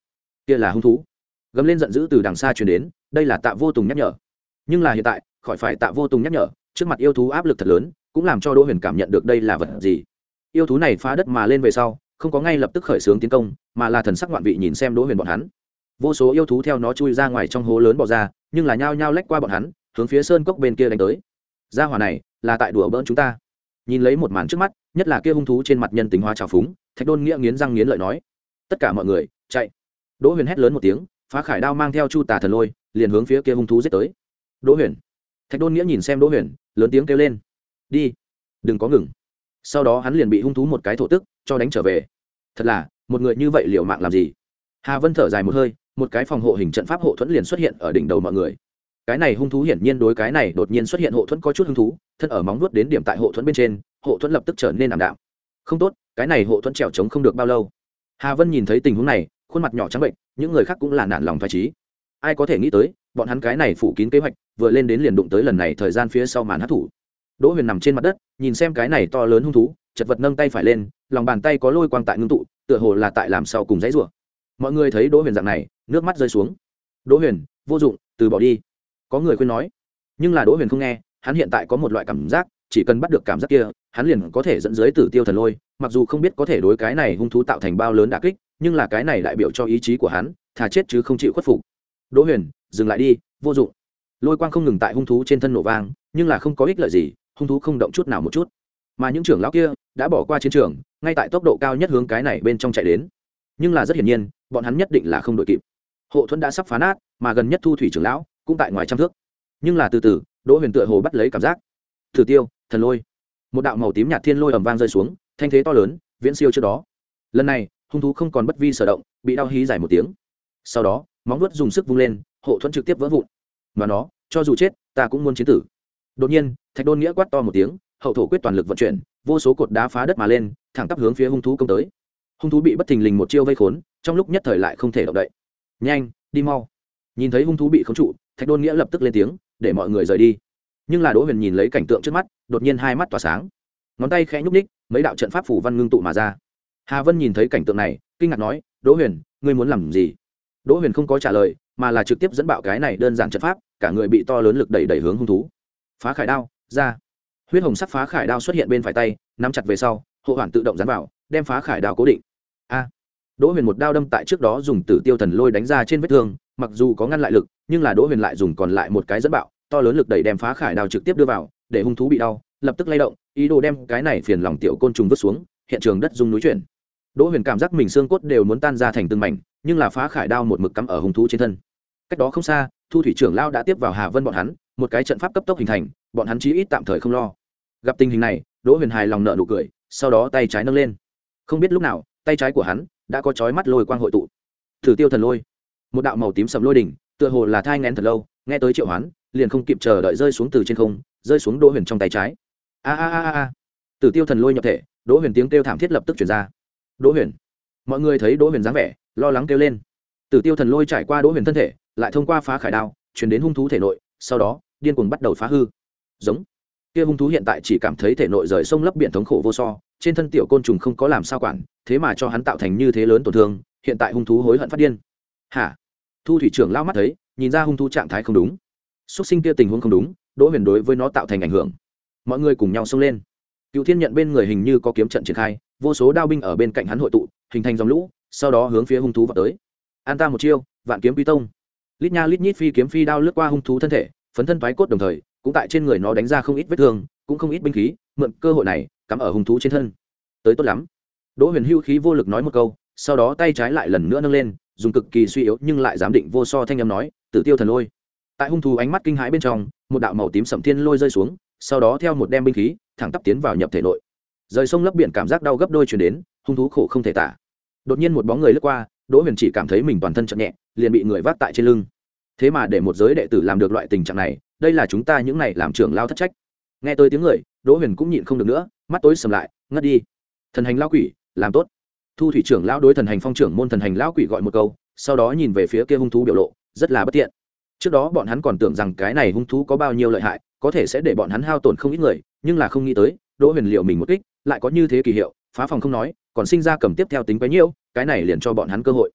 kia là hung thú. Gầm lên giận dữ từ đằng xa truyền đến, đây là Tạ Vô Tùng nhắc nhở. Nhưng là hiện tại khỏi phải Tạ Vô Tùng nhắc nhở, trước mặt yêu thú áp lực thật lớn, cũng làm cho Đỗ Huyền cảm nhận được đây là vật gì. Yêu thú này phá đất mà lên về sau, không có ngay lập tức khởi xướng tiến công, mà là thần sắc ngoạn vị nhìn xem Đỗ Huyền bọn hắn. Vô số yêu thú theo nó chui ra ngoài trong hố lớn bò ra, nhưng là nhao nhao lách qua bọn hắn, hướng phía sơn cốc bên kia đánh tới. Gia hỏa này là tại đùa bỡn chúng ta. Nhìn lấy một màn trước mắt, nhất là kia hung thú trên mặt nhân tính hóa trào phúng, Thạch Đôn Nghĩa nghiến răng nghiến lợi nói: tất cả mọi người chạy. Đỗ Huyền hét lớn một tiếng, phá khải đao mang theo chu tà thần lôi liền hướng phía kia hung thú giết tới. Đỗ Huyền. Thạch Đôn Nghĩa nhìn xem Đỗ Huyền, lớn tiếng kêu lên: đi, đừng có ngừng. Sau đó hắn liền bị hung thú một cái thổ tức cho đánh trở về. Thật là một người như vậy liều mạng làm gì? Hà Vân thở dài một hơi, một cái phòng hộ hình trận pháp hộ thuẫn liền xuất hiện ở đỉnh đầu mọi người. Cái này hung thú hiển nhiên đối cái này đột nhiên xuất hiện hộ thuẫn có chút hứng thú, thân ở móng vuốt đến điểm tại hộ thuẫn bên trên, hộ thuẫn lập tức trở nên ảm đạm. Không tốt, cái này hộ thuẫn trèo trống không được bao lâu. Hà Vân nhìn thấy tình huống này, khuôn mặt nhỏ trắng bệnh, những người khác cũng là nản lòng phái trí. Ai có thể nghĩ tới, bọn hắn cái này phủ kín kế hoạch, vừa lên đến liền đụng tới lần này thời gian phía sau màn hắc thủ. Đỗ Huyền nằm trên mặt đất, nhìn xem cái này to lớn hung thú, chật vật nâng tay phải lên, lòng bàn tay có lôi quang tại ngưng tụ, tựa hồ là tại làm sau cùng dãy rủa. Mọi người thấy Đỗ Huyền dạng này, nước mắt rơi xuống. Đỗ Huyền, vô dụng, từ bỏ đi. Có người khuyên nói, nhưng là Đỗ Huyền không nghe, hắn hiện tại có một loại cảm giác, chỉ cần bắt được cảm giác kia, hắn liền có thể dẫn dưới Tử Tiêu Thần Lôi, mặc dù không biết có thể đối cái này hung thú tạo thành bao lớn đả kích, nhưng là cái này đại biểu cho ý chí của hắn, thà chết chứ không chịu khuất phục. Đỗ Huyền, dừng lại đi, vô dụng. Lôi quang không ngừng tại hung thú trên thân nổ vang, nhưng là không có ích lợi gì, hung thú không động chút nào một chút. Mà những trưởng lão kia đã bỏ qua chiến trường, ngay tại tốc độ cao nhất hướng cái này bên trong chạy đến. Nhưng là rất hiển nhiên, bọn hắn nhất định là không đội kịp. Hộ thuẫn đã sắp phá nát, mà gần nhất Thu Thủy trưởng lão cũng tại ngoài trăm thước. Nhưng là từ từ, Đỗ Huyền tựa hồ bắt lấy cảm giác. Thử Tiêu, Thần Lôi. Một đạo màu tím nhạt thiên lôi ầm vang rơi xuống, thanh thế to lớn, viễn siêu trước đó. Lần này, hung thú không còn bất vi sở động, bị đau hí dài một tiếng. Sau đó, móng vuốt dùng sức vung lên, hộ thuẫn trực tiếp vỡ vụn. Mà nó, cho dù chết, ta cũng muốn chiến tử. Đột nhiên, Thạch Đôn Nghĩa quát to một tiếng, hậu thổ quyết toàn lực vận chuyển, vô số cột đá phá đất mà lên, thẳng tắp hướng phía hung thú công tới. Hung thú bị bất thình lình một chiêu vây khốn, trong lúc nhất thời lại không thể động đậy. Nhanh, đi mau. Nhìn thấy hung thú bị khống trụ, Thạch Đôn Nghĩa lập tức lên tiếng, để mọi người rời đi. Nhưng là Đỗ Huyền nhìn lấy cảnh tượng trước mắt, đột nhiên hai mắt tỏa sáng, ngón tay khẽ nhúc nhích, mấy đạo trận pháp phủ văn ngưng tụ mà ra. Hà Vân nhìn thấy cảnh tượng này, kinh ngạc nói: Đỗ Huyền, ngươi muốn làm gì? Đỗ Huyền không có trả lời, mà là trực tiếp dẫn bạo cái này đơn giản trận pháp, cả người bị to lớn lực đẩy đẩy hướng hung thú. Phá khải đao ra. Huyết hồng sắc phá khải đao xuất hiện bên phải tay, nắm chặt về sau, hộ hoàn tự động dán vào, đem phá khải đao cố định. A! Đỗ Huyền một đao đâm tại trước đó dùng Tử Tiêu Thần Lôi đánh ra trên vết thương, mặc dù có ngăn lại lực, nhưng là Đỗ Huyền lại dùng còn lại một cái dẫn bạo, to lớn lực đẩy đem phá khải đao trực tiếp đưa vào, để hung thú bị đau, lập tức lay động, ý đồ đem cái này phiền lòng tiểu côn trùng vứt xuống, hiện trường đất rung núi chuyển. Đỗ Huyền cảm giác mình xương cốt đều muốn tan ra thành từng mảnh, nhưng là phá khải đao một mực cắm ở hung thú trên thân. Cách đó không xa, Thu Thủy trưởng lão đã tiếp vào Hà Vân bọn hắn, một cái trận pháp cấp tốc hình thành, bọn hắn chí ít tạm thời không lo. Gặp tình hình này, Đỗ Huyền hài lòng nở nụ cười, sau đó tay trái nâng lên. Không biết lúc nào, tay trái của hắn đã có chói mắt lôi quang hội tụ. Thử Tiêu Thần Lôi, một đạo màu tím sầm lôi đỉnh, tựa hồ là thai nghén thật lâu, nghe tới triệu hoán, liền không kịp chờ đợi rơi xuống từ trên không, rơi xuống Đỗ Huyền trong tay trái. A a a a. Tử Tiêu Thần Lôi nhập thể, Đỗ Huyền tiếng kêu thảm thiết lập tức truyền ra. Đỗ Huyền. Mọi người thấy Đỗ Huyền dáng vẻ, lo lắng kêu lên. Tử Tiêu Thần Lôi trải qua Đỗ Huyền thân thể, lại thông qua phá khải đao, truyền đến hung thú thể nội, sau đó, điên cuồng bắt đầu phá hư. Giống. Kia hung thú hiện tại chỉ cảm thấy thể nội rời sông lấp biển thống khổ vô so, trên thân tiểu côn trùng không có làm sao quản, thế mà cho hắn tạo thành như thế lớn tổn thương, hiện tại hung thú hối hận phát điên. Hả? Thu Thủy trưởng lao mắt thấy, nhìn ra hung thú trạng thái không đúng. Xuất sinh kia tình huống không đúng, Đỗ Huyền đối với nó tạo thành ảnh hưởng. Mọi người cùng nhau xông lên. Cựu Thiên nhận bên người hình như có kiếm trận triển khai, vô số đao binh ở bên cạnh hắn hội tụ, hình thành dòng lũ, sau đó hướng phía hung thú vọt tới. An ta một chiêu, Vạn Kiếm Quy Tông. Lít nha lít nhít phi kiếm phi đao lướt qua hung thú thân thể, phấn thân toái cốt đồng thời, cũng tại trên người nó đánh ra không ít vết thương, cũng không ít binh khí, mượn cơ hội này, cắm ở hung thú trên thân. Tới tốt lắm. Đỗ Huyền hưu khí vô lực nói một câu, sau đó tay trái lại lần nữa nâng lên, dùng cực kỳ suy yếu nhưng lại dám định vô so thanh âm nói, Tử Tiêu Thần Lôi. Tại hung thú ánh mắt kinh hãi bên trong, một đạo màu tím sẫm thiên lôi rơi xuống, sau đó theo một đem binh khí, thẳng tắp tiến vào nhập thể nội. Rời sông lấp biển cảm giác đau gấp đôi truyền đến, hung thú khổ không thể tả. Đột nhiên một bóng người lướt qua, Đỗ Huyền chỉ cảm thấy mình toàn thân chợt nhẹ, liền bị người vác tại trên lưng. Thế mà để một giới đệ tử làm được loại tình trạng này, đây là chúng ta những này làm trưởng lao thất trách. Nghe tới tiếng người, Đỗ Huyền cũng nhịn không được nữa, mắt tối sầm lại, ngất đi. Thần hành lão quỷ, làm tốt. Thu Thủy trưởng lão đối thần hành phong trưởng môn thần hành lão quỷ gọi một câu, sau đó nhìn về phía kia hung thú biểu lộ, rất là bất tiện. Trước đó bọn hắn còn tưởng rằng cái này hung thú có bao nhiêu lợi hại, có thể sẽ để bọn hắn hao tổn không ít người, nhưng là không nghĩ tới, Đỗ Huyền liệu mình một kích, lại có như thế kỳ hiệu, phá phòng không nói, còn sinh ra cầm tiếp theo tính quấy nhiễu, cái này liền cho bọn hắn cơ hội.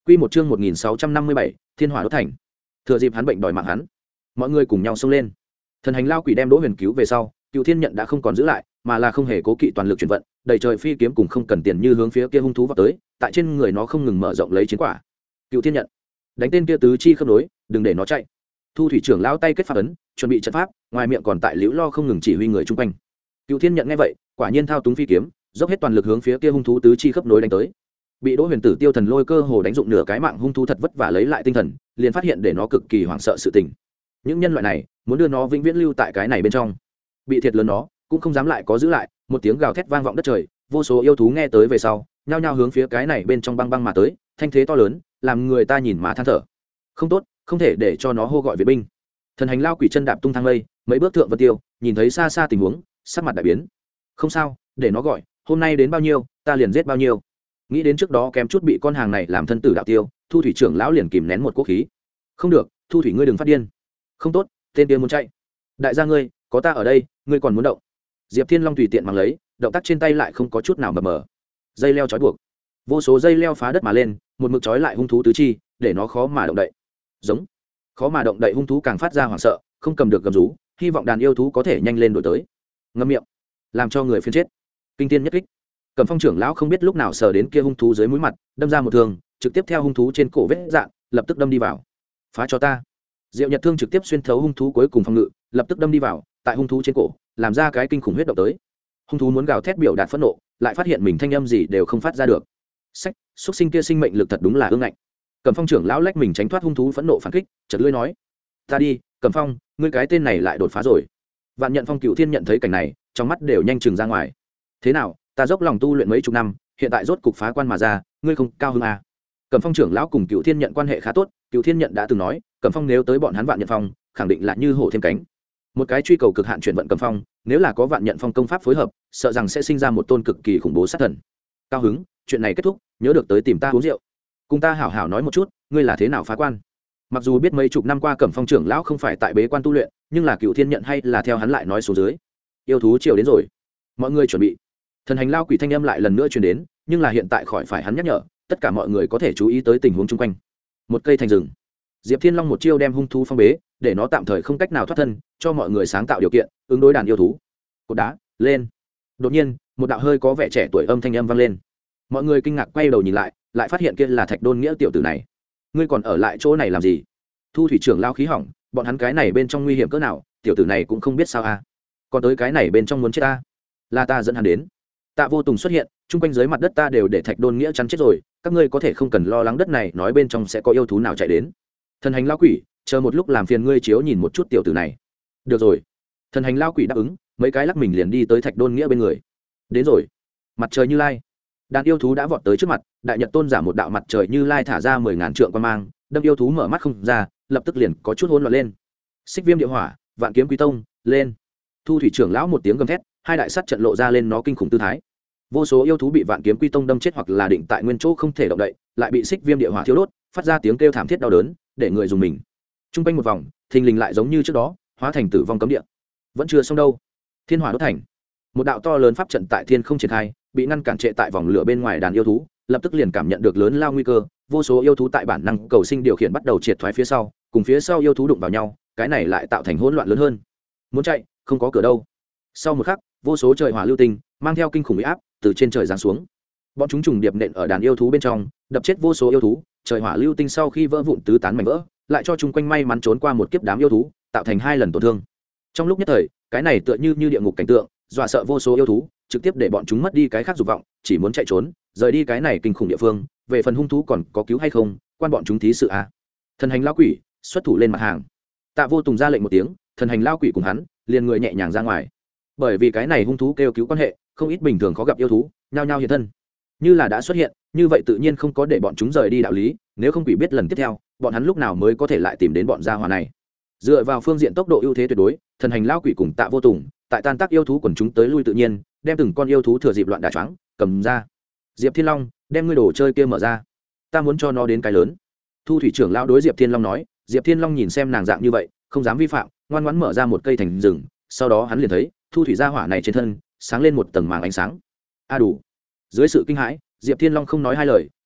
Quy một chương một nghìn sáu trăm năm mươi bảy, Thiên Hỏa đốt thành. Thừa dịp hắn bệnh đòi mạng hắn, mọi người cùng nhau xông lên. Thần hành lao quỷ đem Đỗ Huyền cứu về sau, Cựu Thiên Nhận đã không còn giữ lại, mà là không hề cố kỵ toàn lực chuyển vận, đầy trời phi kiếm cùng không cần tiền như hướng phía kia hung thú vọt tới, tại trên người nó không ngừng mở rộng lấy chiến quả. Cựu Thiên Nhận, đánh tên kia tứ chi khớp nối, đừng để nó chạy. Thu thủy trưởng lão tay kết pháp ấn, chuẩn bị trận pháp, ngoài miệng còn tại liễu lo không ngừng chỉ huy người chung quanh. Cựu Thiên Nhận nghe vậy, quả nhiên thao túng phi kiếm, dốc hết toàn lực hướng phía kia hung thú tứ chi khớp nối đánh tới. Bị Đỗ Huyền Tử Tiêu Thần Lôi cơ hồ đánh dụng nửa cái mạng hung thú thật vất vả lấy lại tinh thần, liền phát hiện để nó cực kỳ hoảng sợ sự tình. Những nhân loại này muốn đưa nó vĩnh viễn lưu tại cái này bên trong, bị thiệt lớn nó cũng không dám lại có giữ lại. Một tiếng gào thét vang vọng đất trời, vô số yêu thú nghe tới về sau, nhao nhao hướng phía cái này bên trong băng băng mà tới, thanh thế to lớn, làm người ta nhìn mà than thở. Không tốt, không thể để cho nó hô gọi viện binh. Thần hành lao quỷ chân đạp tung thang lây, mấy bước thượng vân tiêu, nhìn thấy xa xa tình huống, sắc mặt đại biến. Không sao, để nó gọi, hôm nay đến bao nhiêu, ta liền giết bao nhiêu. Nghĩ đến trước đó kém chút bị con hàng này làm thân tử đạo tiêu, Thu thủy trưởng lão liền kìm nén một quốc khí. Không được, Thu thủy ngươi đừng phát điên. Không tốt, tên kia muốn chạy. Đại gia ngươi, có ta ở đây, ngươi còn muốn động. Diệp Thiên Long tùy tiện mang lấy, động tác trên tay lại không có chút nào mờ mờ. Dây leo trói buộc, vô số dây leo phá đất mà lên, một mực trói lại hung thú tứ chi, để nó khó mà động đậy. Giống, khó mà động đậy hung thú càng phát ra hoảng sợ, không cầm được gầm rú, hy vọng đàn yêu thú có thể nhanh lên đuổi tới. Ngậm miệng, làm cho người phiền chết. Kinh thiên nhất kích. Cẩm Phong trưởng lão không biết lúc nào sờ đến kia hung thú dưới mũi mặt, đâm ra một thương, trực tiếp theo hung thú trên cổ vết dạn, lập tức đâm đi vào. Phá cho ta. Diệu Nhật thương trực tiếp xuyên thấu hung thú cuối cùng phòng ngự, lập tức đâm đi vào, tại hung thú trên cổ, làm ra cái kinh khủng huyết động tới. Hung thú muốn gào thét biểu đạt phẫn nộ, lại phát hiện mình thanh âm gì đều không phát ra được. Sách, xuất sinh kia sinh mệnh lực thật đúng là ương ngạnh. Cẩm Phong trưởng lão lách mình tránh thoát hung thú phẫn nộ phản kích, chợt lưỡi nói: "Ta đi, Cẩm Phong, ngươi cái tên này lại đột phá rồi." Vạn Nhận Phong Cựu Thiên nhận thấy cảnh này, trong mắt đều nhanh chừng ra ngoài. "Thế nào, ta dốc lòng tu luyện mấy chục năm, hiện tại rốt cục phá quan mà ra, ngươi không cao hứng à?" Cẩm Phong trưởng lão cùng Cựu Thiên nhận quan hệ khá tốt, Cựu Thiên nhận đã từng nói, Cẩm Phong nếu tới bọn hắn Vạn Nhận Phong, khẳng định là như hổ thêm cánh. Một cái truy cầu cực hạn chuyển vận Cẩm Phong, nếu là có Vạn Nhận Phong công pháp phối hợp, sợ rằng sẽ sinh ra một tôn cực kỳ khủng bố sát thần. Cao hứng, chuyện này kết thúc, nhớ được tới tìm ta uống rượu. Cùng ta hảo hảo nói một chút, ngươi là thế nào phá quan? Mặc dù biết mấy chục năm qua Cẩm Phong trưởng lão không phải tại bế quan tu luyện, nhưng là Cựu Thiên nhận hay là theo hắn lại nói số dưới. Yêu thú chiều đến rồi, mọi người chuẩn bị. Thần hành lao quỷ thanh âm lại lần nữa truyền đến, nhưng là hiện tại khỏi phải hắn nhắc nhở, tất cả mọi người có thể chú ý tới tình huống chung quanh. Một cây thành rừng, Diệp Thiên Long một chiêu đem hung thú phong bế, để nó tạm thời không cách nào thoát thân, cho mọi người sáng tạo điều kiện ứng đối đàn yêu thú. Cột đá lên. Đột nhiên, một đạo hơi có vẻ trẻ tuổi âm thanh âm vang lên. Mọi người kinh ngạc quay đầu nhìn lại, lại phát hiện kia là Thạch Đôn Nghĩa tiểu tử này. Ngươi còn ở lại chỗ này làm gì? Thu thủy trưởng lao khí hỏng, bọn hắn cái này bên trong nguy hiểm cỡ nào, tiểu tử này cũng không biết sao a. À. Còn tới cái này bên trong muốn chết ta, là ta dẫn hắn đến. Tạ Vô Tùng xuất hiện, chung quanh dưới mặt đất ta đều để Thạch Đôn Nghĩa chắn chết rồi, các ngươi có thể không cần lo lắng đất này nói bên trong sẽ có yêu thú nào chạy đến. Thần hành lao quỷ, chờ một lúc làm phiền ngươi chiếu nhìn một chút tiểu tử này. Được rồi. Thần hành lao quỷ đáp ứng, mấy cái lắc mình liền đi tới Thạch Đôn Nghĩa bên người. Đến rồi. Mặt trời Như Lai. Đàn yêu thú đã vọt tới trước mặt, đại nhật tôn giả một đạo mặt trời Như Lai thả ra mười ngàn trượng quan mang, đâm yêu thú mở mắt không ra, lập tức liền có chút hỗn loạn lên. Xích Viêm Địa Hỏa, Vạn Kiếm Quý Tông, lên. Thu thủy trưởng lão một tiếng gầm thét, hai đại sắt trận lộ ra lên nó kinh khủng tư thái. Vô số yêu thú bị Vạn Kiếm Quy Tông đâm chết hoặc là định tại nguyên chỗ không thể động đậy, lại bị Xích Viêm Địa Hỏa thiêu đốt, phát ra tiếng kêu thảm thiết đau đớn, để người dùng mình. Trung quanh một vòng, thình lình lại giống như trước đó, hóa thành tử vong cấm địa. Vẫn chưa xong đâu. Thiên Hỏa đốt thành. Một đạo to lớn pháp trận tại thiên không triển khai, bị ngăn cản trệ tại vòng lửa bên ngoài đàn yêu thú, lập tức liền cảm nhận được lớn lao nguy cơ, vô số yêu thú tại bản năng cầu sinh điều khiển bắt đầu triệt thoái phía sau, cùng phía sau yêu thú đụng vào nhau, cái này lại tạo thành hỗn loạn lớn hơn. Muốn chạy, không có cửa đâu. Sau một khắc, vô số trời hỏa lưu tinh mang theo kinh khủng uy áp từ trên trời giáng xuống. Bọn chúng trùng điệp nện ở đàn yêu thú bên trong, đập chết vô số yêu thú, trời hỏa lưu tinh sau khi vỡ vụn tứ tán mảnh vỡ, lại cho chung quanh may mắn trốn qua một kiếp đám yêu thú, tạo thành hai lần tổn thương. Trong lúc nhất thời, cái này tựa như như địa ngục cảnh tượng, dọa sợ vô số yêu thú, trực tiếp để bọn chúng mất đi cái khác dục vọng, chỉ muốn chạy trốn, rời đi cái này kinh khủng địa phương. Về phần hung thú còn có cứu hay không, quan bọn chúng thí sự à. Thần hành lao quỷ xuất thủ lên mặt hàng. Tạ Vô Tùng ra lệnh một tiếng, thần hành lao quỷ cùng hắn liền người nhẹ nhàng ra ngoài. Bởi vì cái này hung thú kêu cứu quan hệ, không ít bình thường khó gặp yêu thú nhao nhao hiện thân, như là đã xuất hiện, như vậy tự nhiên không có để bọn chúng rời đi đạo lý, nếu không quỷ biết lần tiếp theo bọn hắn lúc nào mới có thể lại tìm đến bọn gia hỏa này. Dựa vào phương diện tốc độ ưu thế tuyệt đối, thần hành lao quỷ cùng Tạ Vô Tùng tại tan tác yêu thú quần chúng tới lui tự nhiên, đem từng con yêu thú thừa dịp loạn đả choáng cầm ra. Diệp Thiên Long, đem ngươi đồ chơi kia mở ra, ta muốn cho nó đến cái lớn. Thu thủy trưởng lão đối Diệp Thiên Long nói. Diệp Thiên Long nhìn xem nàng dạng như vậy, không dám vi phạm, ngoan ngoãn mở ra một cây thành rừng. Sau đó hắn liền thấy thu thủy gia hỏa này trên thân sáng lên một tầng màng ánh sáng. A đủ. Dưới sự kinh hãi, Diệp Thiên Long không nói hai lời,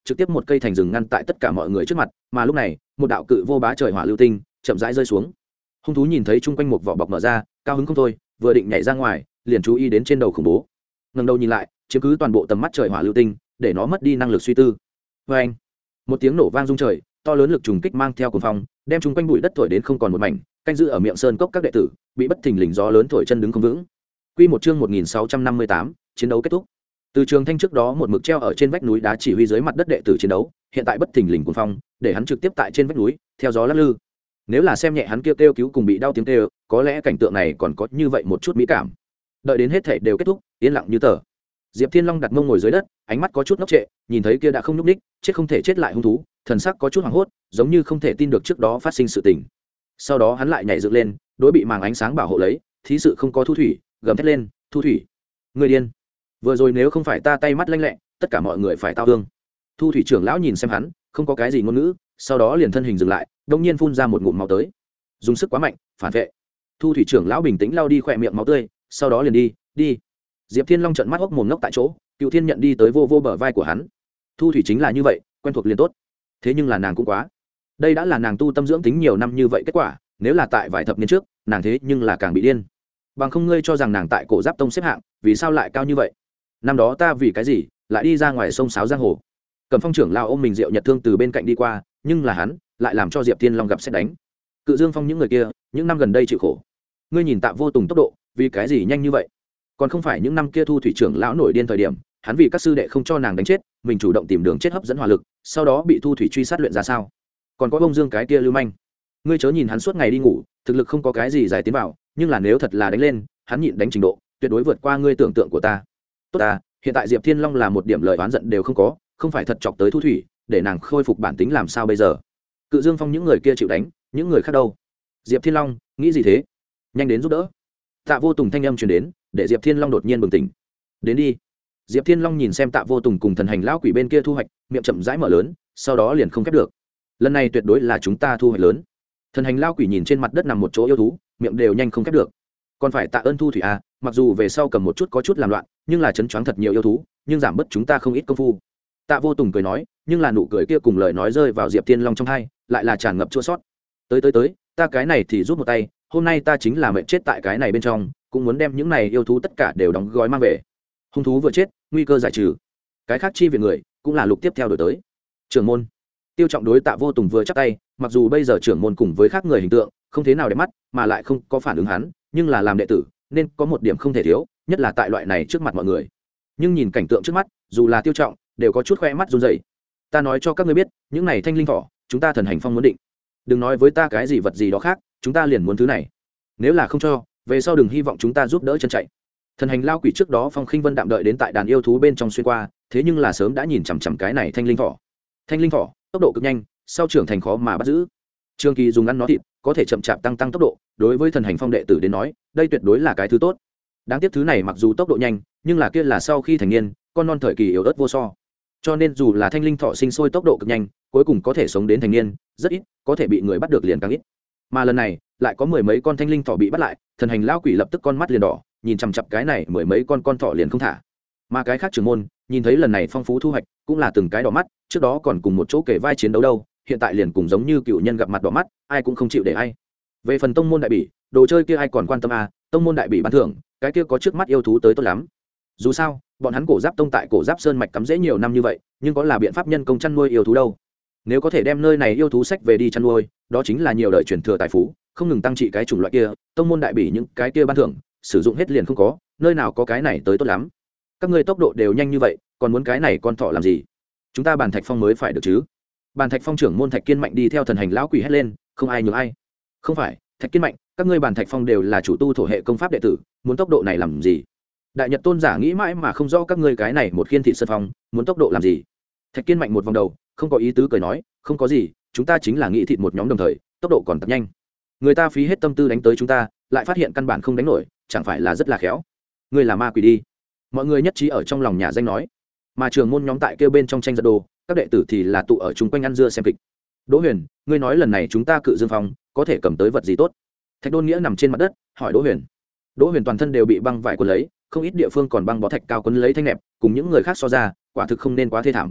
trực tiếp một cây thành rừng ngăn tại tất cả mọi người trước mặt, mà lúc này một đạo cự vô bá trời hỏa lưu tinh chậm rãi rơi xuống. Hung thú nhìn thấy chung quanh một vỏ bọc mở ra, cao hứng không thôi, vừa định nhảy ra ngoài, liền chú ý đến trên đầu khủng bố. Ngẩng đầu nhìn lại, chiếm cứ toàn bộ tầm mắt trời hỏa lưu tinh, để nó mất đi năng lực suy tư. Và anh, một tiếng nổ vang rung trời, to lớn lực trùng kích mang theo cuồng phong, đem chung quanh bụi đất thổi đến không còn một mảnh, canh giữ ở miệng sơn cốc các đệ tử bị bất thình lình gió lớn thổi chân đứng không vững. Quy một chương một nghìn sáu trăm năm mươi tám, chiến đấu kết thúc. Từ trường thanh trước đó một mực treo ở trên vách núi đá chỉ huy dưới mặt đất đệ tử chiến đấu, hiện tại bất thình lình cuồng phong, để hắn trực tiếp tại trên vách núi, theo gió lắc lư. Nếu là xem nhẹ hắn kêu kêu cứu cùng bị đau tiếng kêu, có lẽ cảnh tượng này còn có như vậy một chút mỹ cảm. Đợi đến hết thảy đều kết thúc, yên lặng như tờ. Diệp Thiên Long đặt mông ngồi dưới đất, ánh mắt có chút ngốc trệ, nhìn thấy kia đã không nhúc nhích, chết không thể chết lại hung thú, thần sắc có chút hoảng hốt, giống như không thể tin được trước đó phát sinh sự tình. Sau đó hắn lại nhảy dựng lên, đối bị màng ánh sáng bảo hộ lấy, thí sự không có Thu Thủy, gầm thét lên, "Thu Thủy, người điên! Vừa rồi nếu không phải ta tay mắt lanh lẹ, tất cả mọi người phải tao thương." Thu Thủy trưởng lão nhìn xem hắn, không có cái gì ngôn ngữ, sau đó liền thân hình dừng lại, đột nhiên phun ra một ngụm máu tới. Dùng sức quá mạnh, phản vệ. Thu Thủy trưởng lão bình tĩnh lau đi khỏe miệng máu tươi, sau đó liền đi, đi. Diệp Thiên Long trợn mắt hốc mồm ngốc tại chỗ, Cựu Thiên nhận đi tới vô vô bờ vai của hắn. Thu Thủy chính là như vậy, quen thuộc liền tốt. Thế nhưng là nàng cũng quá. Đây đã là nàng tu tâm dưỡng tính nhiều năm như vậy kết quả, nếu là tại vài thập niên trước, nàng thế nhưng là càng bị điên. Bằng không ngươi cho rằng nàng tại Cổ Giáp Tông xếp hạng, vì sao lại cao như vậy? Năm đó ta vì cái gì, lại đi ra ngoài sông sáo giang hồ. Cầm Phong trưởng lão ôm mình rượu nhật thương từ bên cạnh đi qua, nhưng là hắn lại làm cho Diệp Thiên Long gặp xét đánh. Cự Dương Phong những người kia, những năm gần đây chịu khổ. Ngươi nhìn Tạ Vô Tùng tốc độ, vì cái gì nhanh như vậy? Còn không phải những năm kia Thu Thủy trưởng lão nổi điên thời điểm, hắn vì các sư đệ không cho nàng đánh chết, mình chủ động tìm đường chết hấp dẫn hỏa lực, sau đó bị Thu Thủy truy sát luyện ra sao? Còn có Bông Dương cái kia lưu manh, ngươi chớ nhìn hắn suốt ngày đi ngủ, thực lực không có cái gì giải tiến vào, nhưng là nếu thật là đánh lên, hắn nhịn đánh trình độ, tuyệt đối vượt qua ngươi tưởng tượng của ta. Tốt ta, hiện tại Diệp Thiên Long là một điểm lời oán giận đều không có, không phải thật chọc tới Thu Thủy, để nàng khôi phục bản tính làm sao bây giờ? Cự Dương Phong những người kia chịu đánh, những người khác đâu? Diệp Thiên Long, nghĩ gì thế? Nhanh đến giúp đỡ. Tạ Vô Tùng thanh âm truyền đến, để Diệp Thiên Long đột nhiên bừng tỉnh. Đến đi. Diệp Thiên Long nhìn xem Tạ Vô Tùng cùng thần hành lão quỷ bên kia thu hoạch, miệng chậm rãi mở lớn, sau đó liền không khép được. Lần này tuyệt đối là chúng ta thu hoạch lớn. Thần hành lão quỷ nhìn trên mặt đất nằm một chỗ yêu thú, miệng đều nhanh không khép được. Còn phải tạ ơn Thu Thủy à, mặc dù về sau cầm một chút có chút làm loạn, nhưng là chấn choáng thật nhiều yêu thú, nhưng giảm bớt chúng ta không ít công phu. Tạ Vô Tùng cười nói, nhưng là nụ cười kia cùng lời nói rơi vào Diệp Thiên Long trong tai, lại là tràn ngập chua xót. Tới tới tới, ta cái này thì rút một tay, hôm nay ta chính là mệnh chết tại cái này bên trong, cũng muốn đem những này yêu thú tất cả đều đóng gói mang về. Hung thú vừa chết, nguy cơ giải trừ. Cái khác chi viện người, cũng là lục tiếp theo đổi tới. Trưởng môn Tiêu Trọng đối Tạ Vô Tùng vừa chắp tay, mặc dù bây giờ trưởng môn cùng với khác người hình tượng không thế nào đẹp mắt, mà lại không có phản ứng hắn, nhưng là làm đệ tử, nên có một điểm không thể thiếu, nhất là tại loại này trước mặt mọi người. Nhưng nhìn cảnh tượng trước mắt, dù là Tiêu Trọng, đều có chút khoe mắt run rẩy. Ta nói cho các ngươi biết, những này thanh linh thỏ, chúng ta thần hành phong muốn định. Đừng nói với ta cái gì vật gì đó khác, chúng ta liền muốn thứ này. Nếu là không cho, về sau đừng hy vọng chúng ta giúp đỡ chân chạy. Thần hành lao quỷ trước đó Phong Khinh Vân đạm đợi đến tại đàn yêu thú bên trong xuyên qua, thế nhưng là sớm đã nhìn chằm chằm cái này thanh linh thỏ. Thanh linh thỏ, tốc độ cực nhanh, sau trưởng thành khó mà bắt giữ. Trương Kỳ dùng ăn nó thịt, có thể chậm chạp tăng tăng tốc độ, đối với thần hành phong đệ tử đến nói, đây tuyệt đối là cái thứ tốt. Đáng tiếc thứ này mặc dù tốc độ nhanh, nhưng là kia là sau khi thành niên, con non thời kỳ yếu ớt vô so. Cho nên dù là thanh linh thỏ sinh sôi tốc độ cực nhanh, cuối cùng có thể sống đến thành niên, rất ít, có thể bị người bắt được liền càng ít. Mà lần này, lại có mười mấy con thanh linh thỏ bị bắt lại, thần hành lao quỷ lập tức con mắt liền đỏ, nhìn chằm chằm cái này mười mấy con con thỏ liền không thả. Mà cái khác trưởng môn, nhìn thấy lần này phong phú thu hoạch, cũng là từng cái đỏ mắt, trước đó còn cùng một chỗ kể vai chiến đấu đâu, hiện tại liền cùng giống như cựu nhân gặp mặt đỏ mắt, ai cũng không chịu để ai. Về phần tông môn đại bỉ, đồ chơi kia ai còn quan tâm à, tông môn đại bỉ ban thưởng, cái kia có trước mắt yêu thú tới tốt lắm. Dù sao, bọn hắn Cổ Giáp Tông tại Cổ Giáp Sơn mạch cắm rễ nhiều năm như vậy, nhưng có là biện pháp nhân công chăn nuôi yêu thú đâu. Nếu có thể đem nơi này yêu thú sách về đi chăn nuôi, đó chính là nhiều đời truyền thừa tài phú, không ngừng tăng trị cái chủng loại kia, tông môn đại bỉ những cái kia ban thưởng, sử dụng hết liền không có, nơi nào có cái này tới tốt lắm. Các ngươi tốc độ đều nhanh như vậy, còn muốn cái này con thỏ làm gì? Chúng ta Bàn Thạch Phong mới phải được chứ? Bàn Thạch Phong trưởng môn Thạch Kiên Mạnh đi theo thần hành lão quỷ hét lên, không ai nhường ai. Không phải, Thạch Kiên Mạnh, các ngươi Bàn Thạch Phong đều là chủ tu thổ hệ công pháp đệ tử, muốn tốc độ này làm gì? Đại Nhật tôn giả nghĩ mãi mà không rõ các ngươi cái này một khiên thị sơn phong, muốn tốc độ làm gì? Thạch Kiên Mạnh một vòng đầu, không có ý tứ cười nói, không có gì, chúng ta chính là nghĩ thịt một nhóm đồng thời, tốc độ còn tập nhanh. Người ta phí hết tâm tư đánh tới chúng ta, lại phát hiện căn bản không đánh nổi, chẳng phải là rất là khéo. Ngươi là ma quỷ đi. Mọi người nhất trí ở trong lòng nhà danh nói. Mà trường môn nhóm tại kêu bên trong tranh giật đồ, các đệ tử thì là tụ ở chung quanh ăn dưa xem kịch. Đỗ Huyền, ngươi nói lần này chúng ta Cự Dương Phong có thể cầm tới vật gì tốt? Thạch Đôn Nghĩa nằm trên mặt đất, hỏi Đỗ Huyền. Đỗ Huyền toàn thân đều bị băng vải quấn lấy, không ít địa phương còn băng bó thạch cao quấn lấy thanh nẹp, cùng những người khác so ra, quả thực không nên quá thê thảm.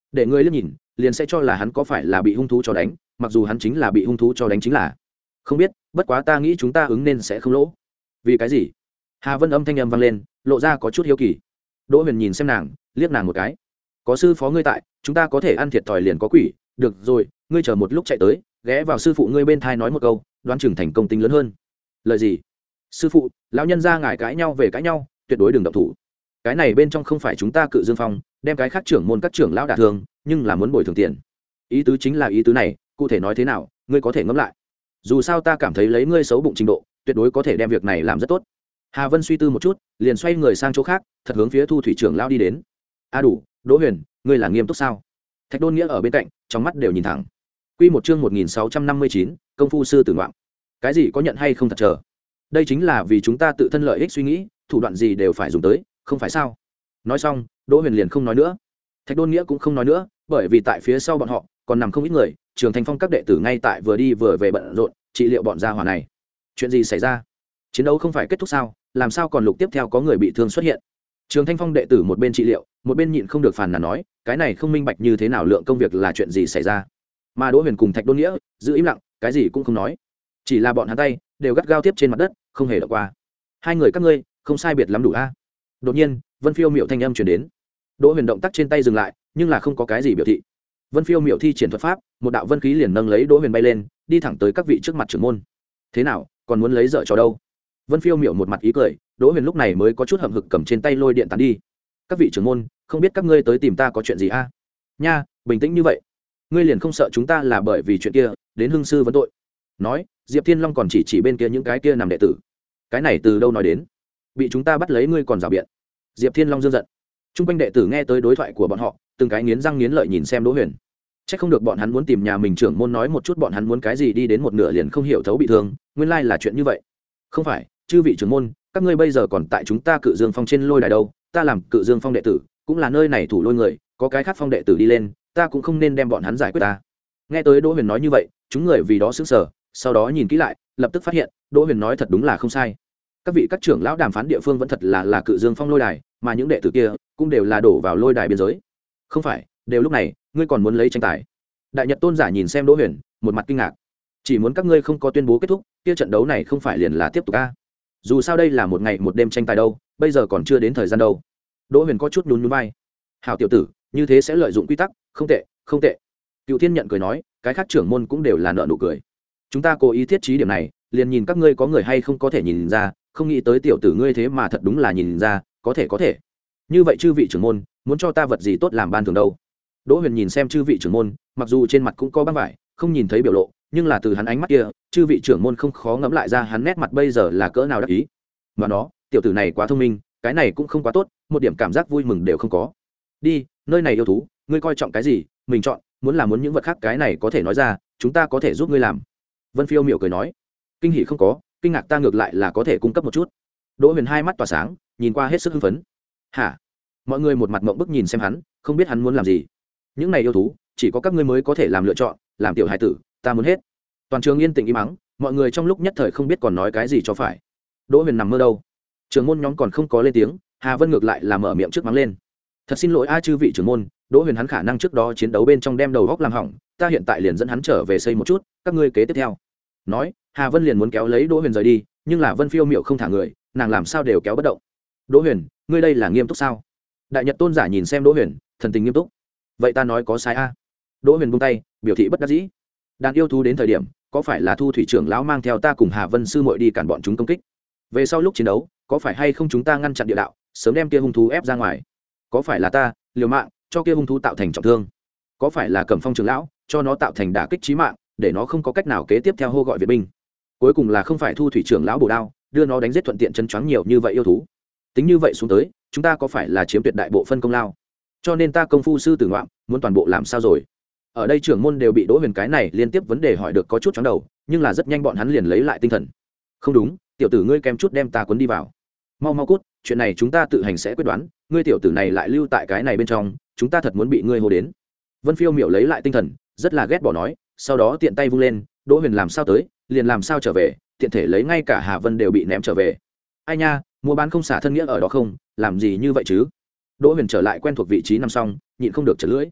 để ngươi liếc nhìn liền sẽ cho là hắn có phải là bị hung thú cho đánh, mặc dù hắn chính là bị hung thú cho đánh chính là. Không biết, bất quá ta nghĩ chúng ta ứng nên sẽ không lỗ. Vì cái gì? Hà Vân âm thanh âm vang lên, lộ ra có chút hiếu kỳ. Đỗ Huyền nhìn xem nàng, liếc nàng một cái. Có sư phó ngươi tại, chúng ta có thể ăn thiệt thòi liền có quỷ. Được rồi, ngươi chờ một lúc chạy tới, ghé vào sư phụ ngươi bên thai nói một câu, đoán chừng thành công tính lớn hơn. Lời gì? Sư phụ, lão nhân gia ngài cãi nhau về cãi nhau, tuyệt đối đừng động thủ. Cái này bên trong không phải chúng ta Cự Dương Phong, đem cái khác trưởng môn các trưởng lão đả thương, nhưng là muốn bồi thường tiền. Ý tứ chính là ý tứ này, cụ thể nói thế nào, ngươi có thể ngẫm lại. Dù sao ta cảm thấy lấy ngươi xấu bụng trình độ, tuyệt đối có thể đem việc này làm rất tốt. Hà Vân suy tư một chút, liền xoay người sang chỗ khác, thật hướng phía Thu thủy trưởng lão đi đến. A đủ, Đỗ Huyền, ngươi là nghiêm túc sao? Thạch Đôn Nghĩa ở bên cạnh, trong mắt đều nhìn thẳng. Quy một chương một nghìn sáu trăm năm mươi chín, công phu sư tử ngoạn. Cái gì có nhận hay không thật chờ. Đây chính là vì chúng ta tự thân lợi ích suy nghĩ, thủ đoạn gì đều phải dùng tới, không phải sao? Nói xong, Đỗ Huyền liền không nói nữa. Thạch Đôn Nghĩa cũng không nói nữa, bởi vì tại phía sau bọn họ còn nằm không ít người, Trường Thành Phong các đệ tử ngay tại vừa đi vừa về bận rộn, trị liệu bọn gia hỏa này. Chuyện gì xảy ra? Chiến đấu không phải kết thúc sao, làm sao còn lục tiếp theo có người bị thương xuất hiện? Trường Thanh Phong đệ tử một bên trị liệu, một bên nhịn không được phàn nàn nói, cái này không minh bạch như thế nào lượng công việc là chuyện gì xảy ra. Mà Đỗ Huyền cùng Thạch Đôn Nghĩa giữ im lặng, cái gì cũng không nói, chỉ là bọn hắn tay đều gắt gao tiếp trên mặt đất, không hề động qua. Hai người các ngươi không sai biệt lắm đủ a. Đột nhiên, Vân Phiêu Miểu thanh âm truyền đến. Đỗ Huyền động tác trên tay dừng lại, nhưng là không có cái gì biểu thị. Vân Phiêu Miểu thi triển thuật pháp, một đạo vân khí liền nâng lấy Đỗ Huyền bay lên, đi thẳng tới các vị trước mặt trưởng môn. Thế nào, còn muốn lấy dở trò đâu? Vân Phiêu Miểu một mặt ý cười, Đỗ Huyền lúc này mới có chút hậm hực cầm trên tay lôi điện tán đi. Các vị trưởng môn, không biết các ngươi tới tìm ta có chuyện gì a? Nha, bình tĩnh như vậy, ngươi liền không sợ chúng ta là bởi vì chuyện kia đến hưng sư vấn tội? Nói, Diệp Thiên Long còn chỉ chỉ bên kia những cái kia nằm đệ tử. Cái này từ đâu nói đến? Bị chúng ta bắt lấy ngươi còn rào biện. Diệp Thiên Long dương giận. Trung quanh đệ tử nghe tới đối thoại của bọn họ, từng cái nghiến răng nghiến lợi nhìn xem Đỗ Huyền. Chắc không được bọn hắn muốn tìm nhà mình trưởng môn nói một chút bọn hắn muốn cái gì, đi đến một nửa liền không hiểu thấu bị thương, nguyên lai là chuyện như vậy. Không phải, chư vị trưởng môn, các ngươi bây giờ còn tại chúng ta Cự Dương Phong trên lôi đài đâu, ta làm Cự Dương Phong đệ tử, cũng là nơi này thủ lôi người, có cái khác phong đệ tử đi lên, ta cũng không nên đem bọn hắn giải quyết ta. Nghe tới Đỗ Huyền nói như vậy, chúng người vì đó sững sờ, sau đó nhìn kỹ lại, lập tức phát hiện, Đỗ Huyền nói thật đúng là không sai. Các vị các trưởng lão đàm phán địa phương vẫn thật là là Cự Dương Phong lôi đài, mà những đệ tử kia cũng đều là đổ vào lôi đài biên giới. Không phải, đều lúc này, ngươi còn muốn lấy tranh tài? Đại Nhật Tôn giả nhìn xem Đỗ Huyền, một mặt kinh ngạc. Chỉ muốn các ngươi không có tuyên bố kết thúc, kia trận đấu này không phải liền là tiếp tục a? Dù sao đây là một ngày một đêm tranh tài đâu, bây giờ còn chưa đến thời gian đâu. Đỗ Huyền có chút nhún nhún vai. Hảo tiểu tử, như thế sẽ lợi dụng quy tắc, không tệ, không tệ. Cựu Thiên nhận cười nói, cái khác trưởng môn cũng đều là nợ nụ cười. Chúng ta cố ý thiết trí điểm này, liền nhìn các ngươi có người hay không có thể nhìn ra, không nghĩ tới tiểu tử ngươi thế mà thật đúng là nhìn ra, có thể có thể. Như vậy chư vị trưởng môn, muốn cho ta vật gì tốt làm ban thưởng đâu? Đỗ Huyền nhìn xem chư vị trưởng môn, mặc dù trên mặt cũng có băng vải, không nhìn thấy biểu lộ, nhưng là từ hắn ánh mắt kia, chư vị trưởng môn không khó ngẫm lại ra hắn nét mặt bây giờ là cỡ nào đắc ý. Mà nó, tiểu tử này quá thông minh, cái này cũng không quá tốt, một điểm cảm giác vui mừng đều không có. Đi, nơi này yêu thú, ngươi coi trọng cái gì, mình chọn, muốn là muốn những vật khác cái này có thể nói ra, chúng ta có thể giúp ngươi làm. Vân Phiêu Miểu cười nói, kinh hỉ không có, kinh ngạc ta ngược lại là có thể cung cấp một chút. Đỗ Huyền hai mắt tỏa sáng, nhìn qua hết sức hưng phấn. Hả? Mọi người một mặt ngậm bức nhìn xem hắn, không biết hắn muốn làm gì. Những này yêu thú, chỉ có các ngươi mới có thể làm lựa chọn, làm tiểu hải tử, ta muốn hết. Toàn trường yên tĩnh im mắng, mọi người trong lúc nhất thời không biết còn nói cái gì cho phải. Đỗ Huyền nằm mơ đâu? Trưởng môn nhóm còn không có lên tiếng, Hà Vân ngược lại là mở miệng trước mắng lên. Thật xin lỗi a chư vị trưởng môn, Đỗ Huyền hắn khả năng trước đó chiến đấu bên trong đem đầu góc làm hỏng, ta hiện tại liền dẫn hắn trở về xây một chút, các ngươi kế tiếp theo. Nói, Hà Vân liền muốn kéo lấy Đỗ Huyền rời đi, nhưng là Vân Phiêu Miểu không thả người, nàng làm sao đều kéo bất động. Đỗ Huyền, ngươi đây là nghiêm túc sao? Đại Nhật Tôn giả nhìn xem Đỗ Huyền, thần tình nghiêm túc. Vậy ta nói có sai a? Đỗ Huyền buông tay, biểu thị bất đắc dĩ. Đàn yêu thú đến thời điểm, có phải là Thu thủy trưởng lão mang theo ta cùng Hà Vân sư muội đi cản bọn chúng công kích? Về sau lúc chiến đấu, có phải hay không chúng ta ngăn chặn địa đạo, sớm đem kia hung thú ép ra ngoài? Có phải là ta liều mạng cho kia hung thú tạo thành trọng thương? Có phải là Cẩm Phong trưởng lão cho nó tạo thành đả kích chí mạng, để nó không có cách nào kế tiếp theo hô gọi viện binh? Cuối cùng là không phải Thu thủy trưởng lão bổ đao, đưa nó đánh giết thuận tiện chân choáng nhiều như vậy yêu thú? Tính như vậy xuống tới, chúng ta có phải là chiếm tuyệt đại bộ phân công lao? Cho nên ta công phu sư tử ngoạm, muốn toàn bộ làm sao rồi? Ở đây trưởng môn đều bị Đỗ Huyền cái này liên tiếp vấn đề hỏi được có chút chóng đầu, nhưng là rất nhanh bọn hắn liền lấy lại tinh thần. Không đúng, tiểu tử ngươi kém chút đem ta cuốn đi vào. Mau mau cút, chuyện này chúng ta tự hành sẽ quyết đoán, ngươi tiểu tử này lại lưu tại cái này bên trong, chúng ta thật muốn bị ngươi hô đến. Vân Phiêu Miểu lấy lại tinh thần, rất là ghét bỏ nói, sau đó tiện tay vung lên, Đỗ Huyền làm sao tới, liền làm sao trở về, tiện thể lấy ngay cả Hà Vân đều bị ném trở về. Ai nha, mua bán không xả thân nghĩa ở đó không, làm gì như vậy chứ? Đỗ Huyền trở lại quen thuộc vị trí nằm xong, nhịn không được chật lưỡi.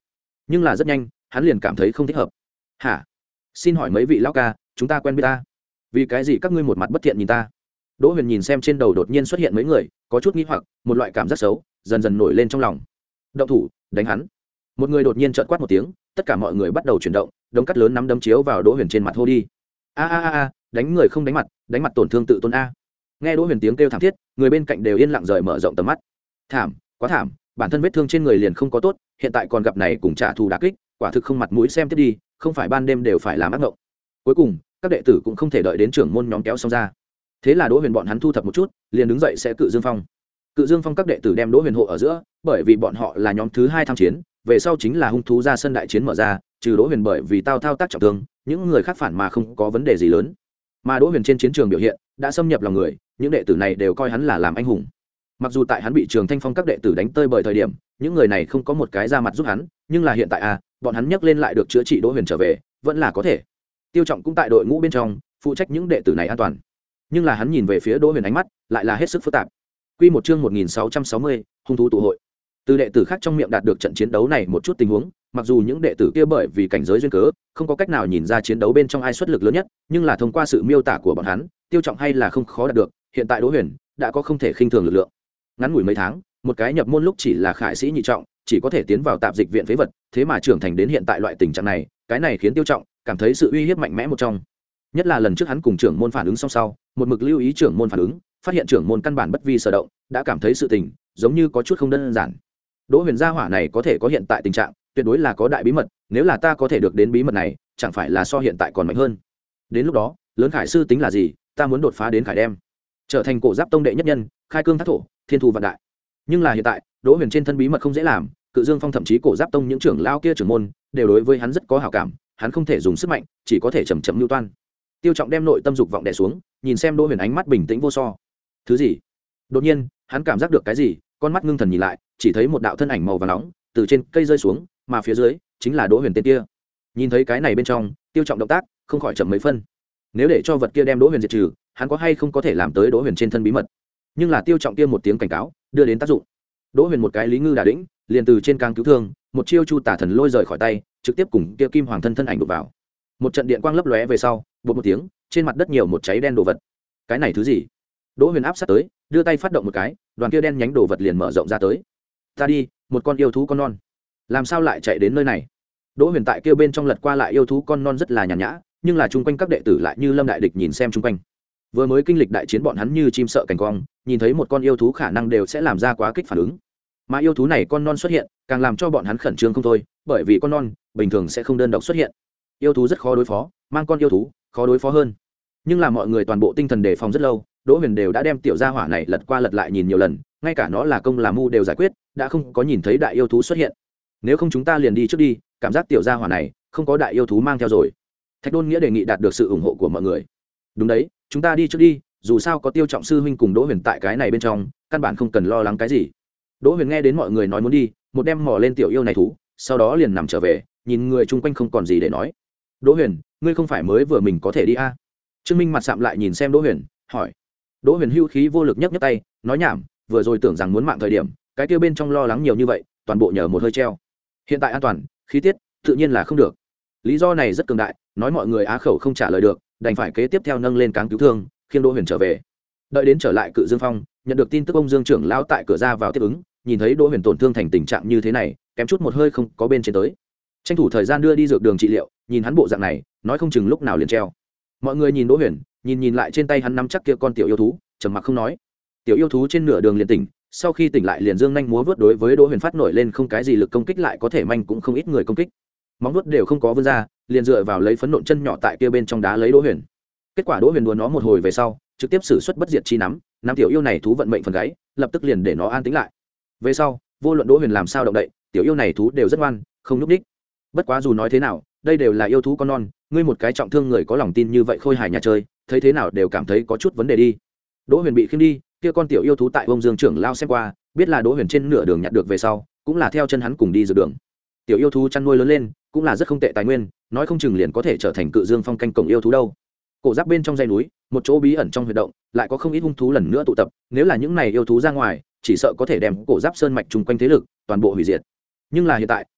nhưng là rất nhanh hắn liền cảm thấy không thích hợp. Hả? Xin hỏi mấy vị lão ca, chúng ta quen biết ta, vì cái gì các ngươi một mặt bất thiện nhìn ta? Đỗ Huyền nhìn xem trên đầu đột nhiên xuất hiện mấy người, có chút nghi hoặc, một loại cảm giác xấu dần dần nổi lên trong lòng. Động thủ, đánh hắn! Một người đột nhiên trợn quát một tiếng, tất cả mọi người bắt đầu chuyển động, đống cắt lớn nắm đấm chiếu vào Đỗ Huyền trên mặt hô đi. A a a a, đánh người không đánh mặt, đánh mặt tổn thương tự tôn a. Nghe Đỗ Huyền tiếng kêu thảm thiết, người bên cạnh đều yên lặng rời mở rộng tầm mắt. Thảm, quá thảm, bản thân vết thương trên người liền không có tốt, hiện tại còn gặp này cùng trả thù đả kích, quả thực không mặt mũi xem tiếp đi, không phải ban đêm đều phải làm ác ngộng. Cuối cùng, các đệ tử cũng không thể đợi đến trưởng môn nhóm kéo xong ra. Thế là Đỗ Huyền bọn hắn thu thập một chút, liền đứng dậy sẽ cự Dương Phong. Cự Dương Phong các đệ tử đem Đỗ Huyền hộ ở giữa, bởi vì bọn họ là nhóm thứ hai tham chiến, về sau chính là hung thú ra sân đại chiến mở ra, trừ Đỗ Huyền bởi vì tao thao tác trọng thương, những người khác phản mà không có vấn đề gì lớn. Mà Đỗ Huyền trên chiến trường biểu hiện đã xâm nhập lòng người, những đệ tử này đều coi hắn là làm anh hùng. Mặc dù tại hắn bị Trường Thanh Phong các đệ tử đánh tơi bởi thời điểm, những người này không có một cái ra mặt giúp hắn, nhưng là hiện tại à, bọn hắn nhấc lên lại được chữa trị Đỗ Huyền trở về, vẫn là có thể. Tiêu Trọng cũng tại đội ngũ bên trong, phụ trách những đệ tử này an toàn. Nhưng là hắn nhìn về phía Đỗ Huyền ánh mắt, lại là hết sức phức tạp. Quy một chương một nghìn sáu trăm sáu mươi, hung thú tụ hội. Từ đệ tử khác trong miệng đạt được trận chiến đấu này một chút tình huống, mặc dù những đệ tử kia bởi vì cảnh giới duyên cớ, không có cách nào nhìn ra chiến đấu bên trong ai xuất lực lớn nhất, nhưng là thông qua sự miêu tả của bọn hắn, Tiêu Trọng hay là không khó đạt được, hiện tại Đỗ Huyền đã có không thể khinh thường lực lượng. Ngắn ngủi mấy tháng, một cái nhập môn lúc chỉ là khải sĩ nhị trọng, chỉ có thể tiến vào tạp dịch viện phế vật, thế mà trưởng thành đến hiện tại loại tình trạng này, cái này khiến Tiêu Trọng cảm thấy sự uy hiếp mạnh mẽ một trong. Nhất là lần trước hắn cùng trưởng môn phản ứng song sau, một mực lưu ý trưởng môn phản ứng, phát hiện trưởng môn căn bản bất vi sở động, đã cảm thấy sự tình giống như có chút không đơn giản. Đỗ Huyền gia hỏa này có thể có hiện tại tình trạng, tuyệt đối là có đại bí mật, nếu là ta có thể được đến bí mật này, chẳng phải là so hiện tại còn mạnh hơn. Đến lúc đó, lớn khải sư tính là gì, ta muốn đột phá đến khải đem, trở thành cổ giáp tông đệ nhất nhân, khai cương thác thổ, thiên thu vạn đại. Nhưng là hiện tại, Đỗ Huyền trên thân bí mật không dễ làm, Cự Dương Phong thậm chí cổ giáp tông những trưởng lao kia trưởng môn đều đối với hắn rất có hảo cảm, hắn không thể dùng sức mạnh, chỉ có thể chậm chậm lưu toan. Tiêu Trọng đem nội tâm dục vọng đè xuống, nhìn xem Đỗ Huyền ánh mắt bình tĩnh vô so. Thứ gì? Đột nhiên, hắn cảm giác được cái gì, con mắt ngưng thần nhìn lại, chỉ thấy một đạo thân ảnh màu vàng nóng từ trên cây rơi xuống, mà phía dưới chính là Đỗ Huyền tên kia. Nhìn thấy cái này bên trong, Tiêu Trọng động tác không khỏi chậm mấy phân. Nếu để cho vật kia đem Đỗ Huyền diệt trừ, hắn có hay không có thể làm tới Đỗ Huyền trên thân bí mật? Nhưng là Tiêu Trọng kia một tiếng cảnh cáo, đưa đến tác dụng. Đỗ Huyền một cái lý ngư đả đĩnh, liền từ trên càng cứu thương, một chiêu chu tả thần lôi rời khỏi tay, trực tiếp cùng kia kim hoàng thân thân ảnh đụng vào. Một trận điện quang lấp lóe về sau, bột một tiếng, trên mặt đất nhiều một cháy đen đồ vật. Cái này thứ gì? Đỗ Huyền áp sát tới, đưa tay phát động một cái, đoàn kia đen nhánh đồ vật liền mở rộng ra tới. Ta đi, một con yêu thú con non, làm sao lại chạy đến nơi này? Đỗ Huyền tại kia bên trong lật qua lại yêu thú con non rất là nhàn nhã, nhưng là chung quanh các đệ tử lại như lâm đại địch nhìn xem chung quanh. Vừa mới kinh lịch đại chiến bọn hắn như chim sợ cảnh quang, nhìn thấy một con yêu thú khả năng đều sẽ làm ra quá kích phản ứng. Mà yêu thú này con non xuất hiện, càng làm cho bọn hắn khẩn trương không thôi, bởi vì con non bình thường sẽ không đơn độc xuất hiện. Yêu thú rất khó đối phó, mang con yêu thú khó đối phó hơn. Nhưng là mọi người toàn bộ tinh thần đề phòng rất lâu, Đỗ Huyền đều đã đem tiểu gia hỏa này lật qua lật lại nhìn nhiều lần, ngay cả nó là công là mưu đều giải quyết, đã không có nhìn thấy đại yêu thú xuất hiện. Nếu không chúng ta liền đi trước đi, cảm giác tiểu gia hỏa này không có đại yêu thú mang theo rồi. Thạch Đôn Nghĩa đề nghị đạt được sự ủng hộ của mọi người. Đúng đấy, chúng ta đi trước đi, dù sao có Tiêu Trọng sư huynh cùng Đỗ Huyền tại cái này bên trong, căn bản không cần lo lắng cái gì. Đỗ Huyền nghe đến mọi người nói muốn đi, một đem mò lên tiểu yêu này thú, sau đó liền nằm trở về, nhìn người chung quanh không còn gì để nói. Đỗ Huyền, ngươi không phải mới vừa mình có thể đi a? À? Trương Minh mặt sạm lại nhìn xem Đỗ Huyền, hỏi. Đỗ Huyền hưu khí vô lực nhấc nhấc tay, nói nhảm, vừa rồi tưởng rằng muốn mạng thời điểm, cái kia bên trong lo lắng nhiều như vậy, toàn bộ nhờ một hơi treo. Hiện tại an toàn, khí tiết, tự nhiên là không được. Lý do này rất cường đại, nói mọi người á khẩu không trả lời được, đành phải kế tiếp theo nâng lên cáng cứu thương, khiêng Đỗ Huyền trở về. Đợi đến trở lại Cự Dương Phong, nhận được tin tức ông Dương trưởng lão tại cửa ra vào tiếp ứng, nhìn thấy Đỗ Huyền tổn thương thành tình trạng như thế này, kém chút một hơi không có bên trên tới. Tranh thủ thời gian đưa đi dược đường trị liệu, nhìn hắn bộ dạng này, nói không chừng lúc nào liền treo. Mọi người nhìn Đỗ Huyền, nhìn nhìn lại trên tay hắn nắm chắc kia con tiểu yêu thú, trầm mặc không nói. Tiểu yêu thú trên nửa đường liền tỉnh, sau khi tỉnh lại liền dương nhanh múa vớt đối với Đỗ Huyền phát nổi lên không cái gì lực công kích lại có thể manh cũng không ít người công kích. Móng vuốt đều không có vươn ra, liền dựa vào lấy phấn nộn chân nhỏ tại kia bên trong đá lấy Đỗ Huyền. Kết quả Đỗ Huyền đùa nó một hồi về sau, trực tiếp sử xuất bất diệt chi nắm, nắm tiểu yêu này thú vận mệnh phần gáy, lập tức liền để nó an tĩnh lại. Về sau, vô luận Đỗ Huyền làm sao động đậy, tiểu yêu này thú đều rất ngoan, không nhúc nhích. Bất quá dù nói thế nào, đây đều là yêu thú con non, ngươi một cái trọng thương người có lòng tin như vậy khôi hài nhà chơi, thấy thế nào đều cảm thấy có chút vấn đề đi. Đỗ Huyền bị khiêng đi, kia con tiểu yêu thú tại ông Dương trưởng lao xem qua, biết là Đỗ Huyền trên nửa đường nhặt được về sau, cũng là theo chân hắn cùng đi dược đường. Tiểu yêu thú chăn nuôi lớn lên, cũng là rất không tệ tài nguyên, nói không chừng liền có thể trở thành Cự Dương Phong canh cổng yêu thú đâu. Cổ giáp bên trong dãy núi, một chỗ bí ẩn trong huyệt động, lại có không ít hung thú lần nữa tụ tập, nếu là những này yêu thú ra ngoài, chỉ sợ có thể đem cổ giáp sơn mạch chung quanh thế lực toàn bộ hủy diệt. Nhưng là hiện tại,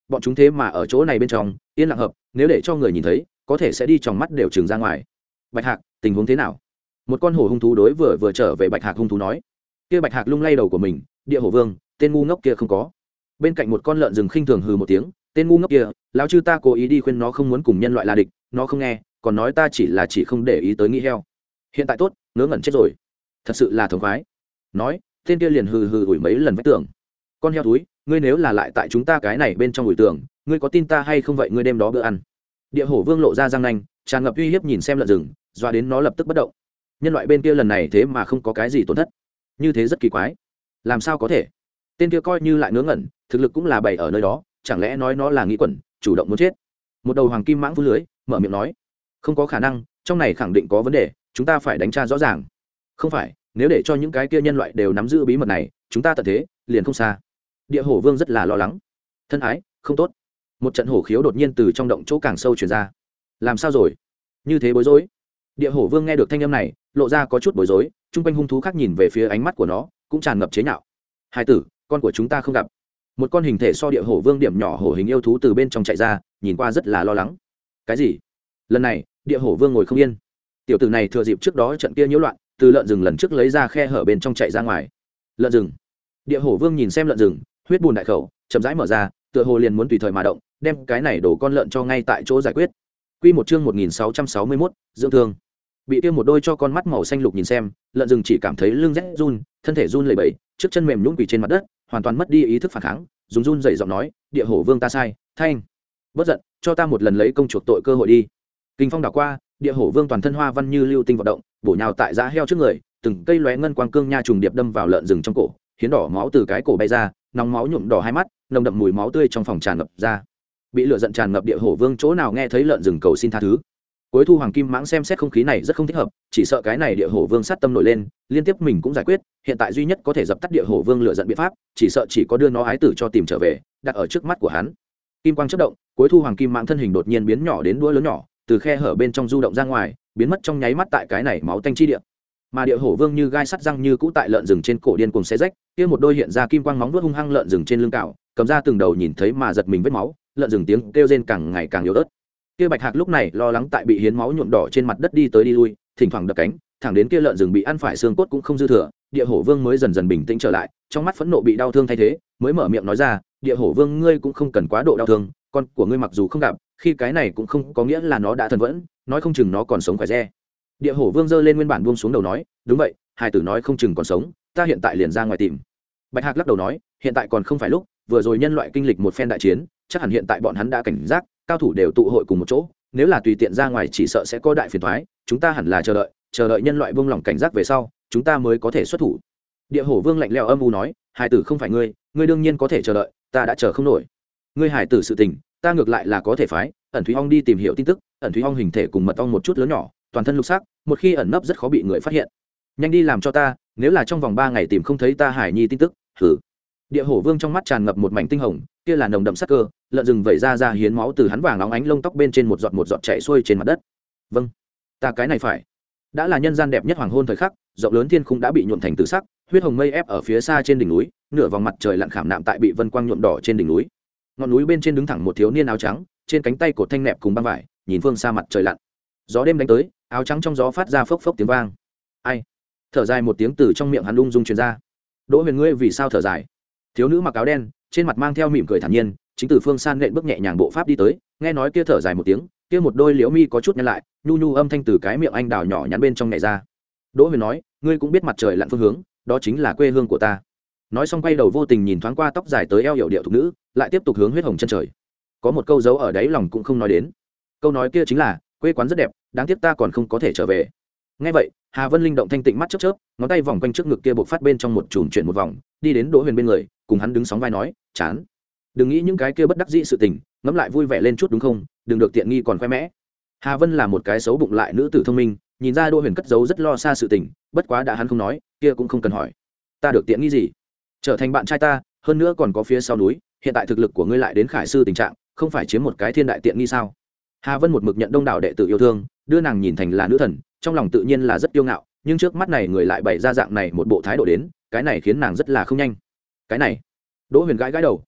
bọn chúng thế mà ở chỗ này bên trong yên lặng hợp, nếu để cho người nhìn thấy có thể sẽ đi trong mắt đều trừng ra ngoài. Bạch Hạc, tình huống thế nào? Một con hổ hung thú đối vừa vừa trở về Bạch Hạc hung thú nói. Kia Bạch Hạc lung lay đầu của mình, địa hổ vương, tên ngu ngốc kia không có. Bên cạnh một con lợn rừng khinh thường hừ một tiếng, tên ngu ngốc kia, lão chư ta cố ý đi khuyên nó không muốn cùng nhân loại là địch, nó không nghe, còn nói ta chỉ là chỉ không để ý tới nghĩ heo. Hiện tại tốt, ngớ ngẩn chết rồi, thật sự là thống khoái. Nói, tên kia liền hừ hừ ủi mấy lần vách tường. Con heo túi, ngươi nếu là lại tại chúng ta cái này bên trong ủi tường, ngươi có tin ta hay không vậy ngươi đêm đó bữa ăn. Địa hổ vương lộ ra răng nanh, tràn ngập uy hiếp nhìn xem lợn rừng, doa đến nó lập tức bất động. Nhân loại bên kia lần này thế mà không có cái gì tổn thất, như thế rất kỳ quái. Làm sao có thể? Tên kia coi như lại ngớ ngẩn, thực lực cũng là bày ở nơi đó, chẳng lẽ nói nó là nghĩ quẩn, chủ động muốn chết? Một đầu hoàng kim mãng vú lưới, mở miệng nói, không có khả năng, trong này khẳng định có vấn đề, chúng ta phải đánh tra rõ ràng. Không phải, nếu để cho những cái kia nhân loại đều nắm giữ bí mật này, chúng ta tận thế liền không xa. Địa hổ vương rất là lo lắng. Thân ái, không tốt. Một trận hổ khiếu đột nhiên từ trong động chỗ càng sâu truyền ra. Làm sao rồi? Như thế bối rối. Địa hổ vương nghe được thanh âm này, lộ ra có chút bối rối, chung quanh hung thú khác nhìn về phía ánh mắt của nó, cũng tràn ngập chế nhạo. Hai tử, con của chúng ta không gặp. Một con hình thể so địa hổ vương điểm nhỏ hổ hình yêu thú từ bên trong chạy ra, nhìn qua rất là lo lắng. Cái gì? Lần này, địa hổ vương ngồi không yên. Tiểu tử này thừa dịp trước đó trận kia nhiễu loạn, từ lợn rừng lần trước lấy ra khe hở bên trong chạy ra ngoài. Lợn rừng. Địa hổ vương nhìn xem lợn rừng, huyết bùn đại khẩu, chậm rãi mở ra, tựa hồ liền muốn tùy thời mà động, đem cái này đổ con lợn cho ngay tại chỗ giải quyết. Quy một chương một nghìn sáu trăm sáu mươi mốt, dưỡng thương. Bị tiêm một đôi cho con mắt màu xanh lục nhìn xem, lợn rừng chỉ cảm thấy lưng rét run, thân thể run lẩy bẩy, trước chân mềm nhũn quỳ trên mặt đất, hoàn toàn mất đi ý thức phản kháng, dùng run rẩy giọng nói, địa hổ vương ta sai, thanh, bất giận, cho ta một lần lấy công chuộc tội cơ hội đi. Kinh phong đảo qua, địa hổ vương toàn thân hoa văn như lưu tinh vận động, bổ nhào tại giá heo trước người, từng cây lóe ngân quang cương nha trùng điệp đâm vào lợn rừng trong cổ, hiến đỏ máu từ cái cổ bay ra, nóng máu nhuộm đỏ hai mắt, nồng đậm mùi máu tươi trong phòng tràn ngập ra. Bị lửa giận tràn ngập địa hổ vương chỗ nào nghe thấy lợn rừng cầu xin tha thứ. Cuối thu hoàng kim mãng xem xét không khí này rất không thích hợp, chỉ sợ cái này địa hổ vương sát tâm nổi lên, liên tiếp mình cũng giải quyết, hiện tại duy nhất có thể dập tắt địa hổ vương lửa giận biện pháp, chỉ sợ chỉ có đưa nó ái tử cho tìm trở về, đặt ở trước mắt của hắn. Kim quang chớp động, cuối thu hoàng kim mãng thân hình đột nhiên biến nhỏ đến đũa lớn nhỏ, từ khe hở bên trong du động ra ngoài, biến mất trong nháy mắt tại cái này máu tanh chi địa. Mà địa hổ vương như gai sắt răng như cũ tại lợn rừng trên cổ điên cuồng xé rách, kia một đôi hiện ra kim quang móng vuốt hung hăng lợn rừng trên lưng cạo, cầm ra từng đầu nhìn thấy mà giật mình vết máu, lợn rừng tiếng kêu rên càng ngày càng yếu ớt. Kia Bạch Hạc lúc này lo lắng tại bị hiến máu nhuộm đỏ trên mặt đất đi tới đi lui, thỉnh thoảng đập cánh, thẳng đến kia lợn rừng bị ăn phải xương cốt cũng không dư thừa, địa hổ vương mới dần dần bình tĩnh trở lại, trong mắt phẫn nộ bị đau thương thay thế, mới mở miệng nói ra, địa hổ vương ngươi cũng không cần quá độ đau thương, con của ngươi mặc dù không gặp, khi cái này cũng không có nghĩa là nó đã thần vẫn, nói không chừng nó còn sống khỏe re. Địa hổ vương giơ lên nguyên bản buông xuống đầu nói, đúng vậy, hai tử nói không chừng còn sống, ta hiện tại liền ra ngoài tìm. Bạch Hạc lắc đầu nói, hiện tại còn không phải lúc, vừa rồi nhân loại kinh lịch một phen đại chiến, chắc hẳn hiện tại bọn hắn đã cảnh giác, cao thủ đều tụ hội cùng một chỗ, nếu là tùy tiện ra ngoài chỉ sợ sẽ có đại phiền toái, chúng ta hẳn là chờ đợi, chờ đợi nhân loại buông lỏng cảnh giác về sau, chúng ta mới có thể xuất thủ. Địa hổ vương lạnh lẽo âm u nói, hải tử không phải ngươi, ngươi đương nhiên có thể chờ đợi, ta đã chờ không nổi. Ngươi hải tử sự tình, ta ngược lại là có thể phái, ẩn thúy ong đi tìm hiểu tin tức, ẩn thúy ong hình thể cùng mật ong một chút lớn nhỏ, toàn thân lục sắc, một khi ẩn nấp rất khó bị người phát hiện. Nhanh đi làm cho ta, nếu là trong vòng ba ngày tìm không thấy ta hải nhi tin tức, thử. Địa hổ vương trong mắt tràn ngập một mảnh tinh hồng, kia là nồng đậm sắc cơ, lợn rừng vẩy ra ra hiến máu từ hắn vàng óng ánh lông tóc bên trên một giọt một giọt chảy xuôi trên mặt đất. Vâng, ta cái này phải. Đã là nhân gian đẹp nhất hoàng hôn thời khắc, rộng lớn thiên khung đã bị nhuộm thành tử sắc, huyết hồng mây ép ở phía xa trên đỉnh núi, nửa vòng mặt trời lặn khảm nạm tại bị vân quang nhuộm đỏ trên đỉnh núi. Ngọn núi bên trên đứng thẳng một thiếu niên áo trắng, trên cánh tay cột thanh nẹp cùng băng vải, nhìn phương xa mặt trời lặn. Gió đêm đánh tới, áo trắng trong gió phát ra phốc phốc tiếng vang. Ai? Thở dài một tiếng từ trong miệng hắn ung dung truyền ra. Đỗ Huyền ngươi vì sao thở dài? Thiếu nữ mặc áo đen, trên mặt mang theo mỉm cười thản nhiên, chính từ phương san nện bước nhẹ nhàng bộ pháp đi tới, nghe nói kia thở dài một tiếng, kia một đôi liễu mi có chút nhăn lại, nhu nhu âm thanh từ cái miệng anh đào nhỏ nhắn bên trong nhẹ ra. Đỗ Huyền nói, ngươi cũng biết mặt trời lặn phương hướng, đó chính là quê hương của ta. Nói xong quay đầu vô tình nhìn thoáng qua tóc dài tới eo hiểu điệu thục nữ, lại tiếp tục hướng huyết hồng chân trời. Có một câu giấu ở đáy lòng cũng không nói đến. Câu nói kia chính là, quê quán rất đẹp, đáng tiếc ta còn không có thể trở về. Nghe vậy, Hà Vân linh động thanh tịnh mắt chớp chớp, ngón tay vòng quanh trước ngực kia buộc phát bên trong một chùm chuyển một vòng, đi đến Đỗ Huyền bên người, cùng hắn đứng sóng vai nói, chán, đừng nghĩ những cái kia bất đắc dĩ sự tình, ngẫm lại vui vẻ lên chút đúng không, đừng được tiện nghi còn khoe mẽ. Hà Vân là một cái xấu bụng lại nữ tử thông minh, nhìn ra Đỗ Huyền cất giấu rất lo xa sự tình, bất quá đã hắn không nói, kia cũng không cần hỏi. Ta được tiện nghi gì? Trở thành bạn trai ta, hơn nữa còn có phía sau núi, hiện tại thực lực của ngươi lại đến khải sư tình trạng, không phải chiếm một cái thiên đại tiện nghi sao? Hà Vân một mực nhận đông đảo đệ tử yêu thương, đưa nàng nhìn thành là nữ thần, trong lòng tự nhiên là rất kiêu ngạo, nhưng trước mắt này người lại bày ra dạng này một bộ thái độ đến, cái này khiến nàng rất là không nhanh. Cái này, Đỗ Huyền gãi gãi đầu,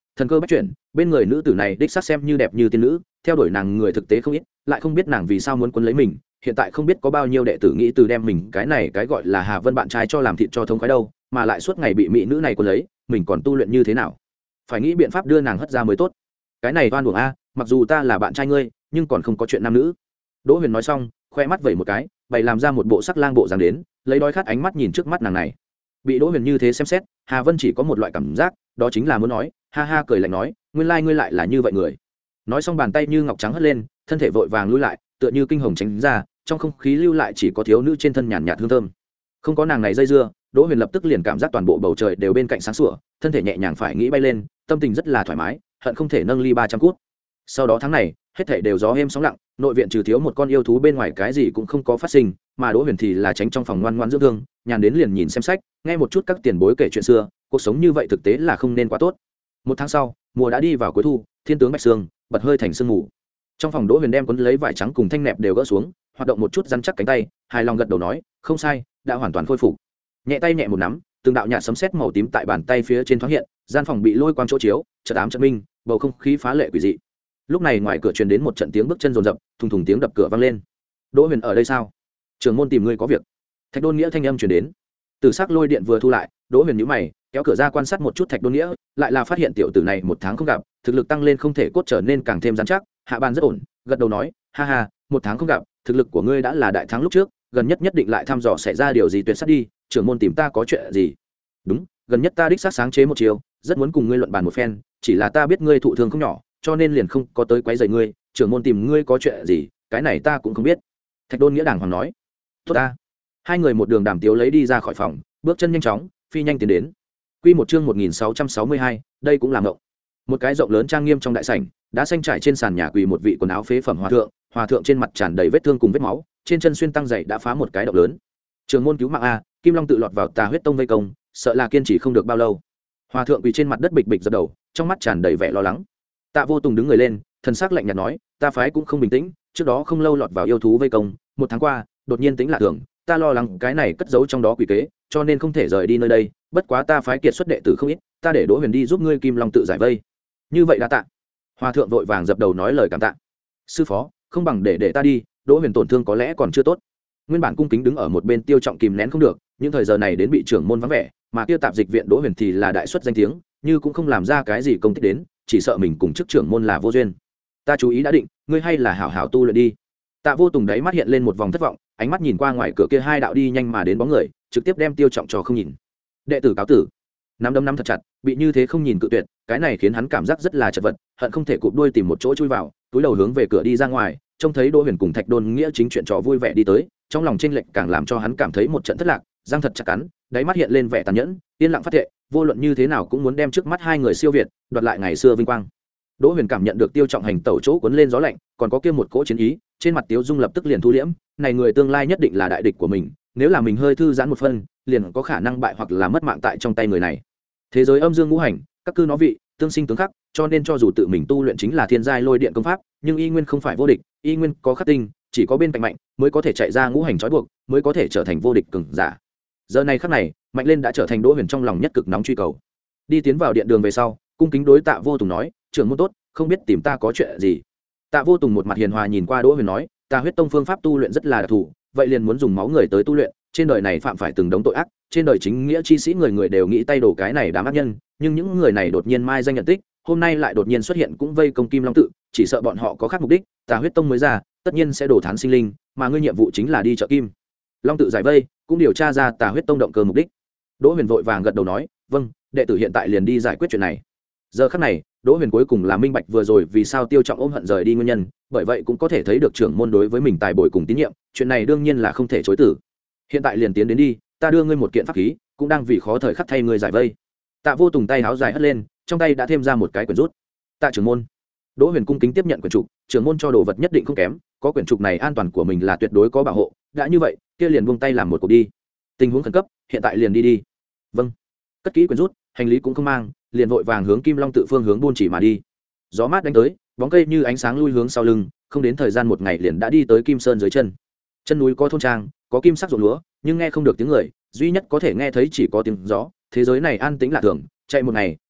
thần cơ bách chuyển, bên người nữ tử này đích xác xem như đẹp như tiên nữ, theo đuổi nàng người thực tế không ít, lại không biết nàng vì sao muốn quấn lấy mình. Hiện tại không biết có bao nhiêu đệ tử nghĩ từ đem mình cái này cái gọi là Hà Vân bạn trai cho làm thịt cho thống khoái đâu, mà lại suốt ngày bị mỹ nữ này quấn lấy, mình còn tu luyện như thế nào? Phải nghĩ biện pháp đưa nàng hất ra mới tốt. Cái này oan uổng a, mặc dù ta là bạn trai ngươi, nhưng còn không có chuyện nam nữ. Đỗ Huyền nói xong, khoe mắt vẩy một cái, bày làm ra một bộ sắc lang bộ dáng đến, lấy đói khát ánh mắt nhìn trước mắt nàng này. Bị Đỗ Huyền như thế xem xét, Hà Vân chỉ có một loại cảm giác, đó chính là muốn nói, ha ha cười lạnh nói, nguyên lai ngươi lại là như vậy người. Nói xong bàn tay như ngọc trắng hất lên, thân thể vội vàng lùi lại, tựa như kinh hồng tránh ra, trong không khí lưu lại chỉ có thiếu nữ trên thân nhàn nhạt hương thơm. Không có nàng này dây dưa, Đỗ Huyền lập tức liền cảm giác toàn bộ bầu trời đều bên cạnh sáng sủa, thân thể nhẹ nhàng phải nghĩ bay lên, tâm tình rất là thoải mái, hận không thể nâng ly ba trăm cút. Sau đó tháng này, hết thảy đều gió êm sóng lặng, nội viện trừ thiếu một con yêu thú bên ngoài cái gì cũng không có phát sinh, mà Đỗ Huyền thì là tránh trong phòng ngoan ngoãn dưỡng thương, nhàn đến liền nhìn xem sách, nghe một chút các tiền bối kể chuyện xưa, cuộc sống như vậy thực tế là không nên quá tốt. Một tháng sau, mùa đã đi vào cuối thu, thiên tướng bạch sương, bật hơi thành sương mù. Trong phòng Đỗ Huyền đem cuốn lấy vải trắng cùng thanh nẹp đều gỡ xuống, hoạt động một chút rắn chắc cánh tay, hài lòng gật đầu nói, không sai, đã hoàn toàn khôi phục. Nhẹ tay nhẹ một nắm, từng đạo nhạt sấm sét màu tím tại bàn tay phía trên thoáng hiện, gian phòng bị lôi quang chỗ chiếu, chợt ám chợt minh, bầu không khí phá lệ quỷ dị. Lúc này ngoài cửa truyền đến một trận tiếng bước chân rồn rập, thùng thùng tiếng đập cửa vang lên. Đỗ Huyền ở đây sao? Trưởng môn tìm ngươi có việc. Thạch Đôn Nghĩa thanh âm truyền đến. Từ sắc lôi điện vừa thu lại, Đỗ Huyền nhíu mày, kéo cửa ra quan sát một chút Thạch Đôn Nghĩa, lại là phát hiện tiểu tử này một tháng không gặp, thực lực tăng lên không thể cốt trở nên càng thêm rắn chắc, hạ bàn rất ổn, gật đầu nói, ha ha, một tháng không gặp, thực lực của ngươi đã là đại thắng lúc trước, gần nhất nhất định lại thăm dò xảy ra điều gì tuyệt sắc đi, trưởng môn tìm ta có chuyện gì? Đúng, gần nhất ta đích xác sáng chế một chiều, rất muốn cùng ngươi luận bàn một phen, chỉ là ta biết ngươi thụ thương không nhỏ, cho nên liền không có tới quấy rầy ngươi, trưởng môn tìm ngươi có chuyện gì, cái này ta cũng không biết. Thạch Đôn Nghĩa đàng hoàng nói. Tốt ta. Hai người một đường đàm tiếu lấy đi ra khỏi phòng, bước chân nhanh chóng, phi nhanh tiến đến. Quy một chương một nghìn sáu trăm sáu mươi hai, đây cũng là ngộng. Một cái rộng lớn trang nghiêm trong đại sảnh, đã xanh trải trên sàn nhà quỳ một vị quần áo phế phẩm hòa thượng, hòa thượng trên mặt tràn đầy vết thương cùng vết máu, trên chân xuyên tăng dày đã phá một cái động lớn. Trường môn cứu mạng a, Kim Long tự lọt vào Tà huyết tông vây công, sợ là kiên trì không được bao lâu. Hòa thượng quỳ trên mặt đất bịch bịch dập đầu, trong mắt tràn đầy vẻ lo lắng. Tạ Vô Tùng đứng người lên, thần sắc lạnh nhạt nói, ta phái cũng không bình tĩnh, trước đó không lâu lọt vào yêu thú vây công, một tháng qua, đột nhiên tính lạ thường, ta lo lắng cái này cất giấu trong đó quỷ kế, cho nên không thể rời đi nơi đây, bất quá ta phái kiệt xuất đệ tử không ít, ta để Đỗ Huyền đi giúp ngươi Kim Long tự giải vây. Như vậy đã tạ. Hòa thượng vội vàng dập đầu nói lời cảm tạ. Sư phó, không bằng để để ta đi, Đỗ Huyền tổn thương có lẽ còn chưa tốt. Nguyên bản cung kính đứng ở một bên Tiêu Trọng kìm nén không được, những thời giờ này đến bị trưởng môn vắng vẻ, mà kia tạp dịch viện Đỗ Huyền thì là đại xuất danh tiếng, như cũng không làm ra cái gì công tích đến, chỉ sợ mình cùng chức trưởng môn là vô duyên. Ta chú ý đã định, ngươi hay là hảo hảo tu luyện đi. Tạ Vô Tùng đáy mắt hiện lên một vòng thất vọng, ánh mắt nhìn qua ngoài cửa kia hai đạo đi nhanh mà đến bóng người, trực tiếp đem Tiêu Trọng trò không nhìn. Đệ tử cáo tử. Nắm đấm nắm thật chặt, bị như thế không nhìn cự tuyệt, cái này khiến hắn cảm giác rất là chật vật, hận không thể cụp đuôi tìm một chỗ chui vào, túi đầu hướng về cửa đi ra ngoài, trông thấy Đỗ Huyền cùng Thạch Đôn Nghĩa chính chuyện trò vui vẻ đi tới, trong lòng chênh lệch càng làm cho hắn cảm thấy một trận thất lạc, răng thật chặt cắn, đáy mắt hiện lên vẻ tàn nhẫn, yên lặng phát thệ, vô luận như thế nào cũng muốn đem trước mắt hai người siêu việt, đoạt lại ngày xưa vinh quang. Đỗ Huyền cảm nhận được Tiêu Trọng hành tẩu chỗ cuốn lên gió lạnh, còn có kia một cỗ chiến ý, trên mặt Tiêu Dung lập tức liền thu liễm, này người tương lai nhất định là đại địch của mình, nếu là mình hơi thư giãn một phân, liền có khả năng bại hoặc là mất mạng tại trong tay người này. Thế giới âm dương ngũ hành, các cư nó vị, tương sinh tướng khắc, cho nên cho dù tự mình tu luyện chính là thiên giai lôi điện công pháp, nhưng y nguyên không phải vô địch, y nguyên có khắc tinh, chỉ có bên cạnh mạnh mới có thể chạy ra ngũ hành trói buộc, mới có thể trở thành vô địch cường giả. Giờ này khắc này, mạnh lên đã trở thành Đỗ Huyền trong lòng nhất cực nóng truy cầu. Đi tiến vào điện đường về sau, cung kính đối Tạ Vô Tùng nói, trưởng môn tốt, không biết tìm ta có chuyện gì. Tạ Vô Tùng một mặt hiền hòa nhìn qua Đỗ Huyền nói, ta huyết tông phương pháp tu luyện rất là đặc thù, vậy liền muốn dùng máu người tới tu luyện, trên đời này phạm phải từng đống tội ác, trên đời chính nghĩa chi sĩ người người đều nghĩ tay đổ cái này đám ác nhân, nhưng những người này đột nhiên mai danh nhận tích, hôm nay lại đột nhiên xuất hiện cũng vây công Kim Long tự, chỉ sợ bọn họ có khác mục đích, ta huyết tông mới ra, tất nhiên sẽ đổ thán sinh linh, mà ngươi nhiệm vụ chính là đi trợ Kim Long tự giải vây, cũng điều tra ra ta huyết tông động cơ mục đích. Đỗ Huyền vội vàng gật đầu nói, vâng, đệ tử hiện tại liền đi giải quyết chuyện này. Giờ khắc này, Đỗ Huyền cuối cùng là minh bạch vừa rồi vì sao Tiêu Trọng ôm hận rời đi nguyên nhân, bởi vậy cũng có thể thấy được trưởng môn đối với mình tài bồi cùng tín nhiệm, chuyện này đương nhiên là không thể chối từ. Hiện tại liền tiến đến đi, ta đưa ngươi một kiện pháp khí, cũng đang vì khó thời khắc thay ngươi giải vây. Tạ Vô Tùng tay háo dài hất lên, trong tay đã thêm ra một cái quyển rút. Tạ trưởng môn. Đỗ Huyền cung kính tiếp nhận quyển trục, trưởng môn cho đồ vật nhất định không kém, có quyển trục này an toàn của mình là tuyệt đối có bảo hộ, đã như vậy, kia liền buông tay làm một cuộc đi. Tình huống khẩn cấp, hiện tại liền đi đi. Vâng. Cất kỹ quyển rút, hành lý cũng không mang, liền vội vàng hướng Kim Long tự phương hướng buôn chỉ mà đi. Gió mát đánh tới, bóng cây như ánh sáng lui hướng sau lưng, không đến thời gian một ngày liền đã đi tới Kim Sơn dưới chân. Chân núi có thôn trang, có kim sắc ruộng lúa, nhưng nghe không được tiếng người, duy nhất có thể nghe thấy chỉ có tiếng gió, thế giới này an tĩnh lạ thường, chạy một ngày,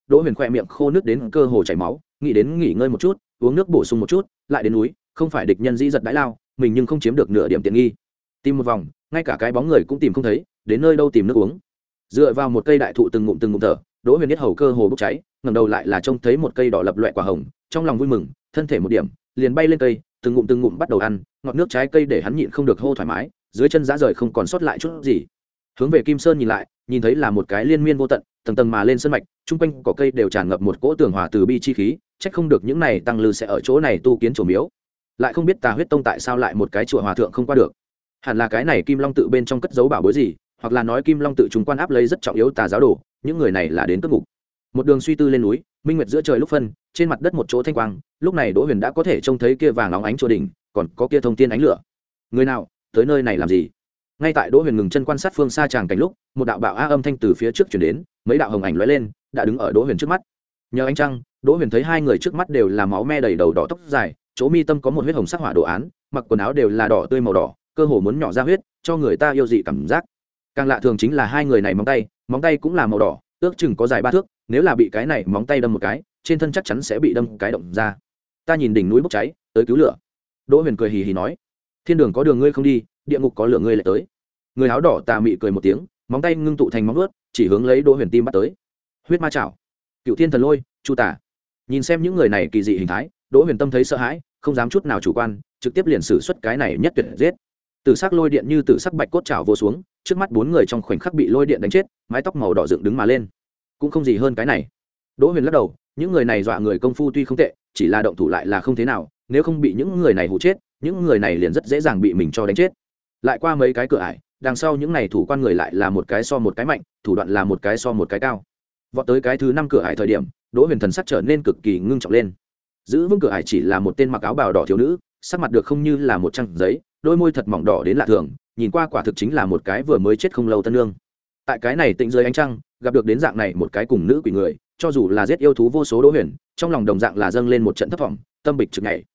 Đỗ Huyền khoe miệng khô nước đến cơ hồ chảy máu, nghĩ đến nghỉ ngơi một chút, uống nước bổ sung một chút, lại đến núi, không phải địch nhân dĩ giật đãi lao, mình nhưng không chiếm được nửa điểm tiện nghi. Tìm một vòng, ngay cả cái bóng người cũng tìm không thấy, đến nơi đâu tìm nước uống. Dựa vào một cây đại thụ từng ngụm từng ngụm thở, Đỗ Huyền biết hầu cơ hồ bốc cháy, ngẩng đầu lại là trông thấy một cây đỏ lập loè quả hồng, trong lòng vui mừng, thân thể một điểm, liền bay lên cây, từng ngụm từng ngụm bắt đầu ăn, ngọt nước trái cây để hắn nhịn không được hô thoải mái, dưới chân dã rời không còn sót lại chút gì. Hướng về Kim Sơn nhìn lại, nhìn thấy là một cái liên miên vô tận, tầng tầng mà lên sơn mạch, trung quanh cỏ cây đều tràn ngập một cỗ tường hòa từ bi chi khí, trách không được những này tăng lư sẽ ở chỗ này tu kiến chùa miếu. Lại không biết Tà Huyết Tông tại sao lại một cái chùa hòa thượng không qua được. Hẳn là cái này Kim Long tự bên trong cất giấu bảo bối gì, hoặc là nói Kim Long tự chúng quan áp lấy rất trọng yếu tà giáo đồ, những người này là đến cất ngục. Một đường suy tư lên núi, minh nguyệt giữa trời lúc phân, trên mặt đất một chỗ thanh quang, lúc này Đỗ Huyền đã có thể trông thấy kia vàng óng ánh chùa đỉnh, còn có kia thông tiên ánh lửa. Người nào tới nơi này làm gì? Ngay tại Đỗ Huyền ngừng chân quan sát phương xa tràng cảnh lúc, một đạo bạo a âm thanh từ phía trước truyền đến, mấy đạo hồng ảnh lóe lên, đã đứng ở Đỗ Huyền trước mắt. Nhờ ánh trăng, Đỗ Huyền thấy hai người trước mắt đều là máu me đầy đầu, đỏ tóc dài, chỗ mi tâm có một huyết hồng sắc hỏa đồ án, mặc quần áo đều là đỏ tươi màu đỏ, cơ hồ muốn nhỏ ra huyết, cho người ta yêu dị cảm giác. Càng lạ thường chính là hai người này móng tay, móng tay cũng là màu đỏ, ước chừng có dài ba thước, nếu là bị cái này móng tay đâm một cái, trên thân chắc chắn sẽ bị đâm cái động ra. Ta nhìn đỉnh núi bốc cháy, tới cứu lửa. Đỗ Huyền cười hì hì nói, thiên đường có đường ngươi không đi, địa ngục có lửa ngươi lại tới. Người áo đỏ tà mị cười một tiếng, móng tay ngưng tụ thành móng vuốt, chỉ hướng lấy Đỗ Huyền tim bắt tới. Huyết ma chảo, Cựu Thiên Thần Lôi, Chu Tả. Nhìn xem những người này kỳ dị hình thái, Đỗ Huyền tâm thấy sợ hãi, không dám chút nào chủ quan, trực tiếp liền sử xuất cái này nhất tuyệt giết. Tử sắc lôi điện như tử sắc bạch cốt chảo vô xuống, trước mắt bốn người trong khoảnh khắc bị lôi điện đánh chết, mái tóc màu đỏ dựng đứng mà lên. Cũng không gì hơn cái này. Đỗ Huyền lắc đầu, những người này dọa người công phu tuy không tệ, chỉ là động thủ lại là không thế nào, nếu không bị những người này hụ chết, những người này liền rất dễ dàng bị mình cho đánh chết. Lại qua mấy cái cửa ải, đằng sau những này thủ quan người lại là một cái so một cái mạnh, thủ đoạn là một cái so một cái cao. Vọt tới cái thứ năm cửa ải thời điểm, Đỗ Huyền thần sắc trở nên cực kỳ ngưng trọng lên. Giữ vững cửa ải chỉ là một tên mặc áo bào đỏ thiếu nữ, sắc mặt được không như là một trang giấy, đôi môi thật mỏng đỏ đến lạ thường, nhìn qua quả thực chính là một cái vừa mới chết không lâu tân nương. Tại cái này tĩnh dưới ánh trăng, gặp được đến dạng này một cái cùng nữ quỷ người, cho dù là giết yêu thú vô số Đỗ Huyền, trong lòng đồng dạng là dâng lên một trận thất vọng, tâm bịch trực nhảy.